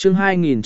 Chương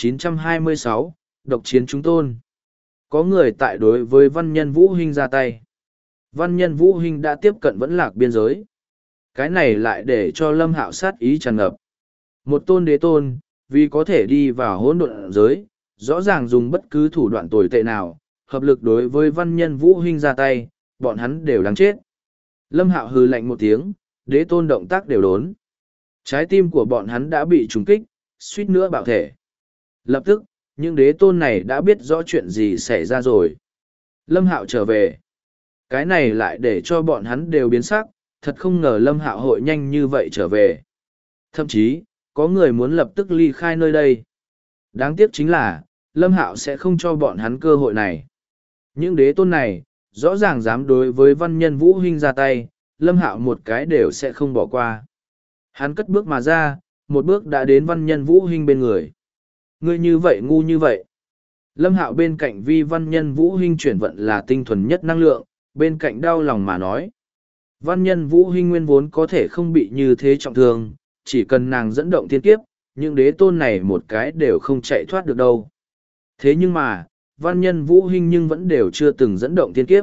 2926, Độc chiến chúng tôn. Có người tại đối với văn nhân Vũ Hinh ra tay. Văn nhân Vũ Hinh đã tiếp cận vẫn lạc biên giới. Cái này lại để cho Lâm Hạo sát ý tràn ngập. Một tôn đế tôn, vì có thể đi vào hỗn độn giới, rõ ràng dùng bất cứ thủ đoạn tồi tệ nào, hợp lực đối với văn nhân Vũ Hinh ra tay, bọn hắn đều đáng chết. Lâm Hạo hừ lạnh một tiếng, đế tôn động tác đều đốn. Trái tim của bọn hắn đã bị trùng kích, suýt nữa bạo thể. Lập tức, những đế tôn này đã biết rõ chuyện gì xảy ra rồi. Lâm Hạo trở về. Cái này lại để cho bọn hắn đều biến sắc, thật không ngờ Lâm Hạo hội nhanh như vậy trở về. Thậm chí, có người muốn lập tức ly khai nơi đây. Đáng tiếc chính là, Lâm Hạo sẽ không cho bọn hắn cơ hội này. Những đế tôn này, rõ ràng dám đối với văn nhân Vũ Hinh ra tay, Lâm Hạo một cái đều sẽ không bỏ qua. Hắn cất bước mà ra, một bước đã đến văn nhân Vũ Hinh bên người. Ngươi như vậy ngu như vậy. Lâm Hạo bên cạnh vi văn nhân Vũ Hinh chuyển vận là tinh thuần nhất năng lượng, bên cạnh đau lòng mà nói. Văn nhân Vũ Hinh nguyên vốn có thể không bị như thế trọng thương, chỉ cần nàng dẫn động thiên kiếp, những đế tôn này một cái đều không chạy thoát được đâu. Thế nhưng mà, văn nhân Vũ Hinh nhưng vẫn đều chưa từng dẫn động thiên kiếp.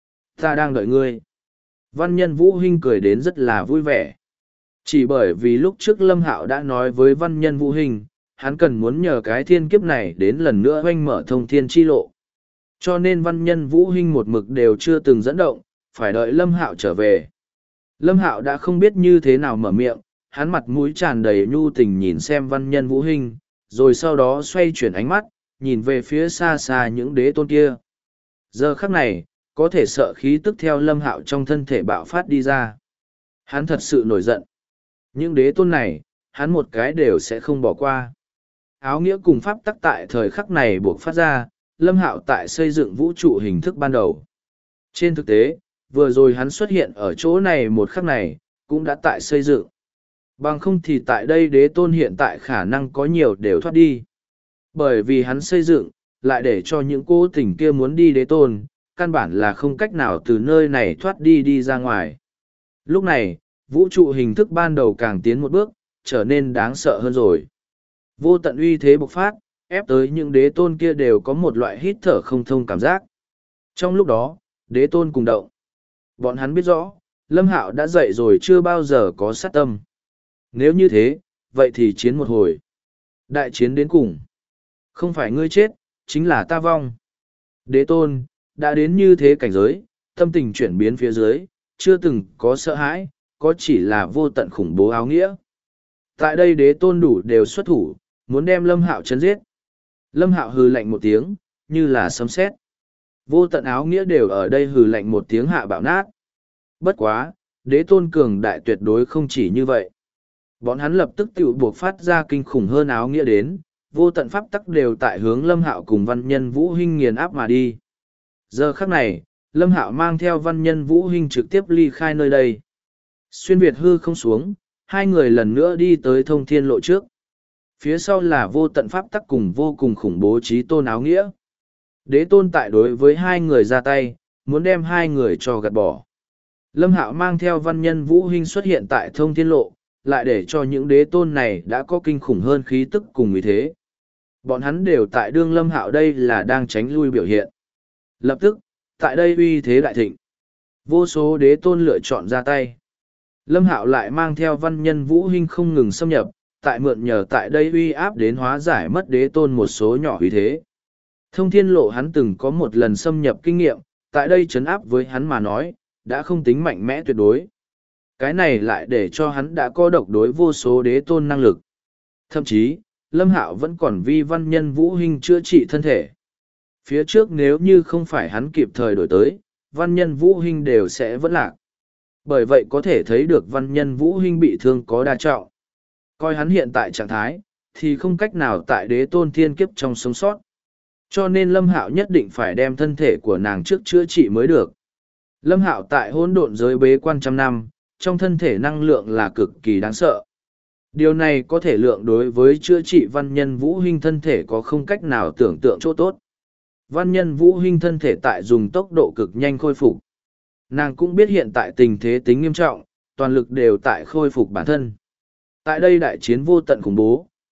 Ta đang đợi ngươi. Văn nhân Vũ Hinh cười đến rất là vui vẻ. Chỉ bởi vì lúc trước Lâm Hạo đã nói với văn nhân Vũ Hinh, hắn cần muốn nhờ cái thiên kiếp này đến lần nữa oanh mở thông thiên chi lộ. Cho nên văn nhân Vũ Hinh một mực đều chưa từng dẫn động, phải đợi Lâm Hạo trở về. Lâm Hạo đã không biết như thế nào mở miệng, hắn mặt mũi tràn đầy nhu tình nhìn xem văn nhân Vũ Hinh, rồi sau đó xoay chuyển ánh mắt, nhìn về phía xa xa những đế tôn kia. Giờ khắc này, có thể sợ khí tức theo Lâm Hạo trong thân thể bạo phát đi ra. Hắn thật sự nổi giận. Những đế tôn này, hắn một cái đều sẽ không bỏ qua. Áo nghĩa cùng pháp tắc tại thời khắc này buộc phát ra, Lâm Hạo tại xây dựng vũ trụ hình thức ban đầu. Trên thực tế, vừa rồi hắn xuất hiện ở chỗ này một khắc này, cũng đã tại xây dựng. Bằng không thì tại đây đế tôn hiện tại khả năng có nhiều đều thoát đi. Bởi vì hắn xây dựng, lại để cho những cố tình kia muốn đi đế tôn, căn bản là không cách nào từ nơi này thoát đi ra ngoài. Lúc này, vũ trụ hình thức ban đầu càng tiến một bước, trở nên đáng sợ hơn rồi. Vô tận uy thế bộc phát, ép tới những đế tôn kia đều có một loại hít thở không thông cảm giác. Trong lúc đó, đế tôn cùng động. Bọn hắn biết rõ, Lâm Hạo đã dậy rồi chưa bao giờ có sát tâm. Nếu như thế, vậy thì chiến một hồi. Đại chiến đến cùng. Không phải ngươi chết, chính là ta vong. Đế tôn, đã đến như thế cảnh giới, tâm tình chuyển biến phía dưới, chưa từng có sợ hãi, có chỉ là vô tận khủng bố áo nghĩa. Tại đây đế tôn đủ đều xuất thủ, muốn đem Lâm Hạo chấn giết. Lâm Hạo hừ lạnh một tiếng, như là sấm sét. Vô tận áo nghĩa đều ở đây hừ lạnh một tiếng hạ bạo nát. Bất quá, đế tôn cường đại tuyệt đối không chỉ như vậy. Bọn hắn lập tức tự buộc phát ra kinh khủng hơn áo nghĩa đến, vô tận pháp tắc đều tại hướng Lâm Hạo cùng văn nhân Vũ Hinh nghiền áp mà đi. Giờ khắc này, Lâm Hạo mang theo văn nhân Vũ Hinh trực tiếp ly khai nơi đây. Xuyên Việt hư không xuống, hai người lần nữa đi tới thông thiên lộ trước. Phía sau là vô tận pháp tắc cùng vô cùng khủng bố chí tôn áo nghĩa. Đế tôn tại đối với hai người ra tay, muốn đem hai người cho gạt bỏ. Lâm Hạo mang theo văn nhân Vũ Hinh xuất hiện tại thông thiên lộ, lại để cho những đế tôn này đã có kinh khủng hơn khí tức cùng ý thế. Bọn hắn đều tại đương Lâm Hạo đây là đang tránh lui biểu hiện. Lập tức, tại đây uy thế đại thịnh. Vô số đế tôn lựa chọn ra tay. Lâm Hạo lại mang theo văn nhân Vũ Hinh không ngừng xâm nhập, tại mượn nhờ tại đây uy áp đến hóa giải mất đế tôn một số nhỏ uy thế. Thông thiên lộ hắn từng có một lần xâm nhập kinh nghiệm, tại đây trấn áp với hắn mà nói, đã không tính mạnh mẽ tuyệt đối. Cái này lại để cho hắn đã có độc đối vô số đế tôn năng lực. Thậm chí, Lâm Hạo vẫn còn vi văn nhân Vũ Hinh chữa trị thân thể. Phía trước nếu như không phải hắn kịp thời đổi tới, văn nhân Vũ Hinh đều sẽ vẫn lạc. Bởi vậy có thể thấy được văn nhân Vũ Hinh bị thương có đa trọng. Coi hắn hiện tại trạng thái, thì không cách nào tại đế tôn thiên kiếp trong sống sót. Cho nên Lâm Hạo nhất định phải đem thân thể của nàng trước chữa trị mới được. Lâm Hạo tại hỗn độn giới bế quan trăm năm, trong thân thể năng lượng là cực kỳ đáng sợ. Điều này có thể lượng đối với chữa trị văn nhân Vũ Hinh thân thể có không cách nào tưởng tượng chỗ tốt. Văn nhân Vũ Hinh thân thể tại dùng tốc độ cực nhanh khôi phục. Nàng cũng biết hiện tại tình thế tính nghiêm trọng, toàn lực đều tại khôi phục bản thân. Tại đây đại chiến vô tận khủng bố,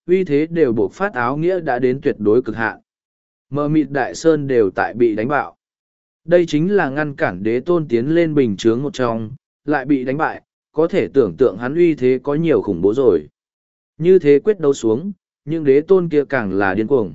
uy thế đều buộc phát áo nghĩa đã đến tuyệt đối cực hạn. Mờ mịt đại sơn đều tại bị đánh bạo. Đây chính là ngăn cản đế tôn tiến lên bình chướng một trong, lại bị đánh bại, có thể tưởng tượng hắn uy thế có nhiều khủng bố rồi. Như thế quyết đấu xuống, nhưng đế tôn kia càng là điên cuồng.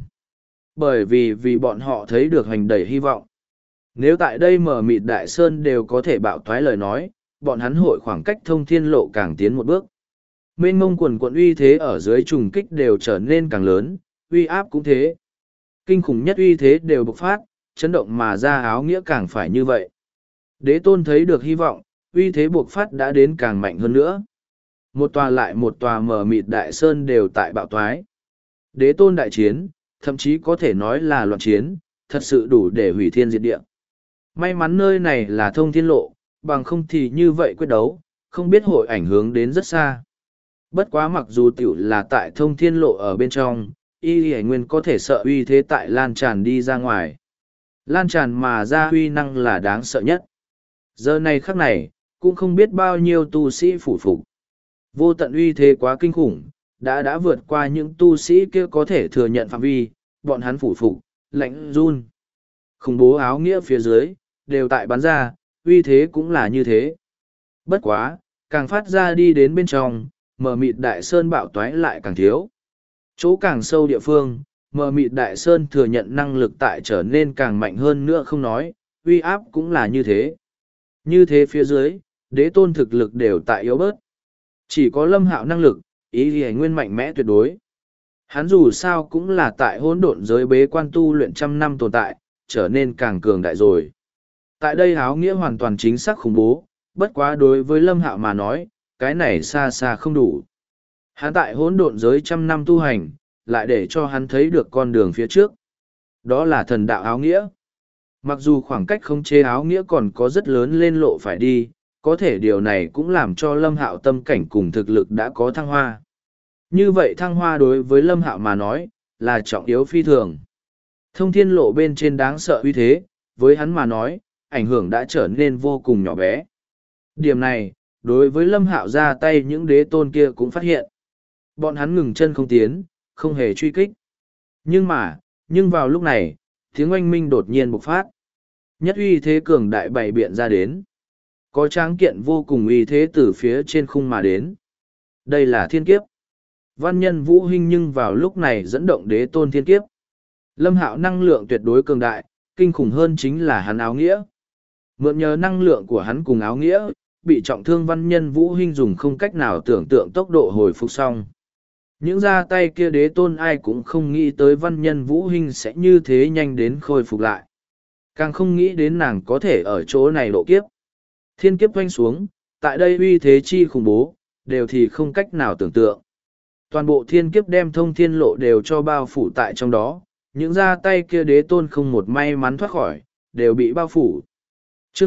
Bởi vì bọn họ thấy được hành đầy hy vọng. Nếu tại đây mở mịt đại sơn đều có thể bạo thoái lời nói, bọn hắn hội khoảng cách thông thiên lộ càng tiến một bước. Mênh mông quần quận uy thế ở dưới trùng kích đều trở nên càng lớn, uy áp cũng thế. Kinh khủng nhất uy thế đều bộc phát, chấn động mà ra áo nghĩa càng phải như vậy. Đế tôn thấy được hy vọng, uy thế bộc phát đã đến càng mạnh hơn nữa. Một tòa lại một tòa mở mịt đại sơn đều tại bạo thoái. Đế tôn đại chiến, thậm chí có thể nói là loạn chiến, thật sự đủ để hủy thiên diệt địa. May mắn nơi này là thông thiên lộ, bằng không thì như vậy quyết đấu, không biết hội ảnh hưởng đến rất xa. Bất quá mặc dù tiểu là tại thông thiên lộ ở bên trong, y hải nguyên có thể sợ uy thế tại lan tràn đi ra ngoài. Lan tràn mà ra uy năng là đáng sợ nhất. Giờ này khắc này, cũng không biết bao nhiêu tu sĩ phủ phục. Vô tận uy thế quá kinh khủng, đã vượt qua những tu sĩ kia có thể thừa nhận phạm vi, bọn hắn phủ phục, lạnh run. Khủng bố áo nghĩa phía dưới, đều tại bắn ra, uy thế cũng là như thế. Bất quá, càng phát ra đi đến bên trong, mờ mịt đại sơn bạo toái lại càng thiếu. Chỗ càng sâu địa phương, mờ mịt đại sơn thừa nhận năng lực tại trở nên càng mạnh hơn nữa không nói, uy áp cũng là như thế. Như thế phía dưới, đế tôn thực lực đều tại yếu bớt. Chỉ có Lâm Hạo năng lực, ý ý nguyên mạnh mẽ tuyệt đối. Hắn dù sao cũng là tại hỗn độn giới bế quan tu luyện trăm năm tồn tại, trở nên càng cường đại rồi. Tại đây áo nghĩa hoàn toàn chính xác khủng bố, bất quá đối với Lâm Hạo mà nói, cái này xa xa không đủ. Hắn tại hỗn độn giới trăm năm tu hành, lại để cho hắn thấy được con đường phía trước. Đó là thần đạo áo nghĩa. Mặc dù khoảng cách khống chế áo nghĩa còn có rất lớn lên lộ phải đi, có thể điều này cũng làm cho Lâm Hạo tâm cảnh cùng thực lực đã có thăng hoa. Như vậy thăng hoa đối với Lâm Hạo mà nói, là trọng yếu phi thường. Thông thiên lộ bên trên đáng sợ uy thế, với hắn mà nói, ảnh hưởng đã trở nên vô cùng nhỏ bé. Điểm này, đối với Lâm Hạo ra tay những đế tôn kia cũng phát hiện. Bọn hắn ngừng chân không tiến, không hề truy kích. Nhưng vào lúc này, tiếng oanh minh đột nhiên bộc phát. Nhất uy thế cường đại bày biện ra đến. Có tráng kiện vô cùng uy thế từ phía trên khung mà đến. Đây là thiên kiếp. Văn nhân Vũ Hinh nhưng vào lúc này dẫn động đế tôn thiên kiếp. Lâm Hạo năng lượng tuyệt đối cường đại, kinh khủng hơn chính là hắn áo nghĩa. Mượn nhờ năng lượng của hắn cùng áo nghĩa, bị trọng thương văn nhân Vũ Hinh dùng không cách nào tưởng tượng tốc độ hồi phục xong. Những ra tay kia đế tôn ai cũng không nghĩ tới văn nhân Vũ Hinh sẽ như thế nhanh đến khôi phục lại. Càng không nghĩ đến nàng có thể ở chỗ này độ kiếp. Thiên kiếp quanh xuống, tại đây uy thế chi khủng bố, đều thì không cách nào tưởng tượng. Toàn bộ thiên kiếp đem thông thiên lộ đều cho bao phủ tại trong đó, những ra tay kia đế tôn không một may mắn thoát khỏi, đều bị bao phủ. Chương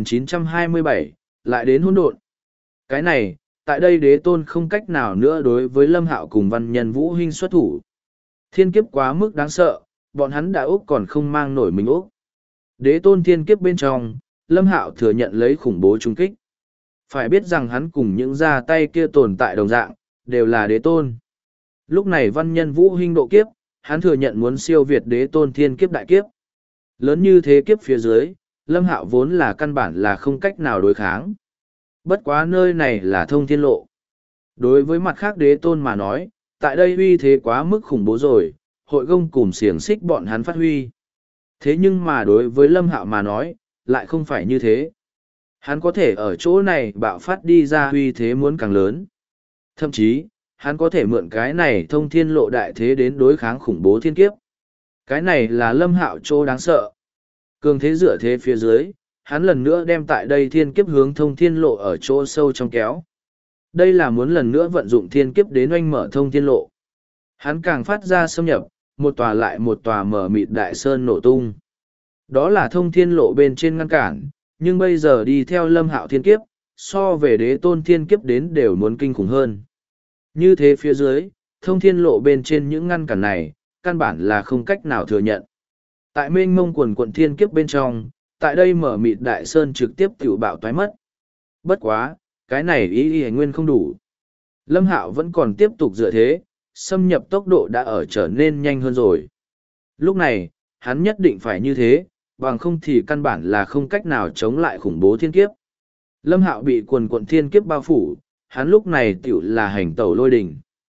2927, lại đến hỗn độn. Cái này, tại đây đế tôn không cách nào nữa đối với Lâm Hạo cùng văn nhân Vũ Hinh xuất thủ. Thiên kiếp quá mức đáng sợ, bọn hắn đã úc còn không mang nổi mình úc. Đế tôn thiên kiếp bên trong, Lâm Hạo thừa nhận lấy khủng bố trung kích. Phải biết rằng hắn cùng những ra tay kia tồn tại đồng dạng, đều là đế tôn. Lúc này văn nhân Vũ Hinh độ kiếp, hắn thừa nhận muốn siêu việt đế tôn thiên kiếp đại kiếp. Lớn như thế kiếp phía dưới, Lâm Hạo vốn là căn bản là không cách nào đối kháng. Bất quá nơi này là thông thiên lộ. Đối với mặt khác đế tôn mà nói, tại đây uy thế quá mức khủng bố rồi, hội gông cùng xiềng xích bọn hắn phát huy. Thế nhưng mà đối với Lâm Hạo mà nói, lại không phải như thế. Hắn có thể ở chỗ này bạo phát đi ra uy thế muốn càng lớn. Thậm chí, hắn có thể mượn cái này thông thiên lộ đại thế đến đối kháng khủng bố thiên kiếp. Cái này là Lâm Hạo chỗ đáng sợ. Cường thế dựa thế phía dưới, hắn lần nữa đem tại đây thiên kiếp hướng thông thiên lộ ở chỗ sâu trong kéo. Đây là muốn lần nữa vận dụng thiên kiếp đến oanh mở thông thiên lộ. Hắn càng phát ra xâm nhập, một tòa lại một tòa mở mịt đại sơn nổ tung. Đó là thông thiên lộ bên trên ngăn cản, nhưng bây giờ đi theo Lâm Hạo thiên kiếp, so về đế tôn thiên kiếp đến đều muốn kinh khủng hơn. Như thế phía dưới, thông thiên lộ bên trên những ngăn cản này, căn bản là không cách nào thừa nhận. Tại mênh mông quần quận thiên kiếp bên trong, tại đây mở mịt đại sơn trực tiếp tiểu bạo toái mất. Bất quá, cái này ý nguyên không đủ. Lâm Hạo vẫn còn tiếp tục dựa thế, xâm nhập tốc độ đã ở trở nên nhanh hơn rồi. Lúc này, hắn nhất định phải như thế, bằng không thì căn bản là không cách nào chống lại khủng bố thiên kiếp. Lâm Hạo bị quần quận thiên kiếp bao phủ, hắn lúc này tiểu là hành tẩu lôi đỉnh.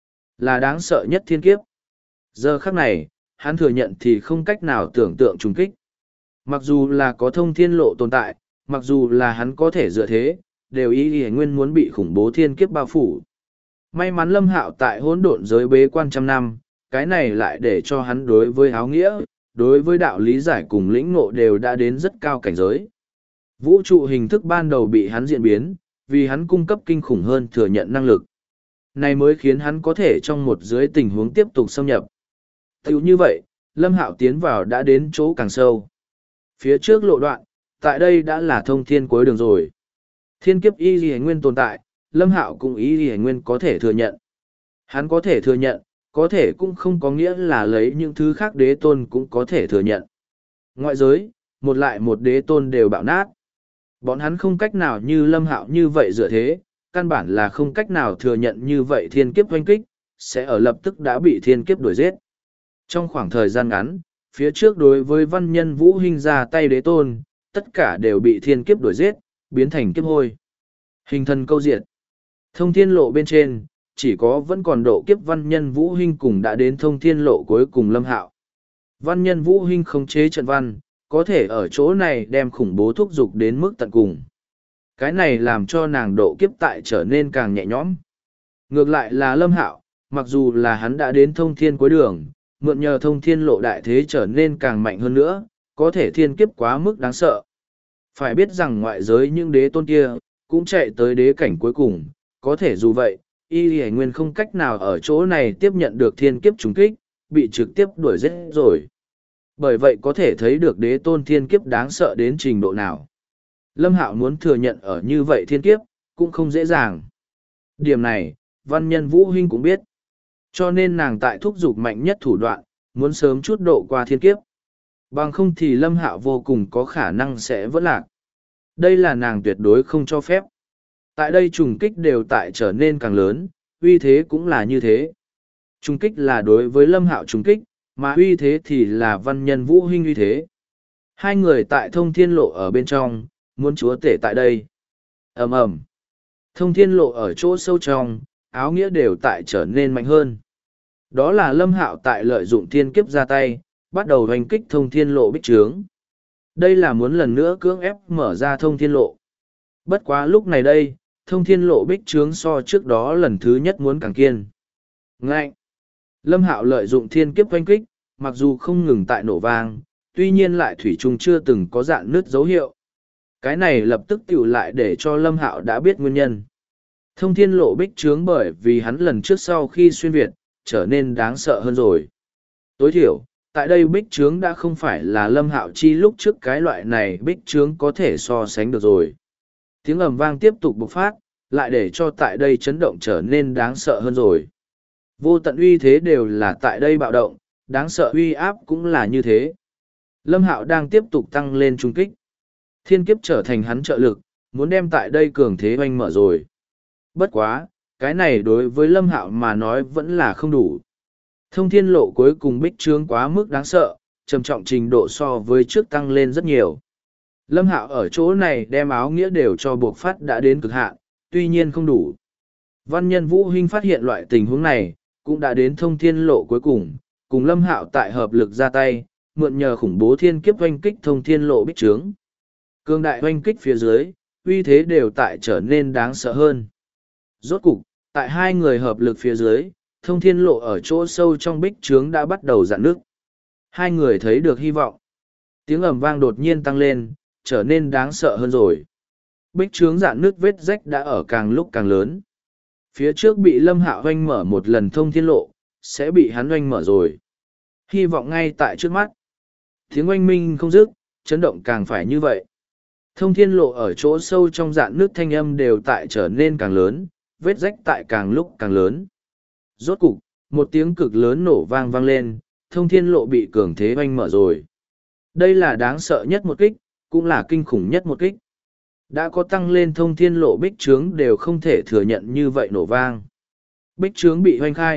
Là đáng sợ nhất thiên kiếp. Giờ khắc này, hắn thừa nhận thì không cách nào tưởng tượng trùng kích. Mặc dù là có thông thiên lộ tồn tại, mặc dù là hắn có thể dựa thế, đều ý nguyên muốn bị khủng bố thiên kiếp bao phủ. May mắn Lâm Hạo tại hỗn độn giới bế quan trăm năm, cái này lại để cho hắn đối với áo nghĩa, đối với đạo lý giải cùng lĩnh ngộ đều đã đến rất cao cảnh giới. Vũ trụ hình thức ban đầu bị hắn diễn biến, vì hắn cung cấp kinh khủng hơn thừa nhận năng lực. Này mới khiến hắn có thể trong một dưới tình huống tiếp tục xâm nhập. Tiểu như vậy, Lâm Hạo tiến vào đã đến chỗ càng sâu. Phía trước lộ đoạn, tại đây đã là thông thiên cuối đường rồi. Thiên kiếp y ghi nguyên tồn tại, Lâm Hạo cũng y ghi nguyên có thể thừa nhận. Hắn có thể thừa nhận, có thể cũng không có nghĩa là lấy những thứ khác đế tôn cũng có thể thừa nhận. Ngoại giới, một lại một đế tôn đều bạo nát. Bọn hắn không cách nào như Lâm Hạo như vậy dựa thế, căn bản là không cách nào thừa nhận như vậy thiên kiếp oanh kích, sẽ ở lập tức đã bị thiên kiếp đuổi giết. Trong khoảng thời gian ngắn, phía trước đối với văn nhân Vũ Hinh ra tay đế tôn, tất cả đều bị thiên kiếp đuổi giết, biến thành kiếp hôi. Hình thần câu diệt. Thông thiên lộ bên trên, chỉ có vẫn còn độ kiếp văn nhân Vũ Hinh cùng đã đến thông thiên lộ cuối cùng Lâm Hạo. Văn nhân Vũ Hinh khống chế trận văn, có thể ở chỗ này đem khủng bố thúc dục đến mức tận cùng. Cái này làm cho nàng độ kiếp tại trở nên càng nhẹ nhõm. Ngược lại là Lâm Hạo, mặc dù là hắn đã đến thông thiên cuối đường, mượn nhờ thông thiên lộ đại thế trở nên càng mạnh hơn nữa, có thể thiên kiếp quá mức đáng sợ. Phải biết rằng ngoại giới những đế tôn kia, cũng chạy tới đế cảnh cuối cùng, có thể dù vậy, y hải nguyên không cách nào ở chỗ này tiếp nhận được thiên kiếp trùng kích, bị trực tiếp đuổi giết rồi. Bởi vậy có thể thấy được đế tôn thiên kiếp đáng sợ đến trình độ nào. Lâm Hạo muốn thừa nhận ở như vậy thiên kiếp, cũng không dễ dàng. Điểm này, văn nhân Vũ Hinh cũng biết. Cho nên nàng tại thúc giục mạnh nhất thủ đoạn, muốn sớm chút độ qua thiên kiếp. Bằng không thì Lâm Hạo vô cùng có khả năng sẽ vỡ lạc. Đây là nàng tuyệt đối không cho phép. Tại đây trùng kích đều tại trở nên càng lớn, uy thế cũng là như thế. Trùng kích là đối với Lâm Hạo trùng kích, mà uy thế thì là văn nhân Vũ Hinh uy thế. Hai người tại thông thiên lộ ở bên trong, muốn chúa tể tại đây. Ầm ầm. Thông thiên lộ ở chỗ sâu trong, áo nghĩa đều tại trở nên mạnh hơn. Đó là Lâm Hạo tại lợi dụng thiên kiếp ra tay, bắt đầu hoành kích thông thiên lộ bích trướng. Đây là muốn lần nữa cưỡng ép mở ra thông thiên lộ. Bất quá lúc này đây, thông thiên lộ bích trướng so trước đó lần thứ nhất muốn càng kiên. Ngạnh! Lâm Hạo lợi dụng thiên kiếp hoành kích, mặc dù không ngừng tại nổ vang, tuy nhiên lại thủy chung chưa từng có dạn nứt dấu hiệu. Cái này lập tức tiểu lại để cho Lâm Hạo đã biết nguyên nhân. Thông thiên lộ bích trướng bởi vì hắn lần trước sau khi xuyên Việt, trở nên đáng sợ hơn rồi. Tối thiểu, tại đây bích trướng đã không phải là Lâm Hạo chi lúc trước cái loại này bích trướng có thể so sánh được rồi. Tiếng ầm vang tiếp tục bộc phát, lại để cho tại đây chấn động trở nên đáng sợ hơn rồi. Vô tận uy thế đều là tại đây bạo động, đáng sợ uy áp cũng là như thế. Lâm Hạo đang tiếp tục tăng lên trung kích. Thiên kiếp trở thành hắn trợ lực, muốn đem tại đây cường thế oanh mở rồi. Bất quá, cái này đối với Lâm Hạo mà nói vẫn là không đủ. Thông thiên lộ cuối cùng bích trướng quá mức đáng sợ, trầm trọng trình độ so với trước tăng lên rất nhiều. Lâm Hạo ở chỗ này đem áo nghĩa đều cho buộc phát đã đến cực hạn, tuy nhiên không đủ. Văn nhân Vũ Hinh phát hiện loại tình huống này, cũng đã đến thông thiên lộ cuối cùng Lâm Hạo tại hợp lực ra tay, mượn nhờ khủng bố thiên kiếp oanh kích thông thiên lộ bích trướng. Cương đại oanh kích phía dưới, uy thế đều tại trở nên đáng sợ hơn. Rốt cục, tại hai người hợp lực phía dưới, thông thiên lộ ở chỗ sâu trong bích trướng đã bắt đầu rạn nước. Hai người thấy được hy vọng. Tiếng ầm vang đột nhiên tăng lên, trở nên đáng sợ hơn rồi. Bích trướng rạn nước vết rách đã ở càng lúc càng lớn. Phía trước bị Lâm Hạo oanh mở một lần thông thiên lộ, sẽ bị hắn oanh mở rồi. Hy vọng ngay tại trước mắt. Tiếng oanh minh không dứt, chấn động càng phải như vậy. Thông thiên lộ ở chỗ sâu trong rạn nước thanh âm đều tại trở nên càng lớn, vết rách tại càng lúc càng lớn. Rốt cục, một tiếng cực lớn nổ vang vang lên, thông thiên lộ bị cường thế oanh mở rồi. Đây là đáng sợ nhất một kích, cũng là kinh khủng nhất một kích. Đã có tăng lên thông thiên lộ bích trướng đều không thể thừa nhận như vậy nổ vang. Bích trướng bị oanh khai,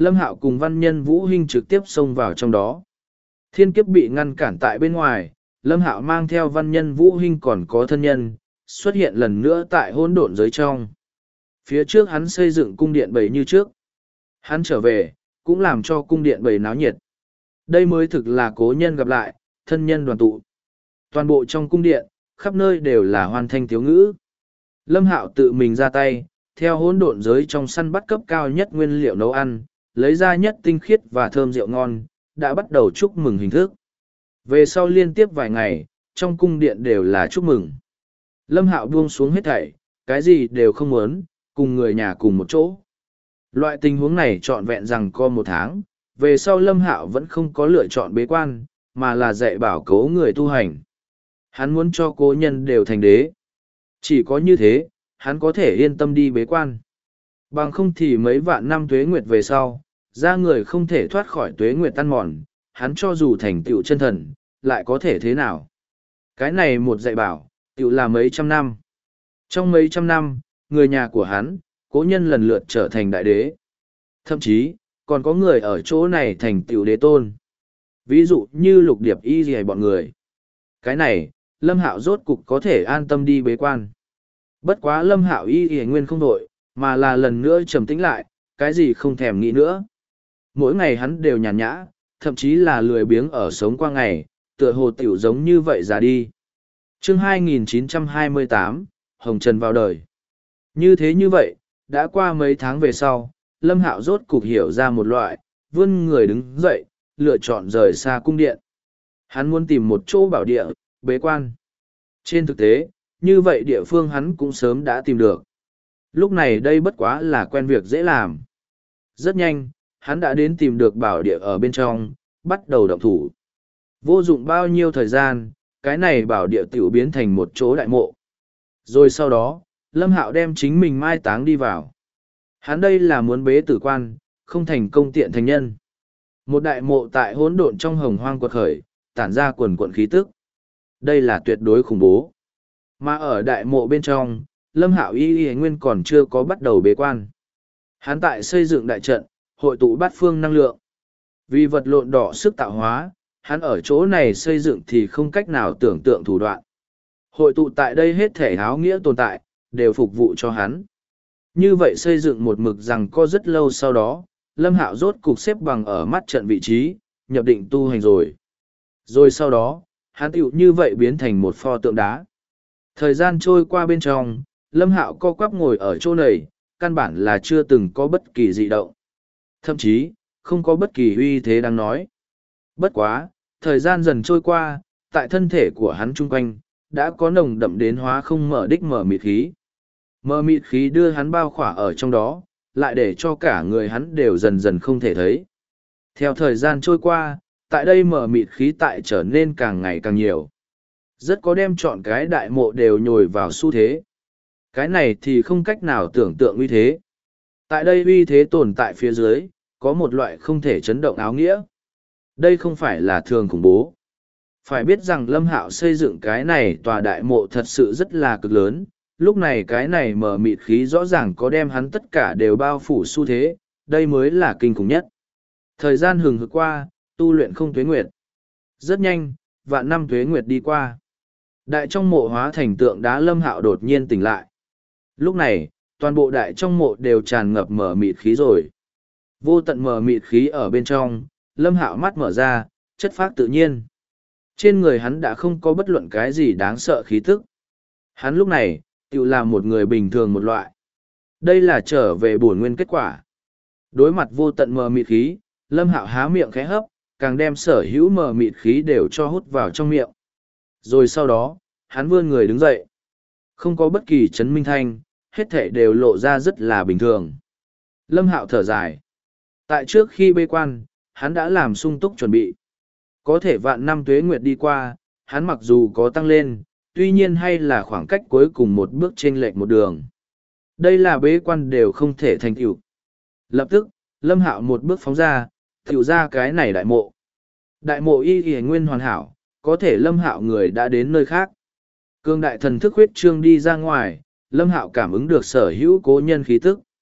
Lâm Hạo cùng văn nhân Vũ Hinh trực tiếp xông vào trong đó. Thiên kiếp bị ngăn cản tại bên ngoài, Lâm Hạo mang theo văn nhân Vũ Hinh còn có thân nhân, xuất hiện lần nữa tại hỗn độn giới trong. Phía trước hắn xây dựng cung điện bầy như trước. Hắn trở về, cũng làm cho cung điện bầy náo nhiệt. Đây mới thực là cố nhân gặp lại, thân nhân đoàn tụ. Toàn bộ trong cung điện, khắp nơi đều là hoan thanh tiếu ngữ. Lâm Hạo tự mình ra tay, theo hỗn độn giới trong săn bắt cấp cao nhất nguyên liệu nấu ăn, lấy ra nhất tinh khiết và thơm rượu ngon, đã bắt đầu chúc mừng hình thức. Về sau liên tiếp vài ngày, trong cung điện đều là chúc mừng. Lâm Hạo buông xuống hết thảy, cái gì đều không muốn, cùng người nhà cùng một chỗ. Loại tình huống này trọn vẹn rằng có 1 tháng, về sau Lâm Hạo vẫn không có lựa chọn bế quan, mà là dạy bảo cố người tu hành. Hắn muốn cho cố nhân đều thành đế. Chỉ có như thế, hắn có thể yên tâm đi bế quan. Bằng không thì mấy vạn năm tuế nguyệt về sau, ra người không thể thoát khỏi tuế nguyệt tan mòn, hắn cho dù thành tựu chân thần, lại có thể thế nào? Cái này một dạy bảo, tựu là mấy trăm năm. Trong mấy trăm năm, người nhà của hắn, cố nhân lần lượt trở thành đại đế. Thậm chí, còn có người ở chỗ này thành tựu đế tôn. Ví dụ như Lục Điệp Y gì bọn người. Cái này, Lâm Hạo rốt cục có thể an tâm đi bế quan. Bất quá Lâm Hạo Y nguyên không đội, mà là lần nữa trầm tĩnh lại, cái gì không thèm nghĩ nữa. Mỗi ngày hắn đều nhàn nhã, thậm chí là lười biếng ở sống qua ngày, tựa hồ tiểu giống như vậy ra đi. Chương 2928, Hồng Trần vào đời. Như vậy, đã qua mấy tháng về sau, Lâm Hạo rốt cục hiểu ra một loại, vươn người đứng dậy, lựa chọn rời xa cung điện. Hắn muốn tìm một chỗ bảo địa, bế quan. Trên thực tế, như vậy địa phương hắn cũng sớm đã tìm được. Lúc này đây bất quá là quen việc dễ làm. Rất nhanh, hắn đã đến tìm được bảo địa ở bên trong, bắt đầu động thủ. Vô dụng bao nhiêu thời gian, cái này bảo địa tiểu biến thành một chỗ đại mộ. Rồi sau đó, Lâm Hạo đem chính mình mai táng đi vào. Hắn đây là muốn bế tử quan, không thành công tiện thành nhân. Một đại mộ tại hỗn độn trong hồng hoang quật khởi, tản ra quần quận khí tức. Đây là tuyệt đối khủng bố. Mà ở đại mộ bên trong, Lâm Hạo y nguyên còn chưa có bắt đầu bế quan. Hắn tại xây dựng đại trận, hội tụ bát phương năng lượng. Vì vật lộn đỏ sức tạo hóa, hắn ở chỗ này xây dựng thì không cách nào tưởng tượng thủ đoạn. Hội tụ tại đây hết thể áo nghĩa tồn tại, đều phục vụ cho hắn. Như vậy xây dựng một mực rằng có rất lâu sau đó, Lâm Hạo rốt cục xếp bằng ở mắt trận vị trí, nhập định tu hành rồi. Rồi sau đó, hắn tựu như vậy biến thành một pho tượng đá. Thời gian trôi qua bên trong, Lâm Hạo co quắp ngồi ở chỗ này, căn bản là chưa từng có bất kỳ dị động. Thậm chí, không có bất kỳ uy thế đang nói. Bất quá, thời gian dần trôi qua, tại thân thể của hắn chung quanh, đã có nồng đậm đến hóa không mở đích mở mịt khí. Mở mịt khí đưa hắn bao khỏa ở trong đó, lại để cho cả người hắn đều dần dần không thể thấy. Theo thời gian trôi qua, tại đây mở mịt khí tại trở nên càng ngày càng nhiều. Rất có đem chọn cái đại mộ đều nhồi vào xu thế. Cái này thì không cách nào tưởng tượng uy thế. Tại đây uy thế tồn tại phía dưới, có một loại không thể chấn động áo nghĩa. Đây không phải là thường khủng bố. Phải biết rằng Lâm Hạo xây dựng cái này tòa đại mộ thật sự rất là cực lớn, lúc này cái này mở mịt khí rõ ràng có đem hắn tất cả đều bao phủ xu thế, đây mới là kinh khủng nhất. Thời gian hừng hực qua, tu luyện không tuế nguyệt. Rất nhanh, vạn năm tuế nguyệt đi qua. Đại trong mộ hóa thành tượng đá Lâm Hạo đột nhiên tỉnh lại. Lúc này, toàn bộ đại trong mộ đều tràn ngập mở mịt khí rồi. Vô tận mở mịt khí ở bên trong, Lâm Hạo mắt mở ra, chất phác tự nhiên. Trên người hắn đã không có bất luận cái gì đáng sợ khí tức. Hắn lúc này, tự là một người bình thường một loại. Đây là trở về bổn nguyên kết quả. Đối mặt vô tận mờ mịt khí, Lâm Hạo há miệng khẽ hấp, càng đem sở hữu mờ mịt khí đều cho hút vào trong miệng. Rồi sau đó, hắn vươn người đứng dậy. Không có bất kỳ chấn minh thanh, hết thể đều lộ ra rất là bình thường. Lâm Hạo thở dài. Tại trước khi bế quan, hắn đã làm sung túc chuẩn bị. Có thể vạn năm tuế nguyệt đi qua, hắn mặc dù có tăng lên, tuy nhiên hay là khoảng cách cuối cùng một bước chênh lệch một đường. Đây là bế quan đều không thể thành tựu. Lập tức, Lâm Hạo một bước phóng ra, tựu ra cái này đại mộ. Đại mộ y nguyên hoàn hảo, có thể Lâm Hạo người đã đến nơi khác. Cương đại thần thức huyết trương đi ra ngoài, Lâm Hạo cảm ứng được sở hữu cố nhân khí tức.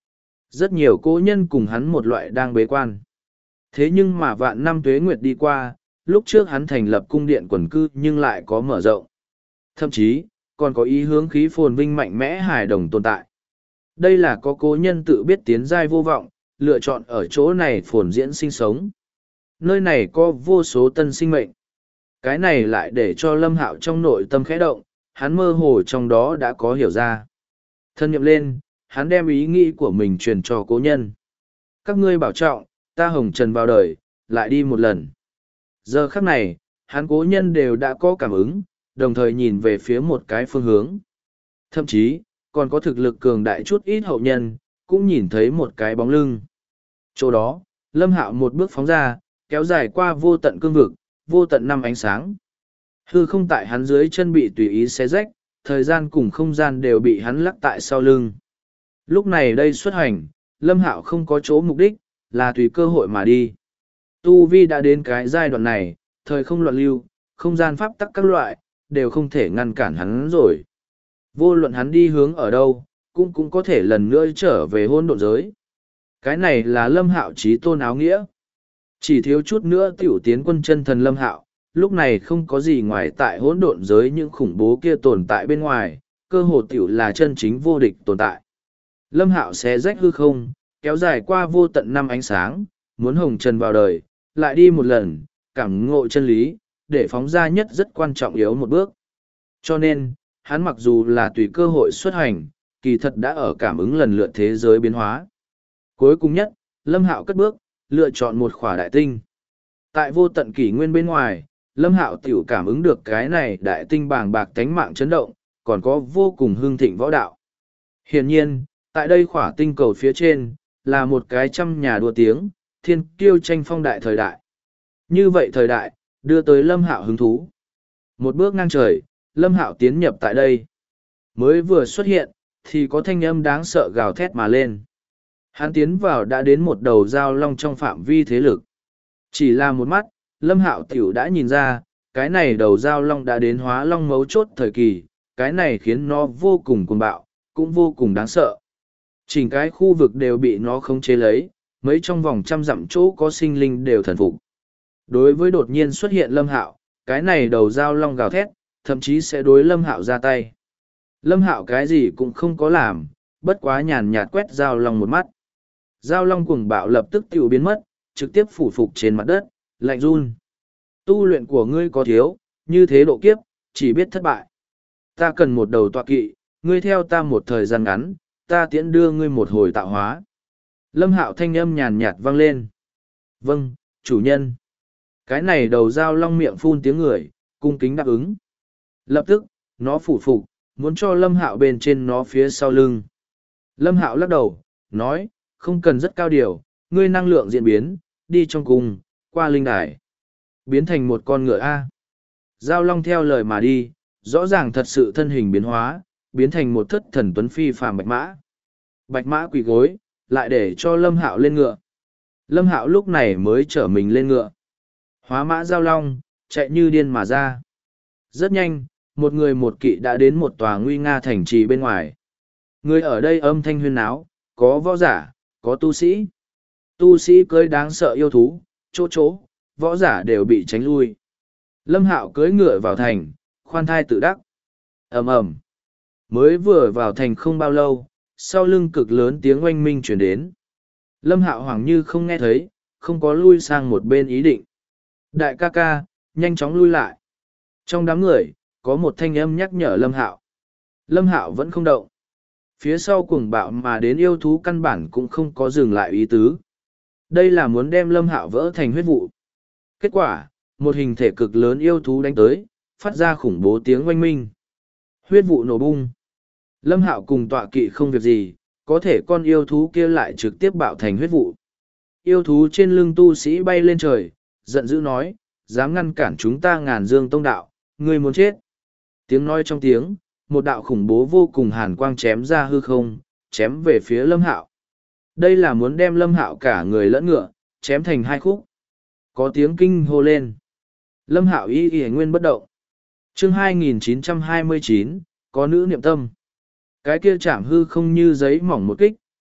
Rất nhiều cố nhân cùng hắn một loại đang bế quan. Thế nhưng mà vạn năm tuế nguyệt đi qua, lúc trước hắn thành lập cung điện quần cư nhưng lại có mở rộng. Thậm chí, còn có ý hướng khí phồn vinh mạnh mẽ hài đồng tồn tại. Đây là có cố nhân tự biết tiến giai vô vọng, lựa chọn ở chỗ này phồn diễn sinh sống. Nơi này có vô số tân sinh mệnh. Cái này lại để cho Lâm Hạo trong nội tâm khẽ động, hắn mơ hồ trong đó đã có hiểu ra. Thân nhậm lên, hắn đem ý nghĩ của mình truyền cho cố nhân. Các ngươi bảo trọng, ta hồng trần vào đời, lại đi một lần. Giờ khắc này, hắn cố nhân đều đã có cảm ứng, đồng thời nhìn về phía một cái phương hướng. Thậm chí, còn có thực lực cường đại chút ít hậu nhân, cũng nhìn thấy một cái bóng lưng. Chỗ đó, Lâm Hạo một bước phóng ra, kéo dài qua vô tận cương vực, vô tận năm ánh sáng. Hư không tại hắn dưới chân bị tùy ý xé rách, thời gian cùng không gian đều bị hắn lắc tại sau lưng. Lúc này đây xuất hành, Lâm Hạo không có chỗ mục đích, là tùy cơ hội mà đi. Tu Vi đã đến cái giai đoạn này, thời không loạn lưu, không gian pháp tắc các loại, đều không thể ngăn cản hắn rồi. Vô luận hắn đi hướng ở đâu, cũng có thể lần nữa trở về hôn độn giới. Cái này là Lâm Hạo chí tôn áo nghĩa. Chỉ thiếu chút nữa tiểu tiến quân chân thần Lâm Hạo, lúc này không có gì ngoài tại hỗn độn giới những khủng bố kia tồn tại bên ngoài, cơ hồ tiểu là chân chính vô địch tồn tại. Lâm Hạo xé rách hư không, kéo dài qua vô tận năm ánh sáng, muốn hồng trần vào đời, lại đi một lần, cảm ngộ chân lý, để phóng ra nhất rất quan trọng yếu một bước. Cho nên, hắn mặc dù là tùy cơ hội xuất hành, kỳ thật đã ở cảm ứng lần lượt thế giới biến hóa. Cuối cùng nhất, Lâm Hạo cất bước, lựa chọn một khỏa đại tinh. Tại vô tận kỷ nguyên bên ngoài, Lâm Hạo tiểu cảm ứng được cái này đại tinh bàng bạc tánh mạng chấn động, còn có vô cùng hương thịnh võ đạo. Hiển nhiên, tại đây khỏa tinh cầu phía trên, là một cái trăm nhà đua tiếng, thiên kiêu tranh phong đại thời đại. Như vậy thời đại, đưa tới Lâm Hạo hứng thú. Một bước ngang trời, Lâm Hạo tiến nhập tại đây. Mới vừa xuất hiện, thì có thanh âm đáng sợ gào thét mà lên. Hắn tiến vào đã đến một đầu giao long trong phạm vi thế lực. Chỉ là một mắt, Lâm Hạo tiểu đã nhìn ra, cái này đầu giao long đã đến hóa long mấu chốt thời kỳ, cái này khiến nó vô cùng cuồng bạo, cũng vô cùng đáng sợ. Chỉnh cái khu vực đều bị nó khống chế lấy, mấy trong vòng trăm dặm chỗ có sinh linh đều thần phục. Đối với đột nhiên xuất hiện Lâm Hạo, cái này đầu giao long gào thét, thậm chí sẽ đối Lâm Hạo ra tay. Lâm Hạo cái gì cũng không có làm, bất quá nhàn nhạt quét giao long một mắt. Giao long cuồng bạo lập tức tiểu biến mất, trực tiếp phủ phục trên mặt đất, lạnh run. Tu luyện của ngươi có thiếu, như thế độ kiếp, chỉ biết thất bại. Ta cần một đầu tọa kỵ, ngươi theo ta một thời gian ngắn, ta tiễn đưa ngươi một hồi tạo hóa. Lâm Hạo thanh âm nhàn nhạt vang lên. Vâng, chủ nhân. Cái này đầu giao long miệng phun tiếng người, cung kính đáp ứng. Lập tức, nó phủ phục, muốn cho Lâm Hạo bên trên nó phía sau lưng. Lâm Hạo lắc đầu, nói, không cần rất cao điều, ngươi năng lượng diễn biến, đi trong cung, qua linh đài. Biến thành một con ngựa A. Giao long theo lời mà đi, rõ ràng thật sự thân hình biến hóa, biến thành một thất thần tuấn phi phàm bạch mã. Bạch mã quỳ gối, lại để cho Lâm Hạo lên ngựa. Lâm Hạo lúc này mới trở mình lên ngựa. Hóa mã giao long, chạy như điên mà ra. Rất nhanh, một người một kỵ đã đến một tòa nguy nga thành trì bên ngoài. Người ở đây âm thanh huyên náo, có võ giả, có tu sĩ. Tu sĩ cưới đáng sợ yêu thú, chỗ, võ giả đều bị tránh lui. Lâm Hạo cưỡi ngựa vào thành, khoan thai tự đắc. Ầm ầm. Mới vừa vào thành không bao lâu, sau lưng cực lớn tiếng oanh minh chuyển đến. Lâm Hạo hoảng như không nghe thấy, không có lui sang một bên ý định. Đại ca ca, nhanh chóng lui lại. Trong đám người, có một thanh âm nhắc nhở Lâm Hạo. Lâm Hạo vẫn không động. Phía sau cuồng bạo mà đến yêu thú căn bản cũng không có dừng lại ý tứ. Đây là muốn đem Lâm Hạo vỡ thành huyết vụ. Kết quả, một hình thể cực lớn yêu thú đánh tới, phát ra khủng bố tiếng oanh minh. Huyết vụ nổ bung. Lâm Hạo cùng tọa kỵ không việc gì, có thể con yêu thú kia lại trực tiếp bạo thành huyết vụ. Yêu thú trên lưng tu sĩ bay lên trời, giận dữ nói, dám ngăn cản chúng ta Ngàn Dương Tông đạo, ngươi muốn chết. Tiếng nói trong tiếng, một đạo khủng bố vô cùng hàn quang chém ra hư không, chém về phía Lâm Hạo. Đây là muốn đem Lâm Hạo cả người lẫn ngựa, chém thành hai khúc. Có tiếng kinh hô lên. Lâm Hạo y nguyên bất động. Chương 2929, có nữ niệm tâm. Cái kia chạm hư không như giấy mỏng một kích,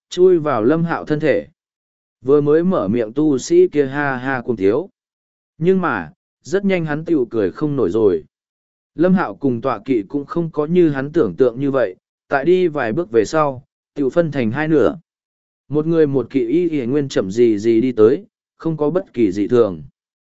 chui vào Lâm Hạo thân thể. Vừa mới mở miệng tu sĩ kia ha ha cùng thiếu. Nhưng mà, rất nhanh hắn tiểu cười không nổi rồi. Lâm Hạo cùng tọa kỵ cũng không có như hắn tưởng tượng như vậy, tại đi vài bước về sau, tiểu phân thành hai nửa. Một người một kỵ y nguyên chậm gì gì đi tới, không có bất kỳ dị thường.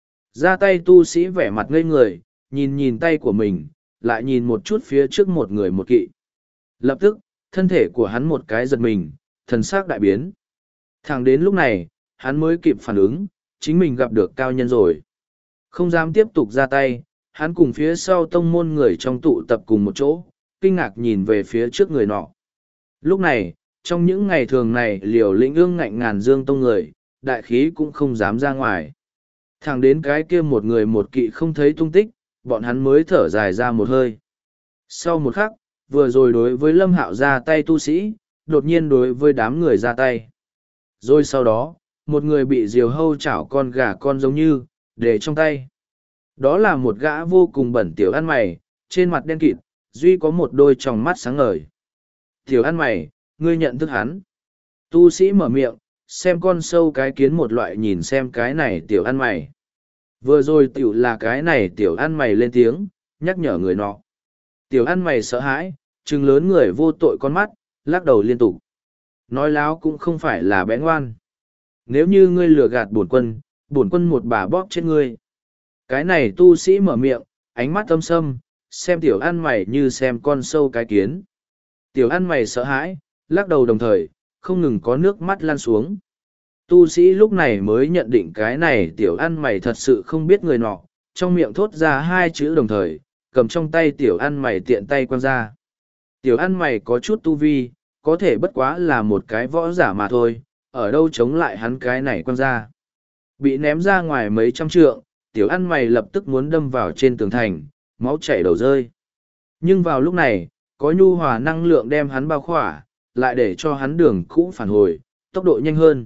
Ra tay tu sĩ vẻ mặt ngây người, nhìn nhìn tay của mình, lại nhìn một chút phía trước một người một kỵ. Lập tức, thân thể của hắn một cái giật mình, thần sắc đại biến. Thẳng đến lúc này, hắn mới kịp phản ứng, chính mình gặp được cao nhân rồi. Không dám tiếp tục ra tay, hắn cùng phía sau tông môn người trong tụ tập cùng một chỗ, kinh ngạc nhìn về phía trước người nọ. Lúc này, trong những ngày thường này liều lĩnh ương ngạnh ngàn dương tông người, đại khí cũng không dám ra ngoài. Thẳng đến cái kia một người một kỵ không thấy tung tích, bọn hắn mới thở dài ra một hơi. Sau một khắc, vừa rồi đối với Lâm Hạo ra tay tu sĩ, đột nhiên đối với đám người ra tay. Rồi sau đó, một người bị diều hâu chảo con gà con giống như, để trong tay. Đó là một gã vô cùng bẩn tiểu ăn mày, trên mặt đen kịt, duy có một đôi tròng mắt sáng ngời. Tiểu ăn mày, ngươi nhận thức hắn. Tu sĩ mở miệng, xem con sâu cái kiến một loại nhìn xem cái này tiểu ăn mày. Vừa rồi tiểu là cái này tiểu ăn mày lên tiếng, nhắc nhở người nọ. Tiểu ăn mày sợ hãi, trừng lớn người vô tội con mắt, lắc đầu liên tục. Nói láo cũng không phải là bé ngoan. Nếu như ngươi lừa gạt bổn quân một bà bóp chết ngươi. Cái này tu sĩ mở miệng, ánh mắt âm sâm, xem tiểu ăn mày như xem con sâu cái kiến. Tiểu ăn mày sợ hãi, lắc đầu đồng thời, không ngừng có nước mắt lan xuống. Tu sĩ lúc này mới nhận định cái này tiểu ăn mày thật sự không biết người nọ, trong miệng thốt ra hai chữ đồng thời, cầm trong tay tiểu ăn mày tiện tay quăng ra. Tiểu ăn mày có chút tu vi, có thể bất quá là một cái võ giả mà thôi, ở đâu chống lại hắn cái này quăng ra. Bị ném ra ngoài mấy trăm trượng, tiểu ăn mày lập tức muốn đâm vào trên tường thành, máu chảy đầu rơi. Nhưng vào lúc này, có nhu hòa năng lượng đem hắn bao khỏa, lại để cho hắn đường cũ phản hồi, tốc độ nhanh hơn.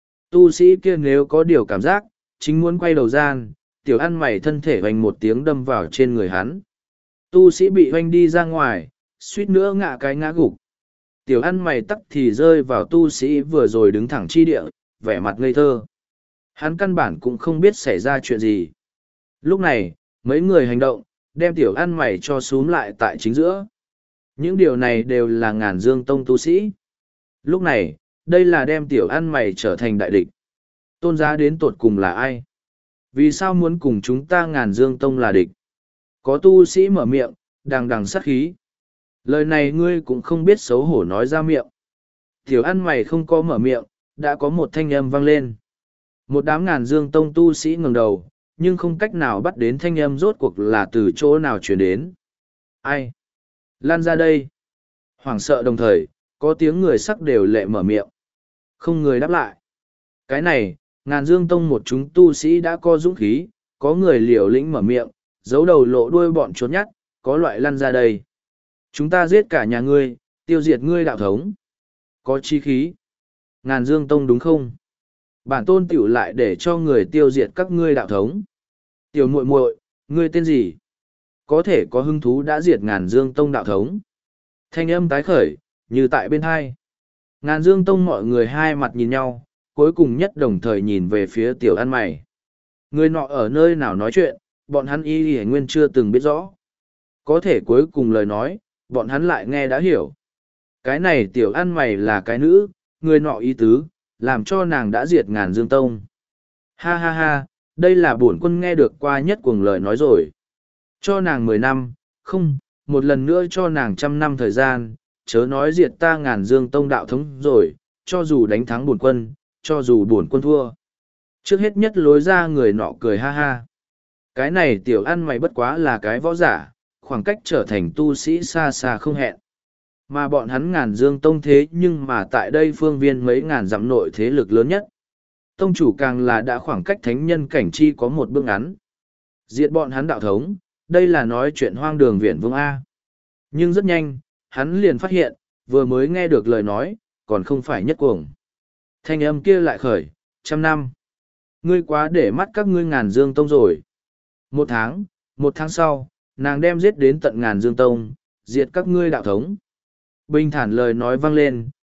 Tu sĩ kia nếu có điều cảm giác, chính muốn quay đầu gian, tiểu ăn mày thân thể hoành một tiếng đâm vào trên người hắn. Tu sĩ bị hoành đi ra ngoài, suýt nữa ngã cái ngã gục. Tiểu ăn mày tắc thì rơi vào tu sĩ vừa rồi đứng thẳng chi địa, vẻ mặt ngây thơ. Hắn căn bản cũng không biết xảy ra chuyện gì. Lúc này, mấy người hành động, đem tiểu ăn mày cho xúm lại tại chính giữa. Những điều này đều là ngàn dương tông tu sĩ. Lúc này, đây là đem tiểu ăn mày trở thành đại địch. Tôn giá đến tột cùng là ai? Vì sao muốn cùng chúng ta ngàn dương tông là địch? Có tu sĩ mở miệng, đằng đằng sát khí. Lời này ngươi cũng không biết xấu hổ nói ra miệng. Tiểu ăn mày không có mở miệng, đã có một thanh âm vang lên. Một đám ngàn dương tông tu sĩ ngẩng đầu, nhưng không cách nào bắt đến thanh âm rốt cuộc là từ chỗ nào truyền đến. Ai? Lan ra đây. Hoảng sợ đồng thời, có tiếng người sắc đều lệ mở miệng. Không người đáp lại. Cái này, ngàn dương tông một chúng tu sĩ đã có dũng khí, có người liều lĩnh mở miệng, giấu đầu lộ đuôi bọn trốn nhát, có loại lăn ra đây. Chúng ta giết cả nhà ngươi, tiêu diệt ngươi đạo thống. Có chi khí. Ngàn dương tông đúng không? Bản tôn tiểu lại để cho người tiêu diệt các ngươi đạo thống. Tiểu muội muội, ngươi tên gì? Có thể có hứng thú đã diệt ngàn dương tông đạo thống. Thanh âm tái khởi, như tại bên hai. Ngàn dương tông mọi người hai mặt nhìn nhau, cuối cùng nhất đồng thời nhìn về phía tiểu ăn mày. Người nọ ở nơi nào nói chuyện, bọn hắn y nguyên chưa từng biết rõ. Có thể cuối cùng lời nói, bọn hắn lại nghe đã hiểu. Cái này tiểu ăn mày là cái nữ, người nọ ý tứ, làm cho nàng đã diệt ngàn dương tông. Ha ha ha, đây là bổn quân nghe được qua nhất cuồng lời nói rồi. Cho nàng 10 năm, không, một lần nữa cho nàng 100 năm thời gian, chớ nói diệt ta ngàn dương tông đạo thống rồi, cho dù đánh thắng bổn quân, cho dù bổn quân thua. Trước hết nhất lối ra người nọ cười ha ha. Cái này tiểu ăn mày bất quá là cái võ giả, khoảng cách trở thành tu sĩ xa xa không hẹn. Mà bọn hắn ngàn dương tông thế nhưng mà tại đây phương viên mấy ngàn dặm nội thế lực lớn nhất. Tông chủ càng là đã khoảng cách thánh nhân cảnh chi có một bước ngắn. Diệt bọn hắn đạo thống, đây là nói chuyện hoang đường viển vương A. Nhưng rất nhanh, hắn liền phát hiện, vừa mới nghe được lời nói, còn không phải nhất cuồng. Thanh âm kia lại khởi, 100 năm. Ngươi quá để mắt các ngươi ngàn dương tông rồi. Một tháng sau, nàng đem giết đến tận ngàn dương tông, diệt các ngươi đạo thống. Bình thản lời nói vang lên,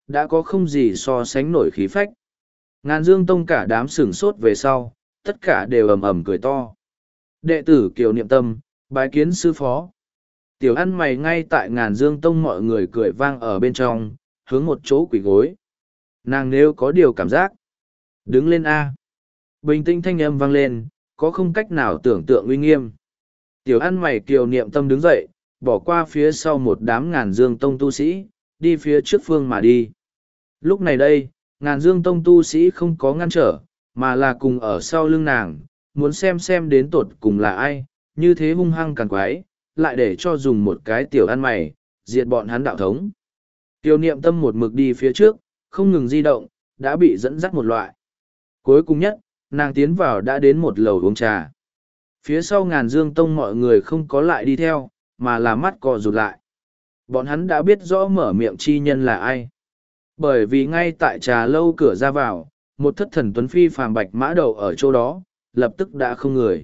đã có không gì so sánh nổi khí phách. Ngàn Dương Tông cả đám sửng sốt về sau, tất cả đều ầm ầm cười to. Đệ tử Kiều Niệm Tâm, bái kiến sư phó. Tiểu ăn mày ngay tại Ngàn Dương Tông mọi người cười vang ở bên trong, hướng một chỗ quỳ gối. Nàng nếu có điều cảm giác. Đứng lên A. Bình tĩnh thanh âm vang lên, có không cách nào tưởng tượng uy nghiêm. Tiểu ăn mày Kiều Niệm Tâm đứng dậy, bỏ qua phía sau một đám Ngàn Dương Tông tu sĩ, đi phía trước phương mà đi. Lúc này đây, Ngàn Dương Tông tu sĩ không có ngăn trở, mà là cùng ở sau lưng nàng, muốn xem đến tột cùng là ai, như thế hung hăng càng quái, lại để cho dùng một cái tiểu ăn mày, diệt bọn hắn đạo thống. Tiểu Niệm Tâm một mực đi phía trước, không ngừng di động, đã bị dẫn dắt một loại. Cuối cùng nhất, nàng tiến vào đã đến một lầu uống trà. Phía sau Ngàn Dương Tông mọi người không có lại đi theo, mà là mắt cò rụt lại. Bọn hắn đã biết rõ mở miệng chi nhân là ai. Bởi vì ngay tại trà lâu cửa ra vào, một thất thần tuấn phi phàm bạch mã đầu ở chỗ đó, lập tức đã không người.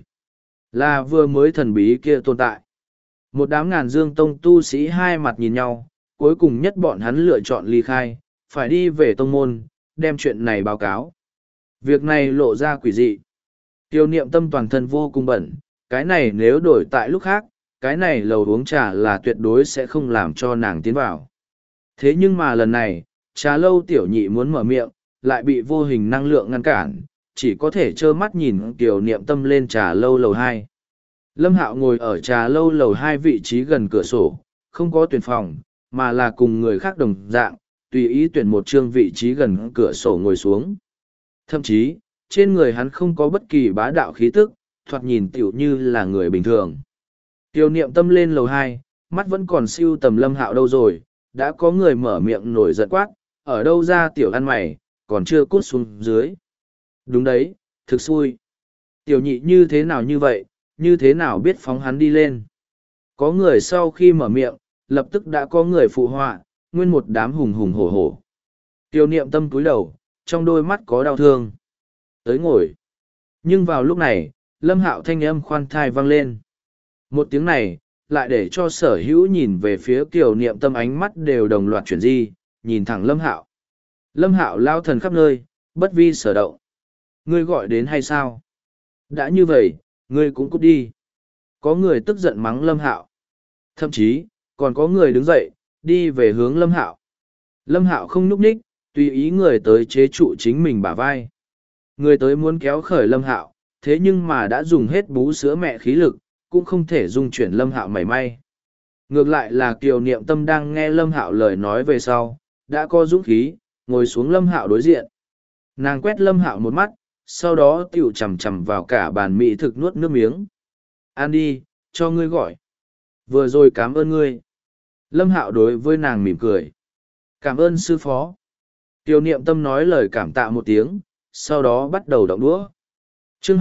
Là vừa mới thần bí kia tồn tại. Một đám Ngàn Dương Tông tu sĩ hai mặt nhìn nhau, cuối cùng nhất bọn hắn lựa chọn ly khai, phải đi về tông môn, đem chuyện này báo cáo. Việc này lộ ra quỷ dị. Tiêu Niệm Tâm toàn thân vô cùng bẩn, cái này nếu đổi tại lúc khác, cái này lầu uống trà là tuyệt đối sẽ không làm cho nàng tiến vào. Thế nhưng mà lần này, trà lâu tiểu nhị muốn mở miệng, lại bị vô hình năng lượng ngăn cản, chỉ có thể trơ mắt nhìn Tiêu Niệm Tâm lên trà lâu lầu 2. Lâm Hạo ngồi ở trà lâu lầu 2 vị trí gần cửa sổ, không có tuyển phòng, mà là cùng người khác đồng dạng, tùy ý tuyển một chương vị trí gần cửa sổ ngồi xuống. Thậm chí, trên người hắn không có bất kỳ bá đạo khí tức, thoạt nhìn tiểu như là người bình thường. Tiêu Niệm Tâm lên lầu 2, mắt vẫn còn siêu tầm Lâm Hạo đâu rồi, đã có người mở miệng nổi giận quát, ở đâu ra tiểu ăn mày, còn chưa cút xuống dưới. Đúng đấy, thực xui. Tiểu nhị như thế nào như vậy, như thế nào biết phóng hắn đi lên. Có người sau khi mở miệng, lập tức đã có người phụ họa, nguyên một đám hùng hùng hổ hổ. Tiêu Niệm Tâm cúi đầu, trong đôi mắt có đau thương. Tới ngồi. Nhưng vào lúc này, Lâm Hạo thanh âm khoan thai vang lên. Một tiếng này, lại để cho sở hữu nhìn về phía Kiều Niệm Tâm ánh mắt đều đồng loạt chuyển di, nhìn thẳng Lâm Hạo. Lâm Hạo lao thần khắp nơi, bất vi sở động. Ngươi gọi đến hay sao? Đã như vậy, ngươi cũng cút đi. Có người tức giận mắng Lâm Hạo. Thậm chí, còn có người đứng dậy, đi về hướng Lâm Hạo. Lâm Hạo không nhúc nhích, tùy ý người tới chế trụ chính mình bả vai. Người tới muốn kéo khởi Lâm Hạo, thế nhưng mà đã dùng hết bú sữa mẹ khí lực, cũng không thể dung chuyển Lâm Hạo mảy may. Ngược lại là Kiều Niệm Tâm đang nghe Lâm Hạo lời nói về sau, đã có dũng khí, ngồi xuống Lâm Hạo đối diện. Nàng quét Lâm Hạo một mắt, sau đó tiểu chầm chầm vào cả bàn mỹ thực nuốt nước miếng. Ăn đi, cho ngươi gọi. Vừa rồi cảm ơn ngươi. Lâm Hạo đối với nàng mỉm cười. Cảm ơn sư phó. Kiều Niệm Tâm nói lời cảm tạ một tiếng, sau đó bắt đầu động đũa. Chương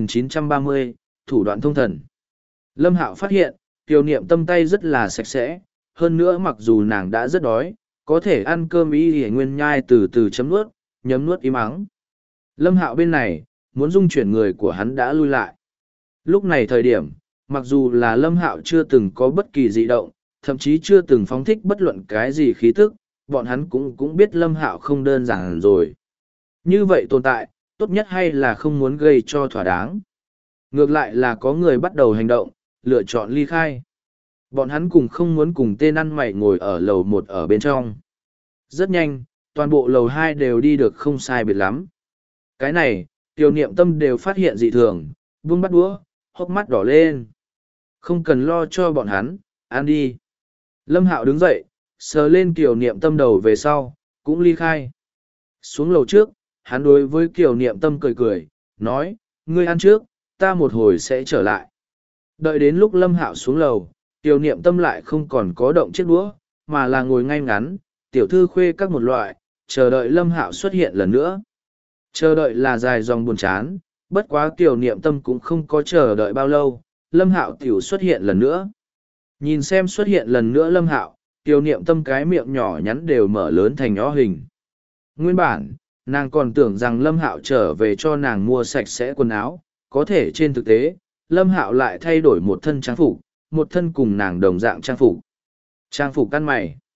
2930, thủ đoạn thông thần. Lâm Hạo phát hiện, Kiều Niệm Tâm tay rất là sạch sẽ, hơn nữa mặc dù nàng đã rất đói, có thể ăn cơm y hề nguyên nhai từ từ chấm nuốt, nhấm nuốt im ắng. Lâm Hạo bên này, muốn dung chuyển người của hắn đã lui lại. Lúc này thời điểm, mặc dù là Lâm Hạo chưa từng có bất kỳ dị động, thậm chí chưa từng phóng thích bất luận cái gì khí tức, bọn hắn cũng biết Lâm Hạo không đơn giản rồi. Như vậy tồn tại, tốt nhất hay là không muốn gây cho thỏa đáng. Ngược lại là có người bắt đầu hành động, lựa chọn ly khai. Bọn hắn cùng không muốn cùng tên ăn mày ngồi ở lầu 1 ở bên trong. Rất nhanh, toàn bộ lầu 2 đều đi được không sai biệt lắm. Cái này, Kiều Niệm Tâm đều phát hiện dị thường, buông bắt đũa, hốc mắt đỏ lên. Không cần lo cho bọn hắn, ăn đi. Lâm Hạo đứng dậy, sờ lên Kiều Niệm Tâm đầu về sau, cũng ly khai. Xuống lầu trước, hắn đối với Kiều Niệm Tâm cười cười, nói, ngươi ăn trước, ta một hồi sẽ trở lại. Đợi đến lúc Lâm Hạo xuống lầu, Kiều Niệm Tâm lại không còn có động chiếc đũa, mà là ngồi ngay ngắn, tiểu thư khuê các một loại, chờ đợi Lâm Hạo xuất hiện lần nữa. Chờ đợi là dài dòng buồn chán, bất quá Kiều Niệm Tâm cũng không có chờ đợi bao lâu, Lâm Hạo tiểu xuất hiện lần nữa. Nhìn xem xuất hiện lần nữa Lâm Hạo, Kiều Niệm Tâm cái miệng nhỏ nhắn đều mở lớn thành nhỏ hình. Nguyên bản, nàng còn tưởng rằng Lâm Hạo trở về cho nàng mua sạch sẽ quần áo, có thể trên thực tế, Lâm Hạo lại thay đổi một thân trang phục, một thân cùng nàng đồng dạng trang phục. Trang phục ăn mày.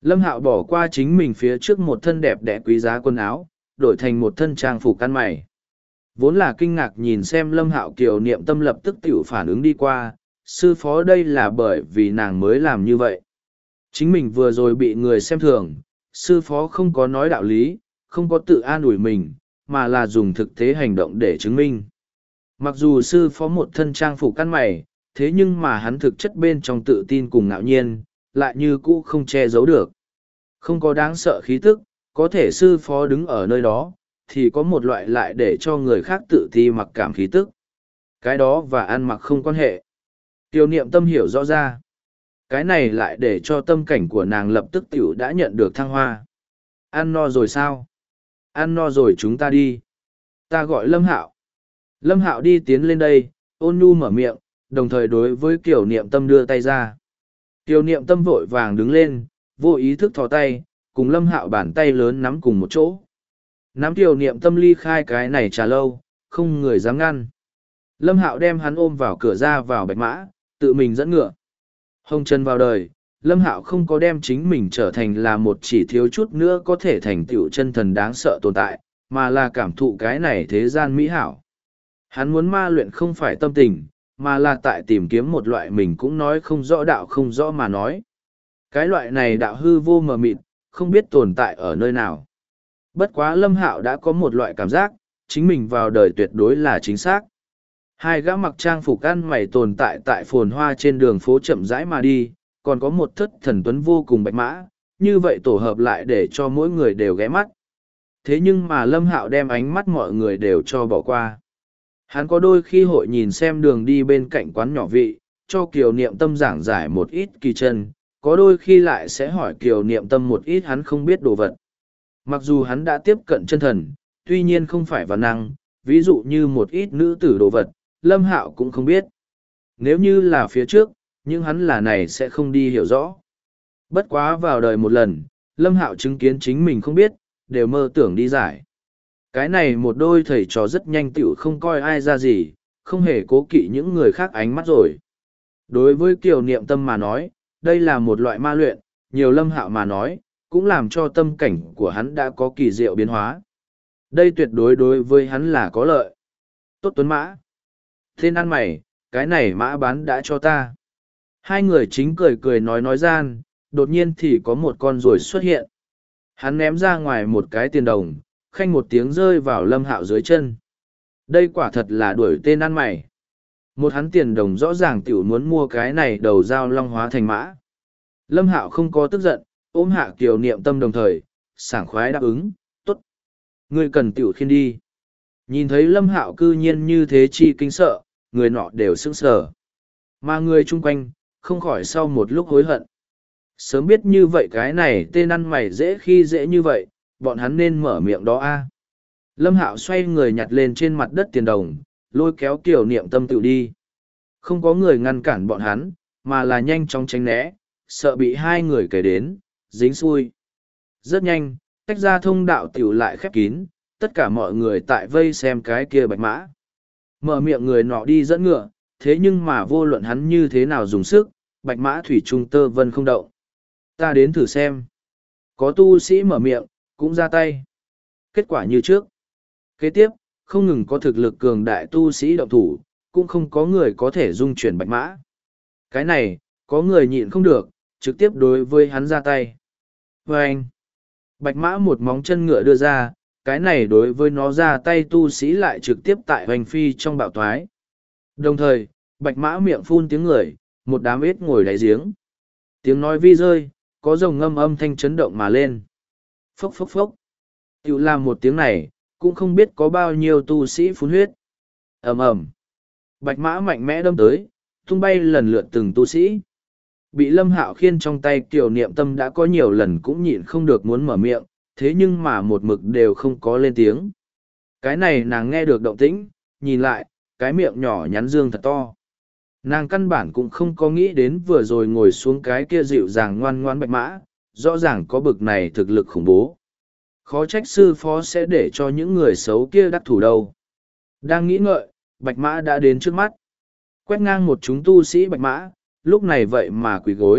Lâm Hạo bỏ qua chính mình phía trước một thân đẹp đẽ quý giá quần áo, đổi thành một thân trang phục ăn mày. Vốn là kinh ngạc nhìn xem Lâm Hạo kiều niệm tâm lập tức tiểu phản ứng đi qua, sư phó đây là bởi vì nàng mới làm như vậy. Chính mình vừa rồi bị người xem thường, sư phó không có nói đạo lý, không có tự an ủi mình, mà là dùng thực tế hành động để chứng minh. Mặc dù sư phó một thân trang phục ăn mày, thế nhưng mà hắn thực chất bên trong tự tin cùng ngạo nhiên, lại như cũ không che giấu được. Không có đáng sợ khí tức, có thể sư phó đứng ở nơi đó, thì có một loại lại để cho người khác tự ti mặc cảm khí tức. Cái đó và ăn mặc không quan hệ. Tiêu niệm tâm hiểu rõ ra. Cái này lại để cho tâm cảnh của nàng lập tức tiểu đã nhận được thăng hoa. Ăn no rồi sao? Ăn no rồi chúng ta đi. Ta gọi Lâm Hạo. Lâm Hạo đi tiến lên đây, ôn nhu mở miệng, đồng thời đối với Kiều Niệm Tâm đưa tay ra. Kiều Niệm Tâm vội vàng đứng lên, vô ý thức thò tay, cùng Lâm Hạo bàn tay lớn nắm cùng một chỗ. Nắm Kiều Niệm Tâm ly khai cái này trà lâu, không người dám ngăn. Lâm Hạo đem hắn ôm vào cửa ra vào bạch mã, tự mình dẫn ngựa. Hồng Trần vào đời, Lâm Hạo không có đem chính mình trở thành là một chỉ thiếu chút nữa có thể thành tựu chân thần đáng sợ tồn tại, mà là cảm thụ cái này thế gian mỹ hảo. Hắn muốn ma luyện không phải tâm tình, mà là tại tìm kiếm một loại mình cũng nói không rõ đạo không rõ mà nói. Cái loại này đạo hư vô mờ mịt, không biết tồn tại ở nơi nào. Bất quá Lâm Hạo đã có một loại cảm giác, chính mình vào đời tuyệt đối là chính xác. Hai gã mặc trang phục ăn mày tồn tại tại phồn hoa trên đường phố chậm rãi mà đi, còn có một thất thần tuấn vô cùng bạch mã, như vậy tổ hợp lại để cho mỗi người đều ghé mắt. Thế nhưng mà Lâm Hạo đem ánh mắt mọi người đều cho bỏ qua. Hắn có đôi khi hội nhìn xem đường đi bên cạnh quán nhỏ vị, cho Kiều Niệm Tâm giảng giải một ít kỳ chân, có đôi khi lại sẽ hỏi Kiều Niệm Tâm một ít hắn không biết đồ vật. Mặc dù hắn đã tiếp cận chân thần, tuy nhiên không phải văn năng, ví dụ như một ít nữ tử đồ vật, Lâm Hạo cũng không biết. Nếu như là phía trước, nhưng hắn là này sẽ không đi hiểu rõ. Bất quá vào đời một lần, Lâm Hạo chứng kiến chính mình không biết, đều mơ tưởng đi giải. Cái này một đôi thầy trò rất nhanh tựu không coi ai ra gì, không hề cố kỵ những người khác ánh mắt rồi. Đối với Kiều Niệm Tâm mà nói, đây là một loại ma luyện, nhiều Lâm Hạo mà nói, cũng làm cho tâm cảnh của hắn đã có kỳ diệu biến hóa. Đây tuyệt đối đối với hắn là có lợi. Tốt Tuấn Mã. Tên ăn mày, cái này mã bán đã cho ta. Hai người chính cười cười nói gian, đột nhiên thì có một con ruồi xuất hiện. Hắn ném ra ngoài một cái tiền đồng, khanh một tiếng rơi vào Lâm Hạo dưới chân. Đây quả thật là đuổi tên ăn mày. Một hắn tiền đồng rõ ràng tiểu muốn mua cái này đầu dao long hóa thành mã. Lâm Hạo không có tức giận, ôm hạ Kiều Niệm Tâm đồng thời, sảng khoái đáp ứng, tốt. Ngươi cần tiểu khiên đi. Nhìn thấy Lâm Hạo cư nhiên như thế chi kinh sợ, người nọ đều sững sờ. Mà người chung quanh, không khỏi sau một lúc hối hận. Sớm biết như vậy cái này tên ăn mày dễ khi dễ như vậy, bọn hắn nên mở miệng đó a. Lâm Hạo xoay người nhặt lên trên mặt đất tiền đồng, lôi kéo Kiều Niệm Tâm tự đi. Không có người ngăn cản bọn hắn, mà là nhanh chóng tránh né, sợ bị hai người kể đến, dính xui. Rất nhanh, tách ra thông đạo tiểu lại khép kín, tất cả mọi người tại vây xem cái kia bạch mã. Mở miệng người nọ đi dẫn ngựa, thế nhưng mà vô luận hắn như thế nào dùng sức, bạch mã thủy trung tơ vân không động. Ta đến thử xem. Có tu sĩ mở miệng, cũng ra tay. Kết quả như trước. Kế tiếp, không ngừng có thực lực cường đại tu sĩ động thủ, cũng không có người có thể dung chuyển bạch mã. Cái này, có người nhịn không được, trực tiếp đối với hắn ra tay. Và anh, bạch mã một móng chân ngựa đưa ra, cái này đối với nó ra tay tu sĩ lại trực tiếp tại hoành phi trong bạo thoái. Đồng thời, bạch mã miệng phun tiếng người, một đám ếch ngồi đáy giếng. Tiếng nói vi rơi, có rồng ngâm âm thanh chấn động mà lên. Phốc phốc phốc. Tiểu làm một tiếng này, cũng không biết có bao nhiêu tu sĩ phun huyết. Ầm ầm. Bạch mã mạnh mẽ đâm tới, tung bay lần lượt từng tu sĩ. Bị Lâm Hạo khiên trong tay Kiều Niệm Tâm đã có nhiều lần cũng nhịn không được muốn mở miệng, thế nhưng mà một mực đều không có lên tiếng. Cái này nàng nghe được động tĩnh, nhìn lại, cái miệng nhỏ nhắn dương thật to. Nàng căn bản cũng không có nghĩ đến vừa rồi ngồi xuống cái kia dịu dàng ngoan ngoan bạch mã, rõ ràng có bực này thực lực khủng bố. Khó trách sư phó sẽ để cho những người xấu kia đắc thủ đâu. Đang nghĩ ngợi, bạch mã đã đến trước mắt. Quét ngang một chúng tu sĩ bạch mã, lúc này vậy mà quỳ gối,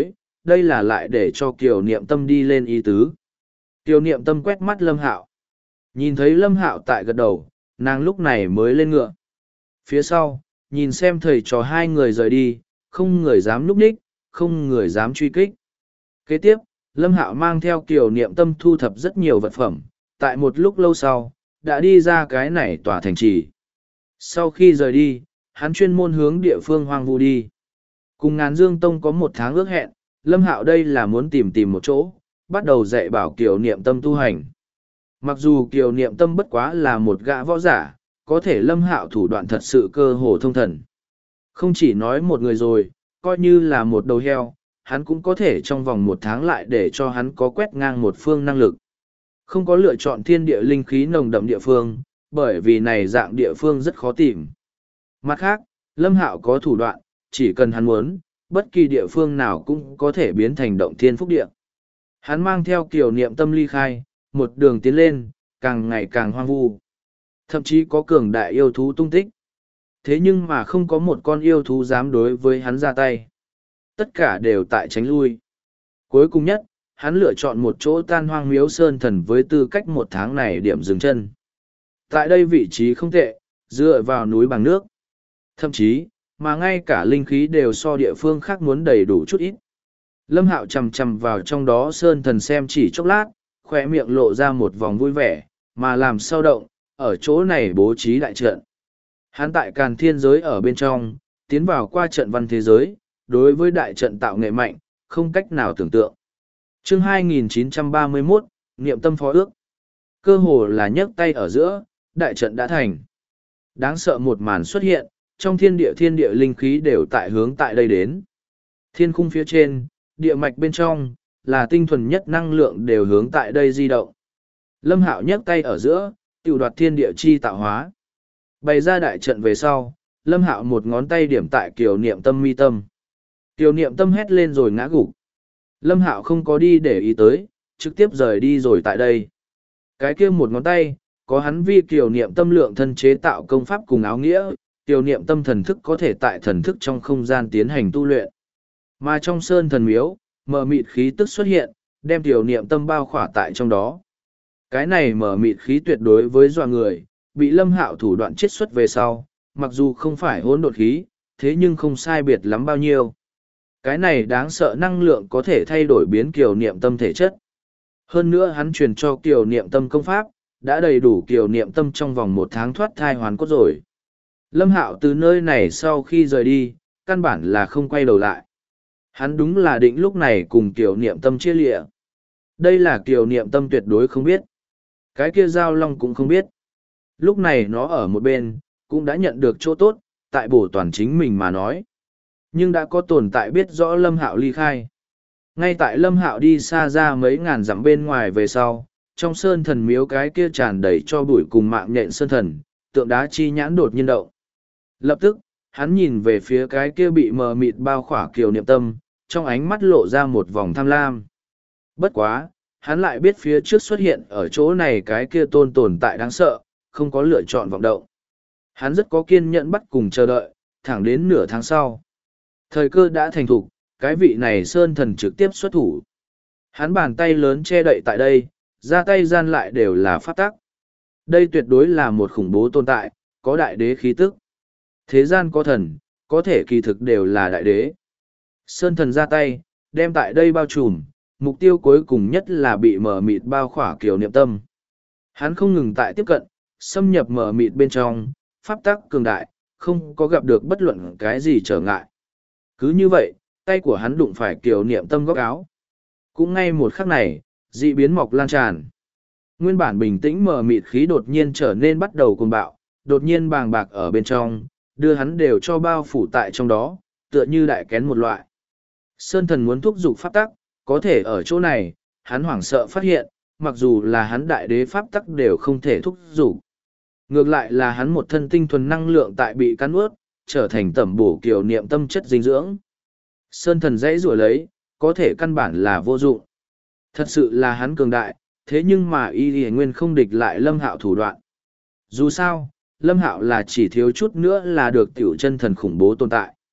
đây là lại để cho Kiều Niệm Tâm đi lên ý tứ. Kiều Niệm Tâm quét mắt Lâm Hạo. Nhìn thấy Lâm Hạo tại gật đầu, nàng lúc này mới lên ngựa. Phía sau, nhìn xem thầy trò hai người rời đi, không người dám núp ních, không người dám truy kích. Kế tiếp, Lâm Hạo mang theo Kiều Niệm Tâm thu thập rất nhiều vật phẩm, tại một lúc lâu sau, đã đi ra cái này tòa thành trì. Sau khi rời đi, hắn chuyên môn hướng địa phương hoang vu đi. Cùng Ngàn Dương Tông có một tháng ước hẹn, Lâm Hạo đây là muốn tìm một chỗ, bắt đầu dạy bảo Kiều Niệm Tâm tu hành. Mặc dù Kiều Niệm Tâm bất quá là một gã võ giả, có thể Lâm Hạo thủ đoạn thật sự cơ hồ thông thần. Không chỉ nói một người rồi, coi như là một đầu heo, hắn cũng có thể trong vòng một tháng lại để cho hắn có quét ngang một phương năng lực. Không có lựa chọn thiên địa linh khí nồng đậm địa phương, bởi vì này dạng địa phương rất khó tìm. Mặt khác, Lâm Hạo có thủ đoạn, chỉ cần hắn muốn, bất kỳ địa phương nào cũng có thể biến thành động thiên phúc địa. Hắn mang theo Kiều Niệm Tâm ly khai, một đường tiến lên, càng ngày càng hoang vu. Thậm chí có cường đại yêu thú tung tích. Thế nhưng mà không có một con yêu thú dám đối với hắn ra tay. Tất cả đều tại tránh lui. Cuối cùng nhất, hắn lựa chọn một chỗ tan hoang miếu sơn thần với tư cách một tháng này điểm dừng chân. Tại đây vị trí không tệ, dựa vào núi bằng nước. Thậm chí, mà ngay cả linh khí đều so địa phương khác muốn đầy đủ chút ít. Lâm Hạo chầm chầm vào trong đó sơn thần xem chỉ chốc lát, khỏe miệng lộ ra một vòng vui vẻ, mà làm sao động, ở chỗ này bố trí đại trận. Hắn tại Càn Thiên giới ở bên trong, tiến vào qua trận văn thế giới, đối với đại trận tạo nghệ mạnh, không cách nào tưởng tượng. Chương 2931, Niệm Tâm phó ước. Cơ hồ là nhấc tay ở giữa, đại trận đã thành. Đáng sợ một màn xuất hiện, trong thiên địa linh khí đều tại hướng tại đây đến. Thiên khung phía trên, địa mạch bên trong, là tinh thuần nhất năng lượng đều hướng tại đây di động. Lâm Hạo nhấc tay ở giữa, tiểu đoạt thiên địa chi tạo hóa. Bày ra đại trận về sau, Lâm Hạo một ngón tay điểm tại Kiều Niệm Tâm mi tâm. Kiều Niệm Tâm hét lên rồi ngã gục. Lâm Hạo không có đi để ý tới, trực tiếp rời đi rồi tại đây. Cái kia một ngón tay, có hắn vi Kiều Niệm Tâm lượng thân chế tạo công pháp cùng áo nghĩa, Kiều Niệm Tâm thần thức có thể tại thần thức trong không gian tiến hành tu luyện. Mà trong sơn thần miếu, mờ mịt khí tức xuất hiện, đem Kiều Niệm Tâm bao khỏa tại trong đó. Cái này mờ mịt khí tuyệt đối với dọa người, bị Lâm Hạo thủ đoạn chiết xuất về sau, mặc dù không phải hỗn độn khí, thế nhưng không sai biệt lắm bao nhiêu. Cái này đáng sợ năng lượng có thể thay đổi biến Kiều Niệm Tâm thể chất. Hơn nữa hắn truyền cho Kiều Niệm Tâm công pháp, đã đầy đủ Kiều Niệm Tâm trong vòng một tháng thoát thai hoàn cốt rồi. Lâm Hạo từ nơi này sau khi rời đi, căn bản là không quay đầu lại. Hắn đúng là định lúc này cùng Kiều Niệm Tâm chia lịa. Đây là Kiều Niệm Tâm tuyệt đối không biết. Cái kia Giao Long cũng không biết. Lúc này nó ở một bên, cũng đã nhận được chỗ tốt, tại bổ toàn chính mình mà nói. Nhưng đã có tồn tại biết rõ Lâm Hạo ly khai. Ngay tại Lâm Hạo đi xa ra mấy ngàn dặm bên ngoài về sau, trong sơn thần miếu cái kia tràn đầy cho bụi cùng mạng nhện sơn thần, tượng đá chi nhãn đột nhiên động. Lập tức, hắn nhìn về phía cái kia bị mờ mịt bao khỏa Kiều Niệm Tâm, trong ánh mắt lộ ra một vòng tham lam. Bất quá, hắn lại biết phía trước xuất hiện ở chỗ này cái kia tồn tại đáng sợ, không có lựa chọn vọng động. Hắn rất có kiên nhẫn bắt cùng chờ đợi, thẳng đến nửa tháng sau. Thời cơ đã thành thục, cái vị này sơn thần trực tiếp xuất thủ. Hắn bàn tay lớn che đậy tại đây, ra tay gian lại đều là pháp tắc. Đây tuyệt đối là một khủng bố tồn tại, có đại đế khí tức. Thế gian có thần, có thể kỳ thực đều là đại đế. Sơn thần ra tay, đem tại đây bao trùm, mục tiêu cuối cùng nhất là bị mờ mịt bao khỏa Kiều Niệm Tâm. Hắn không ngừng tại tiếp cận, xâm nhập mờ mịt bên trong, pháp tắc cường đại, không có gặp được bất luận cái gì trở ngại. Cứ như vậy, tay của hắn đụng phải Kiều Niệm Tâm góc áo. Cũng ngay một khắc này, dị biến mọc lan tràn. Nguyên bản bình tĩnh mờ mịt khí đột nhiên trở nên bắt đầu cuồng bạo, đột nhiên bàng bạc ở bên trong, đưa hắn đều cho bao phủ tại trong đó, tựa như đại kén một loại. Sơn thần muốn thúc giục pháp tắc, có thể ở chỗ này, hắn hoảng sợ phát hiện, mặc dù là hắn đại đế pháp tắc đều không thể thúc giục. Ngược lại là hắn một thân tinh thuần năng lượng tại bị cắn ướt, trở thành tẩm bổ Kiều Niệm Tâm chất dinh dưỡng. Sơn thần dãy rủa lấy, có thể căn bản là vô dụng. Thật sự là hắn cường đại, thế nhưng mà y nguyên không địch lại Lâm Hạo thủ đoạn. Dù sao, Lâm Hạo là chỉ thiếu chút nữa là được tiểu chân thần khủng bố tồn tại.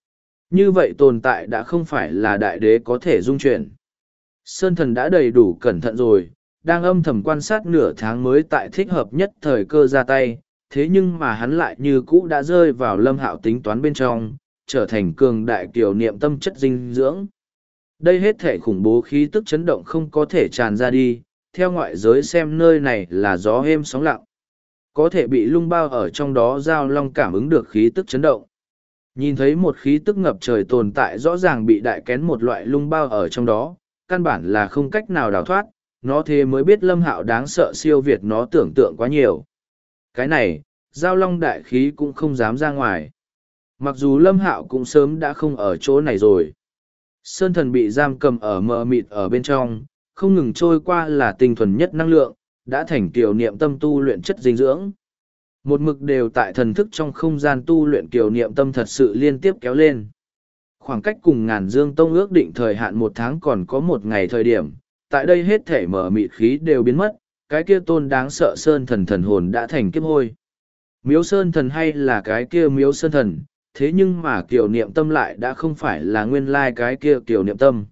Như vậy tồn tại đã không phải là đại đế có thể dung chuyển. Sơn thần đã đầy đủ cẩn thận rồi, đang âm thầm quan sát nửa tháng mới tại thích hợp nhất thời cơ ra tay, thế nhưng mà hắn lại như cũ đã rơi vào Lâm Hạo tính toán bên trong, trở thành cường đại kiểu niệm tâm chất dinh dưỡng. Đây hết thể khủng bố khí tức chấn động không có thể tràn ra đi, theo ngoại giới xem nơi này là gió êm sóng lặng. Có thể bị lung bao ở trong đó Giao Long cảm ứng được khí tức chấn động. Nhìn thấy một khí tức ngập trời tồn tại rõ ràng bị đại kén một loại lung bao ở trong đó, căn bản là không cách nào đào thoát, nó thế mới biết Lâm Hạo đáng sợ siêu việt nó tưởng tượng quá nhiều. Cái này, Giao Long đại khí cũng không dám ra ngoài. Mặc dù Lâm Hạo cũng sớm đã không ở chỗ này rồi. Sơn thần bị giam cầm ở mờ mịt ở bên trong, không ngừng trôi qua là tinh thuần nhất năng lượng, đã thành kiều niệm tâm tu luyện chất dinh dưỡng. Một mực đều tại thần thức trong không gian tu luyện kiều niệm tâm thật sự liên tiếp kéo lên. Khoảng cách cùng Ngàn Dương Tông ước định thời hạn 1 tháng còn có 1 ngày thời điểm, tại đây hết thể mở mịt khí đều biến mất, cái kia tôn đáng sợ sơn thần thần hồn đã thành kiếp hôi. Miếu sơn thần hay là cái kia miếu sơn thần, thế nhưng mà kiều niệm tâm lại đã không phải là nguyên lai cái kia kiều niệm tâm.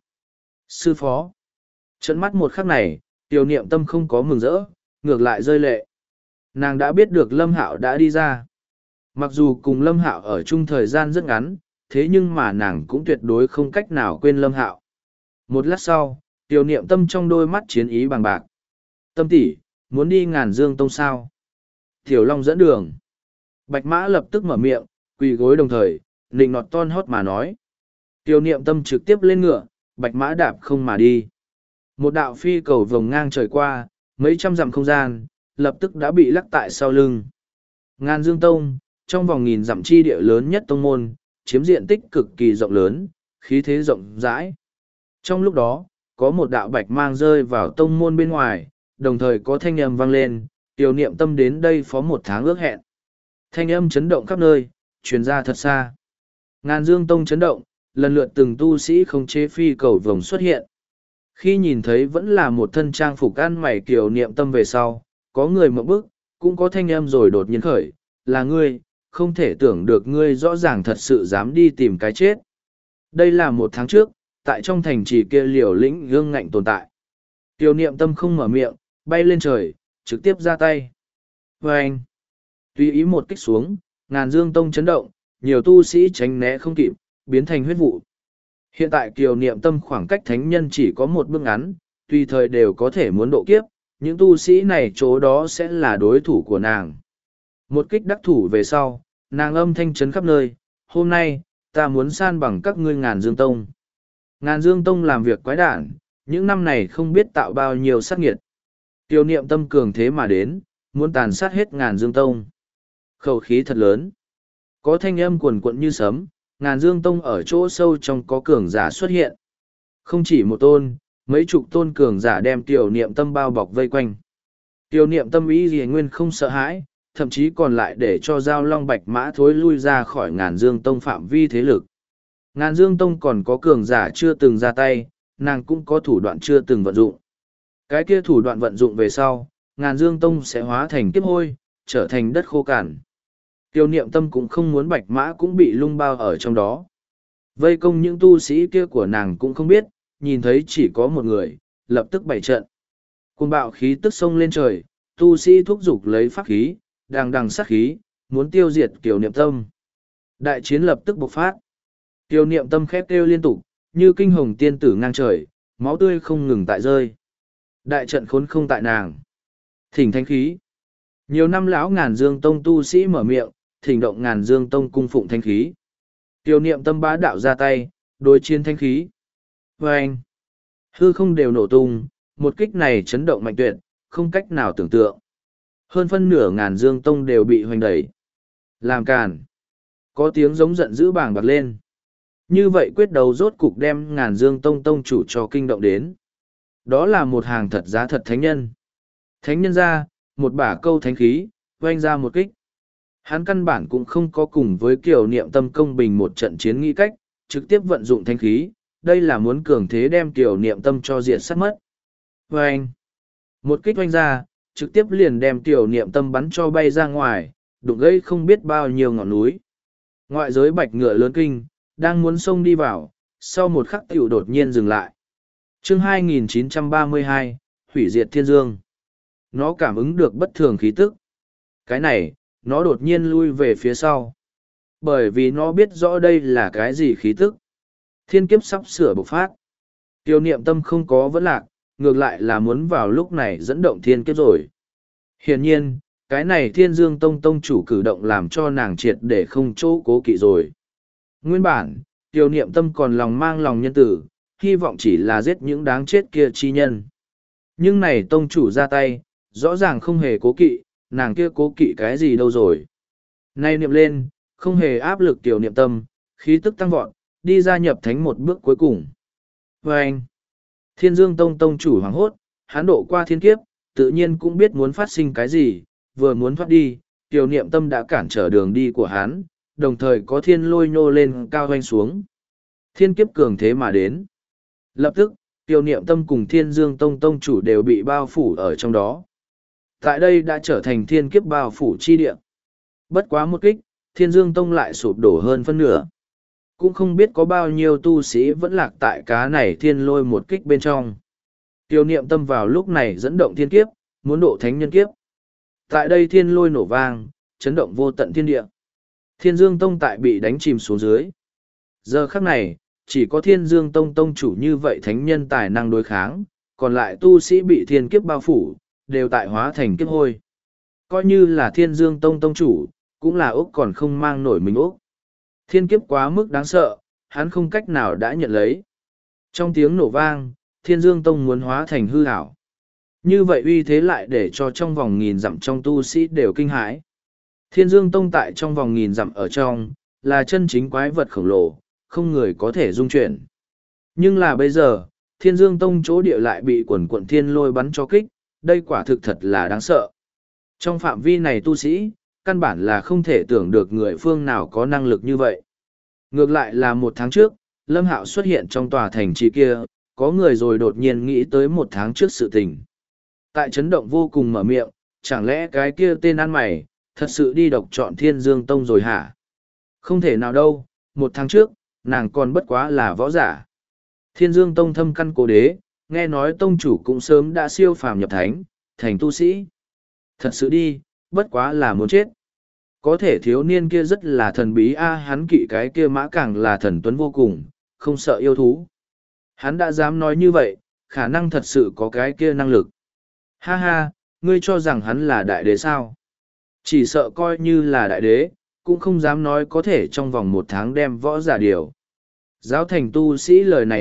Sư phó. Trận mắt một khắc này, kiều niệm tâm không có mừng rỡ, ngược lại rơi lệ. Nàng đã biết được Lâm Hạo đã đi ra. Mặc dù cùng Lâm Hạo ở chung thời gian rất ngắn, thế nhưng mà nàng cũng tuyệt đối không cách nào quên Lâm Hạo. Một lát sau, kiều niệm tâm trong đôi mắt chiến ý bằng bạc. Tâm tỷ, muốn đi Ngàn Dương Tông sao? Tiểu Long dẫn đường. Bạch Mã lập tức mở miệng, quỳ gối đồng thời, nịnh nọt ton hót mà nói. Kiều niệm tâm trực tiếp lên ngựa, Bạch Mã đạp không mà đi. Một đạo phi cầu vồng ngang trời qua, mấy trăm dặm không gian, lập tức đã bị lắc tại sau lưng. Ngàn Dương Tông, trong vòng 1000 dặm chi địa lớn nhất tông môn, chiếm diện tích cực kỳ rộng lớn, khí thế rộng rãi. Trong lúc đó, có một đạo bạch mang rơi vào tông môn bên ngoài, đồng thời có thanh âm vang lên, Kiều niệm tâm đến đây phó 1 tháng ước hẹn. Thanh âm chấn động khắp nơi, truyền ra thật xa. Ngàn Dương Tông chấn động, lần lượt từng tu sĩ không chế phi cầu vồng xuất hiện. Khi nhìn thấy vẫn là một thân trang phục ăn mày Kiều niệm tâm về sau, có người mộng bức, cũng có thanh âm rồi đột nhiên khởi, là ngươi, không thể tưởng được ngươi rõ ràng thật sự dám đi tìm cái chết. Đây là 1 tháng trước, tại trong thành trì kia liều lĩnh gương ngạnh tồn tại. Kiều niệm tâm không mở miệng, bay lên trời, trực tiếp ra tay. Và anh, tùy ý một kích xuống, Ngàn Dương Tông chấn động, nhiều tu sĩ tránh né không kịp, biến thành huyết vụ. Hiện tại kiều niệm tâm khoảng cách thánh nhân chỉ có 1 bước ngắn, tùy thời đều có thể muốn độ kiếp, những tu sĩ này chỗ đó sẽ là đối thủ của nàng. Một kích đắc thủ về sau, nàng âm thanh chấn khắp nơi, hôm nay, ta muốn san bằng các ngươi Ngàn Dương Tông. Ngàn Dương Tông làm việc quái đản, những năm này không biết tạo bao nhiêu sát nghiệt. Kiều niệm tâm cường thế mà đến, muốn tàn sát hết Ngàn Dương Tông. Khẩu khí thật lớn. Có thanh âm quần quận như sấm, Ngàn Dương Tông ở chỗ sâu trong có cường giả xuất hiện. Không chỉ một tôn, mấy chục tôn cường giả đem tiểu niệm tâm bao bọc vây quanh. Tiểu niệm tâm ý gì nguyên không sợ hãi, thậm chí còn lại để cho Giao Long Bạch Mã thối lui ra khỏi Ngàn Dương Tông phạm vi thế lực. Ngàn Dương Tông còn có cường giả chưa từng ra tay, nàng cũng có thủ đoạn chưa từng vận dụng. Cái kia thủ đoạn vận dụng về sau, Ngàn Dương Tông sẽ hóa thành kiếp hôi, trở thành đất khô cằn. Tiêu niệm tâm cũng không muốn Bạch Mã cũng bị lung bao ở trong đó. Vây công những tu sĩ kia của nàng cũng không biết, nhìn thấy chỉ có một người, lập tức bày trận. Cuồng bạo khí tức sông lên trời, tu sĩ thúc giục lấy pháp khí, đằng đằng sát khí, muốn tiêu diệt Kiều niệm tâm. Đại chiến lập tức bộc phát. Kiều niệm tâm khép kêu liên tục, như kinh hồng tiên tử ngang trời, máu tươi không ngừng tại rơi. Đại trận khốn không tại nàng. Thỉnh thánh khí. Nhiều năm lão Ngàn Dương Tông tu sĩ mở miệng, thỉnh động Ngàn Dương Tông cung phụng thanh khí. Kiều niệm tâm bá đạo ra tay, đối chiến thanh khí. Và anh, hư không đều nổ tung, một kích này chấn động mạnh tuyệt, không cách nào tưởng tượng. Hơn phân nửa Ngàn Dương Tông đều bị hoành đẩy. Làm càn. Có tiếng giống giận dữ bàng bạc lên. Như vậy quyết đấu rốt cục đem Ngàn Dương Tông tông chủ cho kinh động đến. Đó là một hàng thật giá thật thánh nhân. Thánh nhân ra, một bả câu thánh khí, oanh ra một kích. Hắn căn bản cũng không có cùng với Kiều niệm tâm công bình một trận chiến nghĩ cách, trực tiếp vận dụng thánh khí, đây là muốn cường thế đem Kiều niệm tâm cho diệt sát mất. Oanh! Một kích oanh ra, trực tiếp liền đem Kiều niệm tâm bắn cho bay ra ngoài, đụng gây không biết bao nhiêu ngọn núi. Ngoại giới bạch ngựa lớn kinh, đang muốn xông đi vào, sau một khắc tiểu đột nhiên dừng lại. Chương 2932, hủy diệt thiên dương. Nó cảm ứng được bất thường khí tức. Cái này, nó đột nhiên lui về phía sau. Bởi vì nó biết rõ đây là cái gì khí tức. Thiên kiếp sắp sửa bộc phát. Tiêu niệm tâm không có vẫn lạc, ngược lại là muốn vào lúc này dẫn động thiên kiếp rồi. Hiển nhiên, cái này thiên dương tông tông chủ cử động làm cho nàng triệt để không chỗ cố kỵ rồi. Nguyên bản, tiêu niệm tâm còn lòng mang lòng nhân tử, hy vọng chỉ là giết những đáng chết kia chi nhân. Nhưng này tông chủ ra tay, rõ ràng không hề cố kỵ, nàng kia cố kỵ cái gì đâu rồi. Nay niệm lên, không hề áp lực tiểu niệm tâm, khí tức tăng vọt, đi gia nhập thánh một bước cuối cùng. Và anh, thiên dương tông tông chủ hoảng hốt, hắn độ qua thiên kiếp, tự nhiên cũng biết muốn phát sinh cái gì, vừa muốn thoát đi, tiểu niệm tâm đã cản trở đường đi của hắn, đồng thời có thiên lôi nhô lên cao hoanh xuống. Thiên kiếp cường thế mà đến. Lập tức, tiểu niệm tâm cùng thiên dương tông tông chủ đều bị bao phủ ở trong đó. Tại đây đã trở thành thiên kiếp bao phủ chi địa. Bất quá một kích, thiên dương tông lại sụp đổ hơn phân nửa. Cũng không biết có bao nhiêu tu sĩ vẫn lạc tại cá này thiên lôi một kích bên trong. Tiểu niệm tâm vào lúc này dẫn động thiên kiếp, muốn độ thánh nhân kiếp. Tại đây thiên lôi nổ vang, chấn động vô tận thiên địa. Thiên dương tông tại bị đánh chìm xuống dưới. Giờ khắc này, chỉ có thiên dương tông tông chủ như vậy thánh nhân tài năng đối kháng, còn lại tu sĩ bị thiên kiếp bao phủ, đều tại hóa thành kiếp hôi. Coi như là thiên dương tông tông chủ, cũng là Úc còn không mang nổi mình Úc. Thiên kiếp quá mức đáng sợ, hắn không cách nào đã nhận lấy. Trong tiếng nổ vang, thiên dương tông muốn hóa thành hư ảo. Như vậy uy thế lại để cho trong vòng nghìn dặm trong tu sĩ đều kinh hãi. Thiên dương tông tại trong vòng nghìn dặm ở trong, là chân chính quái vật khổng lồ, không người có thể dung chuyển. Nhưng là bây giờ, thiên dương tông chỗ địa lại bị quần quận thiên lôi bắn cho kích, đây quả thực thật là đáng sợ. Trong phạm vi này tu sĩ, căn bản là không thể tưởng được người phương nào có năng lực như vậy. Ngược lại là một tháng trước, Lâm Hạo xuất hiện trong tòa thành trì kia, có người rồi đột nhiên nghĩ tới một tháng trước sự tình. Tại chấn động vô cùng mở miệng, chẳng lẽ cái kia tên ăn mày, thật sự đi độc chọn Thiên Dương Tông rồi hả? Không thể nào đâu, một tháng trước, nàng còn bất quá là võ giả. Thiên Dương Tông thâm căn cố đế, nghe nói tông chủ cũng sớm đã siêu phàm nhập thánh, thành tu sĩ. Thật sự đi, bất quá là muốn chết. Có thể thiếu niên kia rất là thần bí hắn kỵ cái kia mã càng là thần tuấn vô cùng, không sợ yêu thú. Hắn đã dám nói như vậy, khả năng thật sự có cái kia năng lực. Ha ha, ngươi cho rằng hắn là đại đế sao? Chỉ sợ coi như là đại đế, cũng không dám nói có thể trong vòng một tháng đem võ giả điều. Giáo thành tu sĩ lời này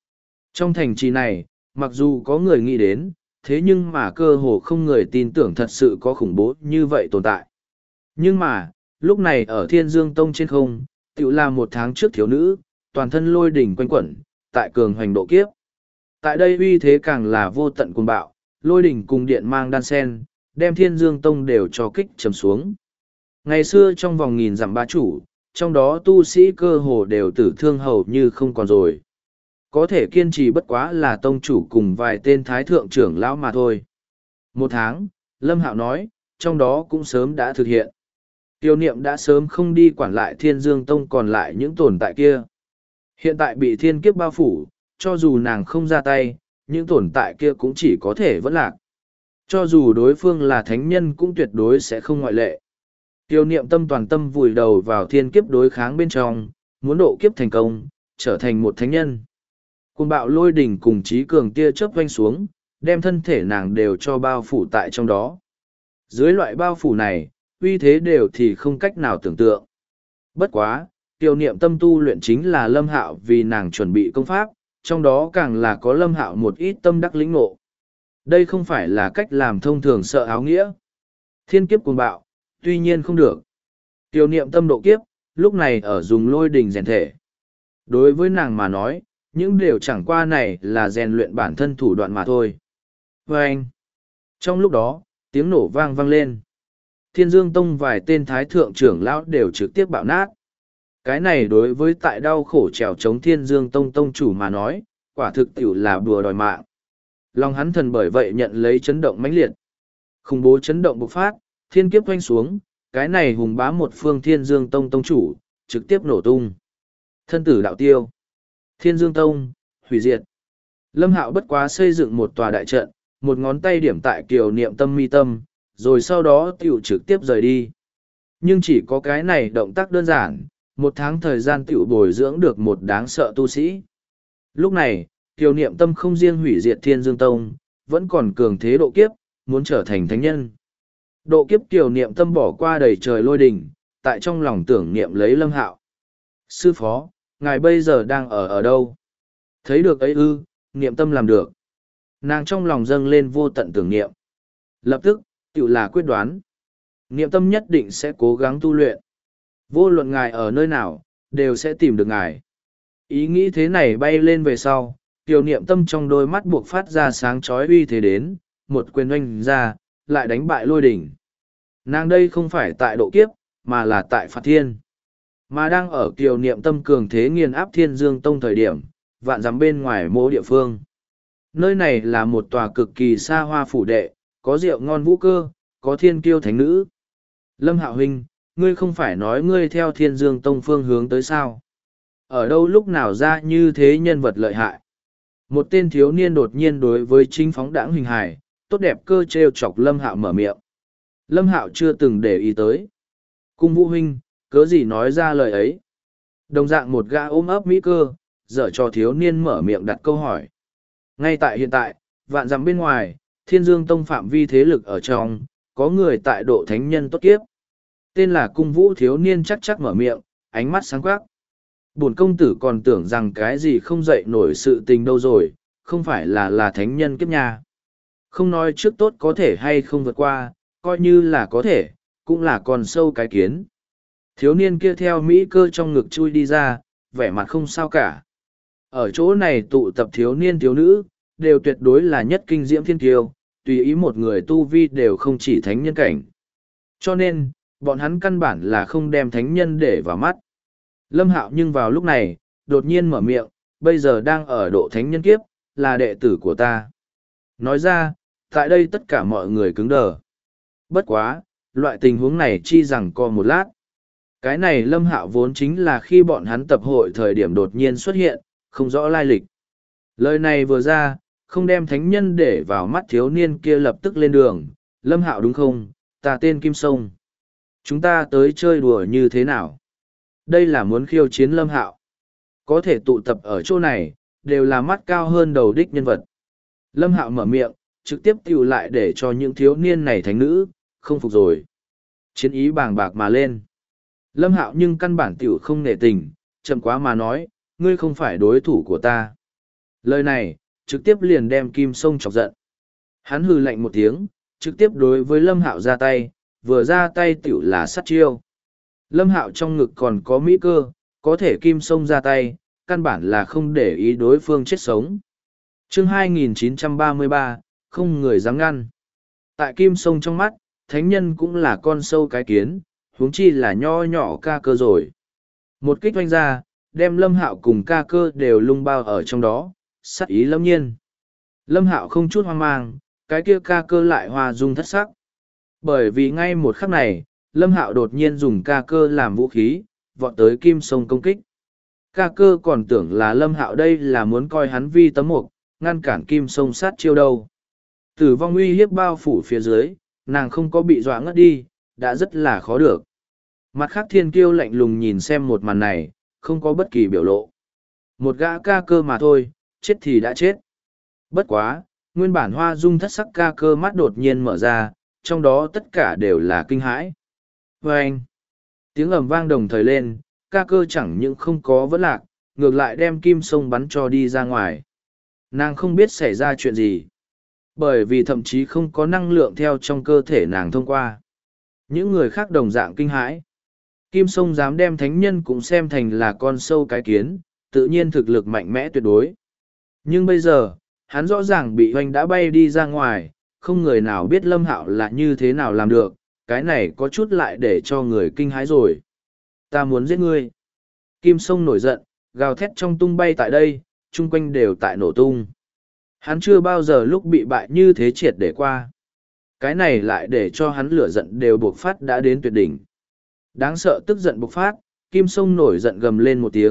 Trong thành trì này, mặc dù có người nghĩ đến, thế nhưng mà cơ hồ không người tin tưởng thật sự có khủng bố như vậy tồn tại. Nhưng mà, lúc này ở Thiên Dương Tông trên không, tự là một tháng trước thiếu nữ, toàn thân lôi đỉnh quanh quẩn, tại cường hoành độ kiếp. Tại đây uy thế càng là vô tận cuồng bạo, lôi đỉnh cùng điện mang đan sen, đem Thiên Dương Tông đều cho kích trầm xuống. Ngày xưa trong vòng nghìn dặm bá chủ, trong đó tu sĩ cơ hồ đều tử thương hầu như không còn rồi. Có thể kiên trì bất quá là tông chủ cùng vài tên thái thượng trưởng lão mà thôi. Một tháng, Lâm Hạo nói, trong đó cũng sớm đã thực hiện. Tiêu niệm đã sớm không đi quản lại Thiên Dương Tông còn lại những tồn tại kia. Hiện tại bị thiên kiếp bao phủ, cho dù nàng không ra tay, những tồn tại kia cũng chỉ có thể vẫn lạc. Cho dù đối phương là thánh nhân cũng tuyệt đối sẽ không ngoại lệ. Tiêu niệm tâm toàn tâm vùi đầu vào thiên kiếp đối kháng bên trong, muốn độ kiếp thành công, trở thành một thánh nhân. Cuồng bạo lôi đỉnh cùng trí cường tia chớp vanh xuống, đem thân thể nàng đều cho bao phủ tại trong đó. Dưới loại bao phủ này, uy thế đều thì không cách nào tưởng tượng. Bất quá, tiêu niệm tâm tu luyện chính là Lâm Hạo vì nàng chuẩn bị công pháp, trong đó càng là có Lâm Hạo một ít tâm đắc lĩnh ngộ. Đây không phải là cách làm thông thường sợ áo nghĩa. Thiên kiếp cuồng bạo, tuy nhiên không được. Tiêu niệm tâm độ kiếp, lúc này ở dùng lôi đình rèn thể. Đối với nàng mà nói, những điều chẳng qua này là rèn luyện bản thân thủ đoạn mà thôi. Và anh, trong lúc đó, tiếng nổ vang vang lên. Thiên Dương Tông vài tên thái thượng trưởng lão đều trực tiếp bạo nát. Cái này đối với tại đau khổ trèo chống Thiên Dương Tông tông chủ mà nói, quả thực tiểu là đùa đòi mạng. Lòng hắn thần bởi vậy nhận lấy chấn động mãnh liệt. Khủng bố chấn động bộc phát, thiên kiếp oanh xuống, cái này hùng bá một phương Thiên Dương Tông tông chủ, trực tiếp nổ tung. Thân tử đạo tiêu. Thiên Dương Tông, hủy diệt. Lâm Hạo bất quá xây dựng một tòa đại trận, một ngón tay điểm tại Kiều Niệm Tâm mi tâm, rồi sau đó tiểu trực tiếp rời đi. Nhưng chỉ có cái này động tác đơn giản, một tháng thời gian tiểu bồi dưỡng được một đáng sợ tu sĩ. Lúc này, Kiều Niệm Tâm không riêng hủy diệt Thiên Dương Tông, vẫn còn cường thế độ kiếp, muốn trở thành thánh nhân. Độ kiếp Kiều Niệm Tâm bỏ qua đầy trời lôi đình, tại trong lòng tưởng niệm lấy Lâm Hạo. Sư phó, ngài bây giờ đang ở đâu? Thấy được ấy ư, Niệm Tâm làm được. Nàng trong lòng dâng lên vô tận tưởng niệm. Lập tức, tự là quyết đoán. Niệm Tâm nhất định sẽ cố gắng tu luyện. Vô luận ngài ở nơi nào, đều sẽ tìm được ngài. Ý nghĩ thế này bay lên về sau, Kiều Niệm Tâm trong đôi mắt buộc phát ra sáng chói uy thế đến, một quyền oanh ra, lại đánh bại lôi đỉnh. Nàng đây không phải tại độ kiếp, mà là tại Phạt Thiên. Mà đang ở Kiều Niệm Tâm cường thế nghiền áp Thiên Dương Tông thời điểm, vạn dặm bên ngoài mô địa phương. Nơi này là một tòa cực kỳ xa hoa phủ đệ, có rượu ngon vũ cơ, có thiên kiêu thánh nữ. Lâm Hạo huynh, ngươi không phải nói ngươi theo Thiên Dương Tông phương hướng tới sao? Ở đâu lúc nào ra như thế nhân vật lợi hại? Một tên thiếu niên đột nhiên đối với chính phóng đãng hình hài, tốt đẹp cơ trêu chọc Lâm Hạo mở miệng. Lâm Hạo chưa từng để ý tới. Cung Vũ huynh, cớ gì nói ra lời ấy? Đồng dạng một gã ôm ấp mỹ cơ, dở cho thiếu niên mở miệng đặt câu hỏi. Ngay tại hiện tại, vạn dặm bên ngoài, Thiên Dương Tông phạm vi thế lực ở trong, có người tại độ thánh nhân tốt kiếp. Tên là Cung Vũ thiếu niên chắc chắc mở miệng, ánh mắt sáng quắc. Bổn công tử còn tưởng rằng cái gì không dậy nổi sự tình đâu rồi, không phải là thánh nhân kiếp nhà. Không nói trước tốt có thể hay không vượt qua, coi như là có thể, cũng là còn sâu cái kiến. Thiếu niên kia theo mỹ cơ trong ngực chui đi ra, vẻ mặt không sao cả. Ở chỗ này tụ tập thiếu niên thiếu nữ, đều tuyệt đối là nhất kinh diễm thiên kiêu, tùy ý một người tu vi đều không chỉ thánh nhân cảnh. Cho nên, bọn hắn căn bản là không đem thánh nhân để vào mắt. Lâm Hạo nhưng vào lúc này, đột nhiên mở miệng, bây giờ đang ở độ thánh nhân kiếp, là đệ tử của ta. Nói ra, tại đây tất cả mọi người cứng đờ. Bất quá, loại tình huống này chi rằng có một lát. Cái này Lâm Hạo vốn chính là khi bọn hắn tập hội thời điểm đột nhiên xuất hiện, không rõ lai lịch. Lời này vừa ra, không đem thánh nhân để vào mắt thiếu niên kia lập tức lên đường. Lâm Hạo đúng không? Ta tên Kim Sông. Chúng ta tới chơi đùa như thế nào? Đây là muốn khiêu chiến Lâm Hạo. Có thể tụ tập ở chỗ này, đều là mắt cao hơn đầu đích nhân vật. Lâm Hạo mở miệng, trực tiếp tiêu lại để cho những thiếu niên này thánh nữ, không phục rồi. Chiến ý bàng bạc mà lên. Lâm Hạo nhưng căn bản tiểu không nể tình, chậm quá mà nói, ngươi không phải đối thủ của ta. Lời này, trực tiếp liền đem Kim Sông chọc giận. Hắn hừ lạnh một tiếng, trực tiếp đối với Lâm Hạo ra tay, vừa ra tay tiểu là sát chiêu. Lâm Hạo trong ngực còn có mỹ cơ, có thể Kim Sông ra tay, căn bản là không để ý đối phương chết sống. Chương 2933, không người dám ngăn. Tại Kim Sông trong mắt, thánh nhân cũng là con sâu cái kiến, huống chi là nho nhỏ ca cơ rồi. Một kích oanh ra, đem Lâm Hạo cùng ca cơ đều lung bao ở trong đó, sắc ý lâm nhiên. Lâm Hạo không chút hoang mang, cái kia ca cơ lại hòa dung thất sắc. Bởi vì ngay một khắc này, Lâm Hạo đột nhiên dùng ca cơ làm vũ khí, vọt tới Kim Sông công kích. Ca cơ còn tưởng là Lâm Hạo đây là muốn coi hắn vi tấm mục, ngăn cản Kim Sông sát chiêu đâu. Tử vong uy hiếp bao phủ phía dưới, nàng không có bị dọa ngất đi, đã rất là khó được. Mặt khác thiên kiêu lạnh lùng nhìn xem một màn này, không có bất kỳ biểu lộ. Một gã ca cơ mà thôi, chết thì đã chết. Bất quá, nguyên bản hoa dung thất sắc ca cơ mắt đột nhiên mở ra, trong đó tất cả đều là kinh hãi. Và anh, tiếng ầm vang đồng thời lên, ca cơ chẳng những không có vấn lạc, ngược lại đem Kim Sông bắn cho đi ra ngoài. Nàng không biết xảy ra chuyện gì, bởi vì thậm chí không có năng lượng theo trong cơ thể nàng thông qua. Những người khác đồng dạng kinh hãi. Kim Sông dám đem thánh nhân cũng xem thành là con sâu cái kiến, tự nhiên thực lực mạnh mẽ tuyệt đối. Nhưng bây giờ, hắn rõ ràng bị hoành đã bay đi ra ngoài, không người nào biết Lâm Hạo là như thế nào làm được, cái này có chút lại để cho người kinh hãi rồi. Ta muốn giết ngươi. Kim Sông nổi giận, gào thét trong tung bay tại đây, chung quanh đều tại nổ tung. Hắn chưa bao giờ lúc bị bại như thế triệt để qua. Cái này lại để cho hắn lửa giận đều buộc phát đã đến tuyệt đỉnh. Đáng sợ tức giận bộc phát, Kim Sông nổi giận gầm lên một tiếng,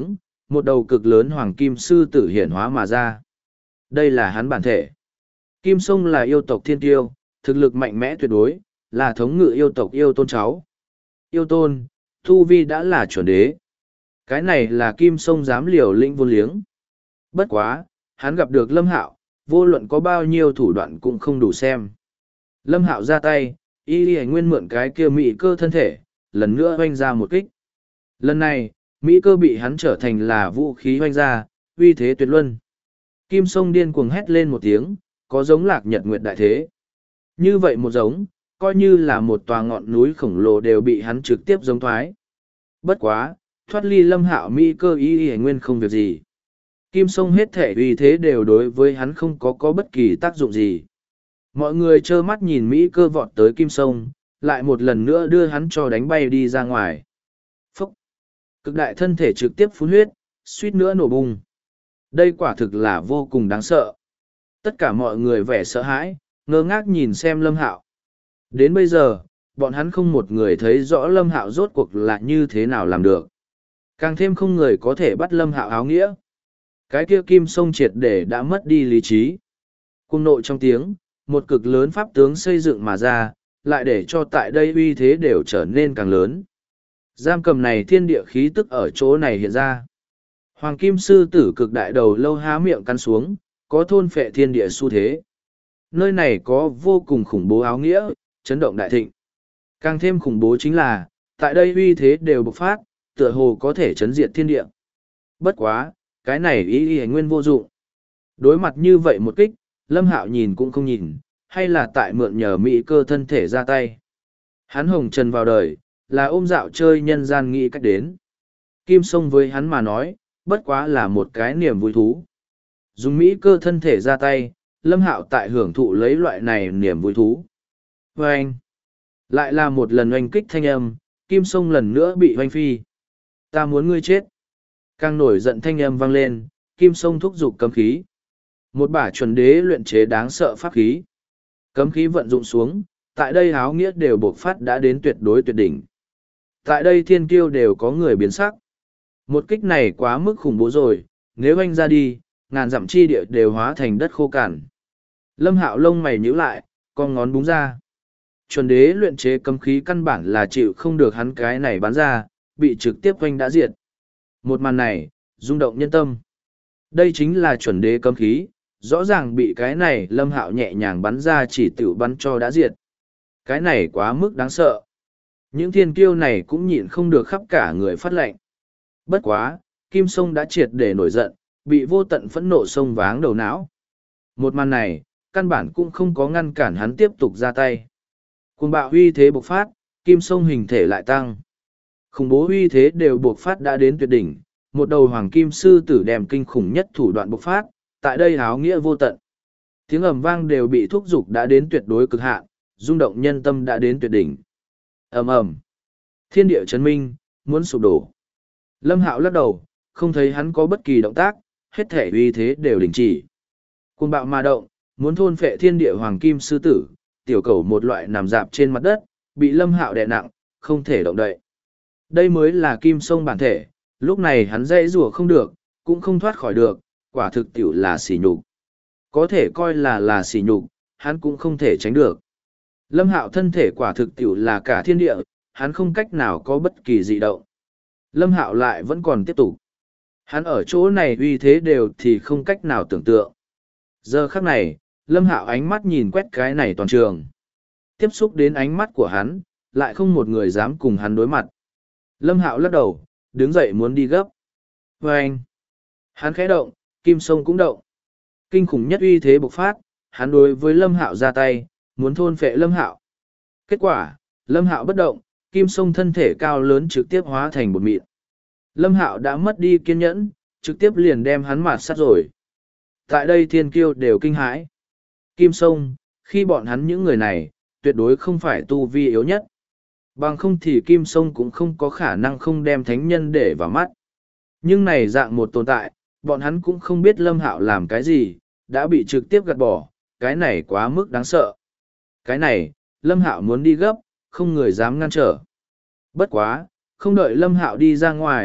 một đầu cực lớn hoàng kim sư tử hiển hóa mà ra. Đây là hắn bản thể. Kim Sông là yêu tộc thiên tiêu, thực lực mạnh mẽ tuyệt đối, là thống ngự yêu tộc yêu tôn cháu. Yêu tôn, tu vi đã là chuẩn đế. Cái này là Kim Sông dám liều lĩnh vô liếng. Bất quá, hắn gặp được Lâm Hạo, vô luận có bao nhiêu thủ đoạn cũng không đủ xem. Lâm Hạo ra tay, y lì nguyên mượn cái kia mỹ cơ thân thể, lần nữa hoanh ra một kích. Lần này, mỹ cơ bị hắn trở thành là vũ khí hoanh ra, uy thế tuyệt luân. Kim Sông điên cuồng hét lên một tiếng, có giống lạc nhật nguyệt đại thế. Như vậy một giống, coi như là một tòa ngọn núi khổng lồ đều bị hắn trực tiếp giống thoái. Bất quá, thoát ly Lâm Hạo mỹ cơ y lì nguyên không việc gì. Kim Sông hết thể uy thế đều đối với hắn không có bất kỳ tác dụng gì. Mọi người trơ mắt nhìn Mỹ cơ vọt tới Kim Sông, lại một lần nữa đưa hắn cho đánh bay đi ra ngoài. Phúc! Cực đại thân thể trực tiếp phun huyết, suýt nữa nổ bung. Đây quả thực là vô cùng đáng sợ. Tất cả mọi người vẻ sợ hãi, ngơ ngác nhìn xem Lâm Hạo. Đến bây giờ, bọn hắn không một người thấy rõ Lâm Hạo rốt cuộc là như thế nào làm được. Càng thêm không người có thể bắt Lâm Hạo áo nghĩa. Cái kia Kim Sông triệt để đã mất đi lý trí. Cung nộ trong tiếng, một cực lớn pháp tướng xây dựng mà ra, lại để cho tại đây uy thế đều trở nên càng lớn. Giam cầm này thiên địa khí tức ở chỗ này hiện ra. Hoàng Kim Sư tử cực đại đầu lâu há miệng cắn xuống, có thôn phệ thiên địa xu thế. Nơi này có vô cùng khủng bố áo nghĩa, chấn động đại thịnh. Càng thêm khủng bố chính là, tại đây uy thế đều bộc phát, tựa hồ có thể chấn diệt thiên địa. Bất quá, cái này ý nguyên vô dụng. Đối mặt như vậy một kích, Lâm Hạo nhìn cũng không nhìn, hay là tại mượn nhờ mỹ cơ thân thể ra tay. Hắn hồng trần vào đời, là ôm dạo chơi nhân gian nghĩ cách đến. Kim Sông với hắn mà nói, bất quá là một cái niềm vui thú. Dùng mỹ cơ thân thể ra tay, Lâm Hạo tại hưởng thụ lấy loại này niềm vui thú. Oanh! Lại là một lần oanh kích thanh âm, Kim Sông lần nữa bị oanh phi. Ta muốn ngươi chết. Càng nổi giận thanh âm vang lên, Kim Sông thúc giục cấm khí. Một bả chuẩn đế luyện chế đáng sợ pháp khí. Cấm khí vận dụng xuống, tại đây áo nghĩa đều bộc phát đã đến tuyệt đối tuyệt đỉnh. Tại đây thiên kiêu đều có người biến sắc. Một kích này quá mức khủng bố rồi, nếu anh ra đi, ngàn dặm chi địa đều hóa thành đất khô cằn. Lâm Hạo lông mày nhíu lại, con ngón búng ra. Chuẩn đế luyện chế cấm khí căn bản là chịu không được hắn cái này bắn ra, bị trực tiếp oanh đã diệt. Một màn này, rung động nhân tâm. Đây chính là chuẩn đế cấm khí, rõ ràng bị cái này Lâm Hạo nhẹ nhàng bắn ra chỉ tiểu bắn cho đã diệt. Cái này quá mức đáng sợ. Những thiên kiêu này cũng nhịn không được khắp cả người phát lệnh. Bất quá, Kim Sông đã triệt để nổi giận, bị vô tận phẫn nộ xông váng đầu não. Một màn này, căn bản cũng không có ngăn cản hắn tiếp tục ra tay. Cuồng bạo uy thế bộc phát, Kim Sông hình thể lại tăng. Khủng bố uy thế đều bộc phát đã đến tuyệt đỉnh, một đầu hoàng kim sư tử đem kinh khủng nhất thủ đoạn bộc phát, tại đây áo nghĩa vô tận. Tiếng ầm vang đều bị thúc giục đã đến tuyệt đối cực hạn, rung động nhân tâm đã đến tuyệt đỉnh. Ầm ầm, thiên địa chấn minh, muốn sụp đổ. Lâm Hạo lắc đầu, không thấy hắn có bất kỳ động tác, hết thể uy thế đều đình chỉ. Cuồng bạo mà động, muốn thôn phệ thiên địa hoàng kim sư tử, tiểu cầu một loại nằm dạp trên mặt đất, bị Lâm Hạo đè nặng, không thể động đậy. Đây mới là Kim Sông bản thể, lúc này hắn dãy rủa không được, cũng không thoát khỏi được, quả thực tiểu là sỉ nhục. Có thể coi là sỉ nhục, hắn cũng không thể tránh được. Lâm Hạo thân thể quả thực tiểu là cả thiên địa, hắn không cách nào có bất kỳ dị động. Lâm Hạo lại vẫn còn tiếp tục. Hắn ở chỗ này uy thế đều thì không cách nào tưởng tượng. Giờ khắc này, Lâm Hạo ánh mắt nhìn quét cái này toàn trường. Tiếp xúc đến ánh mắt của hắn, lại không một người dám cùng hắn đối mặt. Lâm Hạo lắc đầu, đứng dậy muốn đi gấp. Và anh, hắn khẽ động, Kim Sông cũng động. Kinh khủng nhất uy thế bộc phát, hắn đối với Lâm Hạo ra tay, muốn thôn phệ Lâm Hạo. Kết quả, Lâm Hạo bất động, Kim Sông thân thể cao lớn trực tiếp hóa thành bột mịn. Lâm Hạo đã mất đi kiên nhẫn, trực tiếp liền đem hắn mạt sát rồi. Tại đây thiên kiêu đều kinh hãi. Kim Sông, khi bọn hắn những người này, tuyệt đối không phải tu vi yếu nhất. Bằng không thì Kim Sông cũng không có khả năng không đem thánh nhân để vào mắt. Nhưng này dạng một tồn tại, bọn hắn cũng không biết Lâm Hạo làm cái gì, đã bị trực tiếp gạt bỏ, cái này quá mức đáng sợ. Cái này, Lâm Hạo muốn đi gấp, không người dám ngăn trở. Bất quá, không đợi Lâm Hạo đi ra ngoài,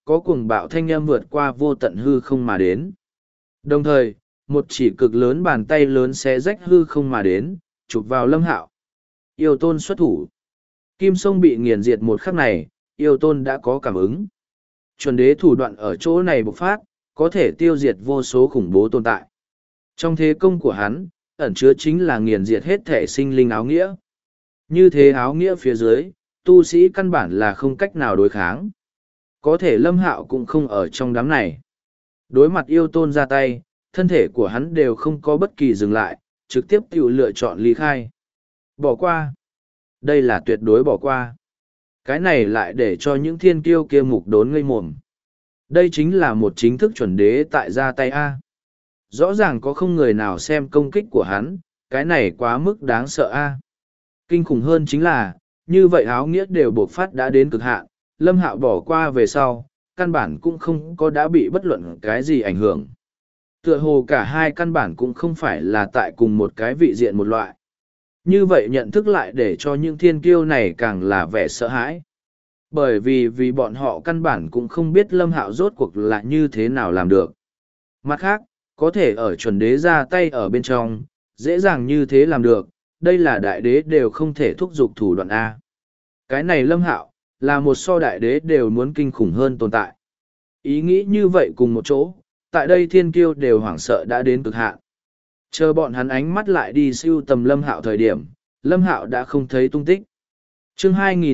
có cuồng bạo thanh âm vượt qua vô tận hư không mà đến. Đồng thời, một chỉ cực lớn bàn tay lớn xé rách hư không mà đến, chụp vào Lâm Hạo. Yêu tôn xuất thủ. Kim sông bị nghiền diệt một khắc này, yêu tôn đã có cảm ứng. Chuẩn đế thủ đoạn ở chỗ này bộc phát, có thể tiêu diệt vô số khủng bố tồn tại. Trong thế công của hắn, ẩn chứa chính là nghiền diệt hết thể sinh linh áo nghĩa. Như thế áo nghĩa phía dưới, tu sĩ căn bản là không cách nào đối kháng. Có thể Lâm Hạo cũng không ở trong đám này. Đối mặt yêu tôn ra tay, thân thể của hắn đều không có bất kỳ dừng lại, trực tiếp tự lựa chọn ly khai. Bỏ qua. Đây là tuyệt đối bỏ qua. Cái này lại để cho những thiên kiêu kia mục đốn ngây mồm. Đây chính là một chính thức chuẩn đế tại ra tay A. Rõ ràng có không người nào xem công kích của hắn, cái này quá mức đáng sợ A. Kinh khủng hơn chính là, như vậy áo nghĩa đều bộc phát đã đến cực hạn, Lâm Hạo bỏ qua về sau, căn bản cũng không có đã bị bất luận cái gì ảnh hưởng. Tựa hồ cả hai căn bản cũng không phải là tại cùng một cái vị diện một loại. Như vậy nhận thức lại để cho những thiên kiêu này càng là vẻ sợ hãi. Bởi vì bọn họ căn bản cũng không biết Lâm Hạo rốt cuộc là như thế nào làm được. Mặt khác, có thể ở chuẩn đế ra tay ở bên trong, dễ dàng như thế làm được, đây là đại đế đều không thể thúc giục thủ đoạn A. Cái này Lâm Hạo, là một so đại đế đều muốn kinh khủng hơn tồn tại. Ý nghĩ như vậy cùng một chỗ, tại đây thiên kiêu đều hoảng sợ đã đến cực hạn. Chờ bọn hắn ánh mắt lại đi siêu tầm Lâm Hạo thời điểm, Lâm Hạo đã không thấy tung tích. Chương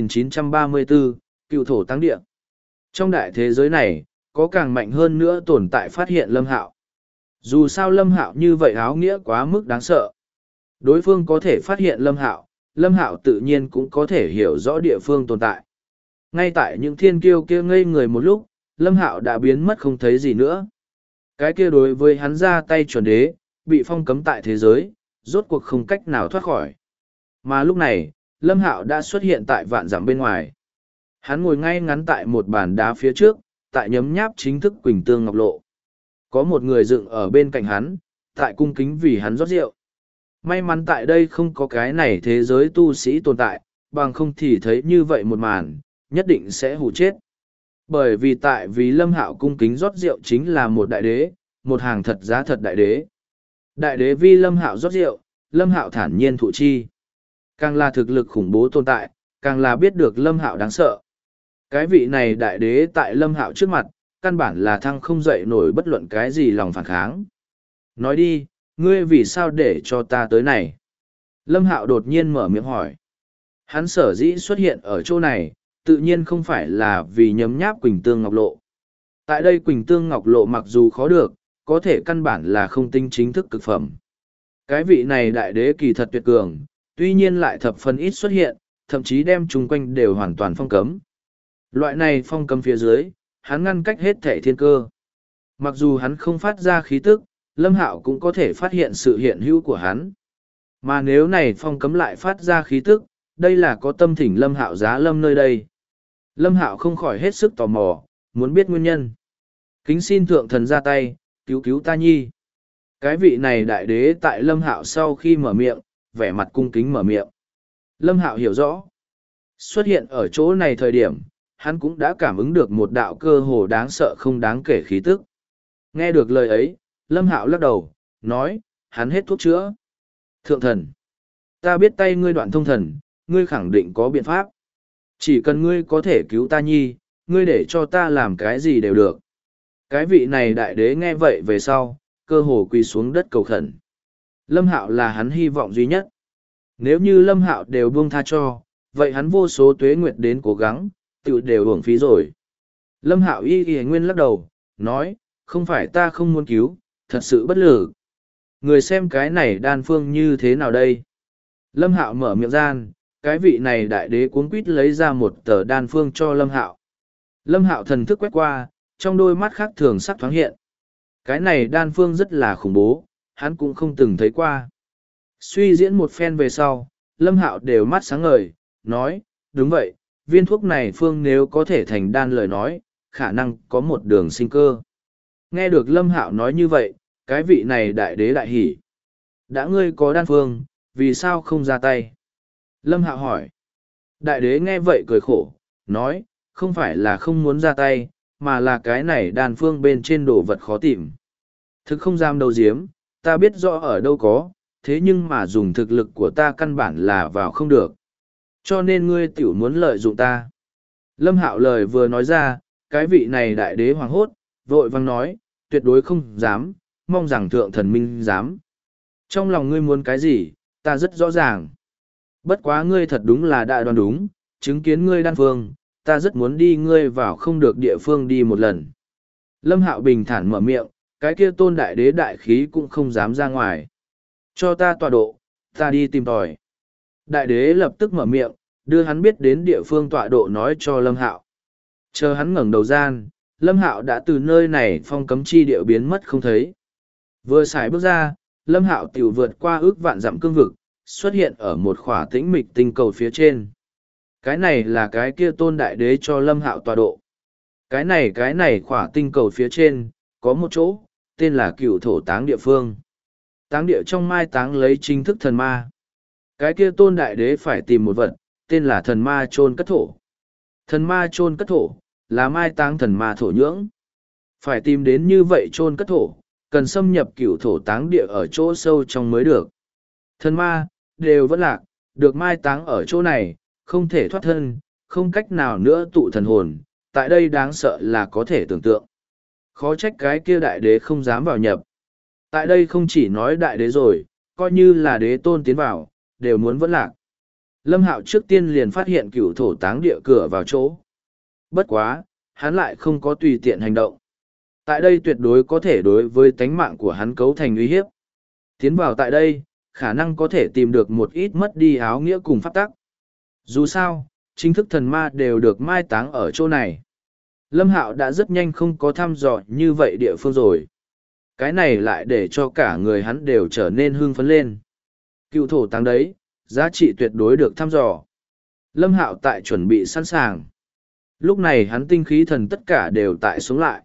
2934, Cựu thổ táng địa. Trong đại thế giới này, có càng mạnh hơn nữa tồn tại phát hiện Lâm Hạo. Dù sao Lâm Hạo như vậy áo nghĩa quá mức đáng sợ. Đối phương có thể phát hiện Lâm Hạo tự nhiên cũng có thể hiểu rõ địa phương tồn tại. Ngay tại những thiên kiêu kia ngây người một lúc, Lâm Hạo đã biến mất không thấy gì nữa. Cái kia đối với hắn ra tay chuẩn đế, bị phong cấm tại thế giới, rốt cuộc không cách nào thoát khỏi. Mà lúc này, Lâm Hạo đã xuất hiện tại vạn dặm bên ngoài. Hắn ngồi ngay ngắn tại một bàn đá phía trước, tại nhấm nháp chính thức Quỳnh Tương Ngọc Lộ. Có một người dựng ở bên cạnh hắn, tại cung kính vì hắn rót rượu. May mắn tại đây không có cái này thế giới tu sĩ tồn tại, bằng không thì thấy như vậy một màn, nhất định sẽ hù chết. Bởi vì Lâm Hạo cung kính rót rượu chính là một đại đế, một hàng thật giá thật đại đế. Đại đế vi Lâm Hạo rót rượu, Lâm Hạo thản nhiên thụ chi. Càng là thực lực khủng bố tồn tại, càng là biết được Lâm Hạo đáng sợ. Cái vị này đại đế tại Lâm Hạo trước mặt, căn bản là thăng không dậy nổi bất luận cái gì lòng phản kháng. Nói đi, ngươi vì sao để cho ta tới này? Lâm Hạo đột nhiên mở miệng hỏi. Hắn sở dĩ xuất hiện ở chỗ này, tự nhiên không phải là vì nhấm nháp Quỳnh Tương Ngọc Lộ. Tại đây Quỳnh Tương Ngọc Lộ mặc dù khó được, có thể căn bản là không tinh chính thức cực phẩm. Cái vị này đại đế kỳ thật tuyệt cường, tuy nhiên lại thập phần ít xuất hiện, thậm chí đem chung quanh đều hoàn toàn phong cấm. Loại này phong cấm phía dưới, hắn ngăn cách hết thể thiên cơ. Mặc dù hắn không phát ra khí tức, Lâm Hạo cũng có thể phát hiện sự hiện hữu của hắn. Mà nếu này phong cấm lại phát ra khí tức, đây là có tâm thỉnh Lâm Hạo giá lâm nơi đây. Lâm Hạo không khỏi hết sức tò mò, muốn biết nguyên nhân. Kính xin thượng thần ra tay, cứu cứu ta nhi. Cái vị này đại đế tại Lâm Hạo sau khi mở miệng, vẻ mặt cung kính mở miệng. Lâm Hạo hiểu rõ. Xuất hiện ở chỗ này thời điểm, hắn cũng đã cảm ứng được một đạo cơ hồ đáng sợ không đáng kể khí tức. Nghe được lời ấy, Lâm Hạo lắc đầu, nói, hắn hết thuốc chữa. Thượng thần, ta biết tay ngươi đoạn thông thần, ngươi khẳng định có biện pháp. Chỉ cần ngươi có thể cứu ta nhi, ngươi để cho ta làm cái gì đều được. Cái vị này đại đế nghe vậy về sau, cơ hồ quỳ xuống đất cầu khẩn. Lâm Hạo là hắn hy vọng duy nhất. Nếu như Lâm Hạo đều buông tha cho, vậy hắn vô số tuế nguyệt đến cố gắng, tự đều uổng phí rồi. Lâm Hạo y nguyên lắc đầu, nói, không phải ta không muốn cứu, thật sự bất lực. Người xem cái này đan phương như thế nào đây? Lâm Hạo mở miệng gian, cái vị này đại đế cuống quýt lấy ra một tờ đan phương cho Lâm Hạo. Lâm Hạo thần thức quét qua, trong đôi mắt khác thường sắc thoáng hiện. Cái này đan phương rất là khủng bố, hắn cũng không từng thấy qua. Suy diễn một phen về sau, Lâm Hạo đều mắt sáng ngời, nói, đúng vậy, viên thuốc này phương nếu có thể thành đan lời nói, khả năng có một đường sinh cơ. Nghe được Lâm Hạo nói như vậy, cái vị này đại đế đại hỉ. Đã ngươi có đan phương, vì sao không ra tay? Lâm Hạo hỏi. Đại đế nghe vậy cười khổ, nói, không phải là không muốn ra tay, mà là cái này đan phương bên trên đồ vật khó tìm. Thực không dám đâu giếm, ta biết rõ ở đâu có, thế nhưng mà dùng thực lực của ta căn bản là vào không được. Cho nên ngươi tiểu muốn lợi dụng ta. Lâm Hạo lời vừa nói ra, cái vị này đại đế hoàng hốt, vội vang nói, tuyệt đối không dám, mong rằng thượng thần minh dám. Trong lòng ngươi muốn cái gì, ta rất rõ ràng. Bất quá ngươi thật đúng là đã đoán đúng, chứng kiến ngươi đan phương, ta rất muốn đi ngươi vào không được địa phương đi một lần. Lâm Hạo bình thản mở miệng, cái kia tôn đại đế đại khí cũng không dám ra ngoài. Cho ta tọa độ, ta đi tìm tòi. Đại đế lập tức mở miệng, đưa hắn biết đến địa phương tọa độ nói cho Lâm Hạo. Chờ hắn ngẩng đầu gian, Lâm Hạo đã từ nơi này phong cấm chi địa biến mất không thấy. Vừa xài bước ra, Lâm Hạo tiểu vượt qua ước vạn dặm cương vực, xuất hiện ở một khỏa tĩnh mịch tinh cầu phía trên. Cái này là cái kia tôn đại đế cho Lâm Hạo tọa độ. Cái này khỏa tinh cầu phía trên, có một chỗ, tên là Cựu Thổ Táng Địa Phương. Táng địa trong mai táng lấy chính thức thần ma. Cái kia tôn đại đế phải tìm một vật, tên là thần ma chôn cất thổ. Thần ma chôn cất thổ, là mai táng thần ma thổ nhưỡng. Phải tìm đến như vậy chôn cất thổ, cần xâm nhập Cựu Thổ Táng Địa ở chỗ sâu trong mới được. Thần ma, đều vẫn lạc, được mai táng ở chỗ này, không thể thoát thân, không cách nào nữa tụ thần hồn, tại đây đáng sợ là có thể tưởng tượng. Khó trách cái kia đại đế không dám vào nhập. Tại đây không chỉ nói đại đế rồi, coi như là đế tôn tiến vào, đều muốn vẫn lạc. Lâm Hạo trước tiên liền phát hiện Cựu Thổ Táng Địa cửa vào chỗ. Bất quá, hắn lại không có tùy tiện hành động. Tại đây tuyệt đối có thể đối với tánh mạng của hắn cấu thành uy hiếp. Tiến vào tại đây, khả năng có thể tìm được một ít mất đi áo nghĩa cùng pháp tắc. Dù sao, chính thức thần ma đều được mai táng ở chỗ này. Lâm Hạo đã rất nhanh không có thăm dò như vậy địa phương rồi. Cái này lại để cho cả người hắn đều trở nên hưng phấn lên. Cựu thổ táng đấy, giá trị tuyệt đối được thăm dò. Lâm Hạo tại chuẩn bị sẵn sàng. Lúc này hắn tinh khí thần tất cả đều tại sống lại.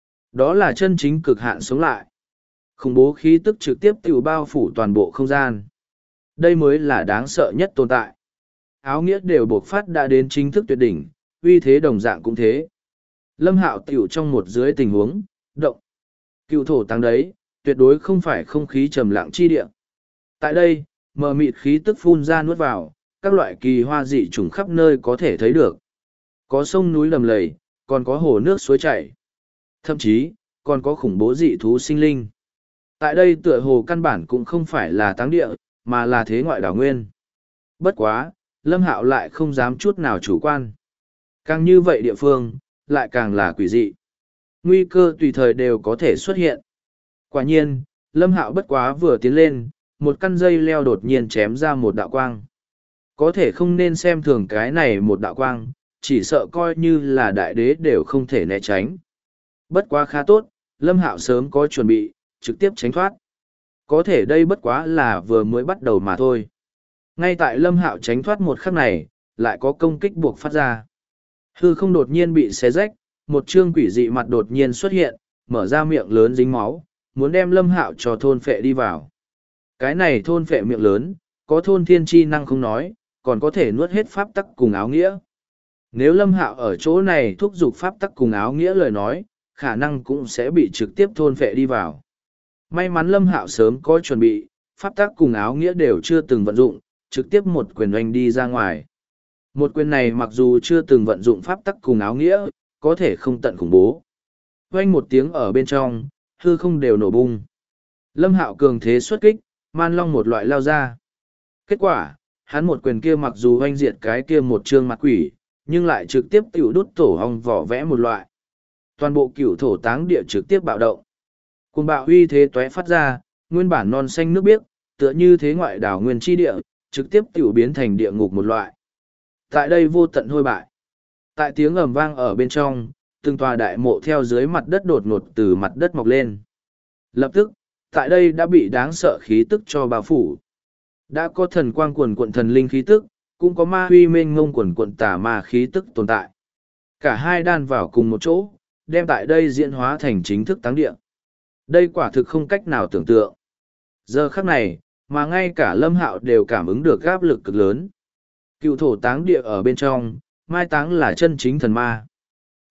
Đó là chân chính cực hạn sống lại. Khủng bố khí tức trực tiếp tự bao phủ toàn bộ không gian. Đây mới là đáng sợ nhất tồn tại. Áo nghĩa đều buộc phát đã đến chính thức tuyệt đỉnh, uy thế đồng dạng cũng thế. Lâm Hạo tiểu trong một dưới tình huống, động. Cựu thổ tăng đấy, tuyệt đối không phải không khí trầm lặng chi địa. Tại đây, mờ mịt khí tức phun ra nuốt vào, các loại kỳ hoa dị trùng khắp nơi có thể thấy được. Có sông núi lầm lầy, còn có hồ nước suối chảy. Thậm chí, còn có khủng bố dị thú sinh linh. Tại đây tựa hồ căn bản cũng không phải là táng địa, mà là thế ngoại đảo nguyên. Bất quá, Lâm Hạo lại không dám chút nào chủ quan. Càng như vậy địa phương, lại càng là quỷ dị. Nguy cơ tùy thời đều có thể xuất hiện. Quả nhiên, Lâm Hạo bất quá vừa tiến lên, một căn dây leo đột nhiên chém ra một đạo quang. Có thể không nên xem thường cái này một đạo quang, chỉ sợ coi như là đại đế đều không thể né tránh. Bất quá khá tốt, Lâm Hạo sớm có chuẩn bị, trực tiếp tránh thoát. Có thể đây bất quá là vừa mới bắt đầu mà thôi. Ngay tại Lâm Hạo tránh thoát một khắc này, lại có công kích buộc phát ra. Hư không đột nhiên bị xé rách, một trương quỷ dị mặt đột nhiên xuất hiện, mở ra miệng lớn dính máu, muốn đem Lâm Hạo cho thôn phệ đi vào. Cái này thôn phệ miệng lớn, có thôn thiên chi năng không nói, còn có thể nuốt hết pháp tắc cùng áo nghĩa. Nếu Lâm Hạo ở chỗ này thúc giục pháp tắc cùng áo nghĩa lời nói, khả năng cũng sẽ bị trực tiếp thôn phệ đi vào. May mắn Lâm Hạo sớm có chuẩn bị, pháp tắc cùng áo nghĩa đều chưa từng vận dụng, trực tiếp một quyền oanh đi ra ngoài. Một quyền này mặc dù chưa từng vận dụng pháp tắc cùng áo nghĩa, có thể không tận khủng bố. Oanh một tiếng ở bên trong, hư không đều nổ bung. Lâm Hạo cường thế xuất kích, man long một loại lao ra. Kết quả, hắn một quyền kia mặc dù oanh diệt cái kia một trương mặt quỷ, nhưng lại trực tiếp tiểu đốt tổ hong vỏ vẽ một loại. Toàn bộ Cựu Thổ Táng Địa trực tiếp bạo động. Cuồng bạo uy thế tóe phát ra, nguyên bản non xanh nước biếc, tựa như thế ngoại đảo nguyên chi địa, trực tiếp tiểu biến thành địa ngục một loại. Tại đây vô tận hôi bại. Tại tiếng ầm vang ở bên trong, từng tòa đại mộ theo dưới mặt đất đột ngột từ mặt đất mọc lên. Lập tức, tại đây đã bị đáng sợ khí tức cho bao phủ. Đã có thần quang quần quận thần linh khí tức, cũng có ma huy mênh ngông quần quận tà ma khí tức tồn tại. Cả hai đan vào cùng một chỗ, đem tại đây diễn hóa thành chính thức táng địa. Đây quả thực không cách nào tưởng tượng. Giờ khắc này, mà ngay cả Lâm Hạo đều cảm ứng được áp lực cực lớn. Cựu thổ táng địa ở bên trong, mai táng là chân chính thần ma.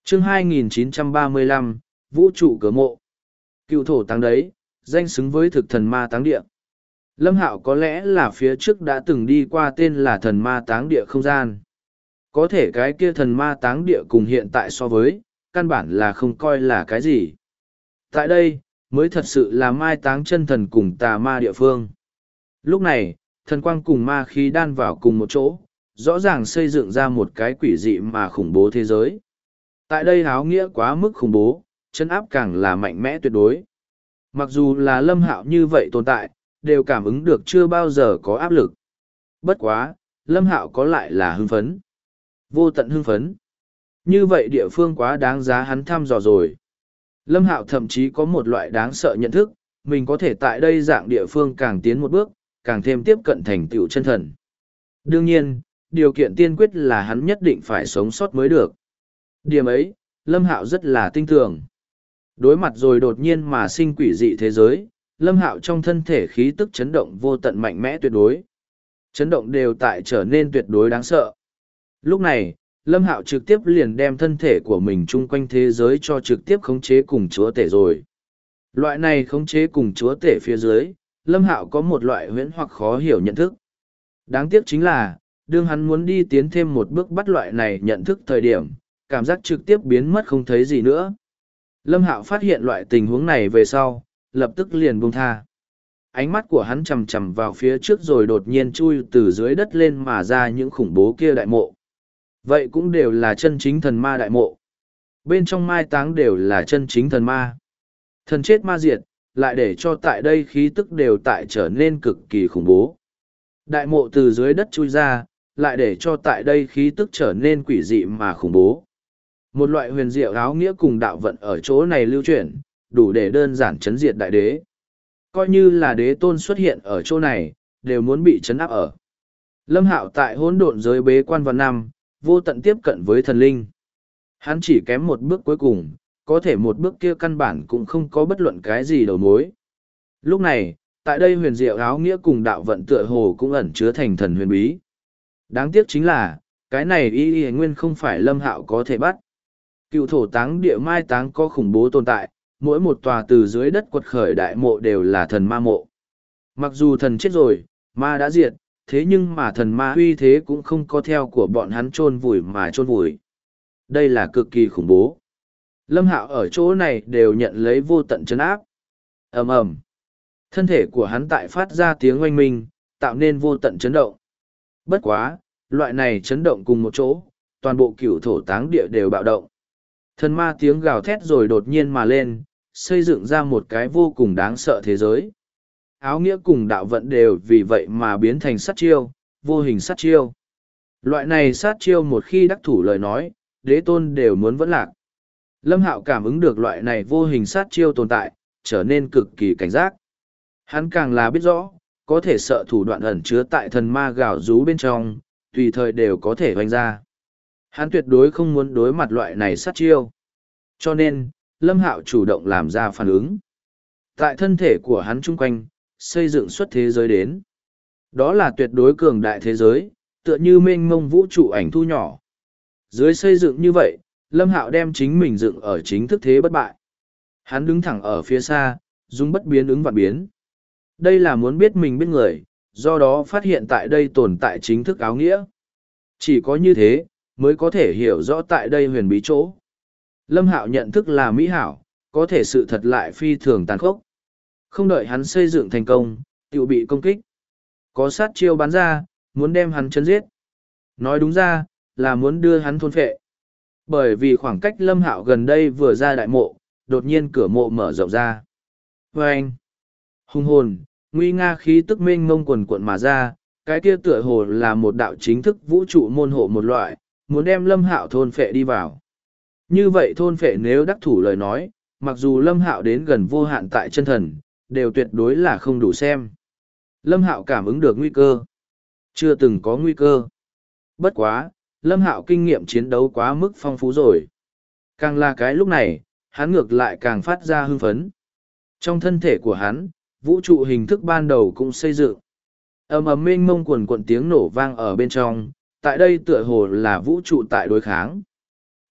Chương 2935, Vũ trụ cửa mộ. Cựu thổ táng đấy, danh xứng với thực thần ma táng địa. Lâm Hạo có lẽ là phía trước đã từng đi qua tên là thần ma táng địa không gian. Có thể cái kia thần ma táng địa cùng hiện tại so với, căn bản là không coi là cái gì. Tại đây, mới thật sự là mai táng chân thần cùng tà ma địa phương. Lúc này, thần quang cùng ma khí đan vào cùng một chỗ, rõ ràng xây dựng ra một cái quỷ dị mà khủng bố thế giới. Tại đây áo nghĩa quá mức khủng bố, chân áp càng là mạnh mẽ tuyệt đối. Mặc dù là Lâm Hạo như vậy tồn tại, đều cảm ứng được chưa bao giờ có áp lực. Bất quá, Lâm Hạo có lại là hưng phấn. Vô tận hưng phấn. Như vậy địa phương quá đáng giá hắn thăm dò rồi. Lâm Hạo thậm chí có một loại đáng sợ nhận thức, mình có thể tại đây dạng địa phương càng tiến một bước, càng thêm tiếp cận thành tựu chân thần. Đương nhiên, điều kiện tiên quyết là hắn nhất định phải sống sót mới được. Điểm ấy, Lâm Hạo rất là tinh tường. Đối mặt rồi đột nhiên mà sinh quỷ dị thế giới, Lâm Hạo trong thân thể khí tức chấn động vô tận mạnh mẽ tuyệt đối. Chấn động đều tại trở nên tuyệt đối đáng sợ. Lúc này, Lâm Hạo trực tiếp liền đem thân thể của mình chung quanh thế giới cho trực tiếp khống chế cùng chúa tể rồi. Loại này khống chế cùng chúa tể phía dưới, Lâm Hạo có một loại huyễn hoặc khó hiểu nhận thức. Đáng tiếc chính là, đương hắn muốn đi tiến thêm một bước bắt loại này nhận thức thời điểm, cảm giác trực tiếp biến mất không thấy gì nữa. Lâm Hạo phát hiện loại tình huống này về sau, lập tức liền buông tha. Ánh mắt của hắn chằm chằm vào phía trước rồi đột nhiên chui từ dưới đất lên mà ra những khủng bố kia đại mộ. Vậy cũng đều là chân chính thần ma đại mộ. Bên trong mai táng đều là chân chính thần ma. Thần chết ma diệt, lại để cho tại đây khí tức đều tại trở nên cực kỳ khủng bố. Đại mộ từ dưới đất chui ra, lại để cho tại đây khí tức trở nên quỷ dị mà khủng bố. Một loại huyền diệu áo nghĩa cùng đạo vận ở chỗ này lưu chuyển, đủ để đơn giản chấn diệt đại đế. Coi như là đế tôn xuất hiện ở chỗ này, đều muốn bị chấn áp ở. Lâm Hạo tại hỗn độn giới bế quan vào năm, vô tận tiếp cận với thần linh. Hắn chỉ kém một bước cuối cùng, có thể một bước kia căn bản cũng không có bất luận cái gì đầu mối. Lúc này, tại đây huyền diệu áo nghĩa cùng đạo vận tựa hồ cũng ẩn chứa thành thần huyền bí. Đáng tiếc chính là, cái này y nguyên không phải Lâm Hạo có thể bắt. Cựu thổ táng địa mai táng có khủng bố tồn tại, mỗi một tòa từ dưới đất quật khởi đại mộ đều là thần ma mộ. Mặc dù thần chết rồi, ma đã diệt, thế nhưng mà thần ma uy thế cũng không có theo của bọn hắn chôn vùi mà chôn vùi. Đây là cực kỳ khủng bố. Lâm Hạo ở chỗ này đều nhận lấy vô tận chấn áp. Ầm ầm. Thân thể của hắn tại phát ra tiếng oanh minh, tạo nên vô tận chấn động. Bất quá, loại này chấn động cùng một chỗ, toàn bộ cửu thổ táng địa đều bạo động. Thần ma tiếng gào thét rồi đột nhiên mà lên, xây dựng ra một cái vô cùng đáng sợ thế giới. Áo nghĩa cùng đạo vận đều vì vậy mà biến thành sát chiêu, vô hình sát chiêu. Loại này sát chiêu một khi đắc thủ lời nói, đế tôn đều muốn vẫn lạc. Lâm Hạo cảm ứng được loại này vô hình sát chiêu tồn tại, trở nên cực kỳ cảnh giác. Hắn càng là biết rõ, có thể sợ thủ đoạn ẩn chứa tại thần ma gào rú bên trong, tùy thời đều có thể hoành ra. Hắn tuyệt đối không muốn đối mặt loại này sát chiêu. Cho nên, Lâm Hạo chủ động làm ra phản ứng. Tại thân thể của hắn chung quanh, xây dựng xuất thế giới đến. Đó là tuyệt đối cường đại thế giới, tựa như mênh mông vũ trụ ảnh thu nhỏ. Dưới xây dựng như vậy, Lâm Hạo đem chính mình dựng ở chính thức thế bất bại. Hắn đứng thẳng ở phía xa, dùng bất biến ứng vạn biến. Đây là muốn biết mình biết người, do đó phát hiện tại đây tồn tại chính thức áo nghĩa. Chỉ có như thế, mới có thể hiểu rõ tại đây huyền bí chỗ. Lâm Hạo nhận thức là mỹ hảo, có thể sự thật lại phi thường tàn khốc. Không đợi hắn xây dựng thành công, tự bị công kích. Có sát chiêu bắn ra, muốn đem hắn chấn giết. Nói đúng ra, là muốn đưa hắn thôn phệ. Bởi vì khoảng cách Lâm Hạo gần đây vừa ra đại mộ, đột nhiên cửa mộ mở rộng ra. Vâng! Hung hồn, nguy nga khí tức mênh mông quần cuộn mà ra, cái kia tựa hồ là một đạo chính thức vũ trụ môn hộ một loại, muốn đem Lâm Hạo thôn phệ đi vào. Như vậy thôn phệ nếu đắc thủ lời nói, mặc dù Lâm Hạo đến gần vô hạn tại chân thần, đều tuyệt đối là không đủ xem. Lâm Hạo cảm ứng được nguy cơ. Chưa từng có nguy cơ. Bất quá, Lâm Hạo kinh nghiệm chiến đấu quá mức phong phú rồi. Càng là cái lúc này, hắn ngược lại càng phát ra hưng phấn. Trong thân thể của hắn, vũ trụ hình thức ban đầu cũng xây dựng. Ầm ầm mênh mông quần quần tiếng nổ vang ở bên trong, tại đây tựa hồ là vũ trụ tại đối kháng.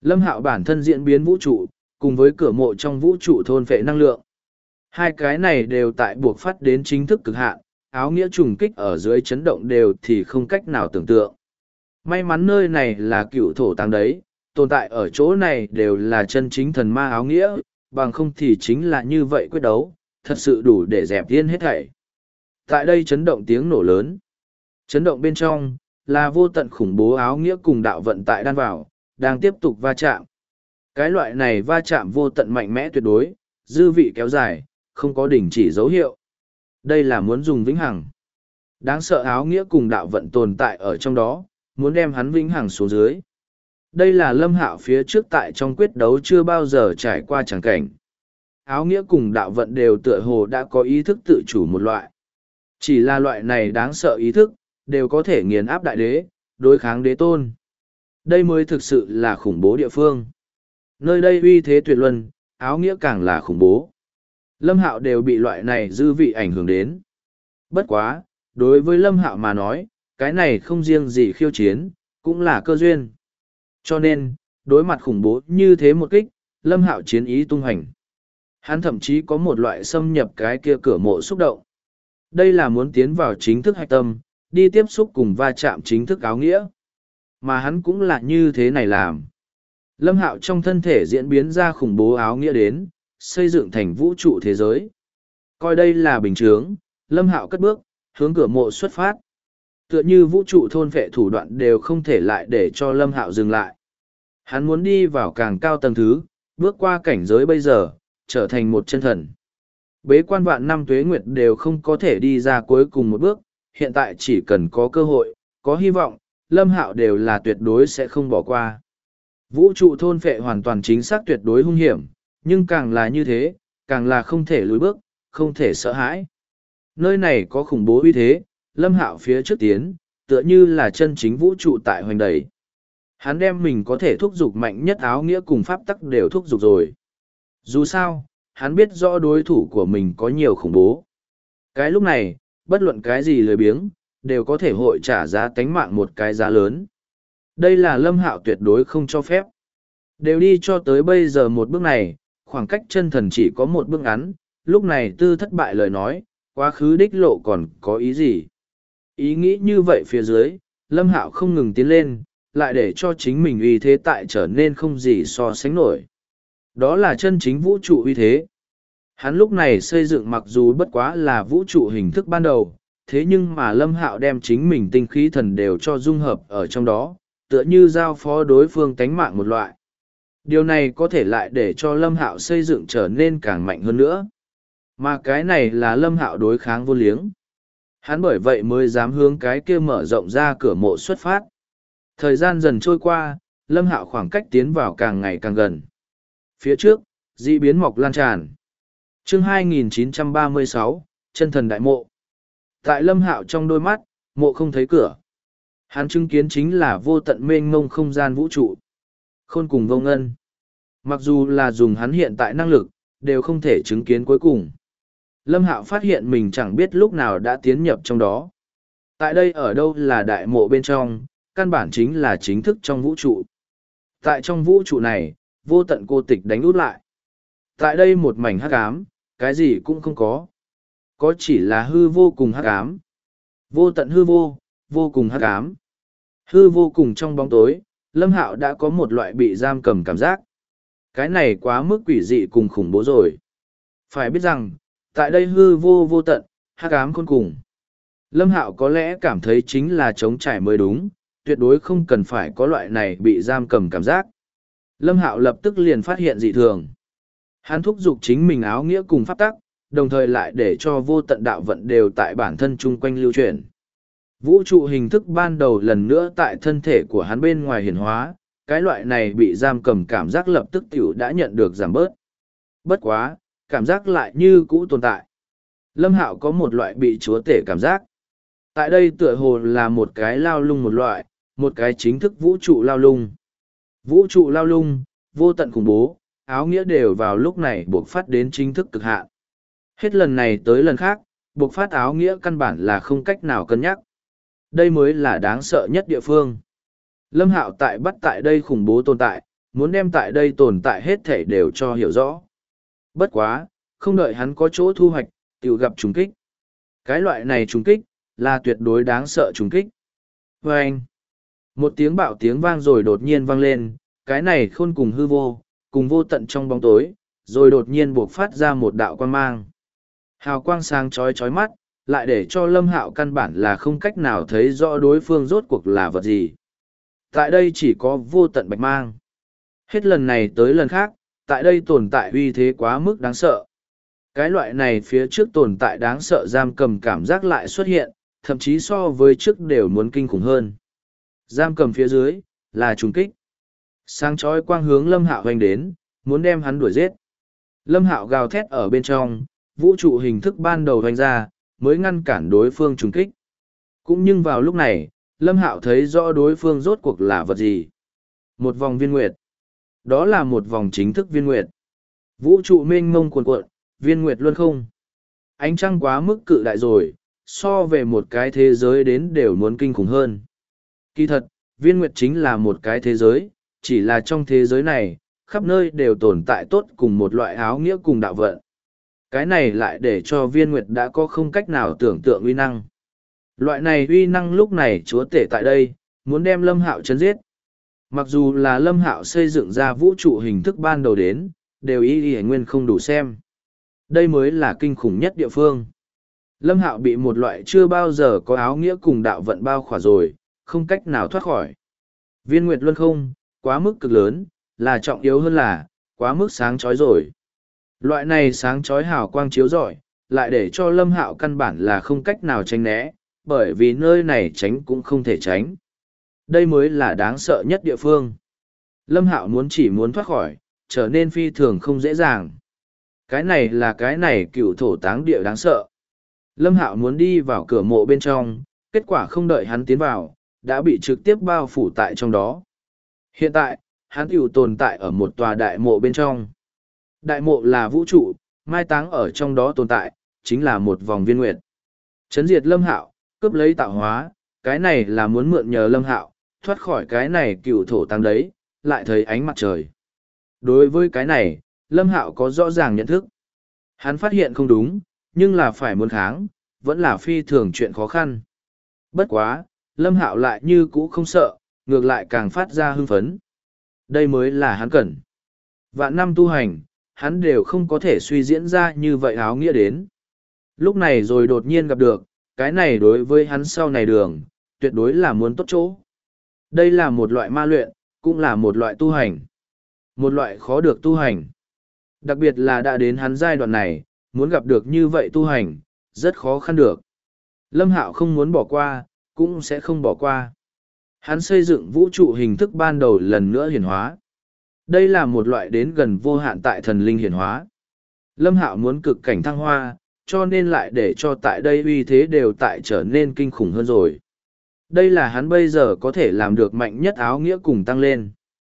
Lâm Hạo bản thân diễn biến vũ trụ, cùng với cửa mộ trong vũ trụ thôn phệ năng lượng. Hai cái này đều tại buộc phát đến chính thức cực hạn, áo nghĩa trùng kích ở dưới chấn động đều thì không cách nào tưởng tượng. May mắn nơi này là cựu thổ tàng đấy, tồn tại ở chỗ này đều là chân chính thần ma áo nghĩa, bằng không thì chính là như vậy quyết đấu, thật sự đủ để dẹp yên hết thảy. Tại đây chấn động tiếng nổ lớn. Chấn động bên trong, là vô tận khủng bố áo nghĩa cùng đạo vận tại đan vào, đang tiếp tục va chạm. Cái loại này va chạm vô tận mạnh mẽ tuyệt đối, dư vị kéo dài, không có đình chỉ dấu hiệu. Đây là muốn dùng vĩnh hằng. Đáng sợ áo nghĩa cùng đạo vận tồn tại ở trong đó, muốn đem hắn vĩnh hằng xuống dưới. Đây là Lâm Hạo phía trước tại trong quyết đấu chưa bao giờ trải qua tràng cảnh. Áo nghĩa cùng đạo vận đều tựa hồ đã có ý thức tự chủ một loại. Chỉ là loại này đáng sợ ý thức, đều có thể nghiền áp đại đế, đối kháng đế tôn. Đây mới thực sự là khủng bố địa phương. Nơi đây uy thế tuyệt luân, áo nghĩa càng là khủng bố. Lâm Hạo đều bị loại này dư vị ảnh hưởng đến. Bất quá, đối với Lâm Hạo mà nói, cái này không riêng gì khiêu chiến, cũng là cơ duyên. Cho nên, đối mặt khủng bố như thế một kích, Lâm Hạo chiến ý tung hành. Hắn thậm chí có một loại xâm nhập cái kia cửa mộ xúc động. Đây là muốn tiến vào chính thức hạch tâm, đi tiếp xúc cùng va chạm chính thức áo nghĩa. Mà hắn cũng là như thế này làm. Lâm Hạo trong thân thể diễn biến ra khủng bố áo nghĩa đến, xây dựng thành vũ trụ thế giới. Coi đây là bình chướng, Lâm Hạo cất bước, hướng cửa mộ xuất phát. Tựa như vũ trụ thôn vệ thủ đoạn đều không thể lại để cho Lâm Hạo dừng lại. Hắn muốn đi vào càng cao tầng thứ, bước qua cảnh giới bây giờ, trở thành một chân thần. Bế quan vạn năm tuế nguyệt đều không có thể đi ra cuối cùng một bước, hiện tại chỉ cần có cơ hội, có hy vọng, Lâm Hạo đều là tuyệt đối sẽ không bỏ qua. Vũ trụ thôn phệ hoàn toàn chính xác tuyệt đối hung hiểm, nhưng càng là như thế, càng là không thể lùi bước, không thể sợ hãi. Nơi này có khủng bố uy thế, Lâm Hạo phía trước tiến, tựa như là chân chính vũ trụ tại hoành đẩy. Hắn đem mình có thể thúc giục mạnh nhất áo nghĩa cùng pháp tắc đều thúc giục rồi. Dù sao, hắn biết rõ đối thủ của mình có nhiều khủng bố. Cái lúc này, bất luận cái gì lười biếng, đều có thể hội trả giá tánh mạng một cái giá lớn. Đây là Lâm Hạo tuyệt đối không cho phép. Đều đi cho tới bây giờ một bước này, khoảng cách chân thần chỉ có một bước ngắn, lúc này tư thất bại lời nói, quá khứ đích lộ còn có ý gì. Ý nghĩ như vậy phía dưới, Lâm Hạo không ngừng tiến lên, lại để cho chính mình uy thế tại trở nên không gì so sánh nổi. Đó là chân chính vũ trụ uy thế. Hắn lúc này xây dựng mặc dù bất quá là vũ trụ hình thức ban đầu, thế nhưng mà Lâm Hạo đem chính mình tinh khí thần đều cho dung hợp ở trong đó, tựa như giao phó đối phương tánh mạng một loại. Điều này có thể lại để cho Lâm Hạo xây dựng trở nên càng mạnh hơn nữa. Mà cái này là Lâm Hạo đối kháng vô liếng. Hắn bởi vậy mới dám hướng cái kia mở rộng ra cửa mộ xuất phát. Thời gian dần trôi qua, Lâm Hạo khoảng cách tiến vào càng ngày càng gần. Phía trước, dị biến mọc lan tràn. Chương 2936, chân thần đại mộ. Tại Lâm Hạo trong đôi mắt, mộ không thấy cửa. Hắn chứng kiến chính là vô tận mênh mông không gian vũ trụ. Khôn cùng vô ngân. Mặc dù là dùng hắn hiện tại năng lực, đều không thể chứng kiến cuối cùng. Lâm Hạo phát hiện mình chẳng biết lúc nào đã tiến nhập trong đó. Tại đây ở đâu là đại mộ bên trong, căn bản chính là chính thức trong vũ trụ. Tại trong vũ trụ này, vô tận cô tịch đánh út lại. Tại đây một mảnh hắc ám, cái gì cũng không có. Có chỉ là hư vô cùng hắc ám. Vô tận hư vô, vô cùng hắc ám. Hư vô cùng trong bóng tối, Lâm Hạo đã có một loại bị giam cầm cảm giác. Cái này quá mức quỷ dị cùng khủng bố rồi. Phải biết rằng, tại đây hư vô vô tận, hắc ám khôn cùng. Lâm Hạo có lẽ cảm thấy chính là trống trải mới đúng, tuyệt đối không cần phải có loại này bị giam cầm cảm giác. Lâm Hạo lập tức liền phát hiện dị thường. Hắn thúc giục chính mình áo nghĩa cùng pháp tắc, đồng thời lại để cho vô tận đạo vận đều tại bản thân chung quanh lưu chuyển. Vũ trụ hình thức ban đầu lần nữa tại thân thể của hắn bên ngoài hiển hóa, cái loại này bị giam cầm cảm giác lập tức tiểu đã nhận được giảm bớt. Bất quá, cảm giác lại như cũ tồn tại. Lâm Hạo có một loại bị chúa tể cảm giác. Tại đây tựa hồ là một cái lao lung một loại, một cái chính thức vũ trụ lao lung. Vũ trụ lao lung, vô tận khủng bố, áo nghĩa đều vào lúc này buộc phát đến chính thức cực hạn. Hết lần này tới lần khác, buộc phát áo nghĩa căn bản là không cách nào cân nhắc. Đây mới là đáng sợ nhất địa phương. Lâm Hạo tại bắt tại đây khủng bố tồn tại, muốn đem tại đây tồn tại hết thể đều cho hiểu rõ. Bất quá, không đợi hắn có chỗ thu hoạch, tiểu gặp trùng kích. Cái loại này trùng kích, là tuyệt đối đáng sợ trùng kích. Và anh, một tiếng bạo tiếng vang rồi đột nhiên vang lên, cái này khôn cùng hư vô, cùng vô tận trong bóng tối, rồi đột nhiên buộc phát ra một đạo quang mang. Hào quang sáng chói chói mắt, lại để cho Lâm Hạo căn bản là không cách nào thấy rõ đối phương rốt cuộc là vật gì. Tại đây chỉ có vô tận bạch mang. Hết lần này tới lần khác, tại đây tồn tại uy thế quá mức đáng sợ. Cái loại này phía trước tồn tại đáng sợ giam cầm cảm giác lại xuất hiện, thậm chí so với trước đều muốn kinh khủng hơn. Giam cầm phía dưới, là trùng kích. Sáng chói quang hướng Lâm Hạo hoành đến, muốn đem hắn đuổi giết. Lâm Hạo gào thét ở bên trong, vũ trụ hình thức ban đầu hoành ra, mới ngăn cản đối phương trùng kích. Cũng nhưng vào lúc này, Lâm Hạo thấy rõ đối phương rốt cuộc là vật gì. Một vòng viên nguyệt. Đó là một vòng chính thức viên nguyệt. Vũ trụ mênh mông cuồn cuộn, viên nguyệt luân không. Ánh trăng quá mức cự đại rồi, so về một cái thế giới đến đều muốn kinh khủng hơn. Kỳ thật, viên nguyệt chính là một cái thế giới, chỉ là trong thế giới này, khắp nơi đều tồn tại tốt cùng một loại áo nghĩa cùng đạo vận. Cái này lại để cho viên nguyệt đã có không cách nào tưởng tượng uy năng. Loại này uy năng lúc này chúa tể tại đây, muốn đem Lâm Hạo chấn giết. Mặc dù là Lâm Hạo xây dựng ra vũ trụ hình thức ban đầu đến, đều y nguyên không đủ xem. Đây mới là kinh khủng nhất địa phương. Lâm Hạo bị một loại chưa bao giờ có áo nghĩa cùng đạo vận bao khỏa rồi, không cách nào thoát khỏi. Viên nguyệt luân không, quá mức cực lớn, là trọng yếu hơn là, quá mức sáng chói rồi. Loại này sáng chói hào quang chiếu rọi, lại để cho Lâm Hạo căn bản là không cách nào tránh né, bởi vì nơi này tránh cũng không thể tránh. Đây mới là đáng sợ nhất địa phương. Lâm Hạo chỉ muốn thoát khỏi, trở nên phi thường không dễ dàng. Cái này là cái này cựu thổ táng địa đáng sợ. Lâm Hạo muốn đi vào cửa mộ bên trong, kết quả không đợi hắn tiến vào, đã bị trực tiếp bao phủ tại trong đó. Hiện tại, hắn tiểu tồn tại ở một tòa đại mộ bên trong. Đại mộ là vũ trụ, mai táng ở trong đó tồn tại, chính là một vòng viên nguyệt. Chấn diệt Lâm Hạo, cướp lấy tạo hóa, cái này là muốn mượn nhờ Lâm Hạo, thoát khỏi cái này cựu thổ táng đấy, lại thấy ánh mặt trời. Đối với cái này, Lâm Hạo có rõ ràng nhận thức. Hắn phát hiện không đúng, nhưng là phải muốn kháng, vẫn là phi thường chuyện khó khăn. Bất quá, Lâm Hạo lại như cũ không sợ, ngược lại càng phát ra hưng phấn. Đây mới là hắn cần. Vạn năm tu hành, hắn đều không có thể suy diễn ra như vậy áo nghĩa đến. Lúc này rồi đột nhiên gặp được, cái này đối với hắn sau này đường, tuyệt đối là muốn tốt chỗ. Đây là một loại ma luyện, cũng là một loại tu hành. Một loại khó được tu hành. Đặc biệt là đã đến hắn giai đoạn này, muốn gặp được như vậy tu hành, rất khó khăn được. Lâm Hạo không muốn bỏ qua, cũng sẽ không bỏ qua. Hắn xây dựng vũ trụ hình thức ban đầu lần nữa hiển hóa. Đây là một loại đến gần vô hạn tại thần linh hiển hóa. Lâm Hạo muốn cực cảnh thăng hoa, cho nên lại để cho tại đây uy thế đều tại trở nên kinh khủng hơn rồi. Đây là hắn bây giờ có thể làm được mạnh nhất áo nghĩa cùng tăng lên.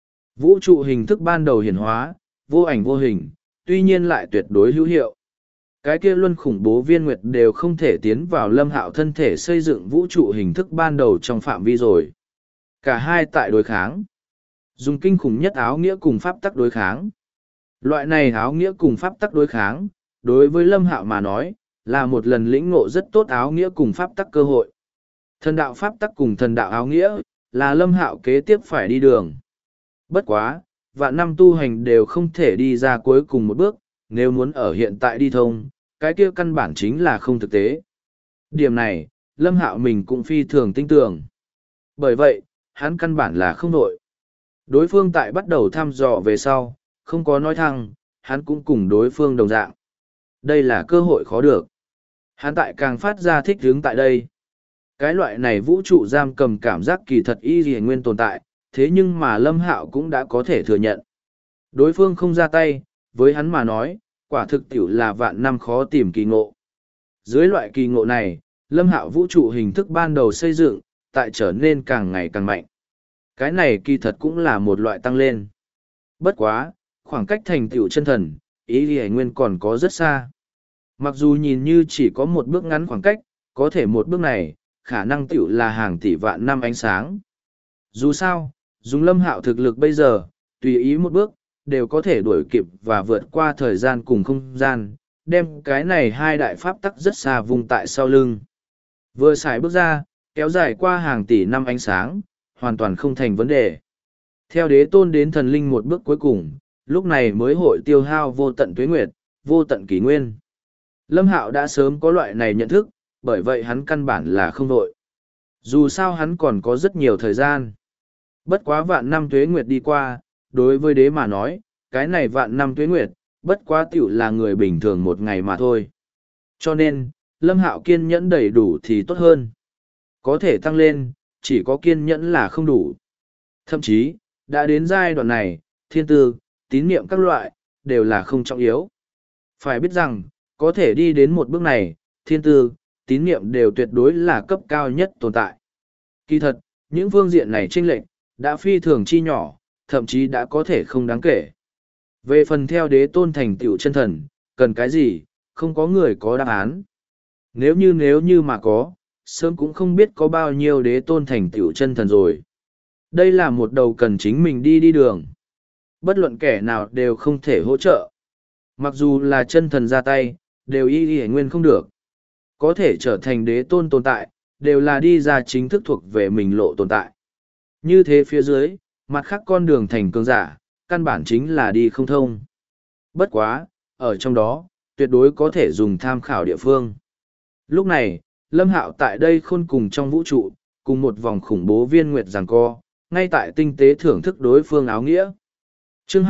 Vũ trụ hình thức ban đầu hiển hóa, vô ảnh vô hình, tuy nhiên lại tuyệt đối hữu hiệu. Cái kia luân khủng bố viên nguyệt đều không thể tiến vào Lâm Hạo thân thể xây dựng vũ trụ hình thức ban đầu trong phạm vi rồi. Cả hai tại đối kháng. Dùng kinh khủng nhất áo nghĩa cùng pháp tắc đối kháng. Loại này áo nghĩa cùng pháp tắc đối kháng, đối với Lâm Hạo mà nói, là một lần lĩnh ngộ rất tốt áo nghĩa cùng pháp tắc cơ hội. Thần đạo pháp tắc cùng thần đạo áo nghĩa, là Lâm Hạo kế tiếp phải đi đường. Bất quá, vạn năm tu hành đều không thể đi ra cuối cùng một bước, nếu muốn ở hiện tại đi thông, cái kia căn bản chính là không thực tế. Điểm này, Lâm Hạo mình cũng phi thường tin tưởng. Bởi vậy, hắn căn bản là không nội. Đối phương tại bắt đầu thăm dò về sau, không có nói thăng, hắn cũng cùng đối phương đồng dạng. Đây là cơ hội khó được. Hắn tại càng phát ra thích hướng tại đây. Cái loại này vũ trụ giam cầm cảm giác kỳ thật y dì nguyên tồn tại, thế nhưng mà Lâm Hạo cũng đã có thể thừa nhận. Đối phương không ra tay, với hắn mà nói, quả thực tiểu là vạn năm khó tìm kỳ ngộ. Dưới loại kỳ ngộ này, Lâm Hạo vũ trụ hình thức ban đầu xây dựng, tại trở nên càng ngày càng mạnh. Cái này kỳ thật cũng là một loại tăng lên. Bất quá, khoảng cách thành tựu chân thần, ý ghi nguyên còn có rất xa. Mặc dù nhìn như chỉ có một bước ngắn khoảng cách, có thể một bước này, khả năng tựu là hàng tỷ vạn năm ánh sáng. Dù sao, dùng Lâm Hạo thực lực bây giờ, tùy ý một bước, đều có thể đuổi kịp và vượt qua thời gian cùng không gian, đem cái này hai đại pháp tắc rất xa vùng tại sau lưng. Vừa xài bước ra, kéo dài qua hàng tỷ năm ánh sáng, hoàn toàn không thành vấn đề. Theo đế tôn đến thần linh một bước cuối cùng, lúc này mới hội tiêu hao vô tận tuế nguyệt, vô tận kỷ nguyên. Lâm Hạo đã sớm có loại này nhận thức, bởi vậy hắn căn bản là không vội. Dù sao hắn còn có rất nhiều thời gian. Bất quá vạn năm tuế nguyệt đi qua, đối với đế mà nói, cái này vạn năm tuế nguyệt, bất quá tiểu là người bình thường một ngày mà thôi. Cho nên, Lâm Hạo kiên nhẫn đầy đủ thì tốt hơn. Có thể tăng lên, chỉ có kiên nhẫn là không đủ. Thậm chí, đã đến giai đoạn này, thiên tư, tín niệm các loại, đều là không trọng yếu. Phải biết rằng, có thể đi đến một bước này, thiên tư, tín niệm đều tuyệt đối là cấp cao nhất tồn tại. Kỳ thật, những phương diện này chênh lệch đã phi thường chi nhỏ, thậm chí đã có thể không đáng kể. Về phần theo đế tôn thành tựu chân thần, cần cái gì, không có người có đáp án. Nếu như mà có, sớm cũng không biết có bao nhiêu đế tôn thành tựu chân thần rồi. Đây là một đầu cần chính mình đi đường. Bất luận kẻ nào đều không thể hỗ trợ. Mặc dù là chân thần ra tay, đều y nguyên không được. Có thể trở thành đế tôn tồn tại, đều là đi ra chính thức thuộc về mình lộ tồn tại. Như thế phía dưới, mặt khác con đường thành cường giả, căn bản chính là đi không thông. Bất quá, ở trong đó, tuyệt đối có thể dùng tham khảo địa phương. Lúc này, Lâm Hạo tại đây khôn cùng trong vũ trụ, cùng một vòng khủng bố viên nguyệt giằng co, ngay tại tinh tế thưởng thức đối phương áo nghĩa. Chương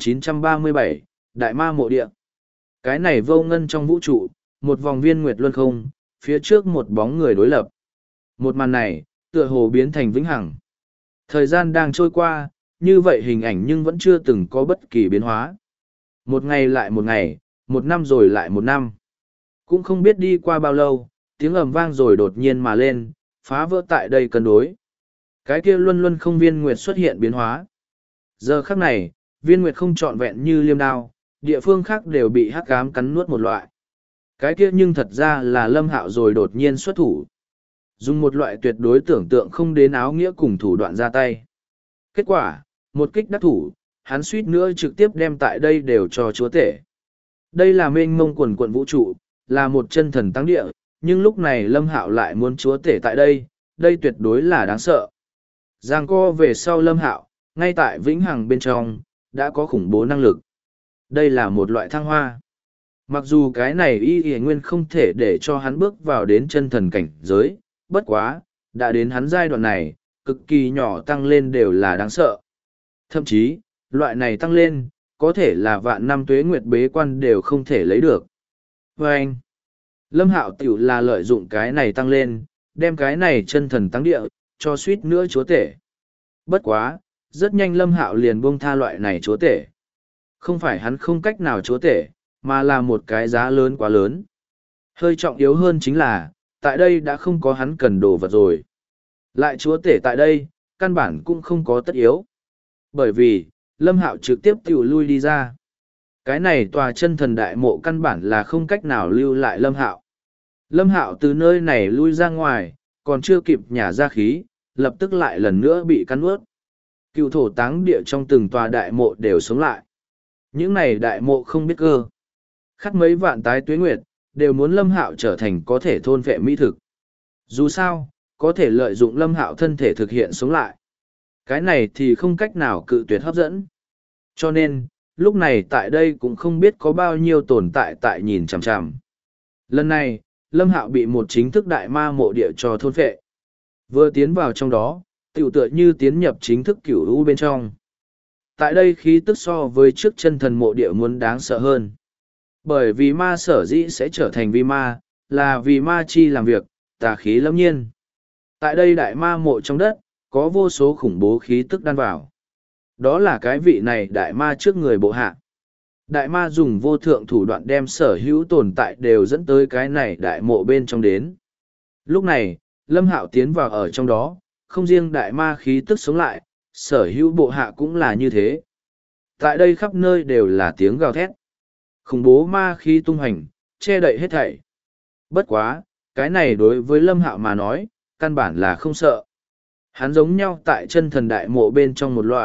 2937, Đại Ma Mộ Địa. Cái này vô ngân trong vũ trụ, một vòng viên nguyệt luân không, phía trước một bóng người đối lập. Một màn này, tựa hồ biến thành vĩnh hằng. Thời gian đang trôi qua, như vậy hình ảnh nhưng vẫn chưa từng có bất kỳ biến hóa. Một ngày lại một ngày, một năm rồi lại một năm. Cũng không biết đi qua bao lâu, tiếng ầm vang rồi đột nhiên mà lên, phá vỡ tại đây cân đối. Cái kia luân luân không viên nguyệt xuất hiện biến hóa. Giờ khắc này, viên nguyệt không trọn vẹn như liêm đao, địa phương khác đều bị hắc ám cắn nuốt một loại. Cái kia nhưng thật ra là Lâm Hạo rồi đột nhiên xuất thủ. Dùng một loại tuyệt đối tưởng tượng không đến áo nghĩa cùng thủ đoạn ra tay. Kết quả, một kích đắc thủ, hắn suýt nữa trực tiếp đem tại đây đều cho chúa tể. Đây là mênh mông quần quận vũ trụ, là một chân thần tăng địa, nhưng lúc này Lâm Hạo lại muốn chúa tể tại đây, đây tuyệt đối là đáng sợ. Giang co về sau Lâm Hạo, ngay tại vĩnh hằng bên trong, đã có khủng bố năng lực. Đây là một loại thăng hoa. Mặc dù cái này y nguyên không thể để cho hắn bước vào đến chân thần cảnh giới, bất quá, đã đến hắn giai đoạn này, cực kỳ nhỏ tăng lên đều là đáng sợ. Thậm chí, loại này tăng lên, có thể là vạn năm tuế nguyệt bế quan đều không thể lấy được. Và anh, Lâm Hạo tiểu là lợi dụng cái này tăng lên, đem cái này chân thần tăng địa, cho suýt nữa chúa tể. Bất quá, rất nhanh Lâm Hạo liền buông tha loại này chúa tể. Không phải hắn không cách nào chúa tể, mà là một cái giá lớn quá lớn. Hơi trọng yếu hơn chính là, tại đây đã không có hắn cần đồ vật rồi. Lại chúa tể tại đây, căn bản cũng không có tất yếu. Bởi vì, Lâm Hạo trực tiếp tiểu lui đi ra. Cái này tòa chân thần đại mộ căn bản là không cách nào lưu lại Lâm Hạo. Lâm Hạo từ nơi này lui ra ngoài, còn chưa kịp nhả ra khí, lập tức lại lần nữa bị cắn nuốt. Cựu thổ táng địa trong từng tòa đại mộ đều sống lại. Những này đại mộ không biết cơ. Khắc mấy vạn tái tuế nguyệt, đều muốn Lâm Hạo trở thành có thể thôn vệ mỹ thực. Dù sao, có thể lợi dụng Lâm Hạo thân thể thực hiện sống lại. Cái này thì không cách nào cự tuyệt hấp dẫn. Cho nên, lúc này tại đây cũng không biết có bao nhiêu tồn tại tại nhìn chằm chằm. Lần này, Lâm Hạo bị một chính thức đại ma mộ địa cho thôn phệ. Vừa tiến vào trong đó, tiểu tựa như tiến nhập chính thức cửu u bên trong. Tại đây khí tức so với trước chân thần mộ địa muốn đáng sợ hơn. Bởi vì ma sở dĩ sẽ trở thành vi ma, là vì ma chi làm việc, tà khí lâm nhiên. Tại đây đại ma mộ trong đất, có vô số khủng bố khí tức đan vào. Đó là cái vị này đại ma trước người bộ hạ. Đại ma dùng vô thượng thủ đoạn đem sở hữu tồn tại đều dẫn tới cái này đại mộ bên trong đến. Lúc này, Lâm Hạo tiến vào ở trong đó, không riêng đại ma khí tức sống lại, sở hữu bộ hạ cũng là như thế. Tại đây khắp nơi đều là tiếng gào thét. Khủng bố ma khí tung hành, che đậy hết thảy. Bất quá, cái này đối với Lâm Hạo mà nói, căn bản là không sợ. Hắn giống nhau tại chân thần đại mộ bên trong một loại,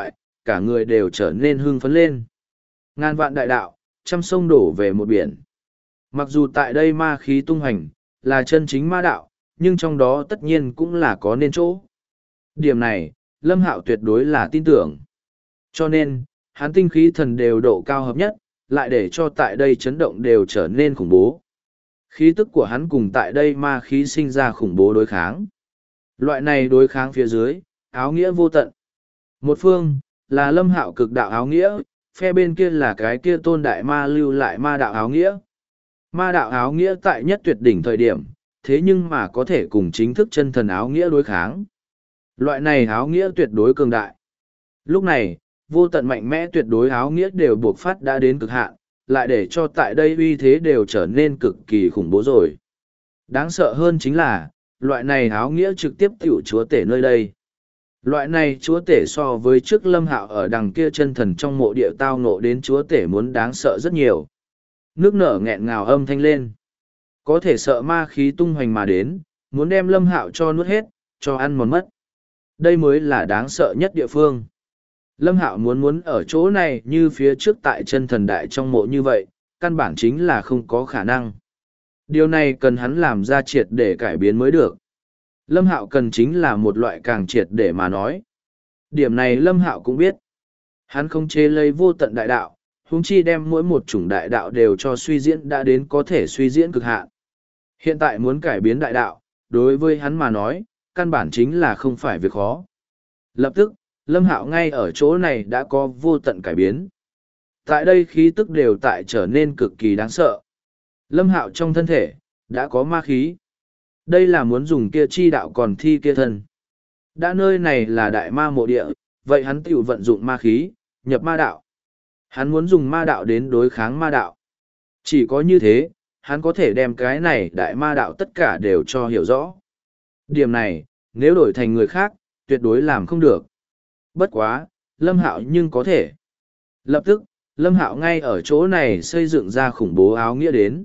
cả người đều trở nên hưng phấn lên. Ngàn vạn đại đạo, trăm sông đổ về một biển. Mặc dù tại đây ma khí tung hành, là chân chính ma đạo, nhưng trong đó tất nhiên cũng là có nên chỗ. Điểm này, Lâm Hạo tuyệt đối là tin tưởng. Cho nên, hắn tinh khí thần đều độ cao hợp nhất, lại để cho tại đây chấn động đều trở nên khủng bố. Khí tức của hắn cùng tại đây ma khí sinh ra khủng bố đối kháng. Loại này đối kháng phía dưới, áo nghĩa vô tận. Một phương, là Lâm Hạo cực đạo áo nghĩa, phe bên kia là cái kia tôn đại ma lưu lại ma đạo áo nghĩa. Ma đạo áo nghĩa tại nhất tuyệt đỉnh thời điểm, thế nhưng mà có thể cùng chính thức chân thần áo nghĩa đối kháng. Loại này áo nghĩa tuyệt đối cường đại. Lúc này, vô tận mạnh mẽ tuyệt đối áo nghĩa đều buộc phát đã đến cực hạn, lại để cho tại đây uy thế đều trở nên cực kỳ khủng bố rồi. Đáng sợ hơn chính là, loại này áo nghĩa trực tiếp tiểu chúa tể nơi đây. Loại này chúa tể so với trước Lâm Hạo ở đằng kia chân thần trong mộ địa tao ngộ đến chúa tể muốn đáng sợ rất nhiều. Nước nở nghẹn ngào âm thanh lên. Có thể sợ ma khí tung hoành mà đến, muốn đem Lâm Hạo cho nuốt hết, cho ăn mòn mất. Đây mới là đáng sợ nhất địa phương. Lâm Hạo muốn ở chỗ này như phía trước tại chân thần đại trong mộ như vậy, căn bản chính là không có khả năng. Điều này cần hắn làm ra triệt để cải biến mới được. Lâm Hạo cần chính là một loại càng triệt để mà nói. Điểm này Lâm Hạo cũng biết. Hắn không chế lấy vô tận đại đạo, huống chi đem mỗi một chủng đại đạo đều cho suy diễn đã đến có thể suy diễn cực hạn. Hiện tại muốn cải biến đại đạo, đối với hắn mà nói, căn bản chính là không phải việc khó. Lập tức, Lâm Hạo ngay ở chỗ này đã có vô tận cải biến. Tại đây khí tức đều tại trở nên cực kỳ đáng sợ. Lâm Hạo trong thân thể, đã có ma khí. Đây là muốn dùng kia chi đạo còn thi kia thân. Đã nơi này là đại ma mộ địa, vậy hắn tiểu vận dụng ma khí, nhập ma đạo. Hắn muốn dùng ma đạo đến đối kháng ma đạo. Chỉ có như thế, hắn có thể đem cái này đại ma đạo tất cả đều cho hiểu rõ. Điểm này, nếu đổi thành người khác, tuyệt đối làm không được. Bất quá, Lâm Hạo nhưng có thể. Lập tức, Lâm Hạo ngay ở chỗ này xây dựng ra khủng bố áo nghĩa đến.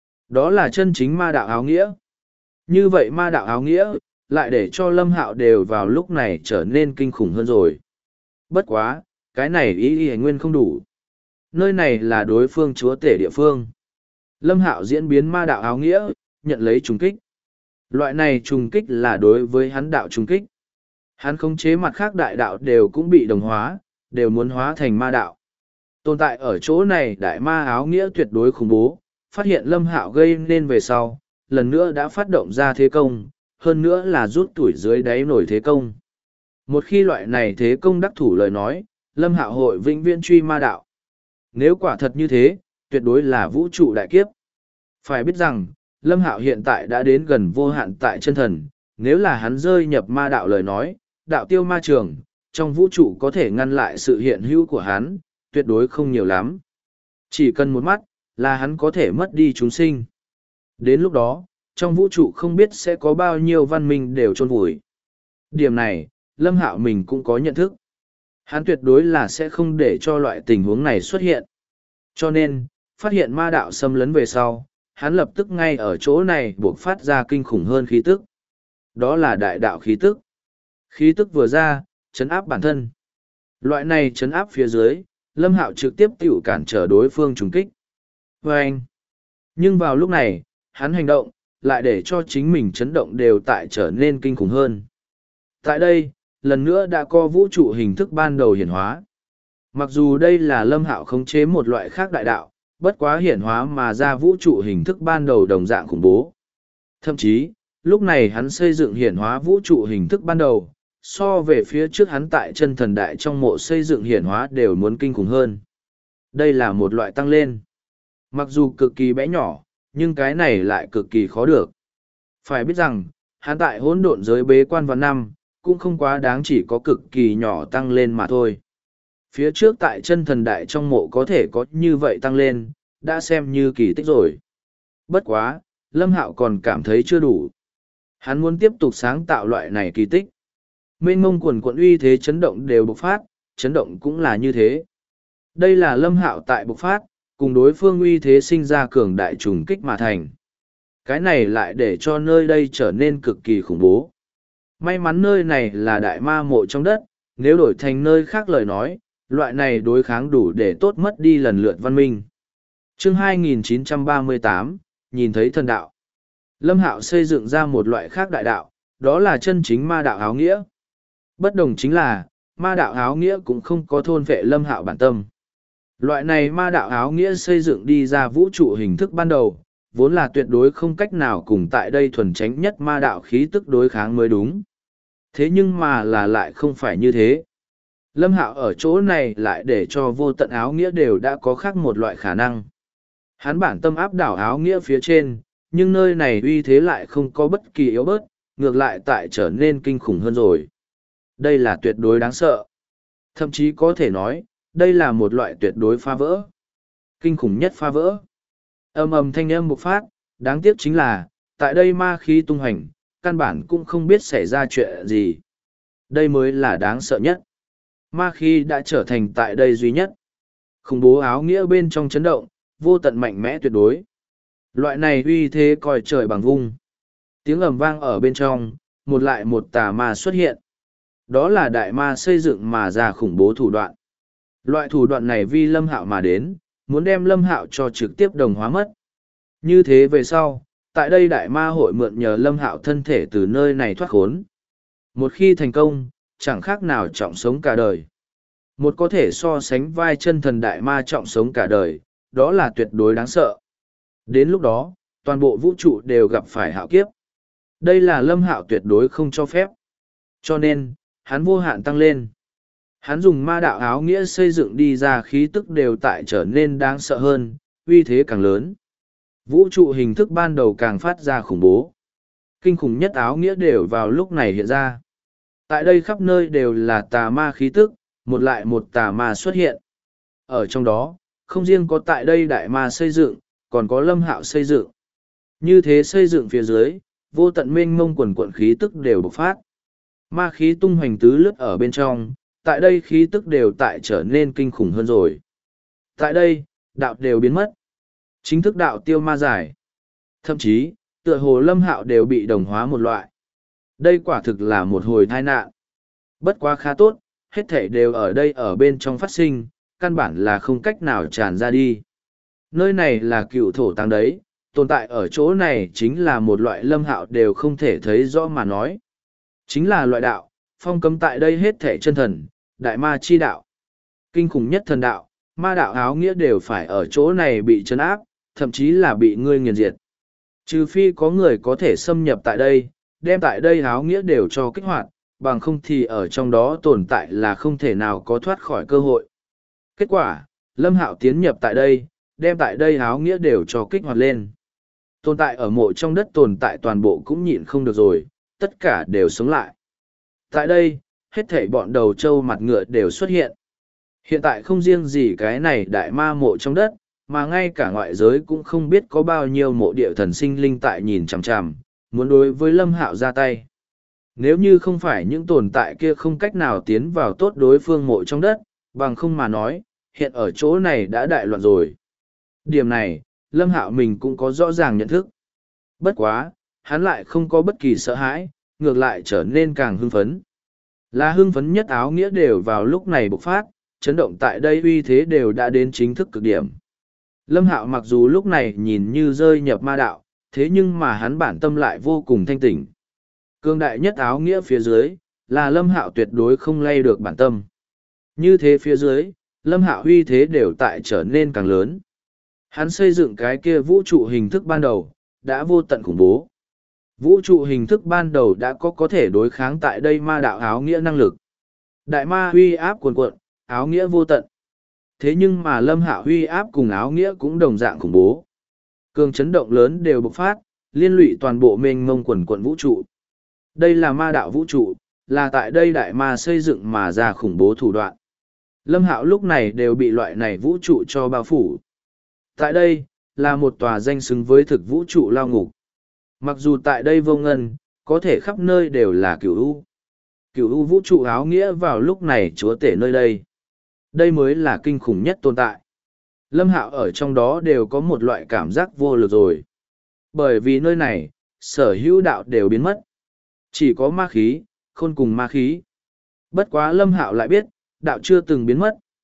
Đó là chân chính ma đạo áo nghĩa. Như vậy ma đạo áo nghĩa, lại để cho Lâm Hạo đều vào lúc này trở nên kinh khủng hơn rồi. Bất quá, cái này ý nguyên không đủ. Nơi này là đối phương chúa tể địa phương. Lâm Hạo diễn biến ma đạo áo nghĩa, nhận lấy trùng kích. Loại này trùng kích là đối với hắn đạo trùng kích. Hắn khống chế mặt khác đại đạo đều cũng bị đồng hóa, đều muốn hóa thành ma đạo. Tồn tại ở chỗ này đại ma áo nghĩa tuyệt đối khủng bố, phát hiện Lâm Hạo gây nên về sau, lần nữa đã phát động ra thế công, hơn nữa là rút tuổi dưới đáy nổi thế công. Một khi loại này thế công đắc thủ lời nói, Lâm Hạo hội vĩnh viễn truy ma đạo. Nếu quả thật như thế, tuyệt đối là vũ trụ đại kiếp. Phải biết rằng, Lâm Hạo hiện tại đã đến gần vô hạn tại chân thần, nếu là hắn rơi nhập ma đạo lời nói, đạo tiêu ma trường, trong vũ trụ có thể ngăn lại sự hiện hữu của hắn, tuyệt đối không nhiều lắm. Chỉ cần một mắt, là hắn có thể mất đi chúng sinh. Đến lúc đó, trong vũ trụ không biết sẽ có bao nhiêu văn minh đều chôn vùi. Điểm này, Lâm Hạo mình cũng có nhận thức. Hắn tuyệt đối là sẽ không để cho loại tình huống này xuất hiện. Cho nên, phát hiện ma đạo xâm lấn về sau, hắn lập tức ngay ở chỗ này buộc phát ra kinh khủng hơn khí tức. Đó là đại đạo khí tức. Khí tức vừa ra, chấn áp bản thân. Loại này chấn áp phía dưới, Lâm Hạo trực tiếp tiểu cản trở đối phương trùng kích. Và anh. Nhưng vào lúc này, hắn hành động, lại để cho chính mình chấn động đều tại trở nên kinh khủng hơn. Tại đây, lần nữa đã có vũ trụ hình thức ban đầu hiển hóa. Mặc dù đây là Lâm Hạo khống chế một loại khác đại đạo, bất quá hiển hóa mà ra vũ trụ hình thức ban đầu đồng dạng khủng bố. Thậm chí, lúc này hắn xây dựng hiển hóa vũ trụ hình thức ban đầu, so về phía trước hắn tại chân thần đại trong mộ xây dựng hiển hóa đều muốn kinh khủng hơn. Đây là một loại tăng lên. Mặc dù cực kỳ bé nhỏ, nhưng cái này lại cực kỳ khó được. Phải biết rằng, hắn tại hỗn độn giới bế quan vào năm, cũng không quá đáng chỉ có cực kỳ nhỏ tăng lên mà thôi. Phía trước tại chân thần đại trong mộ có thể có như vậy tăng lên, đã xem như kỳ tích rồi. Bất quá, Lâm Hạo còn cảm thấy chưa đủ. Hắn muốn tiếp tục sáng tạo loại này kỳ tích. Mênh mông quần quận uy thế chấn động đều bộc phát, chấn động cũng là như thế. Đây là Lâm Hạo tại bộc phát, cùng đối phương uy thế sinh ra cường đại trùng kích mà thành. Cái này lại để cho nơi đây trở nên cực kỳ khủng bố. May mắn nơi này là đại ma mộ trong đất, nếu đổi thành nơi khác lời nói, Loại này đối kháng đủ để tốt mất đi lần lượt văn minh. Chương 2938, nhìn thấy thần đạo. Lâm Hạo xây dựng ra một loại khác đại đạo, đó là chân chính ma đạo áo nghĩa. Bất đồng chính là, ma đạo áo nghĩa cũng không có thôn vệ Lâm Hạo bản tâm. Loại này ma đạo áo nghĩa xây dựng đi ra vũ trụ hình thức ban đầu, vốn là tuyệt đối không cách nào cùng tại đây thuần chánh nhất ma đạo khí tức đối kháng mới đúng. Thế nhưng mà là lại không phải như thế. Lâm Hạo ở chỗ này lại để cho vô tận áo nghĩa đều đã có khác một loại khả năng. Hắn bản tâm áp đảo áo nghĩa phía trên, nhưng nơi này uy thế lại không có bất kỳ yếu bớt, ngược lại tại trở nên kinh khủng hơn rồi. Đây là tuyệt đối đáng sợ. Thậm chí có thể nói, đây là một loại tuyệt đối phá vỡ. Kinh khủng nhất phá vỡ. Ầm ầm thanh âm bộc phát, đáng tiếc chính là, tại đây ma khí tung hành, căn bản cũng không biết xảy ra chuyện gì. Đây mới là đáng sợ nhất. Ma khí đã trở thành tại đây duy nhất. Khủng bố áo nghĩa bên trong chấn động, vô tận mạnh mẽ tuyệt đối. Loại này uy thế coi trời bằng vung. Tiếng ầm vang ở bên trong, một lại một tà ma xuất hiện. Đó là đại ma xây dựng mà ra khủng bố thủ đoạn. Loại thủ đoạn này vì Lâm Hạo mà đến, muốn đem Lâm Hạo cho trực tiếp đồng hóa mất. Như thế về sau, tại đây đại ma hội mượn nhờ Lâm Hạo thân thể từ nơi này thoát khốn. Một khi thành công, chẳng khác nào trọng sống cả đời. Một có thể so sánh vai chân thần đại ma trọng sống cả đời, đó là tuyệt đối đáng sợ. Đến lúc đó, toàn bộ vũ trụ đều gặp phải hạo kiếp. Đây là Lâm Hạo tuyệt đối không cho phép. Cho nên, hắn vô hạn tăng lên. Hắn dùng ma đạo áo nghĩa xây dựng đi ra khí tức đều tại trở nên đáng sợ hơn, uy thế càng lớn. Vũ trụ hình thức ban đầu càng phát ra khủng bố. Kinh khủng nhất áo nghĩa đều vào lúc này hiện ra. Tại đây khắp nơi đều là tà ma khí tức, một lại một tà ma xuất hiện. Ở trong đó, không riêng có tại đây đại ma xây dựng, còn có Lâm Hạo xây dựng. Như thế xây dựng phía dưới, vô tận mênh mông quần quận khí tức đều bộc phát. Ma khí tung hoành tứ lướt ở bên trong, tại đây khí tức đều tại trở nên kinh khủng hơn rồi. Tại đây, đạo đều biến mất. Chính thức đạo tiêu ma giải. Thậm chí, tựa hồ Lâm Hạo đều bị đồng hóa một loại. Đây quả thực là một hồi tai nạn. Bất quá khá tốt, hết thảy đều ở đây ở bên trong phát sinh, căn bản là không cách nào tràn ra đi. Nơi này là cựu thổ tàng đấy, tồn tại ở chỗ này chính là một loại Lâm Hạo đều không thể thấy rõ mà nói. Chính là loại đạo, phong cấm tại đây hết thảy chân thần, đại ma chi đạo. Kinh khủng nhất thần đạo, ma đạo áo nghĩa đều phải ở chỗ này bị trấn áp, thậm chí là bị ngươi nghiền diệt. Trừ phi có người có thể xâm nhập tại đây, đem tại đây áo nghĩa đều cho kích hoạt, bằng không thì ở trong đó tồn tại là không thể nào có thoát khỏi cơ hội. Kết quả, Lâm Hạo tiến nhập tại đây, đem tại đây áo nghĩa đều cho kích hoạt lên. Tồn tại ở mộ trong đất tồn tại toàn bộ cũng nhịn không được rồi, tất cả đều sống lại. Tại đây, hết thảy bọn đầu trâu mặt ngựa đều xuất hiện. Hiện tại không riêng gì cái này đại ma mộ trong đất, mà ngay cả ngoại giới cũng không biết có bao nhiêu mộ địa thần sinh linh tại nhìn chằm chằm, muốn đối với Lâm Hạo ra tay. Nếu như không phải những tồn tại kia không cách nào tiến vào tốt đối phương mộ trong đất, bằng không mà nói, hiện ở chỗ này đã đại loạn rồi. Điểm này, Lâm Hạo mình cũng có rõ ràng nhận thức. Bất quá, hắn lại không có bất kỳ sợ hãi, ngược lại trở nên càng hưng phấn. Là hưng phấn nhất áo nghĩa đều vào lúc này bộc phát, chấn động tại đây uy thế đều đã đến chính thức cực điểm. Lâm Hạo mặc dù lúc này nhìn như rơi nhập ma đạo, thế nhưng mà hắn bản tâm lại vô cùng thanh tỉnh. Cương đại nhất áo nghĩa phía dưới, là Lâm Hạo tuyệt đối không lay được bản tâm. Như thế phía dưới, Lâm Hạo uy thế đều tại trở nên càng lớn. Hắn xây dựng cái kia vũ trụ hình thức ban đầu, đã vô tận khủng bố. Vũ trụ hình thức ban đầu đã có thể đối kháng tại đây ma đạo áo nghĩa năng lực. Đại ma huy áp cuồn cuộn, áo nghĩa vô tận. Thế nhưng mà Lâm Hạo huy áp cùng áo nghĩa cũng đồng dạng khủng bố. Cường chấn động lớn đều bộc phát, liên lụy toàn bộ mênh mông quần quận vũ trụ. Đây là ma đạo vũ trụ, là tại đây đại ma xây dựng mà ra khủng bố thủ đoạn. Lâm Hạo lúc này đều bị loại này vũ trụ cho bao phủ. Tại đây, là một tòa danh xứng với thực vũ trụ lao ngục. Mặc dù tại đây vô ngân, có thể khắp nơi đều là cửu u. Cửu u vũ trụ áo nghĩa vào lúc này chúa tể nơi đây. Đây mới là kinh khủng nhất tồn tại. Lâm Hạo ở trong đó đều có một loại cảm giác vô lực rồi. Bởi vì nơi này, sở hữu đạo đều biến mất. Chỉ có ma khí, khôn cùng ma khí. Bất quá Lâm Hạo lại biết, đạo chưa từng biến mất,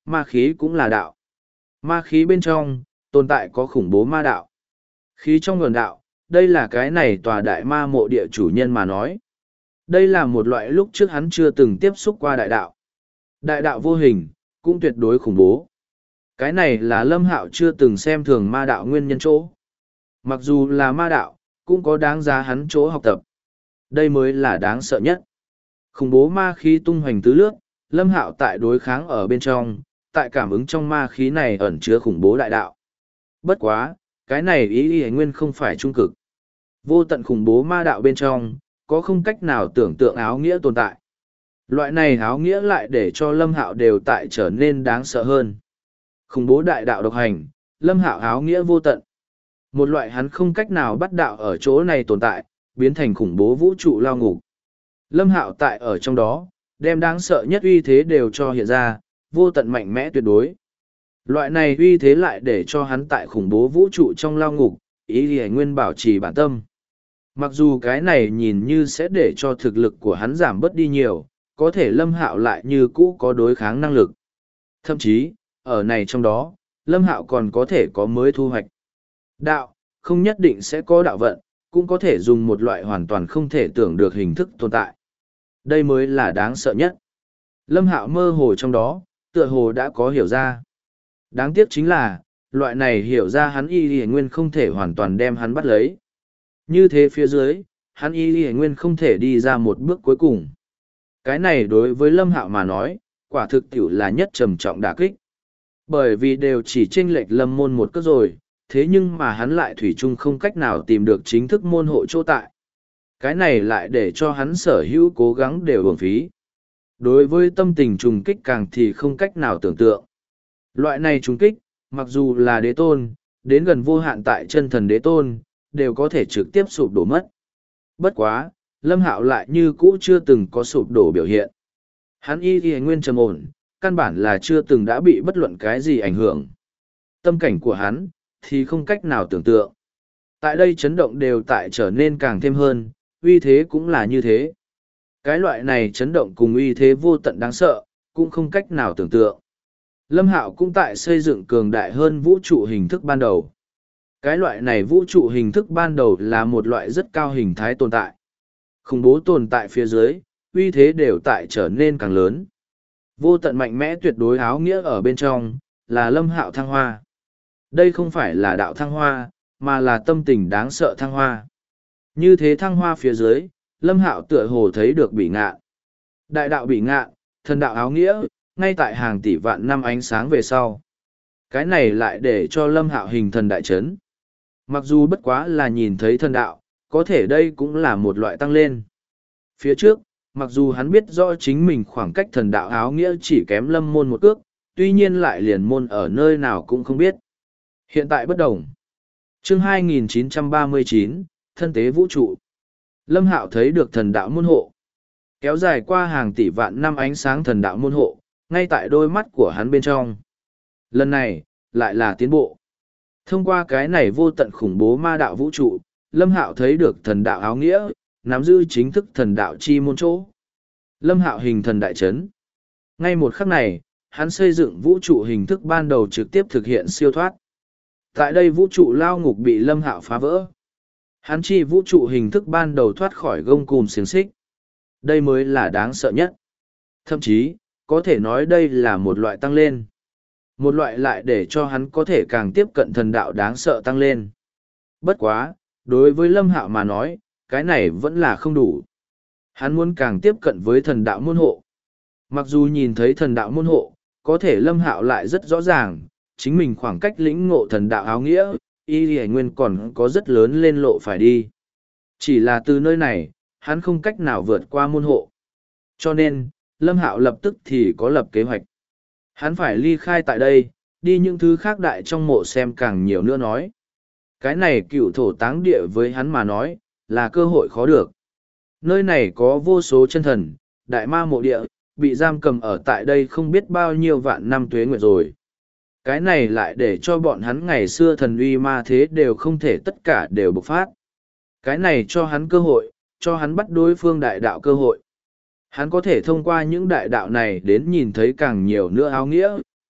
ma khí cũng là đạo. Ma khí bên trong, tồn tại có khủng bố ma đạo. Khí trong nguồn đạo, đây là cái này tòa đại ma mộ địa chủ nhân mà nói. Đây là một loại lúc trước hắn chưa từng tiếp xúc qua đại đạo. Đại đạo vô hình, cũng tuyệt đối khủng bố. Cái này là Lâm Hạo chưa từng xem thường ma đạo nguyên nhân chỗ. Mặc dù là ma đạo, cũng có đáng giá hắn chỗ học tập. Đây mới là đáng sợ nhất. Khủng bố ma khí tung hoành tứ lướt, Lâm Hạo tại đối kháng ở bên trong, tại cảm ứng trong ma khí này ẩn chứa khủng bố đại đạo. Bất quá, cái này ý nguyên không phải trung cực. Vô tận khủng bố ma đạo bên trong, có không cách nào tưởng tượng áo nghĩa tồn tại. Loại này áo nghĩa lại để cho Lâm Hạo đều tại trở nên đáng sợ hơn. Khủng bố đại đạo độc hành, Lâm Hạo áo nghĩa vô tận. Một loại hắn không cách nào bắt đạo ở chỗ này tồn tại, biến thành khủng bố vũ trụ lao ngục. Lâm Hạo tại ở trong đó, đem đáng sợ nhất uy thế đều cho hiện ra, vô tận mạnh mẽ tuyệt đối. Loại này uy thế lại để cho hắn tại khủng bố vũ trụ trong lao ngục, ý thì nguyên bảo trì bản tâm. Mặc dù cái này nhìn như sẽ để cho thực lực của hắn giảm bớt đi nhiều, có thể Lâm Hạo lại như cũ có đối kháng năng lực. Thậm chí, ở này trong đó, Lâm Hạo còn có thể có mới thu hoạch. Đạo, không nhất định sẽ có đạo vận, cũng có thể dùng một loại hoàn toàn không thể tưởng được hình thức tồn tại. Đây mới là đáng sợ nhất. Lâm Hạo mơ hồ trong đó, tựa hồ đã có hiểu ra. Đáng tiếc chính là, loại này hiểu ra hắn y nguyên không thể hoàn toàn đem hắn bắt lấy. Như thế phía dưới, hắn y nguyên không thể đi ra một bước cuối cùng. Cái này đối với Lâm Hạo mà nói, quả thực tiểu là nhất trầm trọng đả kích. Bởi vì đều chỉ chênh lệch Lâm môn một cước rồi, thế nhưng mà hắn lại thủy chung không cách nào tìm được chính thức môn hộ chỗ tại. Cái này lại để cho hắn sở hữu cố gắng đều uổng phí. Đối với tâm tình trùng kích càng thì không cách nào tưởng tượng. Loại này trùng kích, mặc dù là đế tôn, đến gần vô hạn tại chân thần đế tôn, đều có thể trực tiếp sụp đổ mất. Bất quá, Lâm Hạo lại như cũ chưa từng có sụp đổ biểu hiện. Hắn y nguyên trầm ổn, căn bản là chưa từng đã bị bất luận cái gì ảnh hưởng. Tâm cảnh của hắn, thì không cách nào tưởng tượng. Tại đây chấn động đều tại trở nên càng thêm hơn, uy thế cũng là như thế. Cái loại này chấn động cùng uy thế vô tận đáng sợ, cũng không cách nào tưởng tượng. Lâm Hạo cũng tại xây dựng cường đại hơn vũ trụ hình thức ban đầu. Cái loại này vũ trụ hình thức ban đầu là một loại rất cao hình thái tồn tại. Khủng bố tồn tại phía dưới, uy thế đều tại trở nên càng lớn. Vô tận mạnh mẽ tuyệt đối áo nghĩa ở bên trong, là Lâm Hạo thăng hoa. Đây không phải là đạo thăng hoa, mà là tâm tình đáng sợ thăng hoa. Như thế thăng hoa phía dưới, Lâm Hạo tựa hồ thấy được bỉ ngạn. Đại đạo bỉ ngạn, thần đạo áo nghĩa, ngay tại hàng tỷ vạn năm ánh sáng về sau. Cái này lại để cho Lâm Hạo hình thần đại chấn. Mặc dù bất quá là nhìn thấy thần đạo, có thể đây cũng là một loại tăng lên. Phía trước, mặc dù hắn biết rõ chính mình khoảng cách thần đạo áo nghĩa chỉ kém Lâm môn một cước, tuy nhiên lại liền môn ở nơi nào cũng không biết. Hiện tại bất đồng. Chương 2939, thân tế vũ trụ. Lâm Hạo thấy được thần đạo môn hộ. Kéo dài qua hàng tỷ vạn năm ánh sáng thần đạo môn hộ, ngay tại đôi mắt của hắn bên trong. Lần này, lại là tiến bộ. Thông qua cái này vô tận khủng bố ma đạo vũ trụ, Lâm Hạo thấy được thần đạo áo nghĩa, nắm giữ chính thức thần đạo chi môn chỗ. Lâm Hạo hình thần đại chấn. Ngay một khắc này, hắn xây dựng vũ trụ hình thức ban đầu trực tiếp thực hiện siêu thoát. Tại đây vũ trụ lao ngục bị Lâm Hạo phá vỡ. Hắn chi vũ trụ hình thức ban đầu thoát khỏi gông cùm xiềng xích. Đây mới là đáng sợ nhất. Thậm chí, có thể nói đây là một loại tăng lên. Một loại lại để cho hắn có thể càng tiếp cận thần đạo đáng sợ tăng lên. Bất quá, đối với Lâm Hạo mà nói, cái này vẫn là không đủ. Hắn muốn càng tiếp cận với thần đạo môn hộ. Mặc dù nhìn thấy thần đạo môn hộ, có thể Lâm Hạo lại rất rõ ràng, chính mình khoảng cách lĩnh ngộ thần đạo áo nghĩa, y nguyên còn có rất lớn lên lộ phải đi. Chỉ là từ nơi này, hắn không cách nào vượt qua môn hộ. Cho nên, Lâm Hạo lập tức thì có lập kế hoạch. Hắn phải ly khai tại đây, đi những thứ khác đại trong mộ xem càng nhiều nữa nói. Cái này cựu thổ táng địa với hắn mà nói, là cơ hội khó được. Nơi này có vô số chân thần, đại ma mộ địa, bị giam cầm ở tại đây không biết bao nhiêu vạn năm tuế nguyệt rồi. Cái này lại để cho bọn hắn ngày xưa thần uy ma thế đều không thể tất cả đều bộc phát. Cái này cho hắn cơ hội, cho hắn bắt đối phương đại đạo cơ hội. Hắn có thể thông qua những đại đạo này đến nhìn thấy càng nhiều nữa áo nghĩa,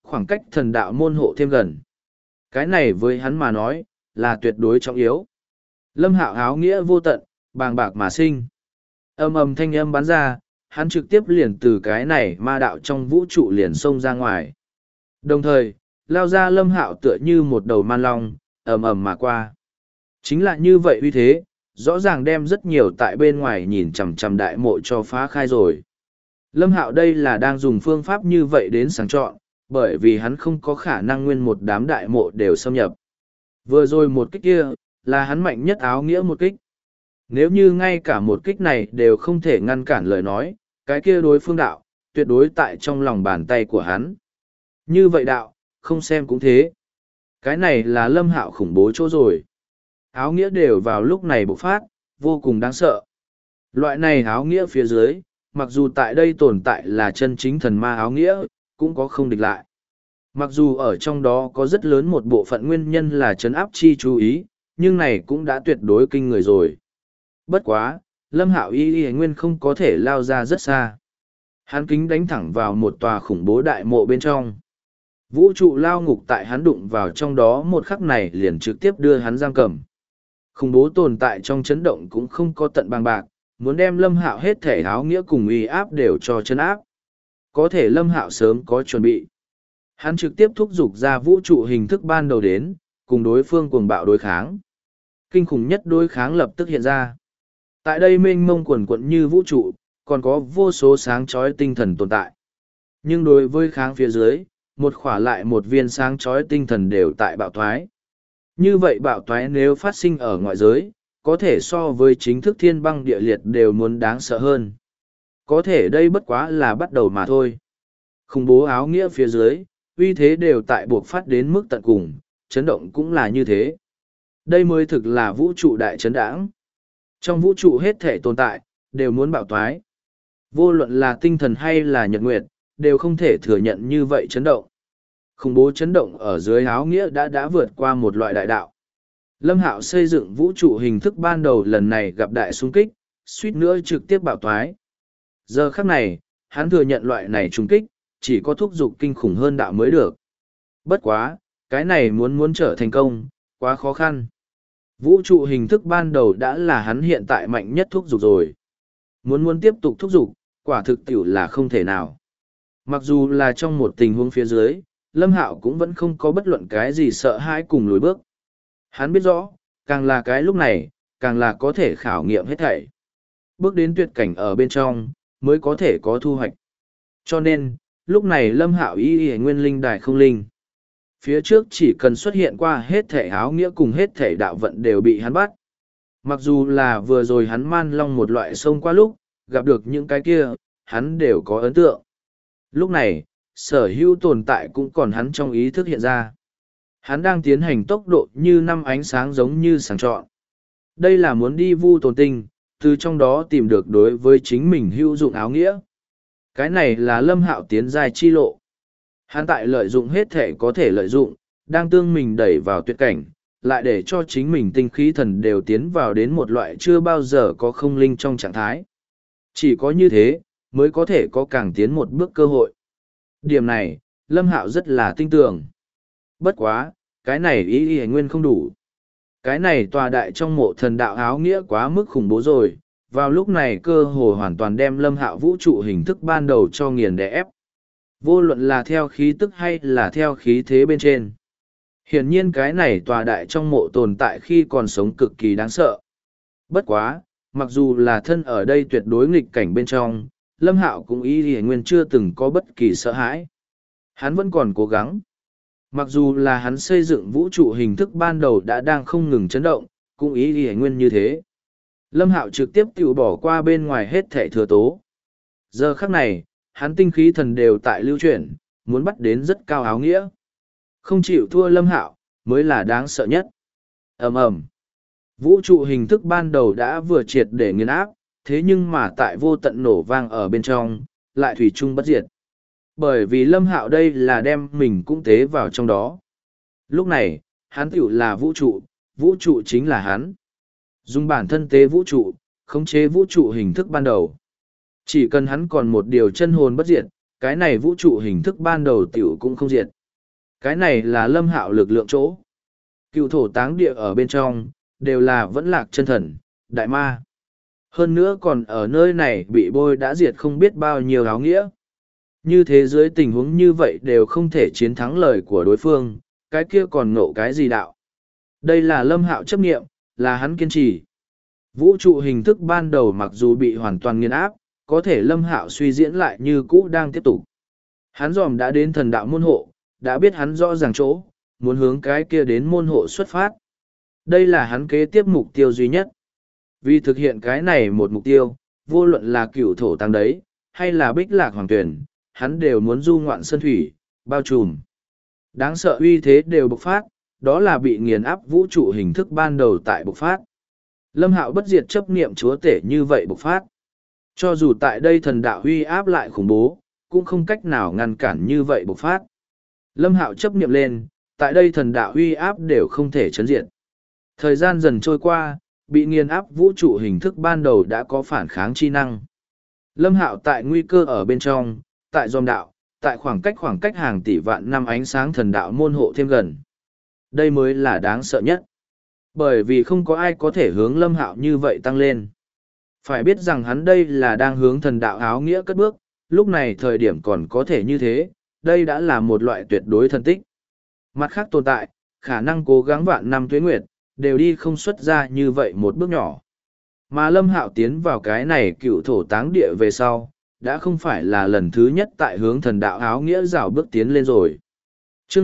khoảng cách thần đạo môn hộ thêm gần. Cái này với hắn mà nói, là tuyệt đối trọng yếu. Lâm Hạo áo nghĩa vô tận, bàng bạc mà sinh. Âm ầm thanh âm bắn ra, hắn trực tiếp liền từ cái này ma đạo trong vũ trụ liền xông ra ngoài. Đồng thời, lao ra Lâm Hạo tựa như một đầu man long, ầm ầm mà qua. Chính là như vậy uy thế, rõ ràng đem rất nhiều tại bên ngoài nhìn chằm chằm đại mộ cho phá khai rồi. Lâm Hạo đây là đang dùng phương pháp như vậy đến sáng chọn, bởi vì hắn không có khả năng nguyên một đám đại mộ đều xâm nhập. Vừa rồi một kích kia, là hắn mạnh nhất áo nghĩa một kích. Nếu như ngay cả một kích này đều không thể ngăn cản lời nói, cái kia đối phương đạo, tuyệt đối tại trong lòng bàn tay của hắn. Như vậy đạo, không xem cũng thế. Cái này là Lâm Hạo khủng bố chỗ rồi. Áo nghĩa đều vào lúc này bộc phát, vô cùng đáng sợ. Loại này áo nghĩa phía dưới, mặc dù tại đây tồn tại là chân chính thần ma áo nghĩa, cũng có không địch lại. Mặc dù ở trong đó có rất lớn một bộ phận nguyên nhân là trấn áp chi chú ý, nhưng này cũng đã tuyệt đối kinh người rồi. Bất quá, Lâm Hạo y nguyên không có thể lao ra rất xa. Hắn kính đánh thẳng vào một tòa khủng bố đại mộ bên trong. Vũ trụ lao ngục tại hắn đụng vào trong đó một khắc này liền trực tiếp đưa hắn giam cầm. Khủng bố tồn tại trong chấn động cũng không có tận bằng bạc, muốn đem Lâm Hạo hết thể áo nghĩa cùng uy áp đều cho chấn áp. Có thể Lâm Hạo sớm có chuẩn bị. Hắn trực tiếp thúc giục ra vũ trụ hình thức ban đầu đến, cùng đối phương cuồng bạo đối kháng. Kinh khủng nhất đối kháng lập tức hiện ra. Tại đây mênh mông quần quận như vũ trụ, còn có vô số sáng chói tinh thần tồn tại. Nhưng đối với kháng phía dưới, một khỏa lại một viên sáng chói tinh thần đều tại bạo thoái. Như vậy bạo thoái nếu phát sinh ở ngoại giới, có thể so với chính thức thiên băng địa liệt đều muốn đáng sợ hơn. Có thể đây bất quá là bắt đầu mà thôi. Khủng bố áo nghĩa phía dưới, uy thế đều tại buộc phát đến mức tận cùng, chấn động cũng là như thế. Đây mới thực là vũ trụ đại chấn đãng. Trong vũ trụ hết thể tồn tại, đều muốn bạo thoái. Vô luận là tinh thần hay là nhật nguyệt, đều không thể thừa nhận như vậy chấn động. Khủng bố chấn động ở dưới áo nghĩa đã vượt qua một loại đại đạo. Lâm Hạo xây dựng vũ trụ hình thức ban đầu lần này gặp đại xung kích, suýt nữa trực tiếp bạo thoái. Giờ khắc này, hắn thừa nhận loại này xung kích, chỉ có thúc giục kinh khủng hơn đạo mới được. Bất quá, cái này muốn trở thành công, quá khó khăn. Vũ trụ hình thức ban đầu đã là hắn hiện tại mạnh nhất thúc giục rồi. Muốn tiếp tục thúc giục, quả thực tiểu là không thể nào. Mặc dù là trong một tình huống phía dưới, Lâm Hạo cũng vẫn không có bất luận cái gì sợ hãi cùng lùi bước. Hắn biết rõ, càng là cái lúc này, càng là có thể khảo nghiệm hết thảy. Bước đến tuyệt cảnh ở bên trong, mới có thể có thu hoạch. Cho nên, lúc này Lâm Hạo y nguyên linh đài không linh. Phía trước chỉ cần xuất hiện qua hết thể áo nghĩa cùng hết thể đạo vận đều bị hắn bắt. Mặc dù là vừa rồi hắn man long một loại sông qua lúc, gặp được những cái kia, hắn đều có ấn tượng. Lúc này, sở hữu tồn tại cũng còn hắn trong ý thức hiện ra. Hắn đang tiến hành tốc độ như năm ánh sáng giống như sàng trọn. Đây là muốn đi vu tồn tinh, từ trong đó tìm được đối với chính mình hữu dụng áo nghĩa. Cái này là Lâm Hạo tiến giai chi lộ. Hắn tại lợi dụng hết thể có thể lợi dụng, đang tương mình đẩy vào tuyệt cảnh, lại để cho chính mình tinh khí thần đều tiến vào đến một loại chưa bao giờ có không linh trong trạng thái. Chỉ có như thế, mới có thể có càng tiến một bước cơ hội. Điểm này, Lâm Hạo rất là tin tưởng. Bất quá, cái này ý nguyên không đủ. Cái này tòa đại trong mộ thần đạo áo nghĩa quá mức khủng bố rồi, vào lúc này cơ hồ hoàn toàn đem Lâm Hạo vũ trụ hình thức ban đầu cho nghiền đè ép. Vô luận là theo khí tức hay là theo khí thế bên trên. Hiển nhiên cái này tòa đại trong mộ tồn tại khi còn sống cực kỳ đáng sợ. Bất quá, mặc dù là thân ở đây tuyệt đối nghịch cảnh bên trong, Lâm Hạo cũng y nguyên chưa từng có bất kỳ sợ hãi. Hắn vẫn còn cố gắng. Mặc dù là hắn xây dựng vũ trụ hình thức ban đầu đã đang không ngừng chấn động, cũng y nguyên như thế. Lâm Hạo trực tiếp tự bỏ qua bên ngoài hết thảy thừa tố. Giờ khắc này, hắn tinh khí thần đều tại lưu chuyển, muốn bắt đến rất cao áo nghĩa. Không chịu thua Lâm Hạo, mới là đáng sợ nhất. Ầm ầm. Vũ trụ hình thức ban đầu đã vừa triệt để nghiền áp, thế nhưng mà tại vô tận nổ vang ở bên trong, lại thủy chung bất diệt. Bởi vì Lâm Hạo đây là đem mình cũng tế vào trong đó. Lúc này, hắn tiểu là vũ trụ chính là hắn. Dùng bản thân tế vũ trụ, khống chế vũ trụ hình thức ban đầu. Chỉ cần hắn còn một điều chân hồn bất diệt, cái này vũ trụ hình thức ban đầu tiểu cũng không diệt. Cái này là Lâm Hạo lực lượng chỗ. Cựu thổ táng địa ở bên trong, đều là vẫn lạc chân thần, đại ma. Hơn nữa còn ở nơi này bị bôi đã diệt không biết bao nhiêu áo nghĩa. Như thế dưới tình huống như vậy đều không thể chiến thắng lời của đối phương, cái kia còn nộ cái gì đạo. Đây là Lâm Hạo chấp nghiệm, là hắn kiên trì. Vũ trụ hình thức ban đầu mặc dù bị hoàn toàn nghiền áp, có thể Lâm Hạo suy diễn lại như cũ đang tiếp tục. Hắn dòm đã đến thần đạo môn hộ, đã biết hắn rõ ràng chỗ, muốn hướng cái kia đến môn hộ xuất phát. Đây là hắn kế tiếp mục tiêu duy nhất. Vì thực hiện cái này một mục tiêu, vô luận là cựu thổ tăng đấy, hay là bích lạc hoàng tuyển, hắn đều muốn du ngoạn sơn thủy, bao trùm. Đáng sợ uy thế đều bộc phát, đó là bị nghiền áp vũ trụ hình thức ban đầu tại bộc phát. Lâm Hạo bất diệt chấp niệm chúa tể như vậy bộc phát. Cho dù tại đây thần đạo uy áp lại khủng bố, cũng không cách nào ngăn cản như vậy bộc phát. Lâm Hạo chấp niệm lên, tại đây thần đạo uy áp đều không thể chấn diệt. Thời gian dần trôi qua, bị nghiền áp vũ trụ hình thức ban đầu đã có phản kháng chi năng. Lâm Hạo tại nguy cơ ở bên trong, tại dòm đạo, tại khoảng cách hàng tỷ vạn năm ánh sáng thần đạo môn hộ thêm gần. Đây mới là đáng sợ nhất. Bởi vì không có ai có thể hướng Lâm Hạo như vậy tăng lên. Phải biết rằng hắn đây là đang hướng thần đạo áo nghĩa cất bước, lúc này thời điểm còn có thể như thế, đây đã là một loại tuyệt đối thần tích. Mặt khác tồn tại, khả năng cố gắng vạn năm tuế nguyệt, đều đi không xuất ra như vậy một bước nhỏ. Mà Lâm Hạo tiến vào cái này cựu thổ táng địa về sau, đã không phải là lần thứ nhất tại hướng thần đạo áo nghĩa rào bước tiến lên rồi. Chương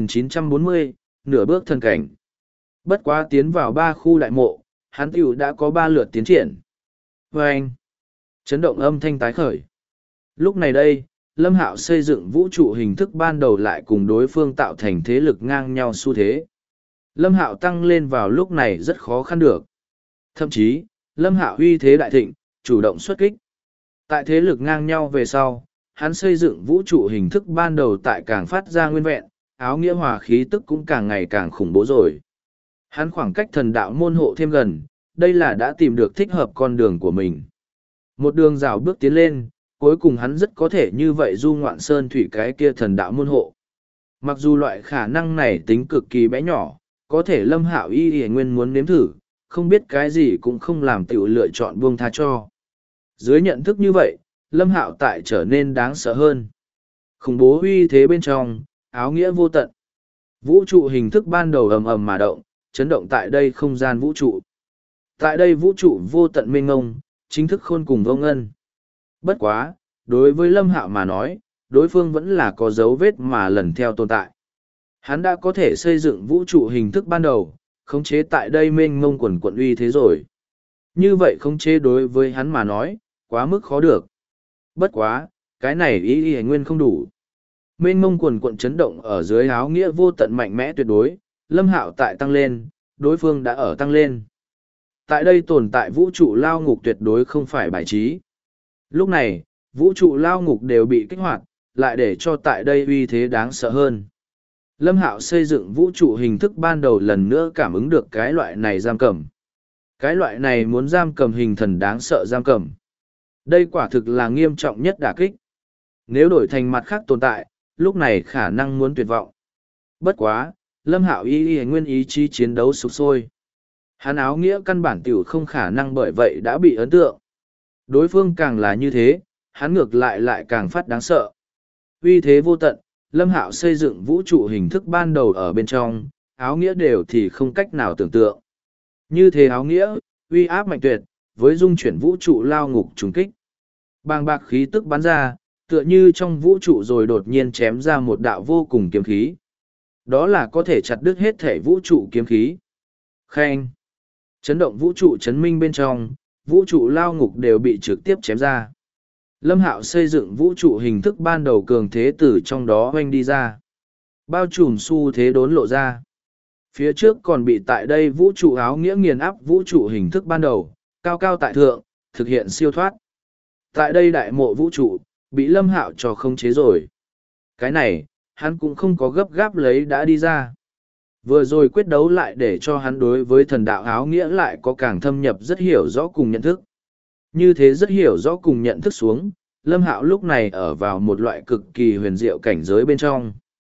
2940, nửa bước thần cảnh. Bất quá tiến vào 3 khu đại mộ, hắn tiểu đã có 3 lượt tiến triển. Và anh, chấn động âm thanh tái khởi. Lúc này đây, Lâm Hạo xây dựng vũ trụ hình thức ban đầu lại cùng đối phương tạo thành thế lực ngang nhau xu thế. Lâm Hạo tăng lên vào lúc này rất khó khăn được. Thậm chí, Lâm Hạo uy thế đại thịnh, chủ động xuất kích. Tại thế lực ngang nhau về sau, hắn xây dựng vũ trụ hình thức ban đầu tại càng phát ra nguyên vẹn, áo nghĩa hòa khí tức cũng càng ngày càng khủng bố rồi. Hắn khoảng cách thần đạo môn hộ thêm gần, đây là đã tìm được thích hợp con đường của mình. Một đường rào bước tiến lên, cuối cùng hắn rất có thể như vậy du ngoạn sơn thủy cái kia thần đạo môn hộ. Mặc dù loại khả năng này tính cực kỳ bé nhỏ, có thể Lâm Hạo y nguyên muốn nếm thử, không biết cái gì cũng không làm tiểu lựa chọn buông tha cho. Dưới nhận thức như vậy, Lâm Hạo tại trở nên đáng sợ hơn. Khủng bố uy thế bên trong, áo nghĩa vô tận. Vũ trụ hình thức ban đầu ầm ầm mà động, chấn động tại đây không gian vũ trụ. Tại đây vũ trụ vô tận mênh ngông, chính thức khôn cùng vô ngân. Bất quá, đối với Lâm Hạo mà nói, đối phương vẫn là có dấu vết mà lần theo tồn tại. Hắn đã có thể xây dựng vũ trụ hình thức ban đầu, khống chế tại đây mênh mông quần quận uy thế rồi. Như vậy khống chế đối với hắn mà nói, quá mức khó được. Bất quá, cái này ý nguyên không đủ. Mênh mông quần quận chấn động ở dưới áo nghĩa vô tận mạnh mẽ tuyệt đối, Lâm Hạo tại tăng lên, đối phương đã ở tăng lên. Tại đây tồn tại vũ trụ lao ngục tuyệt đối không phải bài trí. Lúc này, vũ trụ lao ngục đều bị kích hoạt, lại để cho tại đây uy thế đáng sợ hơn. Lâm Hạo xây dựng vũ trụ hình thức ban đầu lần nữa cảm ứng được cái loại này giam cầm. Cái loại này muốn giam cầm hình thần đáng sợ giam cầm. Đây quả thực là nghiêm trọng nhất đả kích. Nếu đổi thành mặt khác tồn tại, lúc này khả năng muốn tuyệt vọng. Bất quá, Lâm Hạo y nguyên ý chí chiến đấu sục sôi. Hắn áo nghĩa căn bản tiểu không khả năng bởi vậy đã bị ấn tượng. Đối phương càng là như thế, hắn ngược lại càng phát đáng sợ. Uy thế vô tận, Lâm Hạo xây dựng vũ trụ hình thức ban đầu ở bên trong, áo nghĩa đều thì không cách nào tưởng tượng. Như thế áo nghĩa, uy áp mạnh tuyệt, với dung chuyển vũ trụ lao ngục trùng kích. Bàng bạc khí tức bắn ra, tựa như trong vũ trụ rồi đột nhiên chém ra một đạo vô cùng kiếm khí. Đó là có thể chặt đứt hết thể vũ trụ kiếm khí. Khen! Chấn động vũ trụ chấn minh bên trong, vũ trụ lao ngục đều bị trực tiếp chém ra. Lâm Hạo xây dựng vũ trụ hình thức ban đầu cường thế từ trong đó hoanh đi ra. Bao trùm xu thế đốn lộ ra. Phía trước còn bị tại đây vũ trụ áo nghĩa nghiền áp vũ trụ hình thức ban đầu, cao cao tại thượng, thực hiện siêu thoát. Tại đây đại mộ vũ trụ, bị Lâm Hạo cho khống chế rồi. Cái này, hắn cũng không có gấp gáp lấy đã đi ra. Vừa rồi quyết đấu lại để cho hắn đối với thần đạo áo nghĩa lại có càng thâm nhập rất hiểu rõ cùng nhận thức. Như thế rất hiểu rõ cùng nhận thức xuống, Lâm Hạo lúc này ở vào một loại cực kỳ huyền diệu cảnh giới bên trong.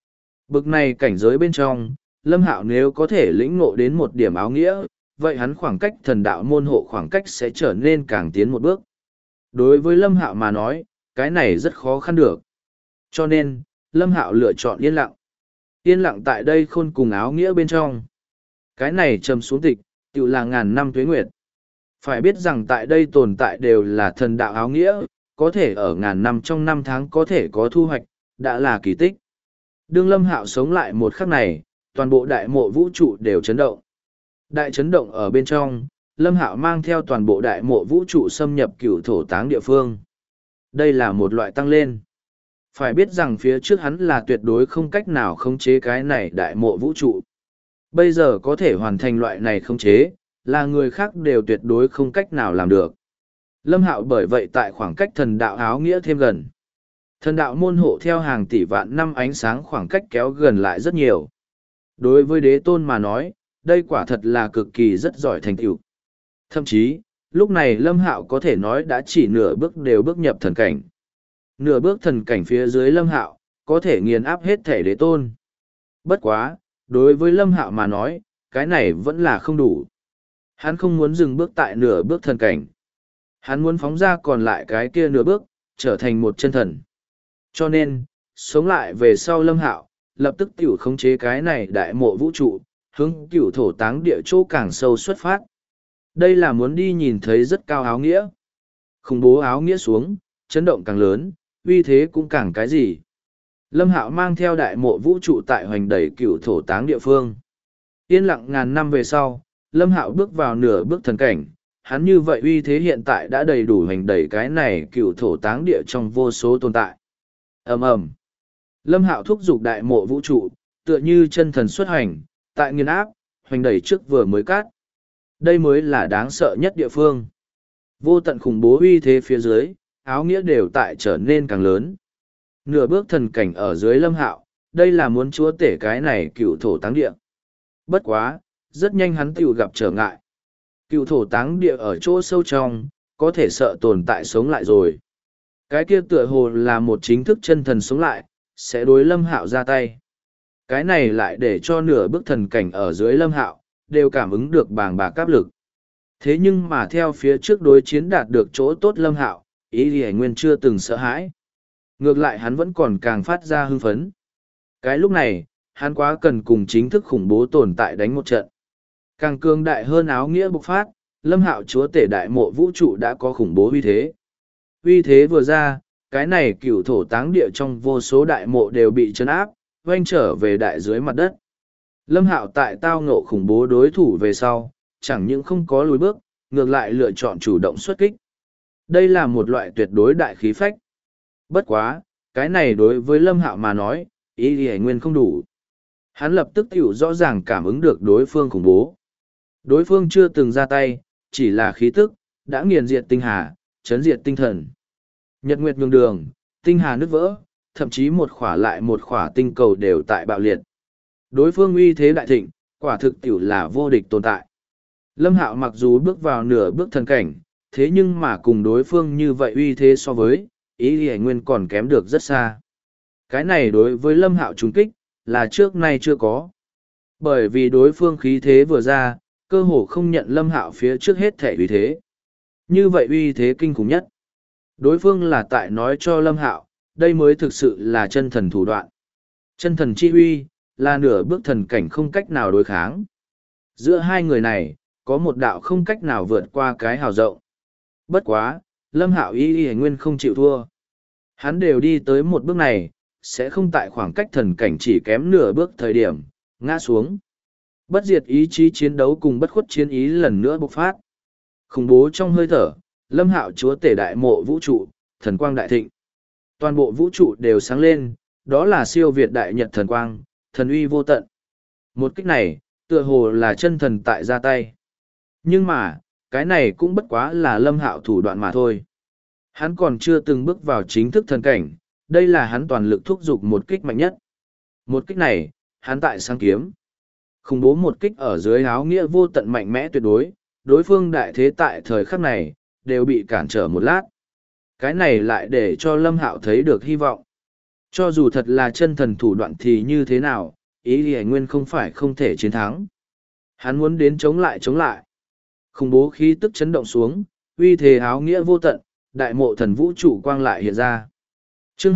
Bực này cảnh giới bên trong, Lâm Hạo nếu có thể lĩnh ngộ đến một điểm áo nghĩa, vậy hắn khoảng cách thần đạo môn hộ khoảng cách sẽ trở nên càng tiến một bước. Đối với Lâm Hạo mà nói, cái này rất khó khăn được. Cho nên, Lâm Hạo lựa chọn yên lặng. Yên lặng tại đây khôn cùng áo nghĩa bên trong. Cái này trầm xuống tịch, tự là ngàn năm tuế nguyệt. Phải biết rằng tại đây tồn tại đều là thần đạo áo nghĩa, có thể ở ngàn năm trong năm tháng có thể có thu hoạch, đã là kỳ tích. Đương Lâm Hạo sống lại một khắc này, toàn bộ đại mộ vũ trụ đều chấn động. Đại chấn động ở bên trong, Lâm Hạo mang theo toàn bộ đại mộ vũ trụ xâm nhập cửu thổ táng địa phương. Đây là một loại tăng lên. Phải biết rằng phía trước hắn là tuyệt đối không cách nào khống chế cái này đại mộ vũ trụ. Bây giờ có thể hoàn thành loại này khống chế, là người khác đều tuyệt đối không cách nào làm được. Lâm Hạo bởi vậy tại khoảng cách thần đạo áo nghĩa thêm gần. Thần đạo môn hộ theo hàng tỷ vạn năm ánh sáng khoảng cách kéo gần lại rất nhiều. Đối với đế tôn mà nói, đây quả thật là cực kỳ rất giỏi thành tựu. Thậm chí, lúc này Lâm Hạo có thể nói đã chỉ nửa bước đều bước nhập thần cảnh. Nửa bước thần cảnh phía dưới Lâm Hạo, có thể nghiền áp hết thể đế tôn. Bất quá, đối với Lâm Hạo mà nói, cái này vẫn là không đủ. Hắn không muốn dừng bước tại nửa bước thần cảnh. Hắn muốn phóng ra còn lại cái kia nửa bước, trở thành một chân thần. Cho nên, sống lại về sau Lâm Hạo, lập tức tiểu khống chế cái này đại mộ vũ trụ, hướng cửu thổ táng địa chỗ càng sâu xuất phát. Đây là muốn đi nhìn thấy rất cao áo nghĩa. Khủng bố áo nghĩa xuống, chấn động càng lớn, uy thế cũng càng cái gì. Lâm Hạo mang theo đại mộ vũ trụ tại hoành đẩy cửu thổ táng địa phương. Yên lặng ngàn năm về sau, Lâm Hạo bước vào nửa bước thần cảnh, hắn như vậy uy thế hiện tại đã đầy đủ hoành đẩy cái này cửu thổ táng địa trong vô số tồn tại. Ầm ầm. Lâm Hạo thúc giục đại mộ vũ trụ, tựa như chân thần xuất hành, tại nghiền áp, hoành đẩy trước vừa mới cát. Đây mới là đáng sợ nhất địa phương. Vô tận khủng bố uy thế phía dưới, áo nghĩa đều tại trở nên càng lớn. Nửa bước thần cảnh ở dưới Lâm Hạo, đây là muốn chúa tể cái này cựu thổ táng địa. Bất quá, rất nhanh hắn tiểu gặp trở ngại. Cựu thổ táng địa ở chỗ sâu trong, có thể sợ tồn tại sống lại rồi. Cái kia tựa hồ là một chính thức chân thần sống lại, sẽ đối Lâm Hạo ra tay. Cái này lại để cho nửa bước thần cảnh ở dưới Lâm Hạo, đều cảm ứng được bàng bạc áp lực. Thế nhưng mà theo phía trước đối chiến đạt được chỗ tốt Lâm Hạo, ý thì nguyên chưa từng sợ hãi. Ngược lại hắn vẫn còn càng phát ra hưng phấn. Cái lúc này, hắn quá cần cùng chính thức khủng bố tồn tại đánh một trận. Càng cường đại hơn áo nghĩa bộc phát, Lâm Hạo chúa tể đại mộ vũ trụ đã có khủng bố uy thế. Uy thế vừa ra, cái này cửu thổ táng địa trong vô số đại mộ đều bị chấn áp, oanh trở về đại dưới mặt đất. Lâm Hạo tại tao ngộ khủng bố đối thủ về sau, chẳng những không có lùi bước, ngược lại lựa chọn chủ động xuất kích. Đây là một loại tuyệt đối đại khí phách. Bất quá, cái này đối với Lâm Hạo mà nói, ý thì nguyên không đủ. Hắn lập tức tiểu rõ ràng cảm ứng được đối phương khủng bố. Đối phương chưa từng ra tay, chỉ là khí tức, đã nghiền diệt tinh hà, chấn diệt tinh thần. Nhật nguyệt nhường đường, tinh hà nứt vỡ, thậm chí một khỏa lại một khỏa tinh cầu đều tại bạo liệt. Đối phương uy thế đại thịnh, quả thực tiểu là vô địch tồn tại. Lâm Hạo mặc dù bước vào nửa bước thần cảnh, thế nhưng mà cùng đối phương như vậy uy thế so với, ý thì nguyên còn kém được rất xa. Cái này đối với Lâm Hạo trùng kích, là trước nay chưa có. Bởi vì đối phương khí thế vừa ra, cơ hồ không nhận Lâm Hạo phía trước hết thể uy thế. Như vậy uy thế kinh khủng nhất. Đối phương là tại nói cho Lâm Hạo, đây mới thực sự là chân thần thủ đoạn. Chân thần chi uy, là nửa bước thần cảnh không cách nào đối kháng. Giữa hai người này, có một đạo không cách nào vượt qua cái hào rộng. Bất quá, Lâm Hạo y nguyên không chịu thua. Hắn đều đi tới một bước này, sẽ không tại khoảng cách thần cảnh chỉ kém nửa bước thời điểm, ngã xuống. Bất diệt ý chí chiến đấu cùng bất khuất chiến ý lần nữa bộc phát. Khủng bố trong hơi thở, Lâm Hạo chúa tể đại mộ vũ trụ, thần quang đại thịnh. Toàn bộ vũ trụ đều sáng lên, đó là siêu việt đại nhật thần quang, thần uy vô tận. Một kích này, tựa hồ là chân thần tại ra tay. Nhưng mà, cái này cũng bất quá là Lâm Hạo thủ đoạn mà thôi. Hắn còn chưa từng bước vào chính thức thần cảnh, đây là hắn toàn lực thúc giục một kích mạnh nhất. Một kích này, hắn tại sáng kiếm. Khủng bố một kích ở dưới áo nghĩa vô tận mạnh mẽ tuyệt đối, đối phương đại thế tại thời khắc này, đều bị cản trở một lát. Cái này lại để cho Lâm Hạo thấy được hy vọng. Cho dù thật là chân thần thủ đoạn thì như thế nào, ý Lý Nguyên không phải không thể chiến thắng. Hắn muốn đến chống lại chống lại. Khủng bố khí tức chấn động xuống, uy thế áo nghĩa vô tận, đại mộ thần vũ trụ quang lại hiện ra. Chương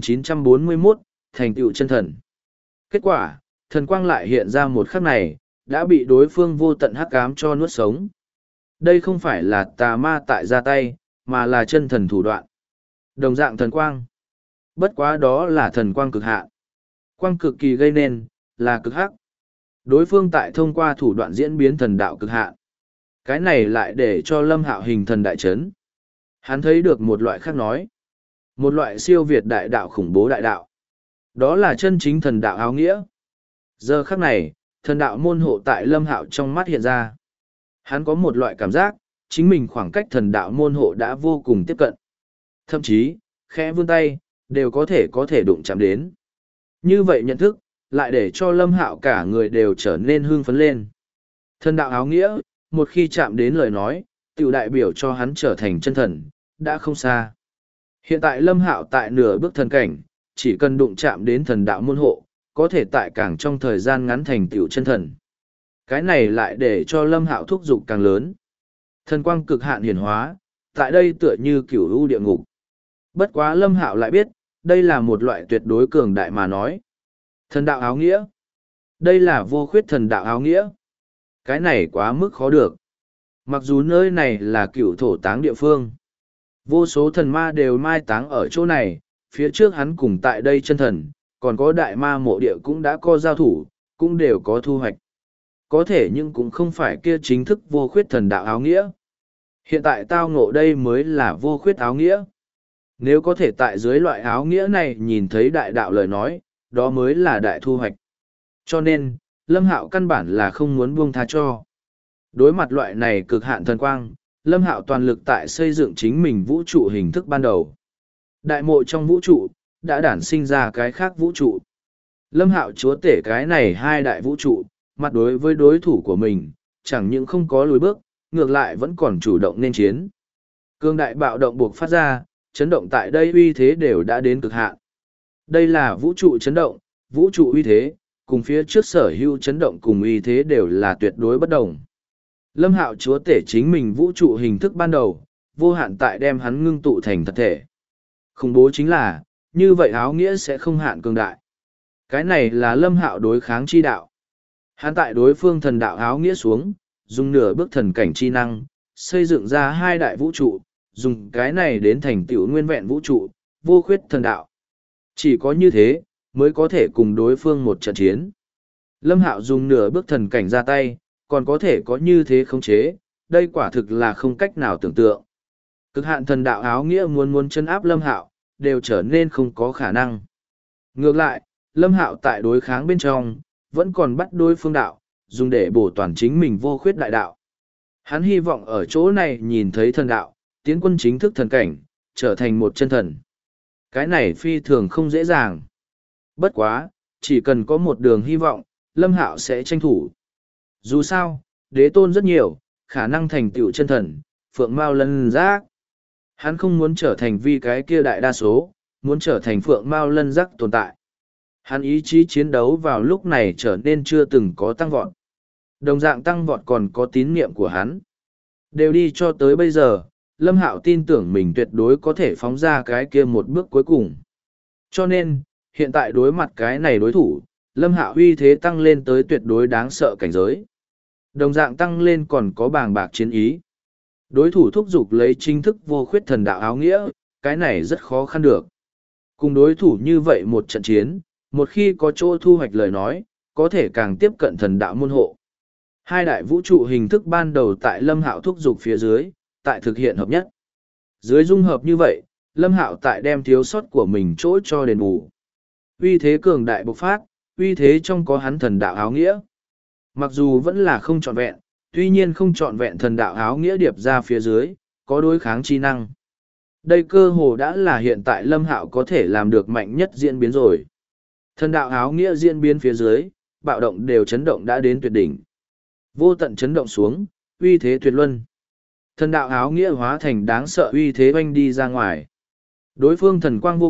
2941, thành tựu chân thần. Kết quả, thần quang lại hiện ra một khắc này, đã bị đối phương vô tận hắc ám cho nuốt sống. Đây không phải là tà ma tại ra tay, mà là chân thần thủ đoạn. Đồng dạng thần quang. Bất quá đó là thần quang cực hạn. Quang cực kỳ gây nên, là cực hắc. Đối phương tại thông qua thủ đoạn diễn biến thần đạo cực hạn. Cái này lại để cho Lâm Hạo hình thần đại chấn. Hắn thấy được một loại khác nói. Một loại siêu việt đại đạo khủng bố đại đạo. Đó là chân chính thần đạo áo nghĩa. Giờ khắc này, thần đạo môn hộ tại Lâm Hạo trong mắt hiện ra. Hắn có một loại cảm giác, chính mình khoảng cách thần đạo môn hộ đã vô cùng tiếp cận. Thậm chí, khẽ vươn tay, đều có thể đụng chạm đến. Như vậy nhận thức, lại để cho Lâm Hạo cả người đều trở nên hưng phấn lên. Thần đạo áo nghĩa, một khi chạm đến lời nói, tiểu đại biểu cho hắn trở thành chân thần, đã không xa. Hiện tại Lâm Hạo tại nửa bước thần cảnh, chỉ cần đụng chạm đến thần đạo môn hộ, có thể tại càng trong thời gian ngắn thành tiểu chân thần. Cái này lại để cho Lâm Hạo thúc dục càng lớn. Thần quang cực hạn hiển hóa, tại đây tựa như cửu u địa ngục. Bất quá Lâm Hạo lại biết, đây là một loại tuyệt đối cường đại mà nói. Thần đạo áo nghĩa. Đây là vô khuyết thần đạo áo nghĩa. Cái này quá mức khó được. Mặc dù nơi này là cửu thổ táng địa phương. Vô số thần ma đều mai táng ở chỗ này, phía trước hắn cùng tại đây chân thần, còn có đại ma mộ địa cũng đã có giao thủ, cũng đều có thu hoạch. Có thể nhưng cũng không phải kia chính thức vô khuyết thần đạo áo nghĩa. Hiện tại tao ngộ đây mới là vô khuyết áo nghĩa. Nếu có thể tại dưới loại áo nghĩa này nhìn thấy đại đạo lời nói, đó mới là đại thu hoạch. Cho nên, Lâm Hạo căn bản là không muốn buông tha cho. Đối mặt loại này cực hạn thần quang, Lâm Hạo toàn lực tại xây dựng chính mình vũ trụ hình thức ban đầu. Đại mộ trong vũ trụ, đã đản sinh ra cái khác vũ trụ. Lâm Hạo chúa tể cái này hai đại vũ trụ, mặt đối với đối thủ của mình, chẳng những không có lùi bước, ngược lại vẫn còn chủ động nên chiến. Cương đại bạo động buộc phát ra, chấn động tại đây uy thế đều đã đến cực hạn. Đây là vũ trụ chấn động, vũ trụ uy thế, cùng phía trước sở hữu chấn động cùng uy thế đều là tuyệt đối bất đồng. Lâm Hạo chúa tể chính mình vũ trụ hình thức ban đầu, vô hạn tại đem hắn ngưng tụ thành thật thể. Khủng bố chính là, như vậy áo nghĩa sẽ không hạn cường đại. Cái này là Lâm Hạo đối kháng chi đạo. Hắn tại đối phương thần đạo áo nghĩa xuống, dùng nửa bước thần cảnh chi năng, xây dựng ra hai đại vũ trụ, dùng cái này đến thành tựu nguyên vẹn vũ trụ, vô khuyết thần đạo. Chỉ có như thế, mới có thể cùng đối phương một trận chiến. Lâm Hạo dùng nửa bước thần cảnh ra tay, còn có thể có như thế khống chế, đây quả thực là không cách nào tưởng tượng. Cực hạn thần đạo áo nghĩa muốn chân áp Lâm Hạo, đều trở nên không có khả năng. Ngược lại, Lâm Hạo tại đối kháng bên trong, vẫn còn bắt đối phương đạo, dùng để bổ toàn chính mình vô khuyết đại đạo. Hắn hy vọng ở chỗ này nhìn thấy thần đạo, tiến quân chính thức thần cảnh, trở thành một chân thần. Cái này phi thường không dễ dàng. Bất quá, chỉ cần có một đường hy vọng, Lâm Hạo sẽ tranh thủ. Dù sao, đế tôn rất nhiều, khả năng thành tựu chân thần, phượng mao lân giác. Hắn không muốn trở thành vi cái kia đại đa số, muốn trở thành phượng mao lân giác tồn tại. Hắn ý chí chiến đấu vào lúc này trở nên chưa từng có tăng vọt. Đồng dạng tăng vọt còn có tín niệm của hắn. Đều đi cho tới bây giờ, Lâm Hạo tin tưởng mình tuyệt đối có thể phóng ra cái kia một bước cuối cùng. Cho nên, hiện tại đối mặt cái này đối thủ, Lâm Hạo uy thế tăng lên tới tuyệt đối đáng sợ cảnh giới. Đồng dạng tăng lên còn có bàng bạc chiến ý. Đối thủ thúc giục lấy chính thức vô khuyết thần đạo áo nghĩa, cái này rất khó khăn được. Cùng đối thủ như vậy một trận chiến, một khi có chỗ thu hoạch lời nói, có thể càng tiếp cận thần đạo môn hộ. Hai đại vũ trụ hình thức ban đầu tại Lâm Hạo thúc giục phía dưới, tại thực hiện hợp nhất. Dưới dung hợp như vậy, Lâm Hạo tại đem thiếu sót của mình chỗ cho đền bù. Uy thế cường đại bộc phát, uy thế trong có hắn thần đạo áo nghĩa. Mặc dù vẫn là không trọn vẹn, tuy nhiên không trọn vẹn thần đạo áo nghĩa điệp ra phía dưới, có đối kháng chi năng. Đây cơ hồ đã là hiện tại Lâm Hạo có thể làm được mạnh nhất diễn biến rồi. Thần đạo áo nghĩa diễn biến phía dưới, bạo động đều chấn động đã đến tuyệt đỉnh. Vô tận chấn động xuống, uy thế tuyệt luân. Thần đạo áo nghĩa hóa thành đáng sợ uy thế oanh đi ra ngoài. Đối phương thần quang vô cực,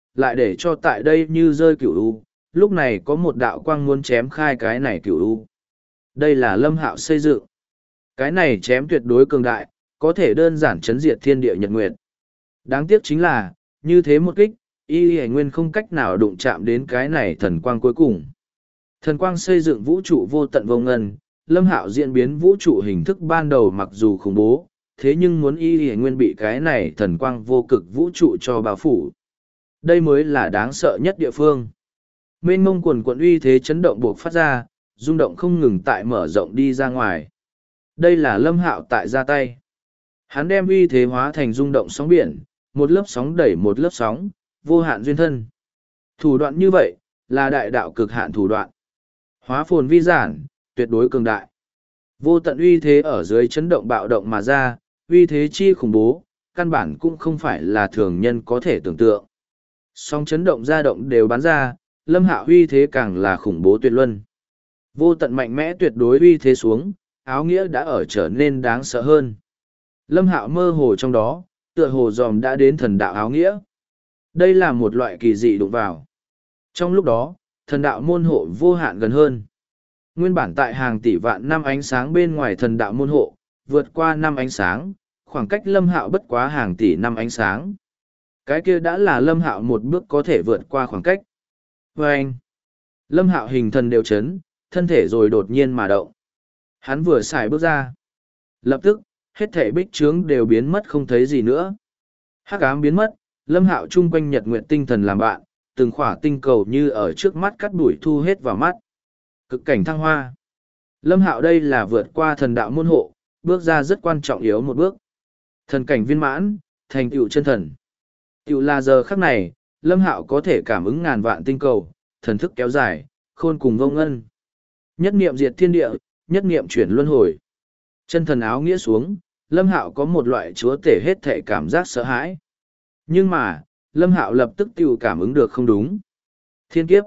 lại để cho tại đây như rơi cửu u, lúc này có một đạo quang muốn chém khai cái này cửu u. Đây là Lâm Hạo xây dựng. Cái này chém tuyệt đối cường đại, có thể đơn giản chấn diệt thiên địa nhật nguyệt. Đáng tiếc chính là, như thế một kích, Y Nguyên không cách nào đụng chạm đến cái này thần quang cuối cùng. Thần quang xây dựng vũ trụ vô tận vô ngân, Lâm Hạo diễn biến vũ trụ hình thức ban đầu mặc dù khủng bố, thế nhưng muốn Y Nguyên bị cái này thần quang vô cực vũ trụ cho bao phủ. Đây mới là đáng sợ nhất địa phương. Mênh mông quần quận uy thế chấn động buộc phát ra, rung động không ngừng tại mở rộng đi ra ngoài. Đây là Lâm Hạo tại ra tay. Hắn đem uy thế hóa thành rung động sóng biển, một lớp sóng đẩy một lớp sóng, vô hạn duyên thân. Thủ đoạn như vậy, là đại đạo cực hạn thủ đoạn. Hóa phồn vi giản, tuyệt đối cường đại. Vô tận uy thế ở dưới chấn động bạo động mà ra, uy thế chi khủng bố, căn bản cũng không phải là thường nhân có thể tưởng tượng. Song chấn động ra động đều bắn ra, Lâm Hạo uy thế càng là khủng bố tuyệt luân. Vô tận mạnh mẽ tuyệt đối uy thế xuống, áo nghĩa đã ở trở nên đáng sợ hơn. Lâm Hạo mơ hồ trong đó, tựa hồ dòm đã đến thần đạo áo nghĩa. Đây là một loại kỳ dị đụng vào. Trong lúc đó, thần đạo môn hộ vô hạn gần hơn. Nguyên bản tại hàng tỷ vạn năm ánh sáng bên ngoài thần đạo môn hộ, vượt qua năm ánh sáng, khoảng cách Lâm Hạo bất quá hàng tỷ năm ánh sáng. Cái kia đã là Lâm Hạo một bước có thể vượt qua khoảng cách. Vâng! Lâm Hạo hình thần đều chấn, thân thể rồi đột nhiên mà động. Hắn vừa xài bước ra. Lập tức, hết thể bích trướng đều biến mất không thấy gì nữa. Hắc ám biến mất, Lâm Hạo chung quanh nhật nguyện tinh thần làm bạn, từng khỏa tinh cầu như ở trước mắt cắt đuổi thu hết vào mắt. Cực cảnh thăng hoa. Lâm Hạo đây là vượt qua thần đạo môn hộ, bước ra rất quan trọng yếu một bước. Thần cảnh viên mãn, thành tựu chân thần. Tựu là giờ khắc này, Lâm Hạo có thể cảm ứng ngàn vạn tinh cầu, thần thức kéo dài, khôn cùng vô ngân. Nhất niệm diệt thiên địa, nhất niệm chuyển luân hồi. Chân thần áo nghĩa xuống, Lâm Hạo có một loại chúa tể hết thệ cảm giác sợ hãi. Nhưng mà, Lâm Hạo lập tức tự cảm ứng được không đúng. Thiên kiếp.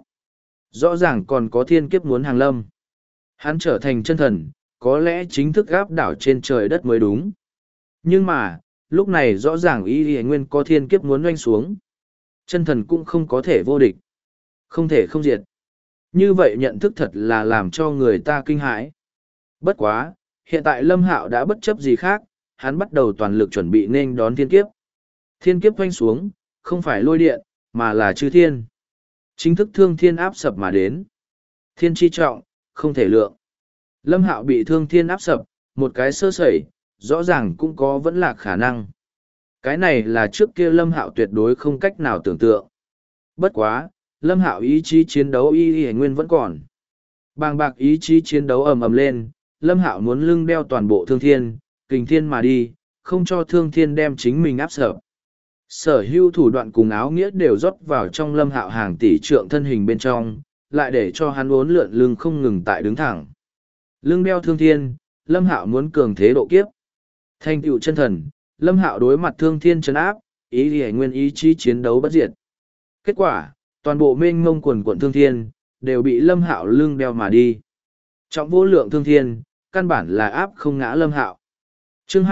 Rõ ràng còn có thiên kiếp muốn hàng lâm. Hắn trở thành chân thần, có lẽ chính thức gáp đảo trên trời đất mới đúng. Nhưng mà, lúc này rõ ràng Y Nguyên có thiên kiếp muốn oanh xuống. Chân thần cũng không có thể vô địch. Không thể không diệt. Như vậy nhận thức thật là làm cho người ta kinh hãi. Bất quá, hiện tại Lâm Hạo đã bất chấp gì khác, hắn bắt đầu toàn lực chuẩn bị nên đón thiên kiếp. Thiên kiếp oanh xuống, không phải lôi điện, mà là chư thiên. Chính thức thương thiên áp sập mà đến. Thiên chi trọng, không thể lượng. Lâm Hạo bị thương thiên áp sập, một cái sơ sẩy, rõ ràng cũng có vẫn là khả năng. Cái này là trước kia Lâm Hạo tuyệt đối không cách nào tưởng tượng. Bất quá, Lâm Hạo ý chí chiến đấu y nguyên vẫn còn. Bàng bạc ý chí chiến đấu ầm ầm lên, Lâm Hạo muốn lưng đeo toàn bộ thương thiên, kình thiên mà đi, không cho thương thiên đem chính mình áp sập. Sở hữu thủ đoạn cùng áo nghĩa đều rót vào trong Lâm Hạo hàng tỷ trượng thân hình bên trong, lại để cho hắn uốn lượn lưng không ngừng tại đứng thẳng. Lưng đeo thương thiên, Lâm Hạo muốn cường thế độ kiếp. Thành tựu chân thần, Lâm Hạo đối mặt thương thiên trấn áp, ý nguyên ý chí chiến đấu bất diệt. Kết quả, toàn bộ mênh mông quần quận thương thiên, đều bị Lâm Hạo lưng đeo mà đi. Trọng vô lượng thương thiên, căn bản là áp không ngã Lâm Hạo. Chương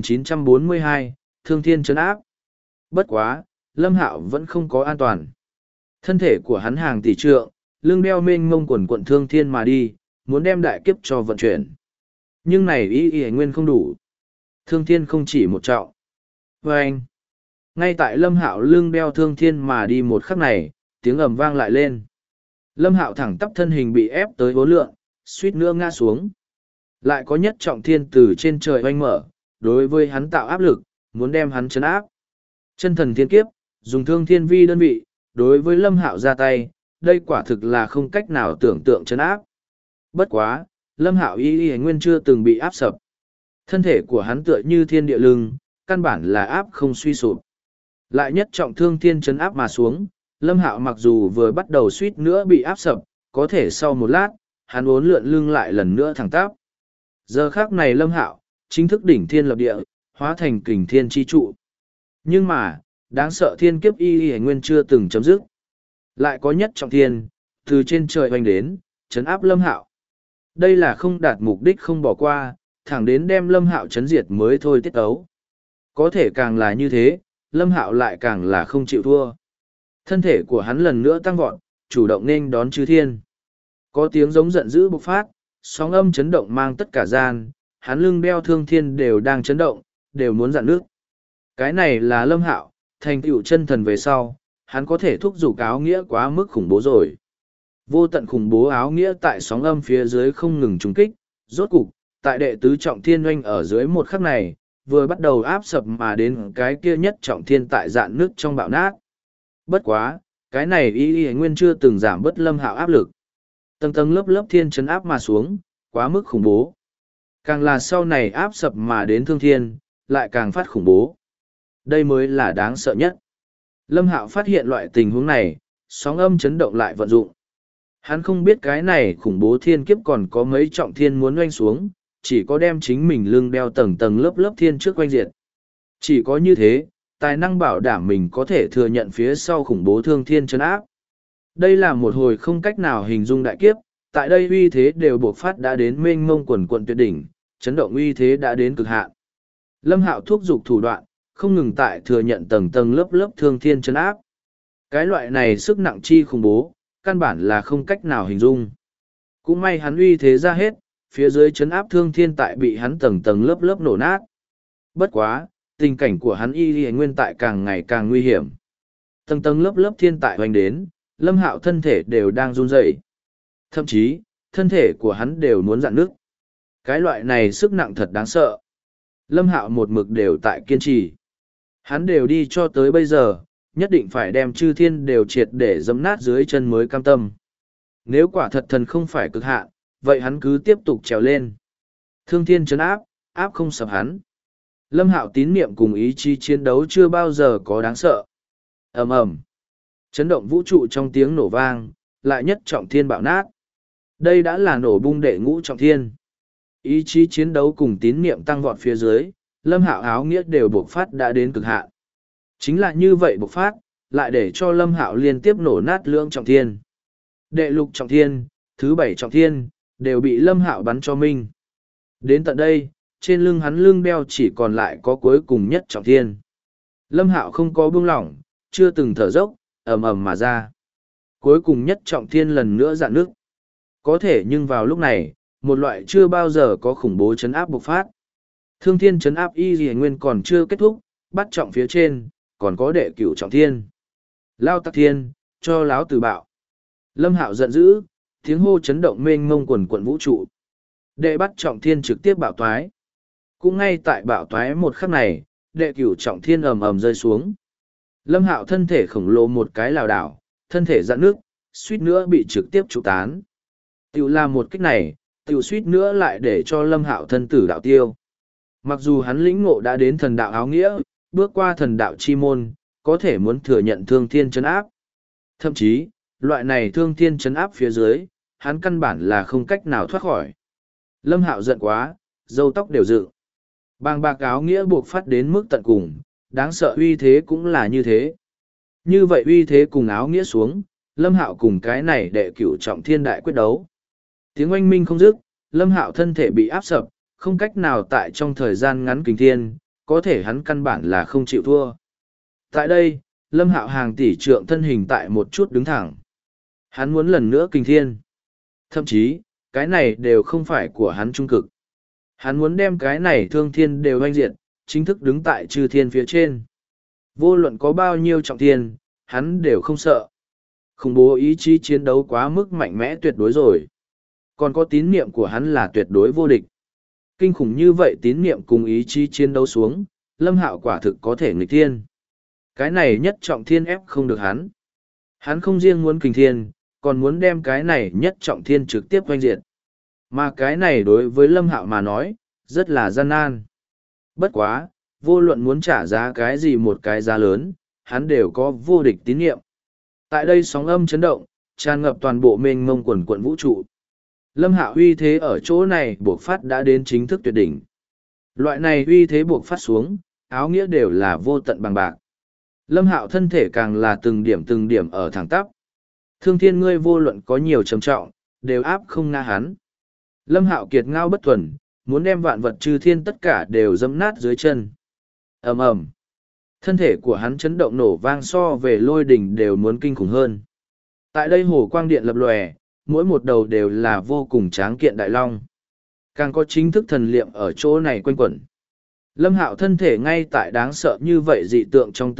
2942, Thương thiên trấn áp. Bất quá, Lâm Hạo vẫn không có an toàn. Thân thể của hắn hàng tỷ trượng, lưng đeo mênh mông quần quận thương thiên mà đi, muốn đem đại kiếp cho vận chuyển. Nhưng này ý nguyên không đủ. Thương thiên không chỉ một trọng. Và anh, ngay tại Lâm Hạo lưng đeo thương thiên mà đi một khắc này, tiếng ầm vang lại lên. Lâm Hạo thẳng tắp thân hình bị ép tới vô lượng, suýt nữa ngã xuống. Lại có nhất trọng thiên từ trên trời oanh mở, đối với hắn tạo áp lực, muốn đem hắn chấn áp. Chân thần thiên kiếp, dùng thương thiên vi đơn vị, đối với Lâm Hạo ra tay, đây quả thực là không cách nào tưởng tượng chấn áp. Bất quá, Lâm Hạo y nguyên chưa từng bị áp sập. Thân thể của hắn tựa như thiên địa lưng, căn bản là áp không suy sụp. Lại nhất trọng thương thiên chấn áp mà xuống, Lâm Hạo mặc dù vừa bắt đầu suýt nữa bị áp sập, có thể sau một lát, hắn uốn lượn lưng lại lần nữa thẳng tắp. Giờ khắc này Lâm Hạo chính thức đỉnh thiên lập địa, hóa thành kình thiên chi trụ. Nhưng mà, đáng sợ thiên kiếp y nguyên chưa từng chấm dứt. Lại có nhất trọng thiên, từ trên trời oanh đến, chấn áp Lâm Hạo. Đây là không đạt mục đích không bỏ qua, thẳng đến đem Lâm Hạo chấn diệt mới thôi tiết ấu. Có thể càng là như thế, Lâm Hạo lại càng là không chịu thua. Thân thể của hắn lần nữa tăng vọt, chủ động nên đón chư thiên. Có tiếng giống giận dữ bộc phát, sóng âm chấn động mang tất cả gian, hắn lưng đeo thương thiên đều đang chấn động, đều muốn dạn nước. Cái này là Lâm Hạo, thành tựu chân thần về sau, hắn có thể thúc giục áo nghĩa quá mức khủng bố rồi. Vô tận khủng bố áo nghĩa tại sóng âm phía dưới không ngừng trúng kích, rốt cục, tại đệ tứ trọng thiên oanh ở dưới một khắc này, vừa bắt đầu áp sập mà đến cái kia nhất trọng thiên tại dạn nước trong bạo nát. Bất quá, cái này y nguyên chưa từng giảm bớt Lâm Hạo áp lực. Tầng tầng lớp lớp thiên chấn áp mà xuống, quá mức khủng bố. Càng là sau này áp sập mà đến thương thiên, lại càng phát khủng bố. Đây mới là đáng sợ nhất. Lâm Hạo phát hiện loại tình huống này, sóng âm chấn động lại vận dụng. Hắn không biết cái này khủng bố thiên kiếp còn có mấy trọng thiên muốn oanh xuống, chỉ có đem chính mình lưng đeo tầng tầng lớp lớp thiên trước oanh diệt. Chỉ có như thế, tài năng bảo đảm mình có thể thừa nhận phía sau khủng bố thương thiên chấn áp. Đây là một hồi không cách nào hình dung đại kiếp, tại đây uy thế đều bộc phát đã đến mênh mông quần quận tuyệt đỉnh, chấn động uy thế đã đến cực hạn. Lâm Hạo thúc giục thủ đoạn, không ngừng tại thừa nhận tầng tầng lớp lớp thương thiên chấn áp. Cái loại này sức nặng chi khủng bố, căn bản là không cách nào hình dung. Cũng may hắn uy thế ra hết, phía dưới chấn áp thương thiên tại bị hắn tầng tầng lớp lớp nổ nát. Bất quá, tình cảnh của hắn y nguyên tại càng ngày càng nguy hiểm. Tầng tầng lớp lớp thiên tại hoành đến, Lâm Hạo thân thể đều đang run rẩy. Thậm chí, thân thể của hắn đều muốn rạn nứt. Cái loại này sức nặng thật đáng sợ. Lâm Hạo một mực đều tại kiên trì. Hắn đều đi cho tới bây giờ, nhất định phải đem chư thiên đều triệt để dẫm nát dưới chân mới cam tâm. Nếu quả thật thần không phải cực hạn, vậy hắn cứ tiếp tục trèo lên. Thương thiên chấn áp, áp không sập hắn. Lâm Hạo tín niệm cùng ý chí chiến đấu chưa bao giờ có đáng sợ. Ầm ầm, chấn động vũ trụ trong tiếng nổ vang, lại nhất trọng thiên bạo nát. Đây đã là nổ bung đệ ngũ trọng thiên. Ý chí chiến đấu cùng tín niệm tăng vọt phía dưới, Lâm Hạo áo nghĩa đều bộc phát đã đến cực hạn. Chính là như vậy bộc phát, lại để cho Lâm Hạo liên tiếp nổ nát lưỡng trọng thiên. Đệ lục trọng thiên, thứ bảy trọng thiên, đều bị Lâm Hạo bắn cho minh. Đến tận đây, trên lưng hắn lưng đeo chỉ còn lại có cuối cùng nhất trọng thiên. Lâm Hạo không có buông lỏng, chưa từng thở dốc, ầm ầm mà ra. Cuối cùng nhất trọng thiên lần nữa dạn nước. Có thể nhưng vào lúc này, một loại chưa bao giờ có khủng bố chấn áp bộc phát. Thương thiên chấn áp y dì nguyên còn chưa kết thúc, bắt trọng phía trên, còn có đệ cửu trọng thiên. Lao tắc thiên, cho láo tử bạo. Lâm Hạo giận dữ, tiếng hô chấn động mênh mông quần quận vũ trụ. Đệ bắt trọng thiên trực tiếp bạo toái. Cũng ngay tại bạo toái một khắc này, đệ cửu trọng thiên ầm ầm rơi xuống. Lâm Hạo thân thể khổng lồ một cái lảo đảo, thân thể dạn nước, suýt nữa bị trực tiếp trụ tán. Tiểu làm một cách này, tiểu suýt nữa lại để cho Lâm Hạo thân tử đạo tiêu. Mặc dù hắn lĩnh ngộ đã đến thần đạo áo nghĩa, bước qua thần đạo chi môn, có thể muốn thừa nhận thương thiên chấn áp. Thậm chí, loại này thương thiên chấn áp phía dưới, hắn căn bản là không cách nào thoát khỏi. Lâm Hạo giận quá, râu tóc đều dựng. Bàng bạc áo nghĩa buộc phát đến mức tận cùng, đáng sợ uy thế cũng là như thế. Như vậy uy thế cùng áo nghĩa xuống, Lâm Hạo cùng cái này đệ cửu trọng thiên đại quyết đấu. Tiếng oanh minh không dứt, Lâm Hạo thân thể bị áp sập, không cách nào tại trong thời gian ngắn kình thiên, có thể hắn căn bản là không chịu thua. Tại đây, Lâm Hạo hàng tỷ trượng thân hình tại một chút đứng thẳng. Hắn muốn lần nữa kình thiên. Thậm chí, cái này đều không phải của hắn trung cực. Hắn muốn đem cái này thương thiên đều hoanh diệt, chính thức đứng tại chư thiên phía trên. Vô luận có bao nhiêu trọng thiên, hắn đều không sợ. Khủng bố ý chí chiến đấu quá mức mạnh mẽ tuyệt đối rồi. Còn có tín niệm của hắn là tuyệt đối vô địch. Kinh khủng như vậy tín niệm cùng ý chí chiến đấu xuống, Lâm Hạo quả thực có thể nghịch thiên. Cái này nhất trọng thiên ép không được hắn. Hắn không riêng muốn kình thiên, còn muốn đem cái này nhất trọng thiên trực tiếp hoanh diệt. Mà cái này đối với Lâm Hạo mà nói, rất là gian nan. Bất quá, vô luận muốn trả giá cái gì một cái giá lớn, hắn đều có vô địch tín niệm. Tại đây sóng âm chấn động, tràn ngập toàn bộ mênh mông quần quận vũ trụ. Lâm Hạo uy thế ở chỗ này buộc phát đã đến chính thức tuyệt đỉnh. Loại này uy thế buộc phát xuống, áo nghĩa đều là vô tận bằng bạc. Lâm Hạo thân thể càng là từng điểm ở thẳng tắp. Thương thiên ngươi vô luận có nhiều trầm trọng, đều áp không nga hắn. Lâm Hạo kiệt ngao bất thuần, muốn đem vạn vật chư thiên tất cả đều dẫm nát dưới chân. Ầm ầm. Thân thể của hắn chấn động nổ vang so về lôi đỉnh đều muốn kinh khủng hơn. Tại đây hồ quang điện lập lòe, mỗi một đầu đều là vô cùng tráng kiện đại long. Càng có chính thức thần liệm ở chỗ này quanh quẩn. Lâm Hạo thân thể ngay tại đáng sợ như vậy dị tượng trong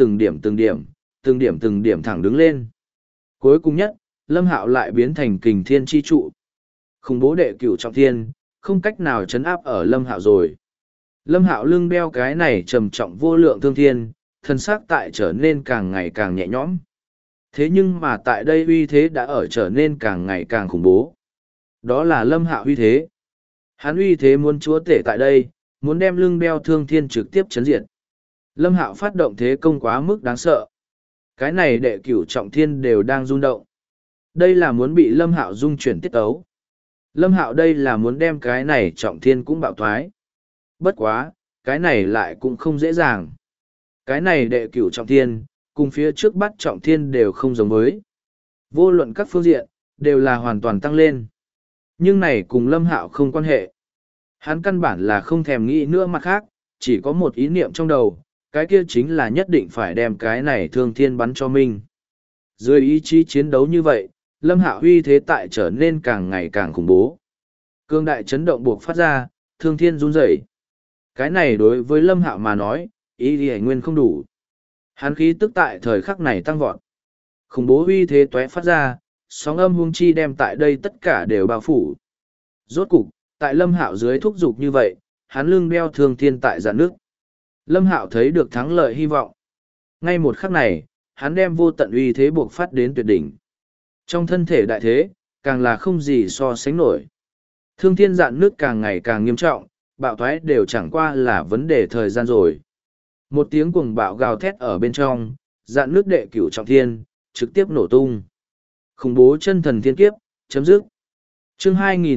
từng điểm thẳng đứng lên. Cuối cùng nhất, Lâm Hạo lại biến thành kình thiên chi trụ. Khủng bố đệ cửu trọng thiên, không cách nào chấn áp ở Lâm Hạo rồi. Lâm Hạo lưng đeo cái này trầm trọng vô lượng thương thiên, thân xác tại trở nên càng ngày càng nhẹ nhõm. Thế nhưng mà tại đây uy thế đã ở trở nên càng ngày càng khủng bố. Đó là Lâm Hạo uy thế. Hắn uy thế muốn chúa tể tại đây, muốn đem lưng đeo thương thiên trực tiếp chấn diệt. Lâm Hạo phát động thế công quá mức đáng sợ. Cái này đệ cửu trọng thiên đều đang rung động. Đây là muốn bị Lâm Hạo dung chuyển tiết tấu. Lâm Hạo đây là muốn đem cái này trọng thiên cũng bạo thoái. Bất quá, cái này lại cũng không dễ dàng. Cái này đệ cửu trọng thiên, cùng phía trước bắt trọng thiên đều không giống với. Vô luận các phương diện, đều là hoàn toàn tăng lên. Nhưng này cùng Lâm Hạo không quan hệ. Hắn căn bản là không thèm nghĩ nữa mặt khác, chỉ có một ý niệm trong đầu, cái kia chính là nhất định phải đem cái này thương thiên bắn cho mình. Dưới ý chí chiến đấu như vậy, Lâm Hạo uy thế tại trở nên càng ngày càng khủng bố. Cương đại chấn động buộc phát ra, thương thiên run rẩy. Cái này đối với Lâm Hạo mà nói, ý thì nguyên không đủ. Hắn khí tức tại thời khắc này tăng vọt. Khủng bố uy thế tóe phát ra, sóng âm hung chi đem tại đây tất cả đều bao phủ. Rốt cục, tại Lâm Hạo dưới thúc giục như vậy, hắn lưng đeo thương thiên tại dạn nước. Lâm Hạo thấy được thắng lợi hy vọng. Ngay một khắc này, hắn đem vô tận uy thế buộc phát đến tuyệt đỉnh. Trong thân thể đại thế, càng là không gì so sánh nổi. Thương thiên dạn nước càng ngày càng nghiêm trọng, bạo thoái đều chẳng qua là vấn đề thời gian rồi. Một tiếng cuồng bạo gào thét ở bên trong, dạn nước đệ cửu trọng thiên, trực tiếp nổ tung. Khủng bố chân thần thiên kiếp, chấm dứt. Chương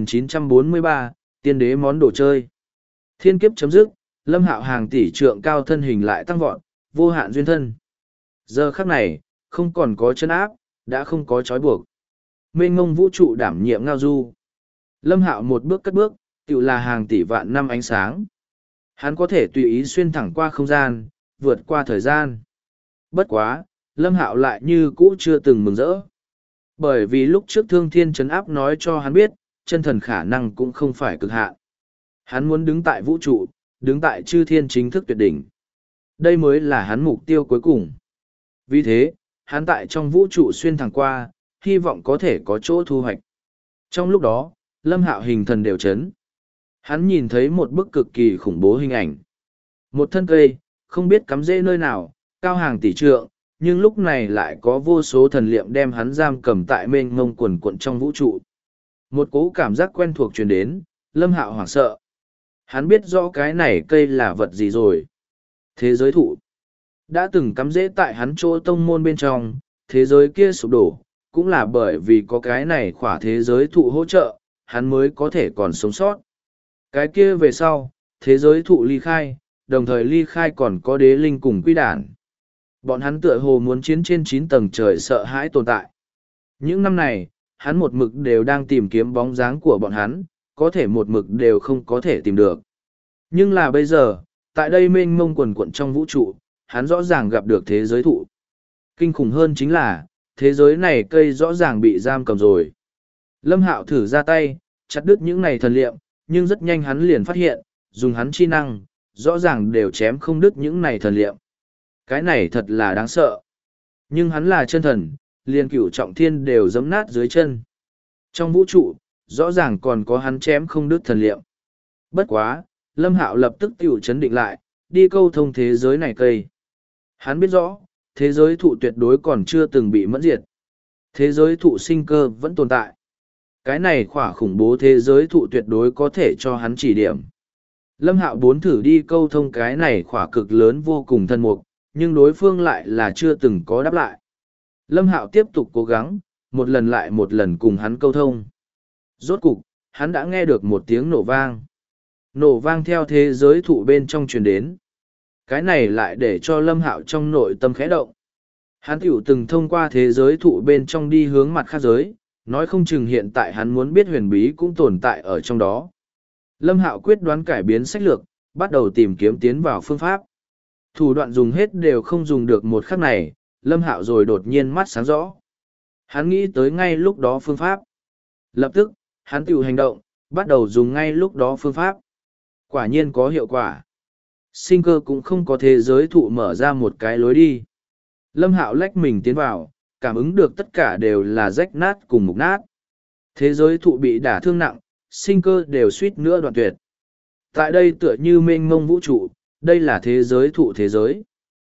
2943, tiên đế món đồ chơi. Thiên kiếp chấm dứt, Lâm Hạo hàng tỷ trượng cao thân hình lại tăng vọt, vô hạn duyên thân. Giờ khắc này, không còn có chân áp, đã không có trói buộc. Mênh ngông vũ trụ đảm nhiệm ngao du. Lâm Hạo một bước cất bước, tự là hàng tỷ vạn năm ánh sáng. Hắn có thể tùy ý xuyên thẳng qua không gian, vượt qua thời gian. Bất quá, Lâm Hạo lại như cũ chưa từng mừng rỡ. Bởi vì lúc trước Thương Thiên trấn áp nói cho hắn biết, chân thần khả năng cũng không phải cực hạn. Hắn muốn đứng tại vũ trụ, đứng tại chư thiên chính thức tuyệt đỉnh. Đây mới là hắn mục tiêu cuối cùng. Vì thế, hắn tại trong vũ trụ xuyên thẳng qua, hy vọng có thể có chỗ thu hoạch. Trong lúc đó, Lâm Hạo hình thần đều chấn. Hắn nhìn thấy một bức cực kỳ khủng bố hình ảnh. Một thân cây, không biết cắm rễ nơi nào, cao hàng tỷ trượng, nhưng lúc này lại có vô số thần liệm đem hắn giam cầm tại mênh mông quần quận trong vũ trụ. Một cố cảm giác quen thuộc truyền đến, Lâm Hạo hoảng sợ. Hắn biết rõ cái này cây là vật gì rồi. Thế giới thụ. Đã từng cắm rễ tại hắn chỗ tông môn bên trong, thế giới kia sụp đổ, cũng là bởi vì có cái này khỏa thế giới thụ hỗ trợ, hắn mới có thể còn sống sót. Cái kia về sau, thế giới thụ ly khai, đồng thời ly khai còn có đế linh cùng quy đản. Bọn hắn tựa hồ muốn chiến trên 9 tầng trời sợ hãi tồn tại. Những năm này, hắn một mực đều đang tìm kiếm bóng dáng của bọn hắn, có thể một mực đều không có thể tìm được. Nhưng là bây giờ, tại đây mênh mông quần quận trong vũ trụ, hắn rõ ràng gặp được thế giới thụ. Kinh khủng hơn chính là, thế giới này cây rõ ràng bị giam cầm rồi. Lâm Hạo thử ra tay, chặt đứt những này thần liệm, nhưng rất nhanh hắn liền phát hiện, dùng hắn chi năng, rõ ràng đều chém không đứt những này thần liệm. Cái này thật là đáng sợ. Nhưng hắn là chân thần, liền cửu trọng thiên đều giẫm nát dưới chân. Trong vũ trụ, rõ ràng còn có hắn chém không đứt thần liệm. Bất quá, Lâm Hạo lập tức tiểu chấn định lại, đi câu thông thế giới này cây. Hắn biết rõ, thế giới thụ tuyệt đối còn chưa từng bị mẫn diệt. Thế giới thụ sinh cơ vẫn tồn tại. Cái này khỏa khủng bố thế giới thụ tuyệt đối có thể cho hắn chỉ điểm. Lâm Hạo bốn thử đi câu thông cái này khỏa cực lớn vô cùng thân mục, nhưng đối phương lại là chưa từng có đáp lại. Lâm Hạo tiếp tục cố gắng, một lần lại một lần cùng hắn câu thông. Rốt cục, hắn đã nghe được một tiếng nổ vang. Nổ vang theo thế giới thụ bên trong truyền đến. Cái này lại để cho Lâm Hạo trong nội tâm khẽ động. Hắn tiểu từng thông qua thế giới thụ bên trong đi hướng mặt khác giới, nói không chừng hiện tại hắn muốn biết huyền bí cũng tồn tại ở trong đó. Lâm Hạo quyết đoán cải biến sách lược, bắt đầu tìm kiếm tiến vào phương pháp. Thủ đoạn dùng hết đều không dùng được một khắc này, Lâm Hạo rồi đột nhiên mắt sáng rõ. Hắn nghĩ tới ngay lúc đó phương pháp. Lập tức, hắn tự hành động, bắt đầu dùng ngay lúc đó phương pháp. Quả nhiên có hiệu quả. Sinh cơ cũng không có thế giới thụ mở ra một cái lối đi. Lâm Hạo lách mình tiến vào, cảm ứng được tất cả đều là rách nát cùng mục nát. Thế giới thụ bị đả thương nặng, sinh cơ đều suýt nữa đoạn tuyệt. Tại đây tựa như mênh mông vũ trụ, đây là thế giới thụ thế giới.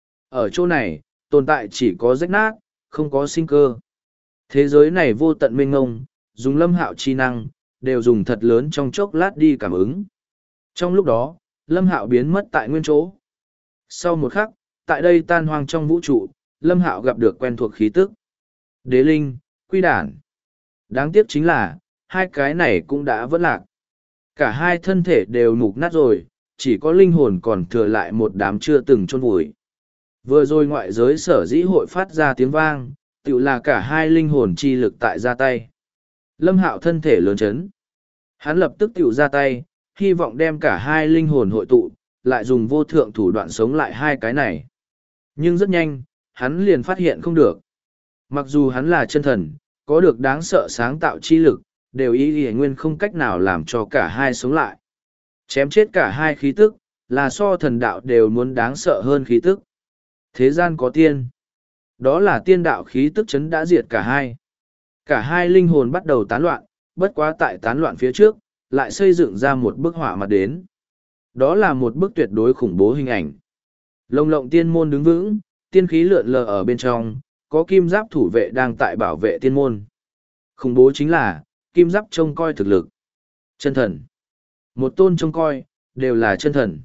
Ở chỗ này, tồn tại chỉ có rách nát, không có sinh cơ. Thế giới này vô tận mênh mông, dùng Lâm Hạo chi năng, đều dùng thật lớn trong chốc lát đi cảm ứng. Trong lúc đó, Lâm Hạo biến mất tại nguyên chỗ. Sau một khắc, tại đây tan hoang trong vũ trụ, Lâm Hạo gặp được quen thuộc khí tức. Đế linh, quy đản. Đáng tiếc chính là, hai cái này cũng đã vỡ lạc. Cả hai thân thể đều mục nát rồi, chỉ có linh hồn còn thừa lại một đám chưa từng chôn vùi. Vừa rồi ngoại giới sở dĩ hội phát ra tiếng vang, tự là cả hai linh hồn chi lực tại ra tay. Lâm Hạo thân thể lớn chấn. Hắn lập tức tự ra tay, hy vọng đem cả hai linh hồn hội tụ, lại dùng vô thượng thủ đoạn sống lại hai cái này. Nhưng rất nhanh, hắn liền phát hiện không được. Mặc dù hắn là chân thần, có được đáng sợ sáng tạo chi lực, đều ý nguyên không cách nào làm cho cả hai sống lại. Chém chết cả hai khí tức, là so thần đạo đều muốn đáng sợ hơn khí tức. Thế gian có tiên. Đó là tiên đạo khí tức chấn đã diệt cả hai. Cả hai linh hồn bắt đầu tán loạn, bất quá tại tán loạn phía trước, lại xây dựng ra một bức họa mặt đến. Đó là một bức tuyệt đối khủng bố hình ảnh. Lồng lộng tiên môn đứng vững, tiên khí lượn lờ ở bên trong, có kim giáp thủ vệ đang tại bảo vệ tiên môn. Khủng bố chính là, kim giáp trông coi thực lực. Chân thần. Một tôn trông coi, đều là chân thần.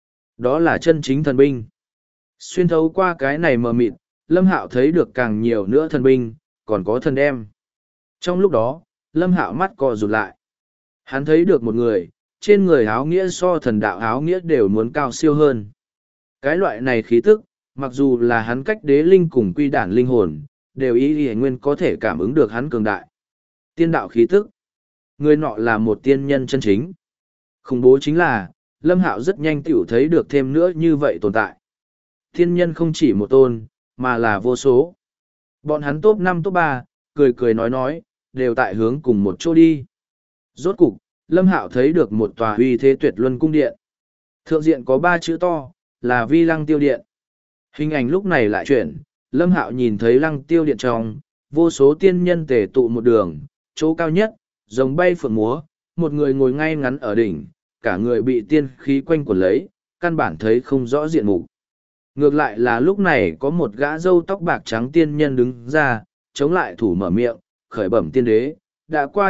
Đó là chân chính thần binh. Xuyên thấu qua cái này mờ mịt, Lâm Hạo thấy được càng nhiều nữa thần binh, còn có thần đem. Trong lúc đó, Lâm Hạo mắt co rụt lại. Hắn thấy được một người, trên người áo nghĩa so thần đạo áo nghĩa đều muốn cao siêu hơn. Cái loại này khí tức, mặc dù là hắn cách đế linh cùng quy đản linh hồn, đều ý nguyên có thể cảm ứng được hắn cường đại. Tiên đạo khí tức. Người nọ là một tiên nhân chân chính. Khủng bố chính là, Lâm Hạo rất nhanh tiểu thấy được thêm nữa như vậy tồn tại. Tiên nhân không chỉ một tôn, mà là vô số. Bọn hắn top 5 top 3, cười cười nói, đều tại hướng cùng một chỗ đi. Rốt cục, Lâm Hạo thấy được một tòa uy thế tuyệt luân cung điện. Thượng diện có 3 chữ to, là Vi Lăng Tiêu Điện. Hình ảnh lúc này lại chuyển, Lâm Hạo nhìn thấy Lăng Tiêu Điện trong, vô số tiên nhân tề tụ một đường, chỗ cao nhất, rồng bay phượng múa, một người ngồi ngay ngắn ở đỉnh, cả người bị tiên khí quanh quẩn lấy, căn bản thấy không rõ diện mục. Ngược lại là lúc này có một gã râu tóc bạc trắng tiên nhân đứng ra, chống lại thủ mở miệng, khởi bẩm tiên đế, đã qua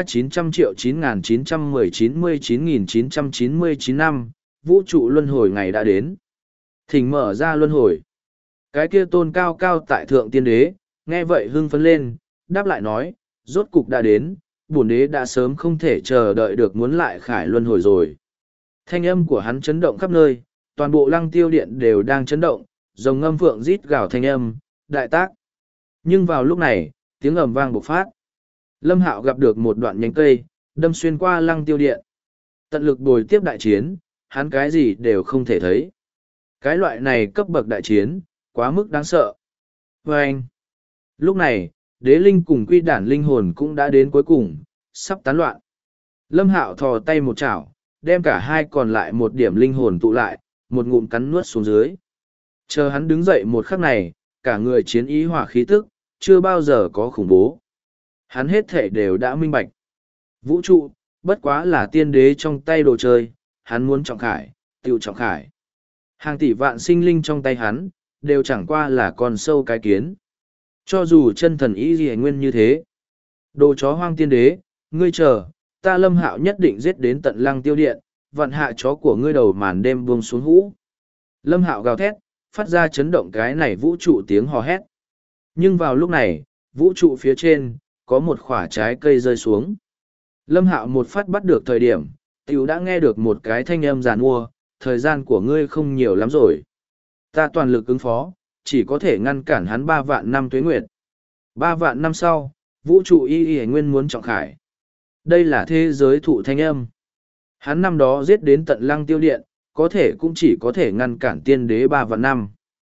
900.919.19.999 năm, vũ trụ luân hồi ngày đã đến. Thỉnh mở ra luân hồi. Cái kia tôn cao cao tại thượng tiên đế, nghe vậy hưng phấn lên, đáp lại nói, rốt cục đã đến, bổn đế đã sớm không thể chờ đợi được muốn lại khải luân hồi rồi. Thanh âm của hắn chấn động khắp nơi, toàn bộ Lăng Tiêu Điện đều đang chấn động, rồng ngâm phượng rít gào thanh âm, đại tác. Nhưng vào lúc này, tiếng ầm vang bộc phát. Lâm Hạo gặp được một đoạn nhánh cây, đâm xuyên qua Lăng Tiêu Điện. Tận lực bồi tiếp đại chiến, hắn cái gì đều không thể thấy. Cái loại này cấp bậc đại chiến, quá mức đáng sợ. Và anh, lúc này, đế linh cùng quy đản linh hồn cũng đã đến cuối cùng, sắp tán loạn. Lâm Hạo thò tay một chảo, đem cả hai còn lại một điểm linh hồn tụ lại, một ngụm cắn nuốt xuống dưới. Chờ hắn đứng dậy một khắc này, cả người chiến ý hỏa khí tức, chưa bao giờ có khủng bố. Hắn hết thể đều đã minh bạch. Vũ trụ, bất quá là tiên đế trong tay đồ chơi, hắn muốn trọng khải, tiêu trọng khải. Hàng tỷ vạn sinh linh trong tay hắn, đều chẳng qua là con sâu cái kiến. Cho dù chân thần ý gì nguyên như thế. Đồ chó hoang tiên đế, ngươi chờ, ta Lâm Hạo nhất định giết đến tận Lăng Tiêu Điện, vặn hạ chó của ngươi đầu màn đêm buông xuống hũ. Lâm Hạo gào thét, phát ra chấn động cái này vũ trụ tiếng hò hét. Nhưng vào lúc này, vũ trụ phía trên, có một quả trái cây rơi xuống. Lâm Hạo một phát bắt được thời điểm, tiểu đã nghe được một cái thanh âm giàn mua, thời gian của ngươi không nhiều lắm rồi. Ta toàn lực ứng phó, chỉ có thể ngăn cản hắn 3 vạn năm tuế nguyệt. 3 vạn năm sau, vũ trụ y nguyên muốn trọng khải. Đây là thế giới thụ thanh âm. Hắn năm đó giết đến tận Lăng Tiêu Điện, có thể cũng chỉ có thể ngăn cản tiên đế 3 vạn năm.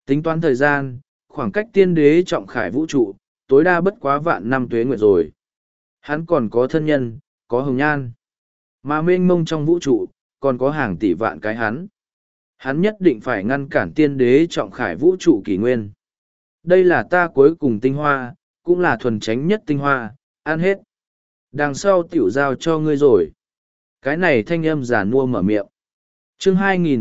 Tính toán thời gian, khoảng cách tiên đế trọng khải vũ trụ, tối đa bất quá vạn năm tuế nguyệt rồi. Hắn còn có thân nhân, có hồng nhan. Mà mênh mông trong vũ trụ, còn có hàng tỷ vạn cái hắn. Hắn nhất định phải ngăn cản tiên đế trọng khải vũ trụ kỷ nguyên. Đây là ta cuối cùng tinh hoa, cũng là thuần chánh nhất tinh hoa, ăn hết. Đằng sau tiểu giao cho ngươi rồi. Cái này thanh âm giả nua mở miệng. Chương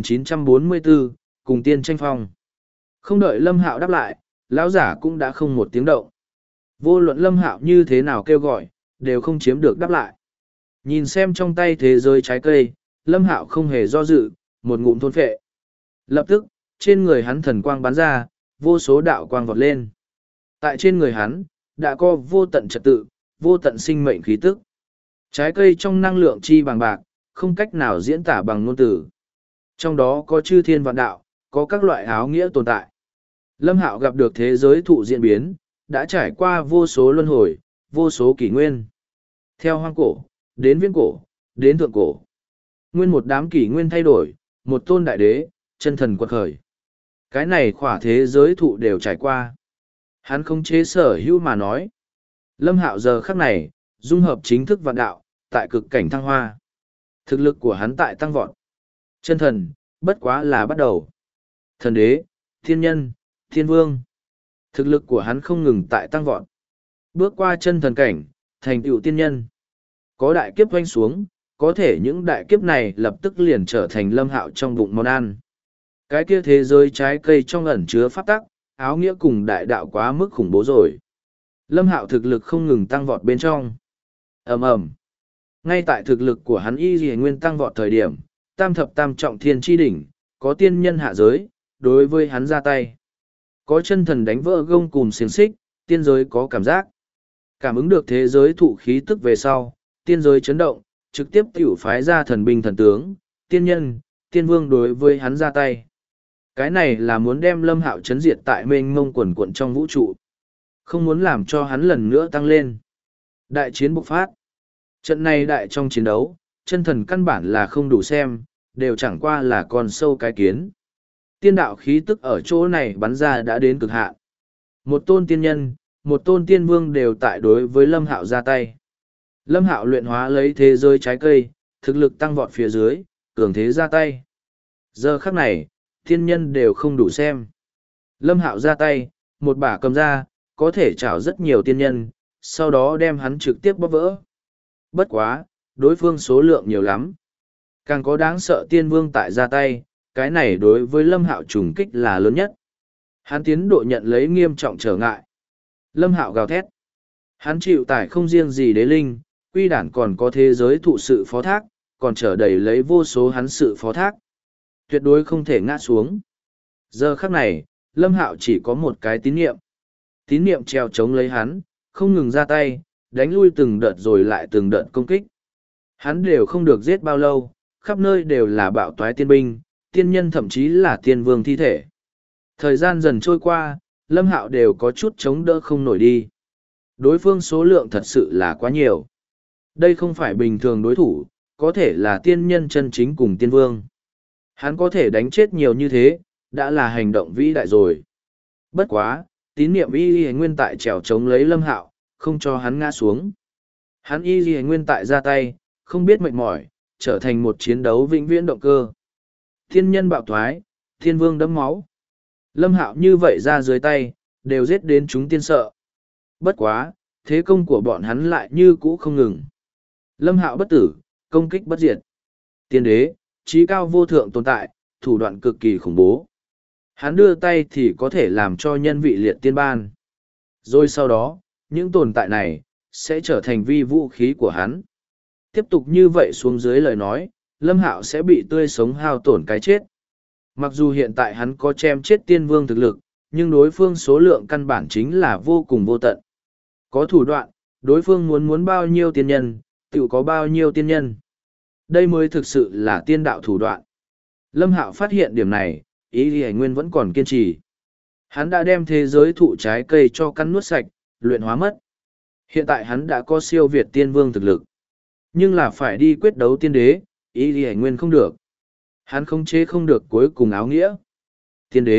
2944, cùng tiên tranh phong. Không đợi Lâm Hạo đáp lại, lão giả cũng đã không một tiếng động. Vô luận Lâm Hạo như thế nào kêu gọi, đều không chiếm được đáp lại. Nhìn xem trong tay thế giới trái cây, Lâm Hạo không hề do dự, một ngụm thôn phệ. Lập tức, trên người hắn thần quang bắn ra, vô số đạo quang vọt lên. Tại trên người hắn, đã có vô tận trật tự, vô tận sinh mệnh khí tức. Trái cây trong năng lượng chi bằng bạc, không cách nào diễn tả bằng ngôn từ. Trong đó có chư thiên vạn đạo, có các loại áo nghĩa tồn tại. Lâm Hạo gặp được thế giới thụ diễn biến, đã trải qua vô số luân hồi, vô số kỷ nguyên. Theo hoang cổ, đến viễn cổ, đến thượng cổ. Nguyên một đám kỷ nguyên thay đổi, một tôn đại đế, chân thần quật khởi. Cái này khỏa thế giới thụ đều trải qua. Hắn không chế sở hữu mà nói. Lâm Hạo giờ khắc này, dung hợp chính thức vạn đạo, tại cực cảnh thăng hoa. Thực lực của hắn tại tăng vọt. Chân thần, bất quá là bắt đầu. Thần đế, thiên nhân, thiên vương. Thực lực của hắn không ngừng tại tăng vọt. Bước qua chân thần cảnh, thành tựu tiên nhân. Có đại kiếp quanh xuống, có thể những đại kiếp này lập tức liền trở thành Lâm Hạo trong bụng món ăn. Cái kia thế giới trái cây trong ẩn chứa pháp tắc, áo nghĩa cùng đại đạo quá mức khủng bố rồi. Lâm Hạo thực lực không ngừng tăng vọt bên trong. Ầm ầm. Ngay tại thực lực của hắn y lìa nguyên tăng vọt thời điểm, tam thập tam trọng thiên chi đỉnh, có tiên nhân hạ giới, đối với hắn ra tay. Có chân thần đánh vỡ gông cùm xiềng xích, tiên giới có cảm giác. Cảm ứng được thế giới thụ khí tức về sau, tiên giới chấn động, trực tiếp tiểu phái ra thần binh thần tướng, tiên nhân, tiên vương đối với hắn ra tay. Cái này là muốn đem Lâm Hạo chấn diệt tại mênh mông quần quận trong vũ trụ. Không muốn làm cho hắn lần nữa tăng lên. Đại chiến bộc phát. Trận này đại trong chiến đấu, chân thần căn bản là không đủ xem, đều chẳng qua là con sâu cái kiến. Tiên đạo khí tức ở chỗ này bắn ra đã đến cực hạn. Một tôn tiên nhân, một tôn tiên vương đều tại đối với Lâm Hạo ra tay. Lâm Hạo luyện hóa lấy thế giới trái cây, thực lực tăng vọt phía dưới, cường thế ra tay. Giờ khắc này, tiên nhân đều không đủ xem. Lâm Hạo ra tay, một bả cầm ra, có thể chảo rất nhiều tiên nhân, sau đó đem hắn trực tiếp bóp vỡ. Bất quá, đối phương số lượng nhiều lắm. Càng có đáng sợ tiên vương tại ra tay, cái này đối với Lâm Hạo trùng kích là lớn nhất. Hắn tiến độ nhận lấy nghiêm trọng trở ngại. Lâm Hạo gào thét. Hắn chịu tải không riêng gì đế linh, quy đản còn có thế giới thụ sự phó thác, còn trở đầy lấy vô số hắn sự phó thác. Tuyệt đối không thể ngã xuống. Giờ khắc này, Lâm Hạo chỉ có một cái tín niệm. Tín niệm treo chống lấy hắn, không ngừng ra tay, đánh lui từng đợt rồi lại từng đợt công kích. Hắn đều không được giết bao lâu, khắp nơi đều là bạo toái tiên binh, tiên nhân thậm chí là tiên vương thi thể. Thời gian dần trôi qua, Lâm Hạo đều có chút chống đỡ không nổi đi. Đối phương số lượng thật sự là quá nhiều. Đây không phải bình thường đối thủ, có thể là tiên nhân chân chính cùng tiên vương. Hắn có thể đánh chết nhiều như thế, đã là hành động vĩ đại rồi. Bất quá, tín niệm y nguyên tại trèo chống lấy Lâm Hạo, không cho hắn ngã xuống. Hắn y nguyên tại ra tay, không biết mệt mỏi, trở thành một chiến đấu vĩnh viễn động cơ. Thiên nhân bạo thoái, thiên vương đẫm máu. Lâm Hạo như vậy ra dưới tay, đều giết đến chúng tiên sợ. Bất quá, thế công của bọn hắn lại như cũ không ngừng. Lâm Hạo bất tử, công kích bất diệt. Tiên đế, trí cao vô thượng tồn tại, thủ đoạn cực kỳ khủng bố. Hắn đưa tay thì có thể làm cho nhân vị liệt tiên ban. Rồi sau đó, những tồn tại này, sẽ trở thành vi vũ khí của hắn. Tiếp tục như vậy xuống dưới lời nói, Lâm Hạo sẽ bị tươi sống hao tổn cái chết. Mặc dù hiện tại hắn có chém chết tiên vương thực lực, nhưng đối phương số lượng căn bản chính là vô cùng vô tận. Có thủ đoạn, đối phương muốn bao nhiêu tiên nhân, tự có bao nhiêu tiên nhân. Đây mới thực sự là tiên đạo thủ đoạn. Lâm Hạo phát hiện điểm này, ý Lý Nguyên vẫn còn kiên trì. Hắn đã đem thế giới thụ trái cây cho căn nuốt sạch, luyện hóa mất. Hiện tại hắn đã có siêu việt tiên vương thực lực. Nhưng là phải đi quyết đấu tiên đế, ý Lý Nguyên không được. Hắn không chế không được cuối cùng áo nghĩa. Tiên đế,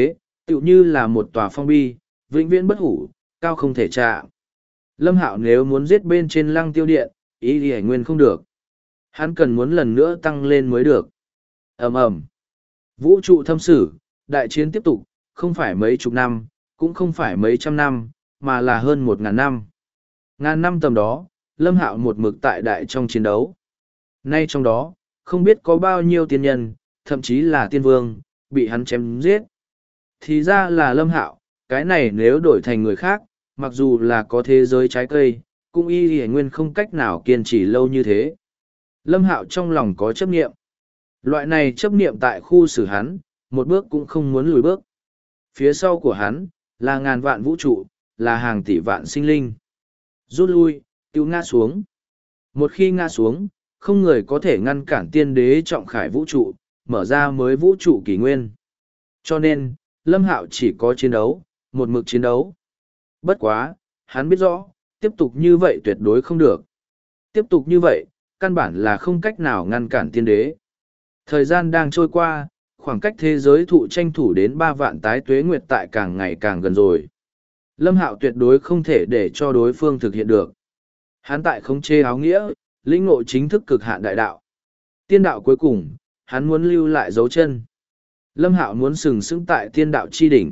Tựu như là một tòa phong bi, vĩnh viễn bất hủ, cao không thể chạm. Lâm Hạo nếu muốn giết bên trên lăng tiêu điện, ý thì nguyên không được. Hắn cần muốn lần nữa tăng lên mới được. Ầm ầm. Vũ trụ thâm sử, đại chiến tiếp tục, không phải mấy chục năm, cũng không phải mấy trăm năm, mà là hơn 1.000 năm. Ngàn năm tầm đó, Lâm Hạo một mực tại đại trong chiến đấu. Nay trong đó, không biết có bao nhiêu tiên nhân, thậm chí là tiên vương, bị hắn chém giết. Thì ra là Lâm Hạo, cái này nếu đổi thành người khác, mặc dù là có thế giới trái cây, cũng y nguyên không cách nào kiên trì lâu như thế. Lâm Hạo trong lòng có chấp niệm. Loại này chấp niệm tại khu xử hắn, một bước cũng không muốn lùi bước. Phía sau của hắn, là ngàn vạn vũ trụ, là hàng tỷ vạn sinh linh. Rút lui, tiêu ngã xuống. Một khi ngã xuống, không người có thể ngăn cản tiên đế trọng khải vũ trụ, mở ra mới vũ trụ kỷ nguyên. Cho nên, Lâm Hạo chỉ có chiến đấu, một mực chiến đấu. Bất quá, hắn biết rõ, tiếp tục như vậy tuyệt đối không được. Tiếp tục như vậy, căn bản là không cách nào ngăn cản tiên đế. Thời gian đang trôi qua, khoảng cách thế giới thụ tranh thủ đến 3 vạn tái tuế nguyệt tại càng ngày càng gần rồi. Lâm Hạo tuyệt đối không thể để cho đối phương thực hiện được. Hắn tại khống chế áo nghĩa, lĩnh ngộ chính thức cực hạn đại đạo. Tiên đạo cuối cùng, hắn muốn lưu lại dấu chân. Lâm Hạo muốn sừng sững tại tiên đạo chi đỉnh.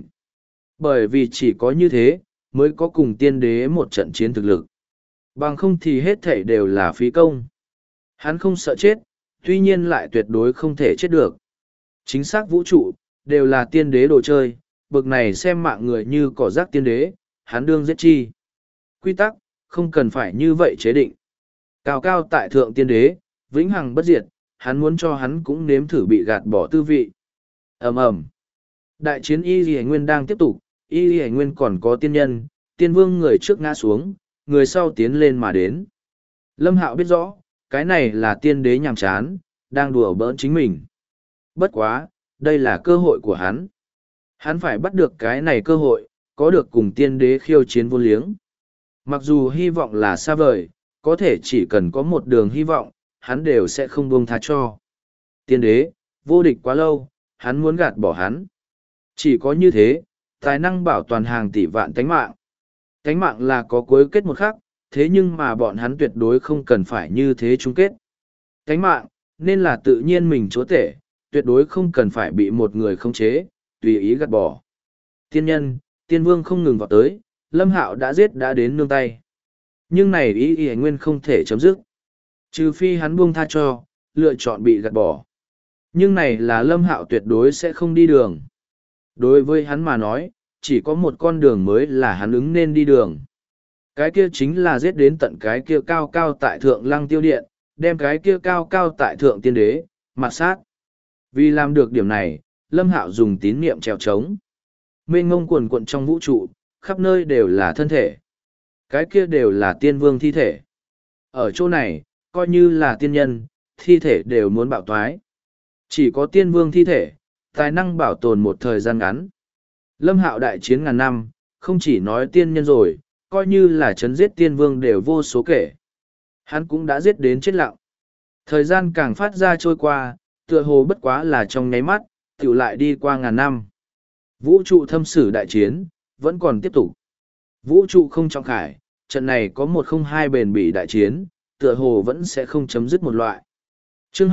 Bởi vì chỉ có như thế, mới có cùng tiên đế một trận chiến thực lực. Bằng không thì hết thảy đều là phí công. Hắn không sợ chết, tuy nhiên lại tuyệt đối không thể chết được. Chính xác vũ trụ, đều là tiên đế đồ chơi, bực này xem mạng người như cỏ rác tiên đế, hắn đương giết chi. Quy tắc, không cần phải như vậy chế định. Cao cao tại thượng tiên đế, vĩnh hằng bất diệt, hắn muốn cho hắn cũng nếm thử bị gạt bỏ tư vị. Ầm ầm. Đại chiến Y Lì Nguyên đang tiếp tục, Y Lì Nguyên còn có tiên nhân, tiên vương người trước ngã xuống, người sau tiến lên mà đến. Lâm Hạo biết rõ, cái này là tiên đế nhàm chán, đang đùa bỡn chính mình. Bất quá, đây là cơ hội của hắn. Hắn phải bắt được cái này cơ hội, có được cùng tiên đế khiêu chiến vô liếng. Mặc dù hy vọng là xa vời, có thể chỉ cần có một đường hy vọng, hắn đều sẽ không buông tha cho. Tiên đế, vô địch quá lâu, hắn muốn gạt bỏ hắn. Chỉ có như thế, tài năng bảo toàn hàng tỷ vạn tánh mạng. Tánh mạng là có cuối kết một khắc, thế nhưng mà bọn hắn tuyệt đối không cần phải như thế chung kết. Tánh mạng, nên là tự nhiên mình chúa tể, tuyệt đối không cần phải bị một người khống chế, tùy ý gạt bỏ. Tiên nhân, tiên vương không ngừng vào tới, Lâm Hạo đã giết đã đến nương tay. Nhưng này ý nguyên không thể chấm dứt. Trừ phi hắn buông tha cho, lựa chọn bị gạt bỏ. Nhưng này là Lâm Hạo tuyệt đối sẽ không đi đường. Đối với hắn mà nói, chỉ có một con đường mới là hắn ứng nên đi đường. Cái kia chính là giết đến tận cái kia cao cao tại thượng lăng tiêu điện, đem cái kia cao cao tại thượng tiên đế, mặt sát. Vì làm được điểm này, Lâm Hạo dùng tín niệm trèo trống. Mênh ngông quần quận trong vũ trụ, khắp nơi đều là thân thể. Cái kia đều là tiên vương thi thể. Ở chỗ này, coi như là tiên nhân, thi thể đều muốn bạo toái. Chỉ có tiên vương thi thể, tài năng bảo tồn một thời gian ngắn. Lâm Hạo đại chiến ngàn năm, không chỉ nói tiên nhân rồi, coi như là chấn giết tiên vương đều vô số kể. Hắn cũng đã giết đến chết lặng. Thời gian càng phát ra trôi qua, tựa hồ bất quá là trong nháy mắt, tiểu lại đi qua ngàn năm. Vũ trụ thâm sử đại chiến, vẫn còn tiếp tục. Vũ trụ không trọng khải, trận này có 102 bền bỉ đại chiến, tựa hồ vẫn sẽ không chấm dứt một loại. Chương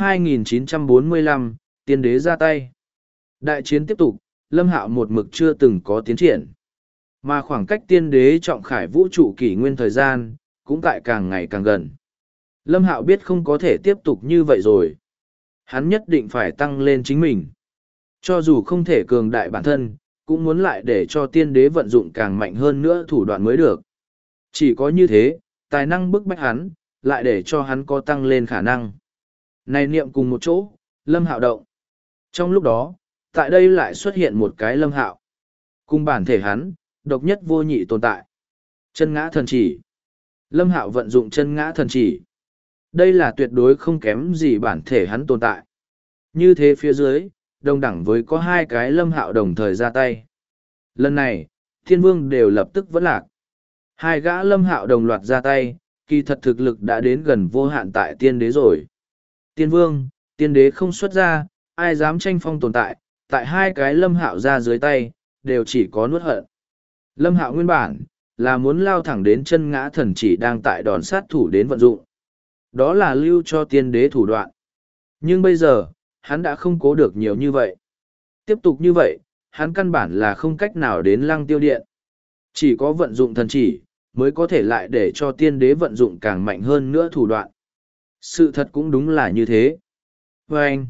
2945, tiên đế ra tay. Đại chiến tiếp tục, Lâm Hạo một mực chưa từng có tiến triển. Mà khoảng cách tiên đế trọng khải vũ trụ kỷ nguyên thời gian, cũng tại càng ngày càng gần. Lâm Hạo biết không có thể tiếp tục như vậy rồi. Hắn nhất định phải tăng lên chính mình. Cho dù không thể cường đại bản thân, cũng muốn lại để cho tiên đế vận dụng càng mạnh hơn nữa thủ đoạn mới được. Chỉ có như thế, tài năng bức bách hắn, lại để cho hắn có tăng lên khả năng. Này niệm cùng một chỗ, Lâm Hạo động. Trong lúc đó, tại đây lại xuất hiện một cái Lâm Hạo. Cùng bản thể hắn, độc nhất vô nhị tồn tại. Chân ngã thần chỉ. Lâm Hạo vận dụng chân ngã thần chỉ. Đây là tuyệt đối không kém gì bản thể hắn tồn tại. Như thế phía dưới, đồng đẳng với có hai cái Lâm Hạo đồng thời ra tay. Lần này, thiên vương đều lập tức vẫn lạc. Hai gã Lâm Hạo đồng loạt ra tay, kỳ thật thực lực đã đến gần vô hạn tại tiên đế rồi. Tiên vương, tiên đế không xuất ra, ai dám tranh phong tồn tại, tại hai cái Lâm Hạo ra dưới tay, đều chỉ có nuốt hận. Lâm Hạo nguyên bản là muốn lao thẳng đến chân ngã thần chỉ đang tại đòn sát thủ đến vận dụng. Đó là lưu cho tiên đế thủ đoạn. Nhưng bây giờ, hắn đã không cố được nhiều như vậy. Tiếp tục như vậy, hắn căn bản là không cách nào đến Lăng Tiêu Điện. Chỉ có vận dụng thần chỉ, mới có thể lại để cho tiên đế vận dụng càng mạnh hơn nữa thủ đoạn. Sự thật cũng đúng là như thế. Và anh,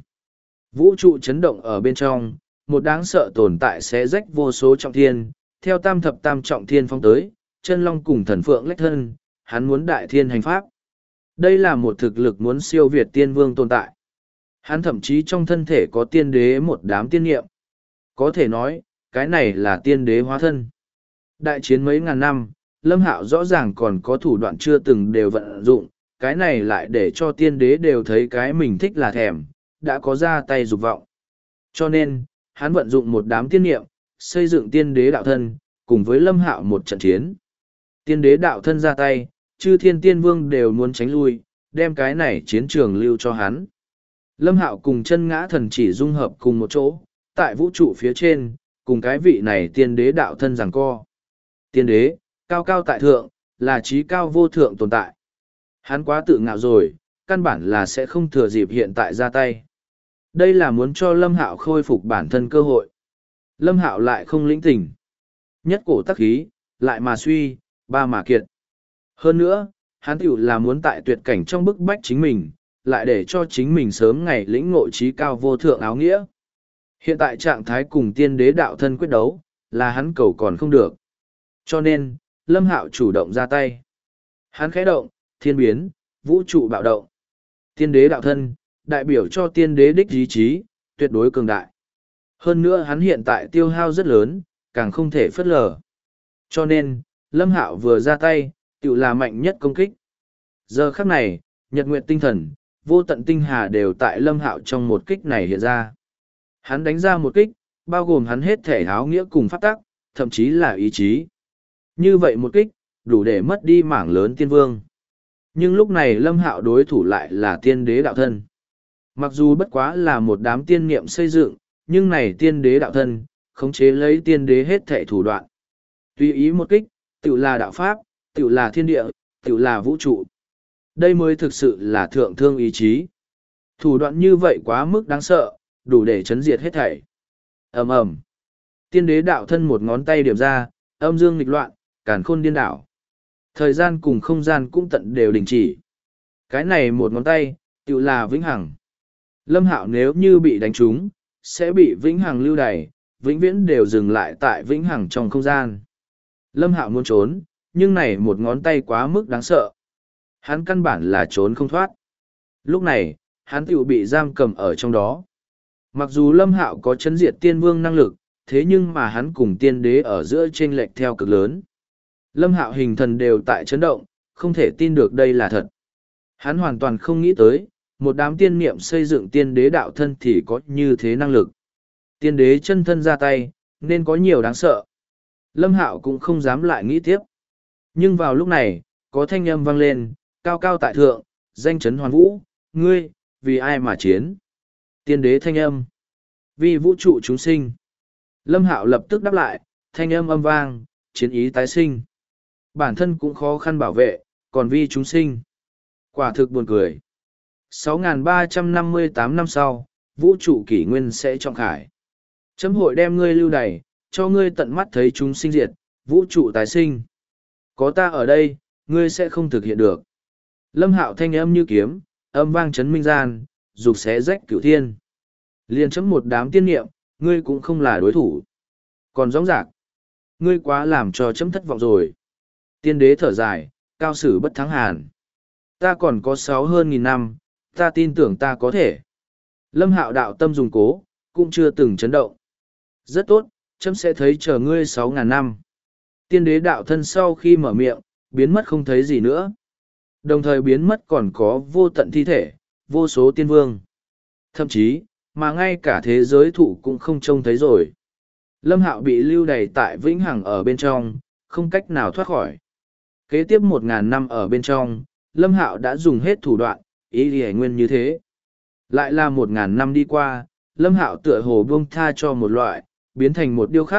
vũ trụ chấn động ở bên trong, một đáng sợ tồn tại sẽ rách vô số trọng thiên, theo tam thập tam trọng thiên phong tới, chân long cùng thần phượng lách thân, hắn muốn đại thiên hành pháp. Đây là một thực lực muốn siêu việt tiên vương tồn tại. Hắn thậm chí trong thân thể có tiên đế một đám tiên nghiệm. Có thể nói, cái này là tiên đế hóa thân. Đại chiến mấy ngàn năm, Lâm Hạo rõ ràng còn có thủ đoạn chưa từng đều vận dụng, cái này lại để cho tiên đế đều thấy cái mình thích là thèm, đã có ra tay dục vọng. Cho nên, hắn vận dụng một đám tiên nghiệm, xây dựng tiên đế đạo thân, cùng với Lâm Hạo một trận chiến. Tiên đế đạo thân ra tay, chư thiên tiên vương đều muốn tránh lui, đem cái này chiến trường lưu cho hắn. Lâm Hạo cùng chân ngã thần chỉ dung hợp cùng một chỗ, tại vũ trụ phía trên, cùng cái vị này tiên đế đạo thân giằng co. Tiên đế, cao cao tại thượng, là trí cao vô thượng tồn tại. Hắn quá tự ngạo rồi, căn bản là sẽ không thừa dịp hiện tại ra tay. Đây là muốn cho Lâm Hạo khôi phục bản thân cơ hội. Lâm Hạo lại không lĩnh tình. Nhất cổ tắc khí, lại mà suy, ba mà kiệt. Hơn nữa, hắn tiểu là muốn tại tuyệt cảnh trong bức bách chính mình, lại để cho chính mình sớm ngày lĩnh ngộ trí cao vô thượng áo nghĩa. Hiện tại trạng thái cùng tiên đế đạo thân quyết đấu, là hắn cầu còn không được. Cho nên, Lâm Hạo chủ động ra tay. Hắn khẽ động, thiên biến, vũ trụ bạo động. Tiên đế đạo thân, đại biểu cho tiên đế đích ý chí, tuyệt đối cường đại. Hơn nữa hắn hiện tại tiêu hao rất lớn, càng không thể phớt lờ. Cho nên, Lâm Hạo vừa ra tay, tự là mạnh nhất công kích. Giờ khắc này, nhật nguyệt tinh thần, vô tận tinh hà đều tại Lâm Hạo trong một kích này hiện ra. Hắn đánh ra một kích, bao gồm hắn hết thể áo nghĩa cùng pháp tắc, thậm chí là ý chí. Như vậy một kích, đủ để mất đi mảng lớn tiên vương. Nhưng lúc này Lâm Hạo đối thủ lại là tiên đế đạo thân. Mặc dù bất quá là một đám tiên niệm xây dựng, nhưng này tiên đế đạo thân, khống chế lấy tiên đế hết thể thủ đoạn. Tùy ý một kích, tự là đạo pháp, tự là thiên địa, tự là vũ trụ. Đây mới thực sự là thượng thương ý chí. Thủ đoạn như vậy quá mức đáng sợ, đủ để chấn diệt hết thảy. Ầm ầm. Tiên đế đạo thân một ngón tay điểm ra, âm dương nghịch loạn, càn khôn điên đảo. Thời gian cùng không gian cũng tận đều đình chỉ. Cái này một ngón tay, tự là vĩnh hằng. Lâm Hạo nếu như bị đánh trúng, sẽ bị vĩnh hằng lưu đày, vĩnh viễn đều dừng lại tại vĩnh hằng trong không gian. Lâm Hạo muốn trốn, nhưng này một ngón tay quá mức đáng sợ. Hắn căn bản là trốn không thoát. Lúc này, hắn tự bị giam cầm ở trong đó. Mặc dù Lâm Hạo có chấn diệt tiên vương năng lực, thế nhưng mà hắn cùng tiên đế ở giữa chênh lệch theo cực lớn. Lâm Hạo hình thần đều tại chấn động, không thể tin được đây là thật. Hắn hoàn toàn không nghĩ tới, một đám tiên niệm xây dựng tiên đế đạo thân thì có như thế năng lực. Tiên đế chân thân ra tay, nên có nhiều đáng sợ. Lâm Hạo cũng không dám lại nghĩ tiếp. Nhưng vào lúc này, có thanh âm vang lên, cao cao tại thượng, danh chấn hoàn vũ, ngươi, vì ai mà chiến? Tiên đế thanh âm, vì vũ trụ chúng sinh. Lâm Hạo lập tức đáp lại, thanh âm âm vang, chiến ý tái sinh. Bản thân cũng khó khăn bảo vệ, còn vì chúng sinh. Quả thực buồn cười. 6.358 năm sau, vũ trụ kỷ nguyên sẽ trọng khải. Chấm hội đem ngươi lưu đày, cho ngươi tận mắt thấy chúng sinh diệt, vũ trụ tái sinh. Có ta ở đây, ngươi sẽ không thực hiện được. Lâm Hạo thanh âm như kiếm, âm vang chấn minh gian, dục xé rách cửu thiên. Liền chấm một đám tiên niệm, ngươi cũng không là đối thủ. Còn rõ rạc, ngươi quá làm cho chấm thất vọng rồi. Tiên đế thở dài, cao sử bất thắng hàn. Ta còn có 6 hơn nghìn năm, ta tin tưởng ta có thể. Lâm Hạo đạo tâm dùng cố, cũng chưa từng chấn động. Rất tốt, chấm sẽ thấy chờ ngươi 6.000 năm. Tiên đế đạo thân sau khi mở miệng, biến mất không thấy gì nữa. Đồng thời biến mất còn có vô tận thi thể, vô số tiên vương. Thậm chí, mà ngay cả thế giới thụ cũng không trông thấy rồi. Lâm Hạo bị lưu đày tại vĩnh hằng ở bên trong, không cách nào thoát khỏi. Kế tiếp 1.000 năm ở bên trong, Lâm Hạo đã dùng hết thủ đoạn, ý lý nguyên như thế. Lại là 1.000 năm đi qua, Lâm Hạo tựa hồ buông tha cho một loại, biến thành một điêu khắc,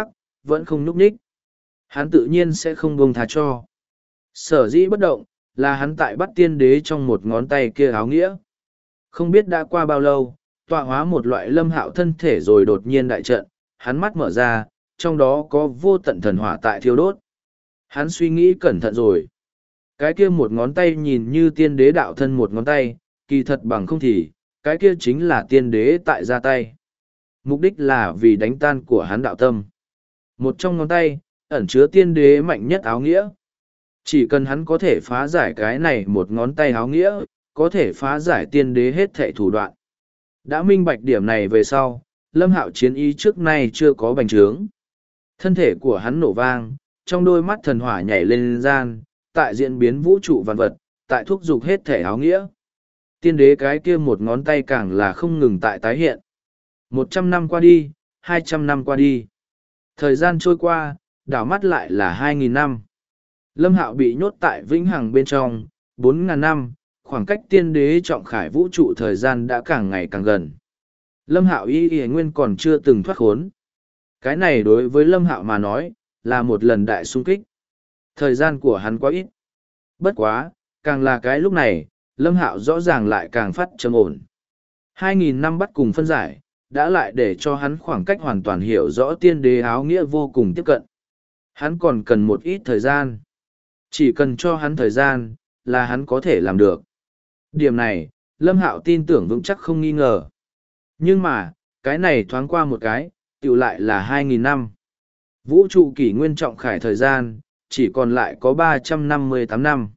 vẫn không nhúc nhích. Hắn tự nhiên sẽ không buông tha cho. Sở dĩ bất động, là hắn tại bắt tiên đế trong một ngón tay kia áo nghĩa. Không biết đã qua bao lâu, tọa hóa một loại Lâm Hạo thân thể rồi đột nhiên đại trận, hắn mắt mở ra, trong đó có vô tận thần hỏa tại thiêu đốt. Hắn suy nghĩ cẩn thận rồi. Cái kia một ngón tay nhìn như tiên đế đạo thân một ngón tay, kỳ thật bằng không thì, cái kia chính là tiên đế tại ra tay. Mục đích là vì đánh tan của hắn đạo tâm. Một trong ngón tay, ẩn chứa tiên đế mạnh nhất áo nghĩa. Chỉ cần hắn có thể phá giải cái này một ngón tay áo nghĩa, có thể phá giải tiên đế hết thệ thủ đoạn. Đã minh bạch điểm này về sau, Lâm Hạo chiến ý trước nay chưa có bành trướng. Thân thể của hắn nổ vang, trong đôi mắt thần hỏa nhảy lên gian, tại diễn biến vũ trụ vạn vật, tại thúc giục hết thể áo nghĩa. Tiên đế cái kia một ngón tay càng là không ngừng tại tái hiện. 100 năm qua đi, 200 năm qua đi. Thời gian trôi qua, đảo mắt lại là 2.000 năm. Lâm Hạo bị nhốt tại vĩnh hằng bên trong, 4.000 năm, khoảng cách tiên đế trọng khải vũ trụ thời gian đã càng ngày càng gần. Lâm Hạo y nguyên còn chưa từng thoát khốn. Cái này đối với Lâm Hạo mà nói, là một lần đại xung kích. Thời gian của hắn quá ít. Bất quá, càng là cái lúc này, Lâm Hạo rõ ràng lại càng phát trầm ổn. 2.000 năm bắt cùng phân giải, đã lại để cho hắn khoảng cách hoàn toàn hiểu rõ tiên đế áo nghĩa vô cùng tiếp cận. Hắn còn cần một ít thời gian. Chỉ cần cho hắn thời gian, là hắn có thể làm được. Điểm này, Lâm Hạo tin tưởng vững chắc không nghi ngờ. Nhưng mà, cái này thoáng qua một cái, tựu lại là 2.000 năm. Vũ trụ kỷ nguyên trọng khải thời gian, chỉ còn lại có 358 năm.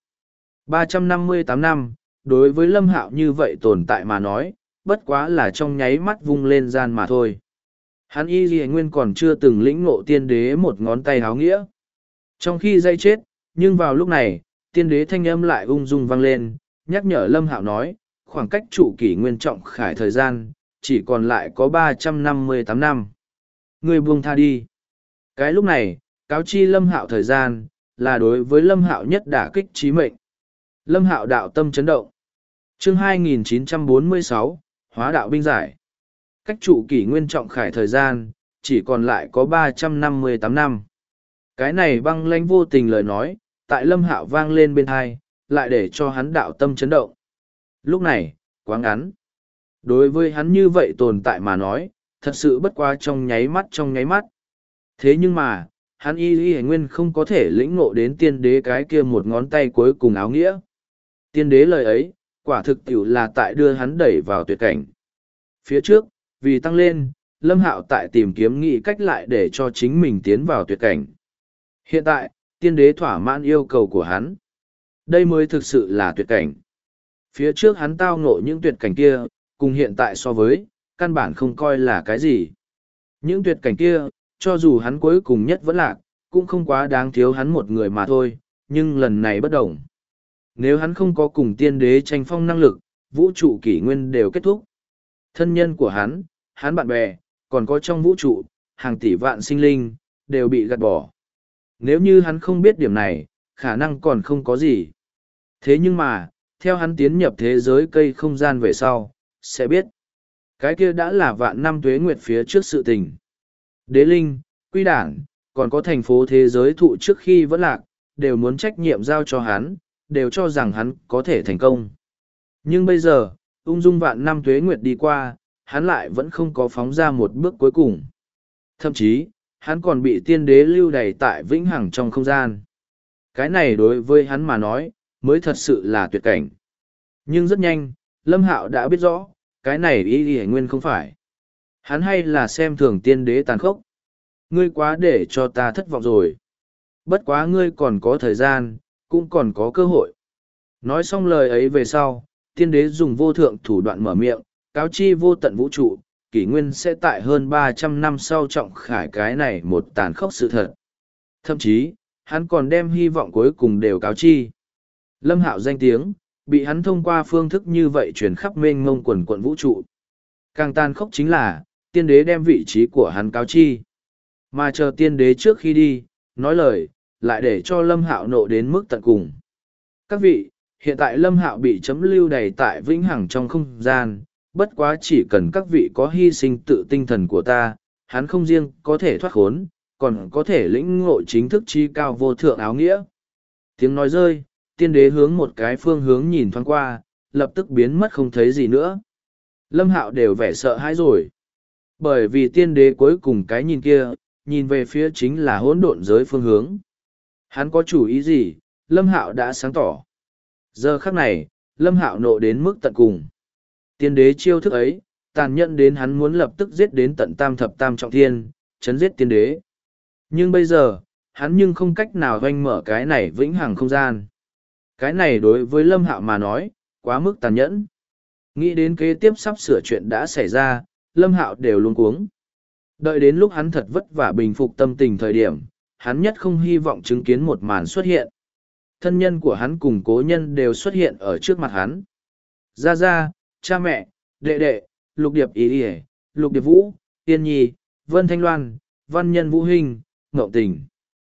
358 năm, đối với Lâm Hạo như vậy tồn tại mà nói, bất quá là trong nháy mắt vung lên gian mà thôi. Hắn y ghi nguyên còn chưa từng lĩnh ngộ tiên đế một ngón tay áo nghĩa. Trong khi dây chết, nhưng vào lúc này, tiên đế thanh âm lại ung dung vang lên, nhắc nhở Lâm Hạo nói, khoảng cách trụ kỷ nguyên trọng khải thời gian, chỉ còn lại có 358 năm. Người buông tha đi. Cái lúc này, cáo chi Lâm Hạo thời gian, là đối với Lâm Hạo nhất đả kích chí mệnh. Lâm Hạo đạo tâm chấn động. Chương 2946, Hóa đạo binh giải. Cách trụ kỷ nguyên trọng khải thời gian, chỉ còn lại có 358 năm. Cái này băng lãnh vô tình lời nói, tại Lâm Hạo vang lên bên tai, lại để cho hắn đạo tâm chấn động. Lúc này, quá ngắn. Đối với hắn như vậy tồn tại mà nói, thật sự bất quá trong nháy mắt trong nháy mắt. Thế nhưng mà, hắn y nguyên không có thể lĩnh ngộ đến tiên đế cái kia một ngón tay cuối cùng áo nghĩa. Tiên đế lời ấy, quả thực tiểu là tại đưa hắn đẩy vào tuyệt cảnh. Phía trước, vì tăng lên, Lâm Hạo tại tìm kiếm nghị cách lại để cho chính mình tiến vào tuyệt cảnh. Hiện tại, tiên đế thỏa mãn yêu cầu của hắn. Đây mới thực sự là tuyệt cảnh. Phía trước hắn tao ngộ những tuyệt cảnh kia, cùng hiện tại so với, căn bản không coi là cái gì. Những tuyệt cảnh kia, cho dù hắn cuối cùng nhất vẫn lạc, cũng không quá đáng thiếu hắn một người mà thôi, nhưng lần này bất đồng. Nếu hắn không có cùng tiên đế tranh phong năng lực, vũ trụ kỷ nguyên đều kết thúc. Thân nhân của hắn bạn bè, còn có trong vũ trụ, hàng tỷ vạn sinh linh, đều bị gạt bỏ. Nếu như hắn không biết điểm này, khả năng còn không có gì. Thế nhưng mà, theo hắn tiến nhập thế giới cây không gian về sau, sẽ biết. Cái kia đã là vạn năm tuế nguyệt phía trước sự tình. Đế linh, quy đảng, còn có thành phố thế giới thụ trước khi vẫn lạc, đều muốn trách nhiệm giao cho hắn, đều cho rằng hắn có thể thành công. Nhưng bây giờ, ung dung vạn năm tuế nguyệt đi qua, hắn lại vẫn không có phóng ra một bước cuối cùng. Thậm chí, hắn còn bị tiên đế lưu đày tại vĩnh hằng trong không gian. Cái này đối với hắn mà nói, mới thật sự là tuyệt cảnh. Nhưng rất nhanh, Lâm Hạo đã biết rõ, cái này ý nguyên không phải. Hắn hay là xem thường tiên đế tàn khốc. Ngươi quá để cho ta thất vọng rồi. Bất quá ngươi còn có thời gian, cũng còn có cơ hội. Nói xong lời ấy về sau, tiên đế dùng vô thượng thủ đoạn mở miệng, cáo chi vô tận vũ trụ, kỷ nguyên sẽ tại hơn 300 năm sau trọng khải cái này một tàn khốc sự thật. Thậm chí, hắn còn đem hy vọng cuối cùng đều cáo chi. Lâm Hạo danh tiếng, bị hắn thông qua phương thức như vậy truyền khắp mênh mông quần quận vũ trụ. Càng tàn khốc chính là, tiên đế đem vị trí của hắn cáo chi. Mà chờ tiên đế trước khi đi, nói lời, lại để cho Lâm Hạo nộ đến mức tận cùng. Các vị, hiện tại Lâm Hạo bị chấm lưu đầy tại vĩnh hằng trong không gian, bất quá chỉ cần các vị có hy sinh tự tinh thần của ta, hắn không riêng có thể thoát khốn, còn có thể lĩnh ngộ chính thức chi cao vô thượng áo nghĩa. Tiếng nói rơi, tiên đế hướng một cái phương hướng nhìn thoáng qua, lập tức biến mất không thấy gì nữa. Lâm Hạo đều vẻ sợ hãi rồi. Bởi vì tiên đế cuối cùng cái nhìn kia, nhìn về phía chính là hỗn độn giới phương hướng. Hắn có chủ ý gì, Lâm Hạo đã sáng tỏ. Giờ khắc này, Lâm Hạo nộ đến mức tận cùng. Tiên đế chiêu thức ấy, tàn nhẫn đến hắn muốn lập tức giết đến tận tam thập tam trọng thiên, chấn giết tiên đế. Nhưng bây giờ, hắn nhưng không cách nào hoanh mở cái này vĩnh hằng không gian. Cái này đối với Lâm Hạo mà nói, quá mức tàn nhẫn. Nghĩ đến kế tiếp sắp sửa chuyện đã xảy ra, Lâm Hạo đều luống cuống. Đợi đến lúc hắn thật vất vả bình phục tâm tình thời điểm, hắn nhất không hy vọng chứng kiến một màn xuất hiện. Thân nhân của hắn cùng cố nhân đều xuất hiện ở trước mặt hắn. Gia Gia, cha mẹ, đệ đệ, Lục Điệp Ý Ý, Lục Điệp Vũ, Yên Nhi, Vân Thanh Loan, Văn Nhân Vũ Hình, Ngậu Tình.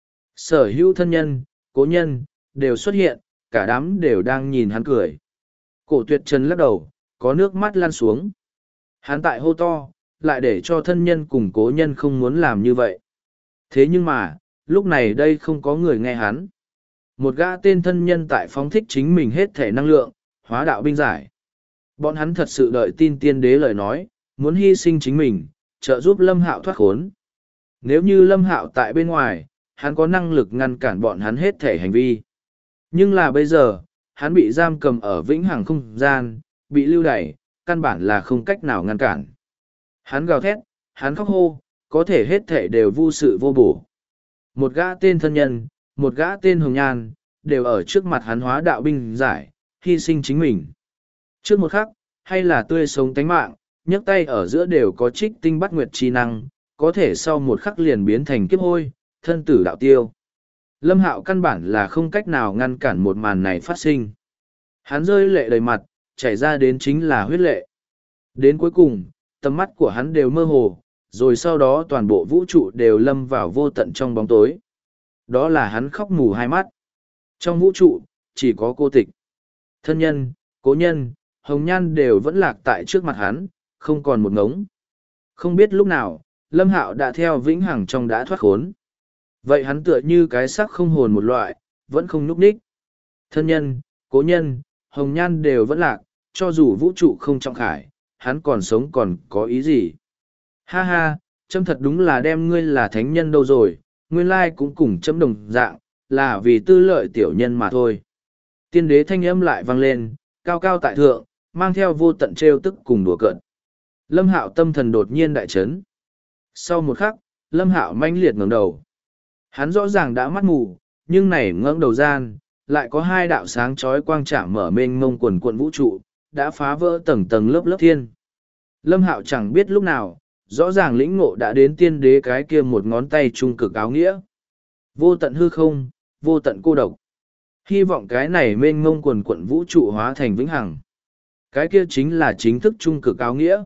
Sở hữu thân nhân, cố nhân, đều xuất hiện, cả đám đều đang nhìn hắn cười. Cổ Tuyệt Trần lắc đầu, có nước mắt lan xuống. Hắn tại hô to, lại để cho thân nhân cùng cố nhân không muốn làm như vậy. Thế nhưng mà, lúc này đây không có người nghe hắn. Một gã tên thân nhân tại phóng thích chính mình hết thể năng lượng, hóa đạo binh giải. Bọn hắn thật sự đợi tin tiên đế lời nói, muốn hy sinh chính mình, trợ giúp Lâm Hạo thoát khốn. Nếu như Lâm Hạo tại bên ngoài, hắn có năng lực ngăn cản bọn hắn hết thể hành vi. Nhưng là bây giờ, hắn bị giam cầm ở vĩnh hằng không gian, bị lưu đày, căn bản là không cách nào ngăn cản. Hắn gào thét, hắn khóc hô, có thể hết thể đều vô sự vô bổ. Một gã tên thân nhân, một gã tên hồng nhan, đều ở trước mặt hắn hóa đạo binh giải, hy sinh chính mình. Trước một khắc, hay là tươi sống tánh mạng, nhấc tay ở giữa đều có trích tinh bắt nguyệt chi năng, có thể sau một khắc liền biến thành kiếp hôi, thân tử đạo tiêu. Lâm Hạo căn bản là không cách nào ngăn cản một màn này phát sinh. Hắn rơi lệ đầy mặt, chảy ra đến chính là huyết lệ. Đến cuối cùng, tầm mắt của hắn đều mơ hồ, rồi sau đó toàn bộ vũ trụ đều lâm vào vô tận trong bóng tối. Đó là hắn khóc mù hai mắt. Trong vũ trụ, chỉ có cô tịch. Thân nhân, cố nhân, hồng nhan đều vẫn lạc tại trước mặt hắn, không còn một ngống. Không biết lúc nào, Lâm Hạo đã theo vĩnh hằng trong đã thoát khốn. Vậy hắn tựa như cái xác không hồn một loại, vẫn không nhúc nhích. Thân nhân, cố nhân, hồng nhan đều vẫn lạc, cho dù vũ trụ không trọng khải, hắn còn sống còn có ý gì. Ha ha, châm thật đúng là đem ngươi là thánh nhân đâu rồi, nguyên lai cũng cùng châm đồng dạng, là vì tư lợi tiểu nhân mà thôi. Tiên đế thanh âm lại vang lên, cao cao tại thượng, mang theo vô tận trêu tức cùng đùa cợt. Lâm Hạo tâm thần đột nhiên đại chấn. Sau một khắc, Lâm Hạo manh liệt ngẩng đầu. Hắn rõ ràng đã mắt mù, nhưng này ngẩng đầu gian, lại có hai đạo sáng chói quang trạm mở mênh mông quần quận vũ trụ, đã phá vỡ tầng tầng lớp lớp thiên. Lâm Hạo chẳng biết lúc nào, rõ ràng lĩnh ngộ đã đến tiên đế cái kia một ngón tay trung cực áo nghĩa. Vô tận hư không, vô tận cô độc. Hy vọng cái này mênh mông quần quận vũ trụ hóa thành vĩnh hằng. Cái kia chính là chính thức trung cực áo nghĩa.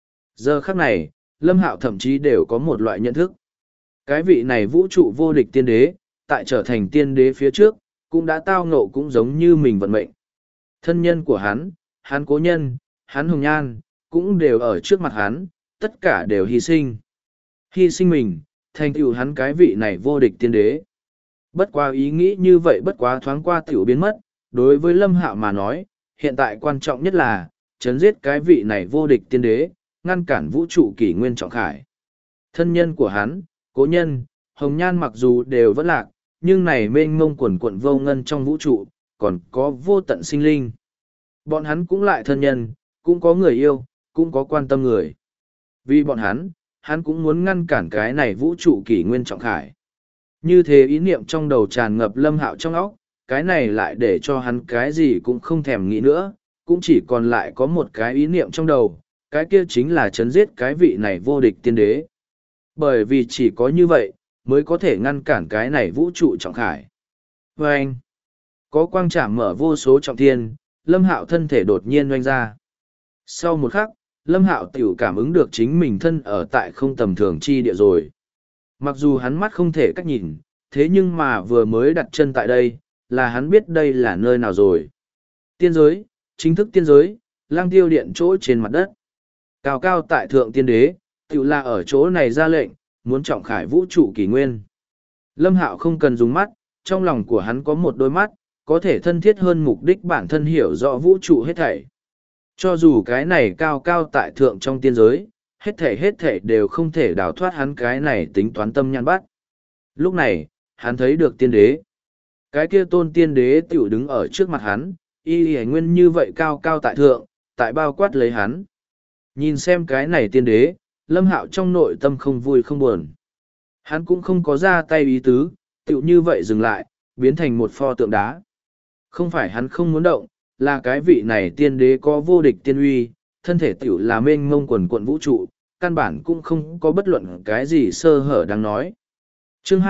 Giờ khắc này, Lâm Hạo thậm chí đều có một loại nhận thức. Cái vị này vũ trụ vô địch tiên đế, tại trở thành tiên đế phía trước, cũng đã tao ngộ cũng giống như mình vận mệnh. Thân nhân của hắn, hắn cố nhân, hắn hồng nhan, cũng đều ở trước mặt hắn, tất cả đều hy sinh. Hy sinh mình, thành tựu hắn cái vị này vô địch tiên đế. Bất quá ý nghĩ như vậy bất quá thoáng qua tiểu biến mất, đối với Lâm Hạo mà nói, hiện tại quan trọng nhất là, chấn giết cái vị này vô địch tiên đế, ngăn cản vũ trụ kỷ nguyên trọng khải. Thân nhân của hắn, cố nhân, hồng nhan mặc dù đều vẫn lạc, nhưng này mênh mông quần quận vô ngân trong vũ trụ, còn có vô tận sinh linh. Bọn hắn cũng lại thân nhân, cũng có người yêu, cũng có quan tâm người. Vì bọn hắn cũng muốn ngăn cản cái này vũ trụ kỷ nguyên trọng khải. Như thế ý niệm trong đầu tràn ngập Lâm Hạo trong óc, cái này lại để cho hắn cái gì cũng không thèm nghĩ nữa, cũng chỉ còn lại có một cái ý niệm trong đầu, cái kia chính là chấn giết cái vị này vô địch tiên đế. Bởi vì chỉ có như vậy, mới có thể ngăn cản cái này vũ trụ trọng khải. Và anh, có quang trảm mở vô số trọng thiên, Lâm Hạo thân thể đột nhiên oanh ra. Sau một khắc, Lâm Hạo tiểu cảm ứng được chính mình thân ở tại không tầm thường chi địa rồi. Mặc dù hắn mắt không thể cách nhìn, thế nhưng mà vừa mới đặt chân tại đây, là hắn biết đây là nơi nào rồi. Tiên giới, chính thức tiên giới, Lang Tiêu Điện chỗ trên mặt đất. Cao cao tại thượng tiên đế, tiểu là ở chỗ này ra lệnh, muốn trọng khải vũ trụ kỷ nguyên. Lâm Hạo không cần dùng mắt, trong lòng của hắn có một đôi mắt, có thể thân thiết hơn mục đích bản thân hiểu rõ vũ trụ hết thảy. Cho dù cái này cao cao tại thượng trong tiên giới, hết thảy đều không thể đào thoát hắn cái này tính toán tâm nhãn bắt. Lúc này, hắn thấy được tiên đế. Cái kia tôn tiên đế tiểu đứng ở trước mặt hắn, y nguyên như vậy cao cao tại thượng, tại bao quát lấy hắn. Nhìn xem cái này tiên đế, Lâm Hạo trong nội tâm không vui không buồn. Hắn cũng không có ra tay ý tứ, tiểu như vậy dừng lại, biến thành một pho tượng đá. Không phải hắn không muốn động, là cái vị này tiên đế có vô địch tiên uy, thân thể tiểu là mênh mông quần quận vũ trụ, căn bản cũng không có bất luận cái gì sơ hở đáng nói. Chương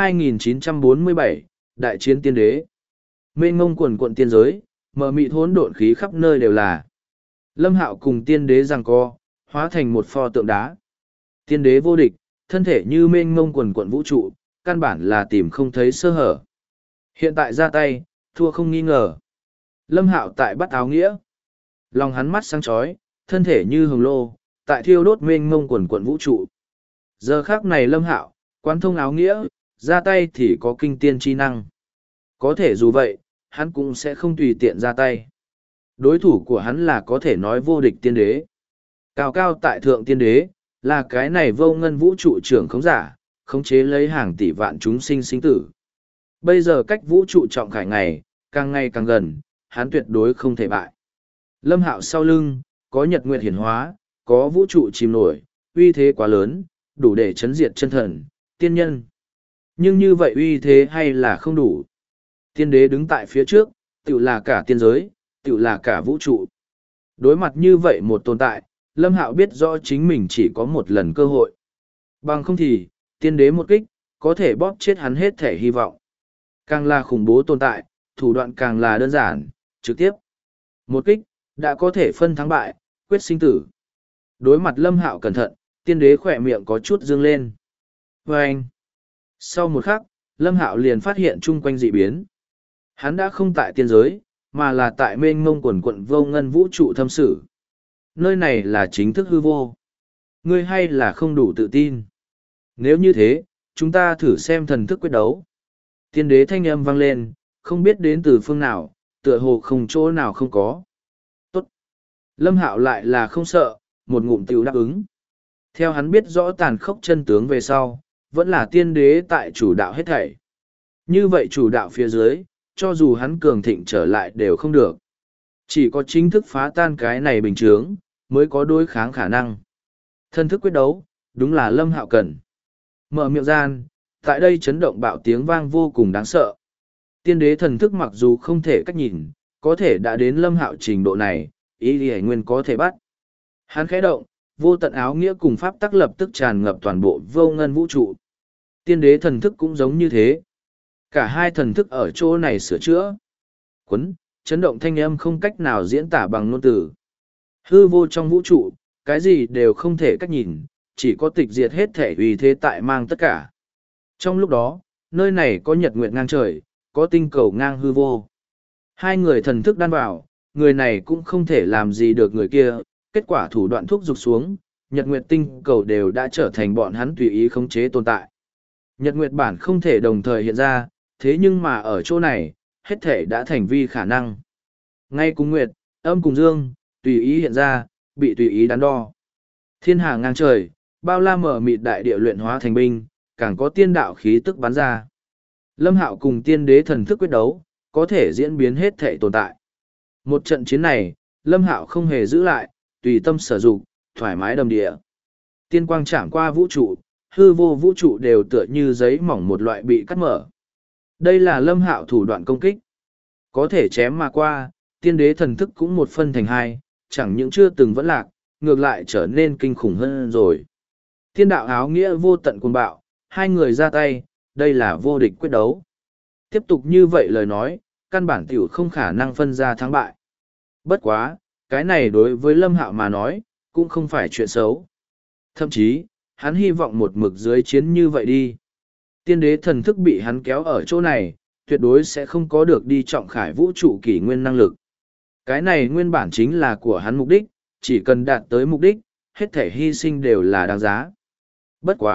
2947, Đại chiến tiên đế. Mênh mông quần quận tiên giới, mờ mịt hỗn độn khí khắp nơi đều là. Lâm Hạo cùng tiên đế giằng co, hóa thành một pho tượng đá. Tiên đế vô địch, thân thể như mênh mông quần quận vũ trụ, căn bản là tìm không thấy sơ hở. Hiện tại ra tay, thua không nghi ngờ. Lâm Hạo tại bắt áo nghĩa. Lòng hắn mắt sáng chói, thân thể như hồng lô, tại thiêu đốt mênh mông quần quận vũ trụ. Giờ khác này Lâm Hạo, quán thông áo nghĩa, ra tay thì có kinh tiên chi năng. Có thể dù vậy, hắn cũng sẽ không tùy tiện ra tay. Đối thủ của hắn là có thể nói vô địch tiên đế. Cao cao tại thượng tiên đế, là cái này vô ngân vũ trụ trưởng khống giả, khống chế lấy hàng tỷ vạn chúng sinh sinh tử. Bây giờ cách vũ trụ trọng khải ngày càng gần, hắn tuyệt đối không thể bại. Lâm Hạo sau lưng, có nhật nguyệt hiển hóa, có vũ trụ chìm nổi, uy thế quá lớn, đủ để chấn diệt chân thần, tiên nhân. Nhưng như vậy uy thế hay là không đủ. Tiên đế đứng tại phía trước, tự là cả tiên giới, tự là cả vũ trụ. Đối mặt như vậy một tồn tại, Lâm Hạo biết rõ chính mình chỉ có một lần cơ hội. Bằng không thì, tiên đế một kích, có thể bóp chết hắn hết thể hy vọng. Càng là khủng bố tồn tại, thủ đoạn càng là đơn giản, trực tiếp. Một kích, đã có thể phân thắng bại, quyết sinh tử. Đối mặt Lâm Hạo cẩn thận, tiên đế khỏe miệng có chút dương lên. Và anh, sau một khắc, Lâm Hạo liền phát hiện chung quanh dị biến. Hắn đã không tại tiên giới, mà là tại mênh mông quần quận vô ngân vũ trụ thâm sử. Nơi này là chính thức hư vô. Ngươi hay là không đủ tự tin. Nếu như thế, chúng ta thử xem thần thức quyết đấu. Tiên đế thanh âm vang lên, không biết đến từ phương nào, tựa hồ không chỗ nào không có. Tốt. Lâm Hạo lại là không sợ, một ngụm tiểu đáp ứng. Theo hắn biết rõ tàn khốc chân tướng về sau, vẫn là tiên đế tại chủ đạo hết thảy. Như vậy chủ đạo phía dưới, cho dù hắn cường thịnh trở lại đều không được. Chỉ có chính thức phá tan cái này bình chướng, mới có đối kháng khả năng. Thân thức quyết đấu, đúng là Lâm Hạo cần. Mở miệng gian, tại đây chấn động bạo tiếng vang vô cùng đáng sợ. Tiên đế thần thức mặc dù không thể cách nhìn, có thể đã đến Lâm Hạo trình độ này, ý lý nguyên có thể bắt. Hắn khẽ động, vô tận áo nghĩa cùng pháp tắc lập tức tràn ngập toàn bộ vô ngân vũ trụ. Tiên đế thần thức cũng giống như thế. Cả hai thần thức ở chỗ này sửa chữa. Quấn, chấn động thanh âm không cách nào diễn tả bằng ngôn từ. Hư vô trong vũ trụ, cái gì đều không thể cách nhìn, chỉ có tịch diệt hết thể uy thế tại mang tất cả. Trong lúc đó, nơi này có nhật nguyệt ngang trời, có tinh cầu ngang hư vô. Hai người thần thức đan vào, người này cũng không thể làm gì được người kia, kết quả thủ đoạn thúc giục xuống, nhật nguyệt tinh cầu đều đã trở thành bọn hắn tùy ý khống chế tồn tại. Nhật nguyệt bản không thể đồng thời hiện ra, thế nhưng mà ở chỗ này, hết thể đã thành vi khả năng. Ngay cùng nguyệt, âm cùng dương, tùy ý hiện ra, bị tùy ý đắn đo. Thiên hà ngang trời, bao la mở mịt đại địa luyện hóa thành binh, càng có tiên đạo khí tức bắn ra. Lâm Hạo cùng tiên đế thần thức quyết đấu, có thể diễn biến hết thể tồn tại. Một trận chiến này, Lâm Hạo không hề giữ lại, tùy tâm sở dụng, thoải mái đầm địa. Tiên quang chạm qua vũ trụ, hư vô vũ trụ đều tựa như giấy mỏng một loại bị cắt mở. Đây là Lâm Hạo thủ đoạn công kích. Có thể chém mà qua, tiên đế thần thức cũng một phân thành hai, chẳng những chưa từng vẫn lạc, ngược lại trở nên kinh khủng hơn rồi. Tiên đạo áo nghĩa vô tận cuồng bạo, hai người ra tay, đây là vô địch quyết đấu. Tiếp tục như vậy lời nói, căn bản tiểu không khả năng phân ra thắng bại. Bất quá, cái này đối với Lâm Hạo mà nói, cũng không phải chuyện xấu. Thậm chí, hắn hy vọng một mực dưới chiến như vậy đi. Tiên đế thần thức bị hắn kéo ở chỗ này, tuyệt đối sẽ không có được đi trọng khải vũ trụ kỷ nguyên năng lực. Cái này nguyên bản chính là của hắn mục đích, chỉ cần đạt tới mục đích, hết thể hy sinh đều là đáng giá. Bất quá,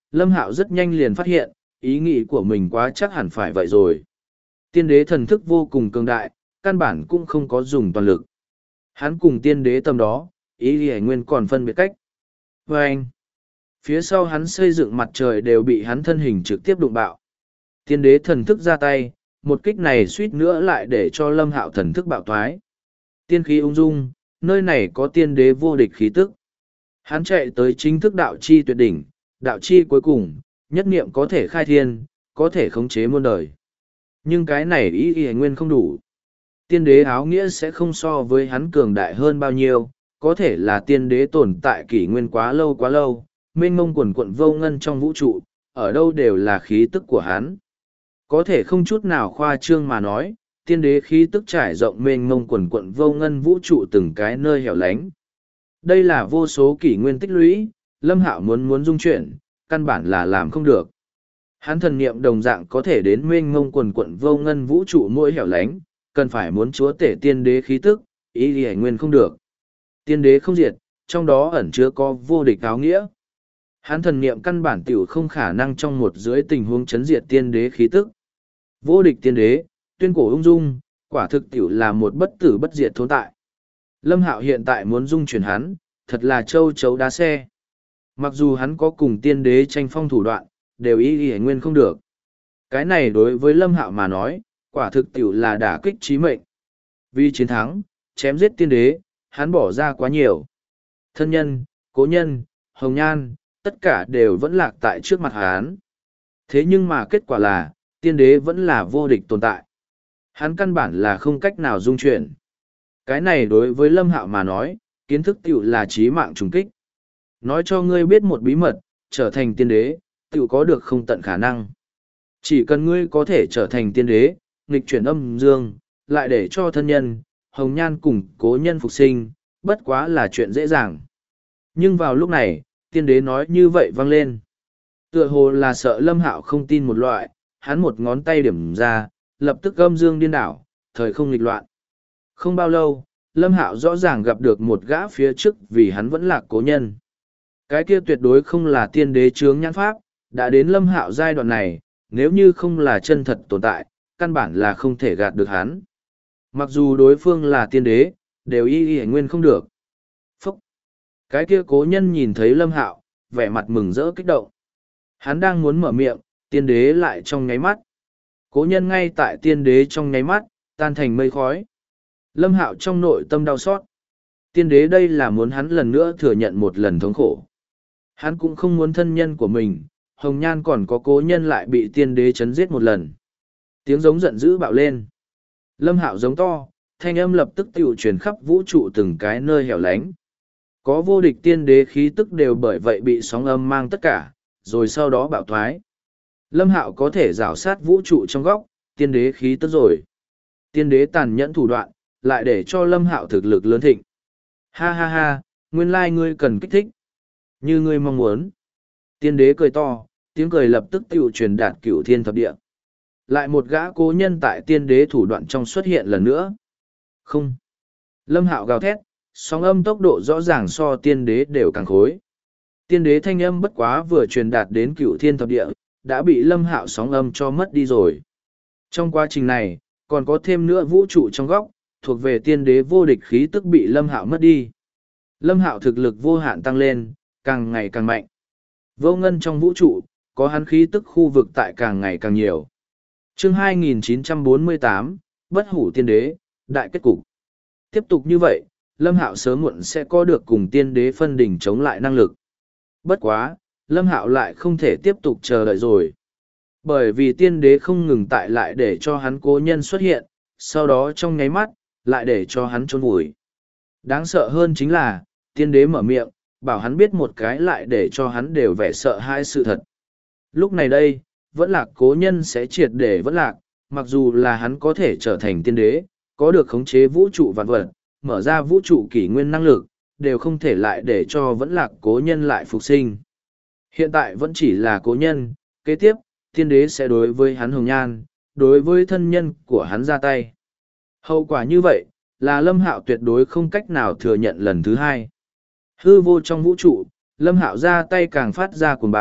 Lâm Hạo rất nhanh liền phát hiện, ý nghĩ của mình quá chắc hẳn phải vậy rồi. Tiên đế thần thức vô cùng cường đại, căn bản cũng không có dùng toàn lực. Hắn cùng tiên đế tầm đó, ý nghĩ nguyên còn phân biệt cách. Và anh, phía sau hắn xây dựng mặt trời đều bị hắn thân hình trực tiếp đụng bạo. Tiên đế thần thức ra tay, một kích này suýt nữa lại để cho Lâm Hạo thần thức bạo thoái. Tiên khí ung dung, nơi này có tiên đế vô địch khí tức. Hắn chạy tới chính thức đạo chi tuyệt đỉnh, đạo chi cuối cùng, nhất niệm có thể khai thiên, có thể khống chế muôn đời. Nhưng cái này ý ý nguyên không đủ. Tiên đế áo nghĩa sẽ không so với hắn cường đại hơn bao nhiêu, có thể là tiên đế tồn tại kỷ nguyên quá lâu, mênh mông quần quận vô ngân trong vũ trụ, ở đâu đều là khí tức của hắn. Có thể không chút nào khoa trương mà nói, tiên đế khí tức trải rộng mênh mông quần quận vô ngân vũ trụ từng cái nơi hẻo lánh. Đây là vô số kỷ nguyên tích lũy, Lâm Hạo muốn dung chuyển, căn bản là làm không được. Hắn thần niệm đồng dạng có thể đến mênh mông quần quận vô ngân vũ trụ mỗi hẻo lánh, cần phải muốn chúa tể tiên đế khí tức, ý thì nguyên không được. Tiên đế không diệt, trong đó ẩn chứa có vô địch áo nghĩa. Hắn thần niệm căn bản tiểu không khả năng trong một dưới tình huống chấn diệt tiên đế khí tức. Vô địch tiên đế, tuyên cổ ung dung, quả thực tiểu là một bất tử bất diệt tồn tại. Lâm Hạo hiện tại muốn dung chuyển hắn, thật là châu chấu đá xe. Mặc dù hắn có cùng tiên đế tranh phong thủ đoạn, đều ý nguyên không được. Cái này đối với Lâm Hạo mà nói, quả thực tiểu là đả kích chí mệnh. Vì chiến thắng, chém giết tiên đế, hắn bỏ ra quá nhiều. Thân nhân, cố nhân, hồng nhan, tất cả đều vẫn lạc tại trước mặt hắn. Thế nhưng mà kết quả là, tiên đế vẫn là vô địch tồn tại. Hắn căn bản là không cách nào dung chuyển. Cái này đối với Lâm Hạo mà nói, kiến thức tiểu là chí mạng trùng kích. Nói cho ngươi biết một bí mật, trở thành tiên đế, tiểu có được không tận khả năng. Chỉ cần ngươi có thể trở thành tiên đế, nghịch chuyển âm dương, lại để cho thân nhân, hồng nhan cùng cố nhân phục sinh, bất quá là chuyện dễ dàng. Nhưng vào lúc này, tiên đế nói như vậy vang lên. Tựa hồ là sợ Lâm Hạo không tin một loại, hắn một ngón tay điểm ra, lập tức âm dương điên đảo, thời không nghịch loạn. Không bao lâu, Lâm Hạo rõ ràng gặp được một gã phía trước vì hắn vẫn là cố nhân. Cái kia tuyệt đối không là tiên đế chướng nhãn pháp, đã đến Lâm Hạo giai đoạn này, nếu như không là chân thật tồn tại, căn bản là không thể gạt được hắn. Mặc dù đối phương là tiên đế, đều y nguyên không được. Phúc! Cái kia cố nhân nhìn thấy Lâm Hạo, vẻ mặt mừng rỡ kích động. Hắn đang muốn mở miệng, tiên đế lại trong nháy mắt. Cố nhân ngay tại tiên đế trong nháy mắt, tan thành mây khói. Lâm Hạo trong nội tâm đau xót. Tiên đế đây là muốn hắn lần nữa thừa nhận một lần thống khổ. Hắn cũng không muốn thân nhân của mình, hồng nhan còn có cố nhân lại bị tiên đế chấn giết một lần. Tiếng giống giận dữ bạo lên. Lâm Hạo giống to, thanh âm lập tức tiểu truyền khắp vũ trụ từng cái nơi hẻo lánh. Có vô địch tiên đế khí tức đều bởi vậy bị sóng âm mang tất cả, rồi sau đó bạo thoái. Lâm Hạo có thể rảo sát vũ trụ trong góc, tiên đế khí tức rồi. Tiên đế tàn nhẫn thủ đoạn, lại để cho Lâm Hạo thực lực lớn thịnh. Ha ha ha, nguyên lai ngươi cần kích thích. Như ngươi mong muốn. Tiên đế cười to, tiếng cười lập tức tiểu truyền đạt cửu thiên thập địa. Lại một gã cố nhân tại tiên đế thủ đoạn trong xuất hiện lần nữa. Không. Lâm Hạo gào thét, sóng âm tốc độ rõ ràng so tiên đế đều càng khối. Tiên đế thanh âm bất quá vừa truyền đạt đến cửu thiên thập địa, đã bị Lâm Hạo sóng âm cho mất đi rồi. Trong quá trình này, còn có thêm nữa vũ trụ trong góc, thuộc về tiên đế vô địch khí tức bị Lâm Hạo mất đi. Lâm Hạo thực lực vô hạn tăng lên, càng ngày càng mạnh. Vô ngân trong vũ trụ, có hắn khí tức khu vực tại càng ngày càng nhiều. Chương 2948, Bất hủ tiên đế, đại kết cục. Tiếp tục như vậy, Lâm Hạo sớm muộn sẽ có được cùng tiên đế phân đỉnh chống lại năng lực. Bất quá, Lâm Hạo lại không thể tiếp tục chờ đợi rồi. Bởi vì tiên đế không ngừng tại lại để cho hắn cố nhân xuất hiện, sau đó trong nháy mắt, lại để cho hắn trốn vùi. Đáng sợ hơn chính là, tiên đế mở miệng, bảo hắn biết một cái lại để cho hắn đều vẻ sợ hãi sự thật. Lúc này đây, vẫn lạc cố nhân sẽ triệt để vẫn lạc, mặc dù là hắn có thể trở thành tiên đế, có được khống chế vũ trụ vạn vật, mở ra vũ trụ kỷ nguyên năng lực, đều không thể lại để cho vẫn lạc cố nhân lại phục sinh. Hiện tại vẫn chỉ là cố nhân, kế tiếp, tiên đế sẽ đối với hắn hồng nhan, đối với thân nhân của hắn ra tay. Hậu quả như vậy, là Lâm Hạo tuyệt đối không cách nào thừa nhận lần thứ hai. Hư vô trong vũ trụ, Lâm Hạo ra tay càng phát ra cuồng bạo,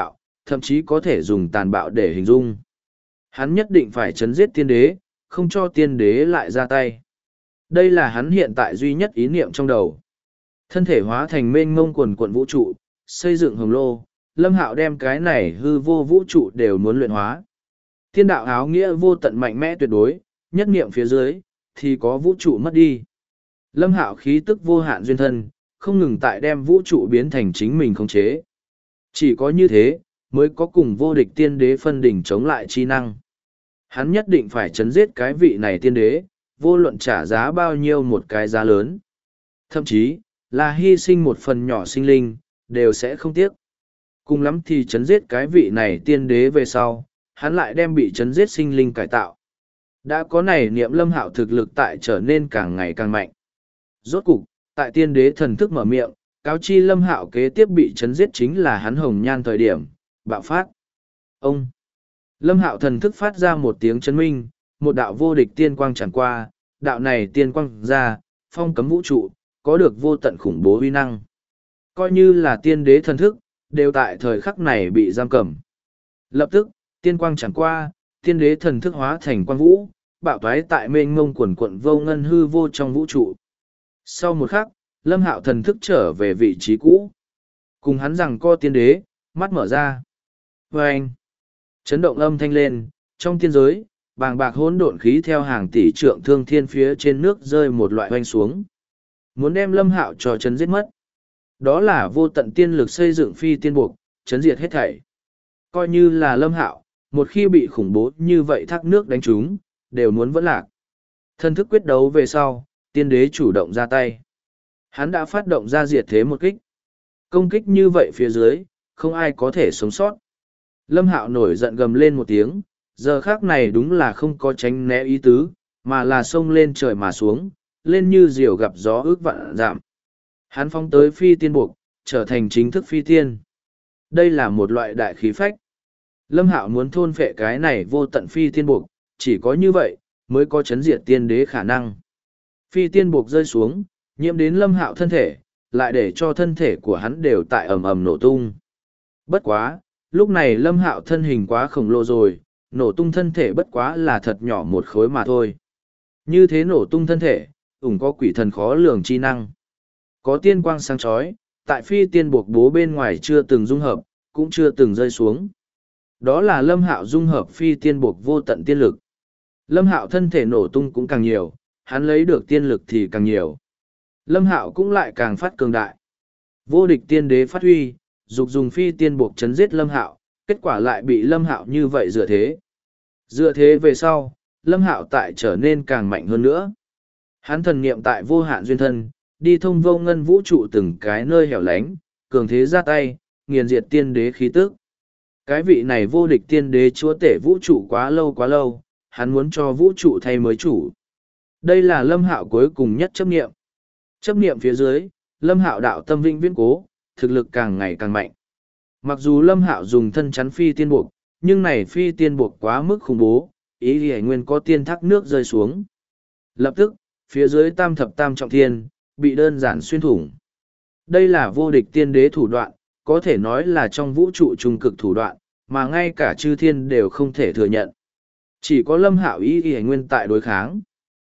thậm chí có thể dùng tàn bạo để hình dung. Hắn nhất định phải chấn giết tiên đế, không cho tiên đế lại ra tay. Đây là hắn hiện tại duy nhất ý niệm trong đầu. Thân thể hóa thành mênh mông quần quận vũ trụ, xây dựng hồng lô, Lâm Hạo đem cái này hư vô vũ trụ đều muốn luyện hóa. Tiên đạo áo nghĩa vô tận mạnh mẽ tuyệt đối, nhất niệm phía dưới, thì có vũ trụ mất đi. Lâm Hạo khí tức vô hạn duyên thân, không ngừng tại đem vũ trụ biến thành chính mình khống chế. Chỉ có như thế, mới có cùng vô địch tiên đế phân đỉnh chống lại chi năng. Hắn nhất định phải chấn giết cái vị này tiên đế, vô luận trả giá bao nhiêu một cái giá lớn. Thậm chí, là hy sinh một phần nhỏ sinh linh, đều sẽ không tiếc. Cùng lắm thì chấn giết cái vị này tiên đế về sau, hắn lại đem bị chấn giết sinh linh cải tạo. Đã có này niệm Lâm Hạo thực lực tại trở nên càng ngày càng mạnh. Rốt cục, tại tiên đế thần thức mở miệng, cáo chi Lâm Hạo kế tiếp bị chấn giết chính là hắn hồng nhan thời điểm, bạo phát. Ông! Lâm Hạo thần thức phát ra một tiếng chấn minh, một đạo vô địch tiên quang tràn qua, đạo này tiên quang ra, phong cấm vũ trụ, có được vô tận khủng bố uy năng. Coi như là tiên đế thần thức, đều tại thời khắc này bị giam cầm. Lập tức, tiên quang tràn qua, tiên đế thần thức hóa thành quang vũ, bạo toái tại mênh mông quần quận vô ngân hư vô trong vũ trụ. Sau một khắc, Lâm Hạo thần thức trở về vị trí cũ. Cùng hắn rằng co tiên đế, mắt mở ra. Vâng! Chấn động âm thanh lên, trong tiên giới, bàng bạc hỗn độn khí theo hàng tỷ trượng thương thiên phía trên nước rơi một loại hoanh xuống. Muốn đem Lâm Hạo cho chấn giết mất. Đó là vô tận tiên lực xây dựng phi tiên buộc, chấn diệt hết thảy. Coi như là Lâm Hạo, một khi bị khủng bố như vậy thác nước đánh trúng, đều muốn vẫn lạc. Thân thức quyết đấu về sau, tiên đế chủ động ra tay. Hắn đã phát động ra diệt thế một kích. Công kích như vậy phía dưới, không ai có thể sống sót. Lâm Hạo nổi giận gầm lên một tiếng, giờ khác này đúng là không có tránh né ý tứ, mà là xông lên trời mà xuống, lên như diều gặp gió ước vạn dặm. Hắn phóng tới phi tiên buộc, trở thành chính thức phi tiên. Đây là một loại đại khí phách. Lâm Hạo muốn thôn phệ cái này vô tận phi tiên buộc, chỉ có như vậy, mới có chấn diệt tiên đế khả năng. Phi tiên buộc rơi xuống, nhiễm đến Lâm Hạo thân thể, lại để cho thân thể của hắn đều tại ầm ầm nổ tung. Bất quá, lúc này Lâm Hạo thân hình quá khổng lồ rồi, nổ tung thân thể bất quá là thật nhỏ một khối mà thôi. Như thế nổ tung thân thể, có quỷ thần khó lường chi năng. Có tiên quang sáng chói, tại phi tiên buộc bố bên ngoài chưa từng dung hợp, cũng chưa từng rơi xuống. Đó là Lâm Hạo dung hợp phi tiên buộc vô tận tiên lực. Lâm Hạo thân thể nổ tung cũng càng nhiều, hắn lấy được tiên lực thì càng nhiều. Lâm Hạo cũng lại càng phát cường đại. Vô địch tiên đế phát huy, dục dùng phi tiên buộc chấn giết Lâm Hạo, kết quả lại bị Lâm Hạo như vậy dựa thế. Dựa thế về sau, Lâm Hạo tại trở nên càng mạnh hơn nữa. Hắn thần niệm tại vô hạn duyên thân, đi thông vô ngân vũ trụ từng cái nơi hẻo lánh, cường thế ra tay, nghiền diệt tiên đế khí tức. Cái vị này vô địch tiên đế chúa tể vũ trụ quá lâu, hắn muốn cho vũ trụ thay mới chủ. Đây là Lâm Hạo cuối cùng nhất chấp niệm. Chấp niệm phía dưới, Lâm Hạo đạo tâm vĩnh viễn cố, thực lực càng ngày càng mạnh. Mặc dù Lâm Hạo dùng thân chắn phi tiên buộc, nhưng này phi tiên buộc quá mức khủng bố, ý thì nguyên có tiên thác nước rơi xuống. Lập tức, phía dưới tam thập tam trọng thiên, bị đơn giản xuyên thủng. Đây là vô địch tiên đế thủ đoạn, có thể nói là trong vũ trụ trung cực thủ đoạn, mà ngay cả chư thiên đều không thể thừa nhận. Chỉ có Lâm Hạo ý thì nguyên tại đối kháng.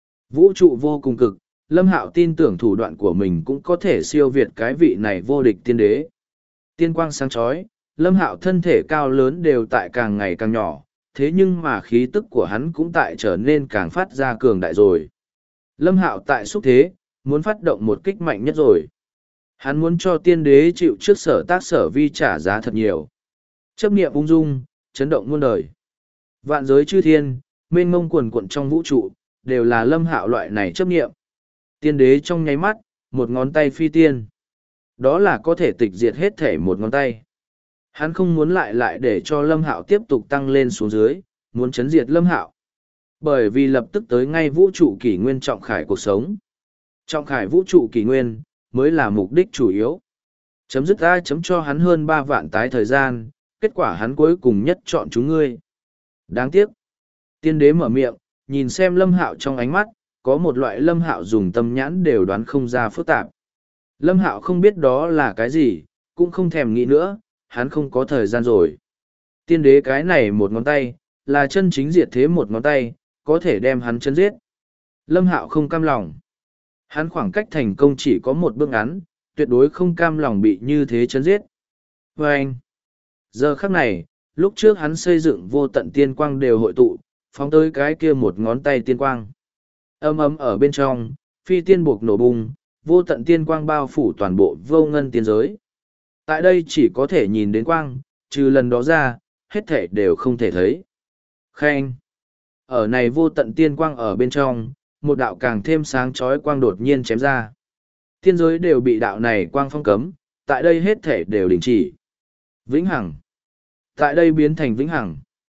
Vũ trụ vô cùng cực, Lâm Hạo tin tưởng thủ đoạn của mình cũng có thể siêu việt cái vị này vô địch tiên đế. Tiên quang sáng chói, Lâm Hạo thân thể cao lớn đều tại càng ngày càng nhỏ, thế nhưng mà khí tức của hắn cũng tại trở nên càng phát ra cường đại rồi. Lâm Hạo tại xúc thế, muốn phát động một kích mạnh nhất rồi. Hắn muốn cho tiên đế chịu trước sở tác sở vi trả giá thật nhiều. Chấp niệm ung dung, chấn động muôn đời. Vạn giới chư thiên, mênh mông quần quận trong vũ trụ, đều là Lâm Hạo loại này chấp niệm. Tiên đế trong nháy mắt, một ngón tay phi tiên. Đó là có thể tịch diệt hết thể một ngón tay. Hắn không muốn lại để cho Lâm Hạo tiếp tục tăng lên xuống dưới, muốn chấn diệt Lâm Hạo. Bởi vì lập tức tới ngay vũ trụ kỷ nguyên trọng khải cuộc sống. Trọng khải vũ trụ kỷ nguyên, mới là mục đích chủ yếu. Chấm dứt ai chấm cho hắn hơn 3 vạn tái thời gian, kết quả hắn cuối cùng nhất chọn chúng ngươi. Đáng tiếc. Tiên đế mở miệng, nhìn xem Lâm Hạo trong ánh mắt, có một loại Lâm Hạo dùng tâm nhãn đều đoán không ra phức tạp. Lâm Hạo không biết đó là cái gì, cũng không thèm nghĩ nữa, hắn không có thời gian rồi. Tiên đế cái này một ngón tay, là chân chính diệt thế một ngón tay, có thể đem hắn chấn giết. Lâm Hạo không cam lòng. Hắn khoảng cách thành công chỉ có một bước ngắn, tuyệt đối không cam lòng bị như thế chấn giết. Và anh, giờ khắc này, lúc trước hắn xây dựng vô tận tiên quang đều hội tụ, phóng tới cái kia một ngón tay tiên quang. Âm ấm ở bên trong, phi tiên buộc nổ bung, vô tận tiên quang bao phủ toàn bộ vô ngân tiên giới. Tại đây chỉ có thể nhìn đến quang, trừ lần đó ra, hết thể đều không thể thấy. Khen! Ở này vô tận tiên quang ở bên trong, một đạo càng thêm sáng chói quang đột nhiên chém ra. Tiên giới đều bị đạo này quang phong cấm, tại đây hết thể đều đình chỉ. Vĩnh hằng! Tại đây biến thành vĩnh hằng.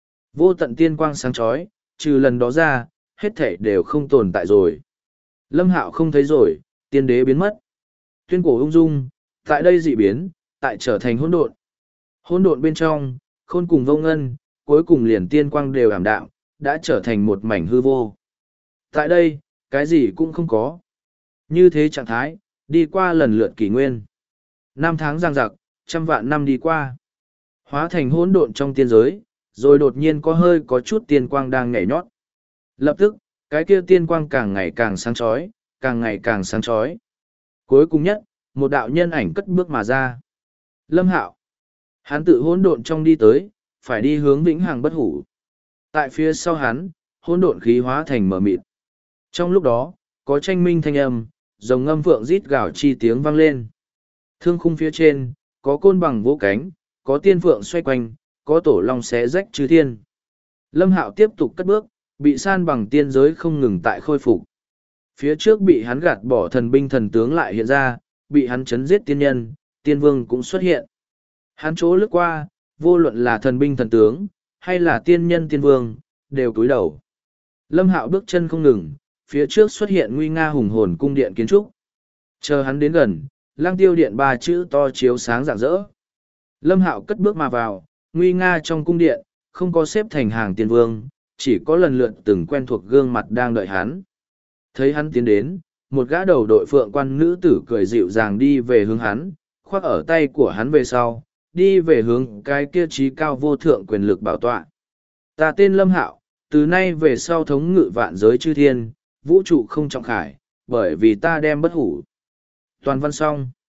Vô tận tiên quang sáng chói, trừ lần đó ra, hết thể đều không tồn tại rồi. Lâm Hạo không thấy rồi, tiên đế biến mất. Tuyên cổ ung dung, tại đây dị biến, tại trở thành hỗn độn. Hỗn độn bên trong, khôn cùng vô ngân, cuối cùng liền tiên quang đều ảm đạm, đã trở thành một mảnh hư vô. Tại đây, cái gì cũng không có. Như thế trạng thái, đi qua lần lượt kỷ nguyên. Năm tháng giang giặc, trăm vạn năm đi qua. Hóa thành hỗn độn trong tiên giới, rồi đột nhiên có chút tiên quang đang nhảy nhót. Lập tức, cái kia tiên quang càng ngày càng sáng chói, càng ngày càng sáng chói. Cuối cùng nhất, một đạo nhân ảnh cất bước mà ra. Lâm Hạo. Hắn tự hỗn độn trong đi tới, phải đi hướng vĩnh hằng bất hủ. Tại phía sau hắn, hỗn độn khí hóa thành mờ mịt. Trong lúc đó, có tranh minh thanh âm, rồng ngâm phượng rít gào chi tiếng vang lên. Thương khung phía trên, có côn bằng vỗ cánh, có tiên phượng xoay quanh, có tổ long xé rách chư thiên. Lâm Hạo tiếp tục cất bước, bị san bằng tiên giới không ngừng tại khôi phục. Phía trước bị hắn gạt bỏ thần binh thần tướng lại hiện ra, bị hắn chấn giết tiên nhân, tiên vương cũng xuất hiện. Hắn chỗ lướt qua, vô luận là thần binh thần tướng, hay là tiên nhân tiên vương, đều cúi đầu. Lâm Hạo bước chân không ngừng, phía trước xuất hiện nguy nga hùng hồn cung điện kiến trúc. Chờ hắn đến gần, Lang Tiêu Điện ba chữ to chiếu sáng rạng rỡ. Lâm Hạo cất bước mà vào, nguy nga trong cung điện, không có xếp thành hàng tiên vương, chỉ có lần lượt từng quen thuộc gương mặt đang đợi hắn. Thấy hắn tiến đến, một gã đầu đội phượng quan nữ tử cười dịu dàng đi về hướng hắn, khoác ở tay của hắn về sau, đi về hướng cái kia trí cao vô thượng quyền lực bảo tọa. Ta tên Lâm Hạo, từ nay về sau thống ngự vạn giới chư thiên, vũ trụ không trọng khải, bởi vì ta đem bất hủ. Toàn văn xong.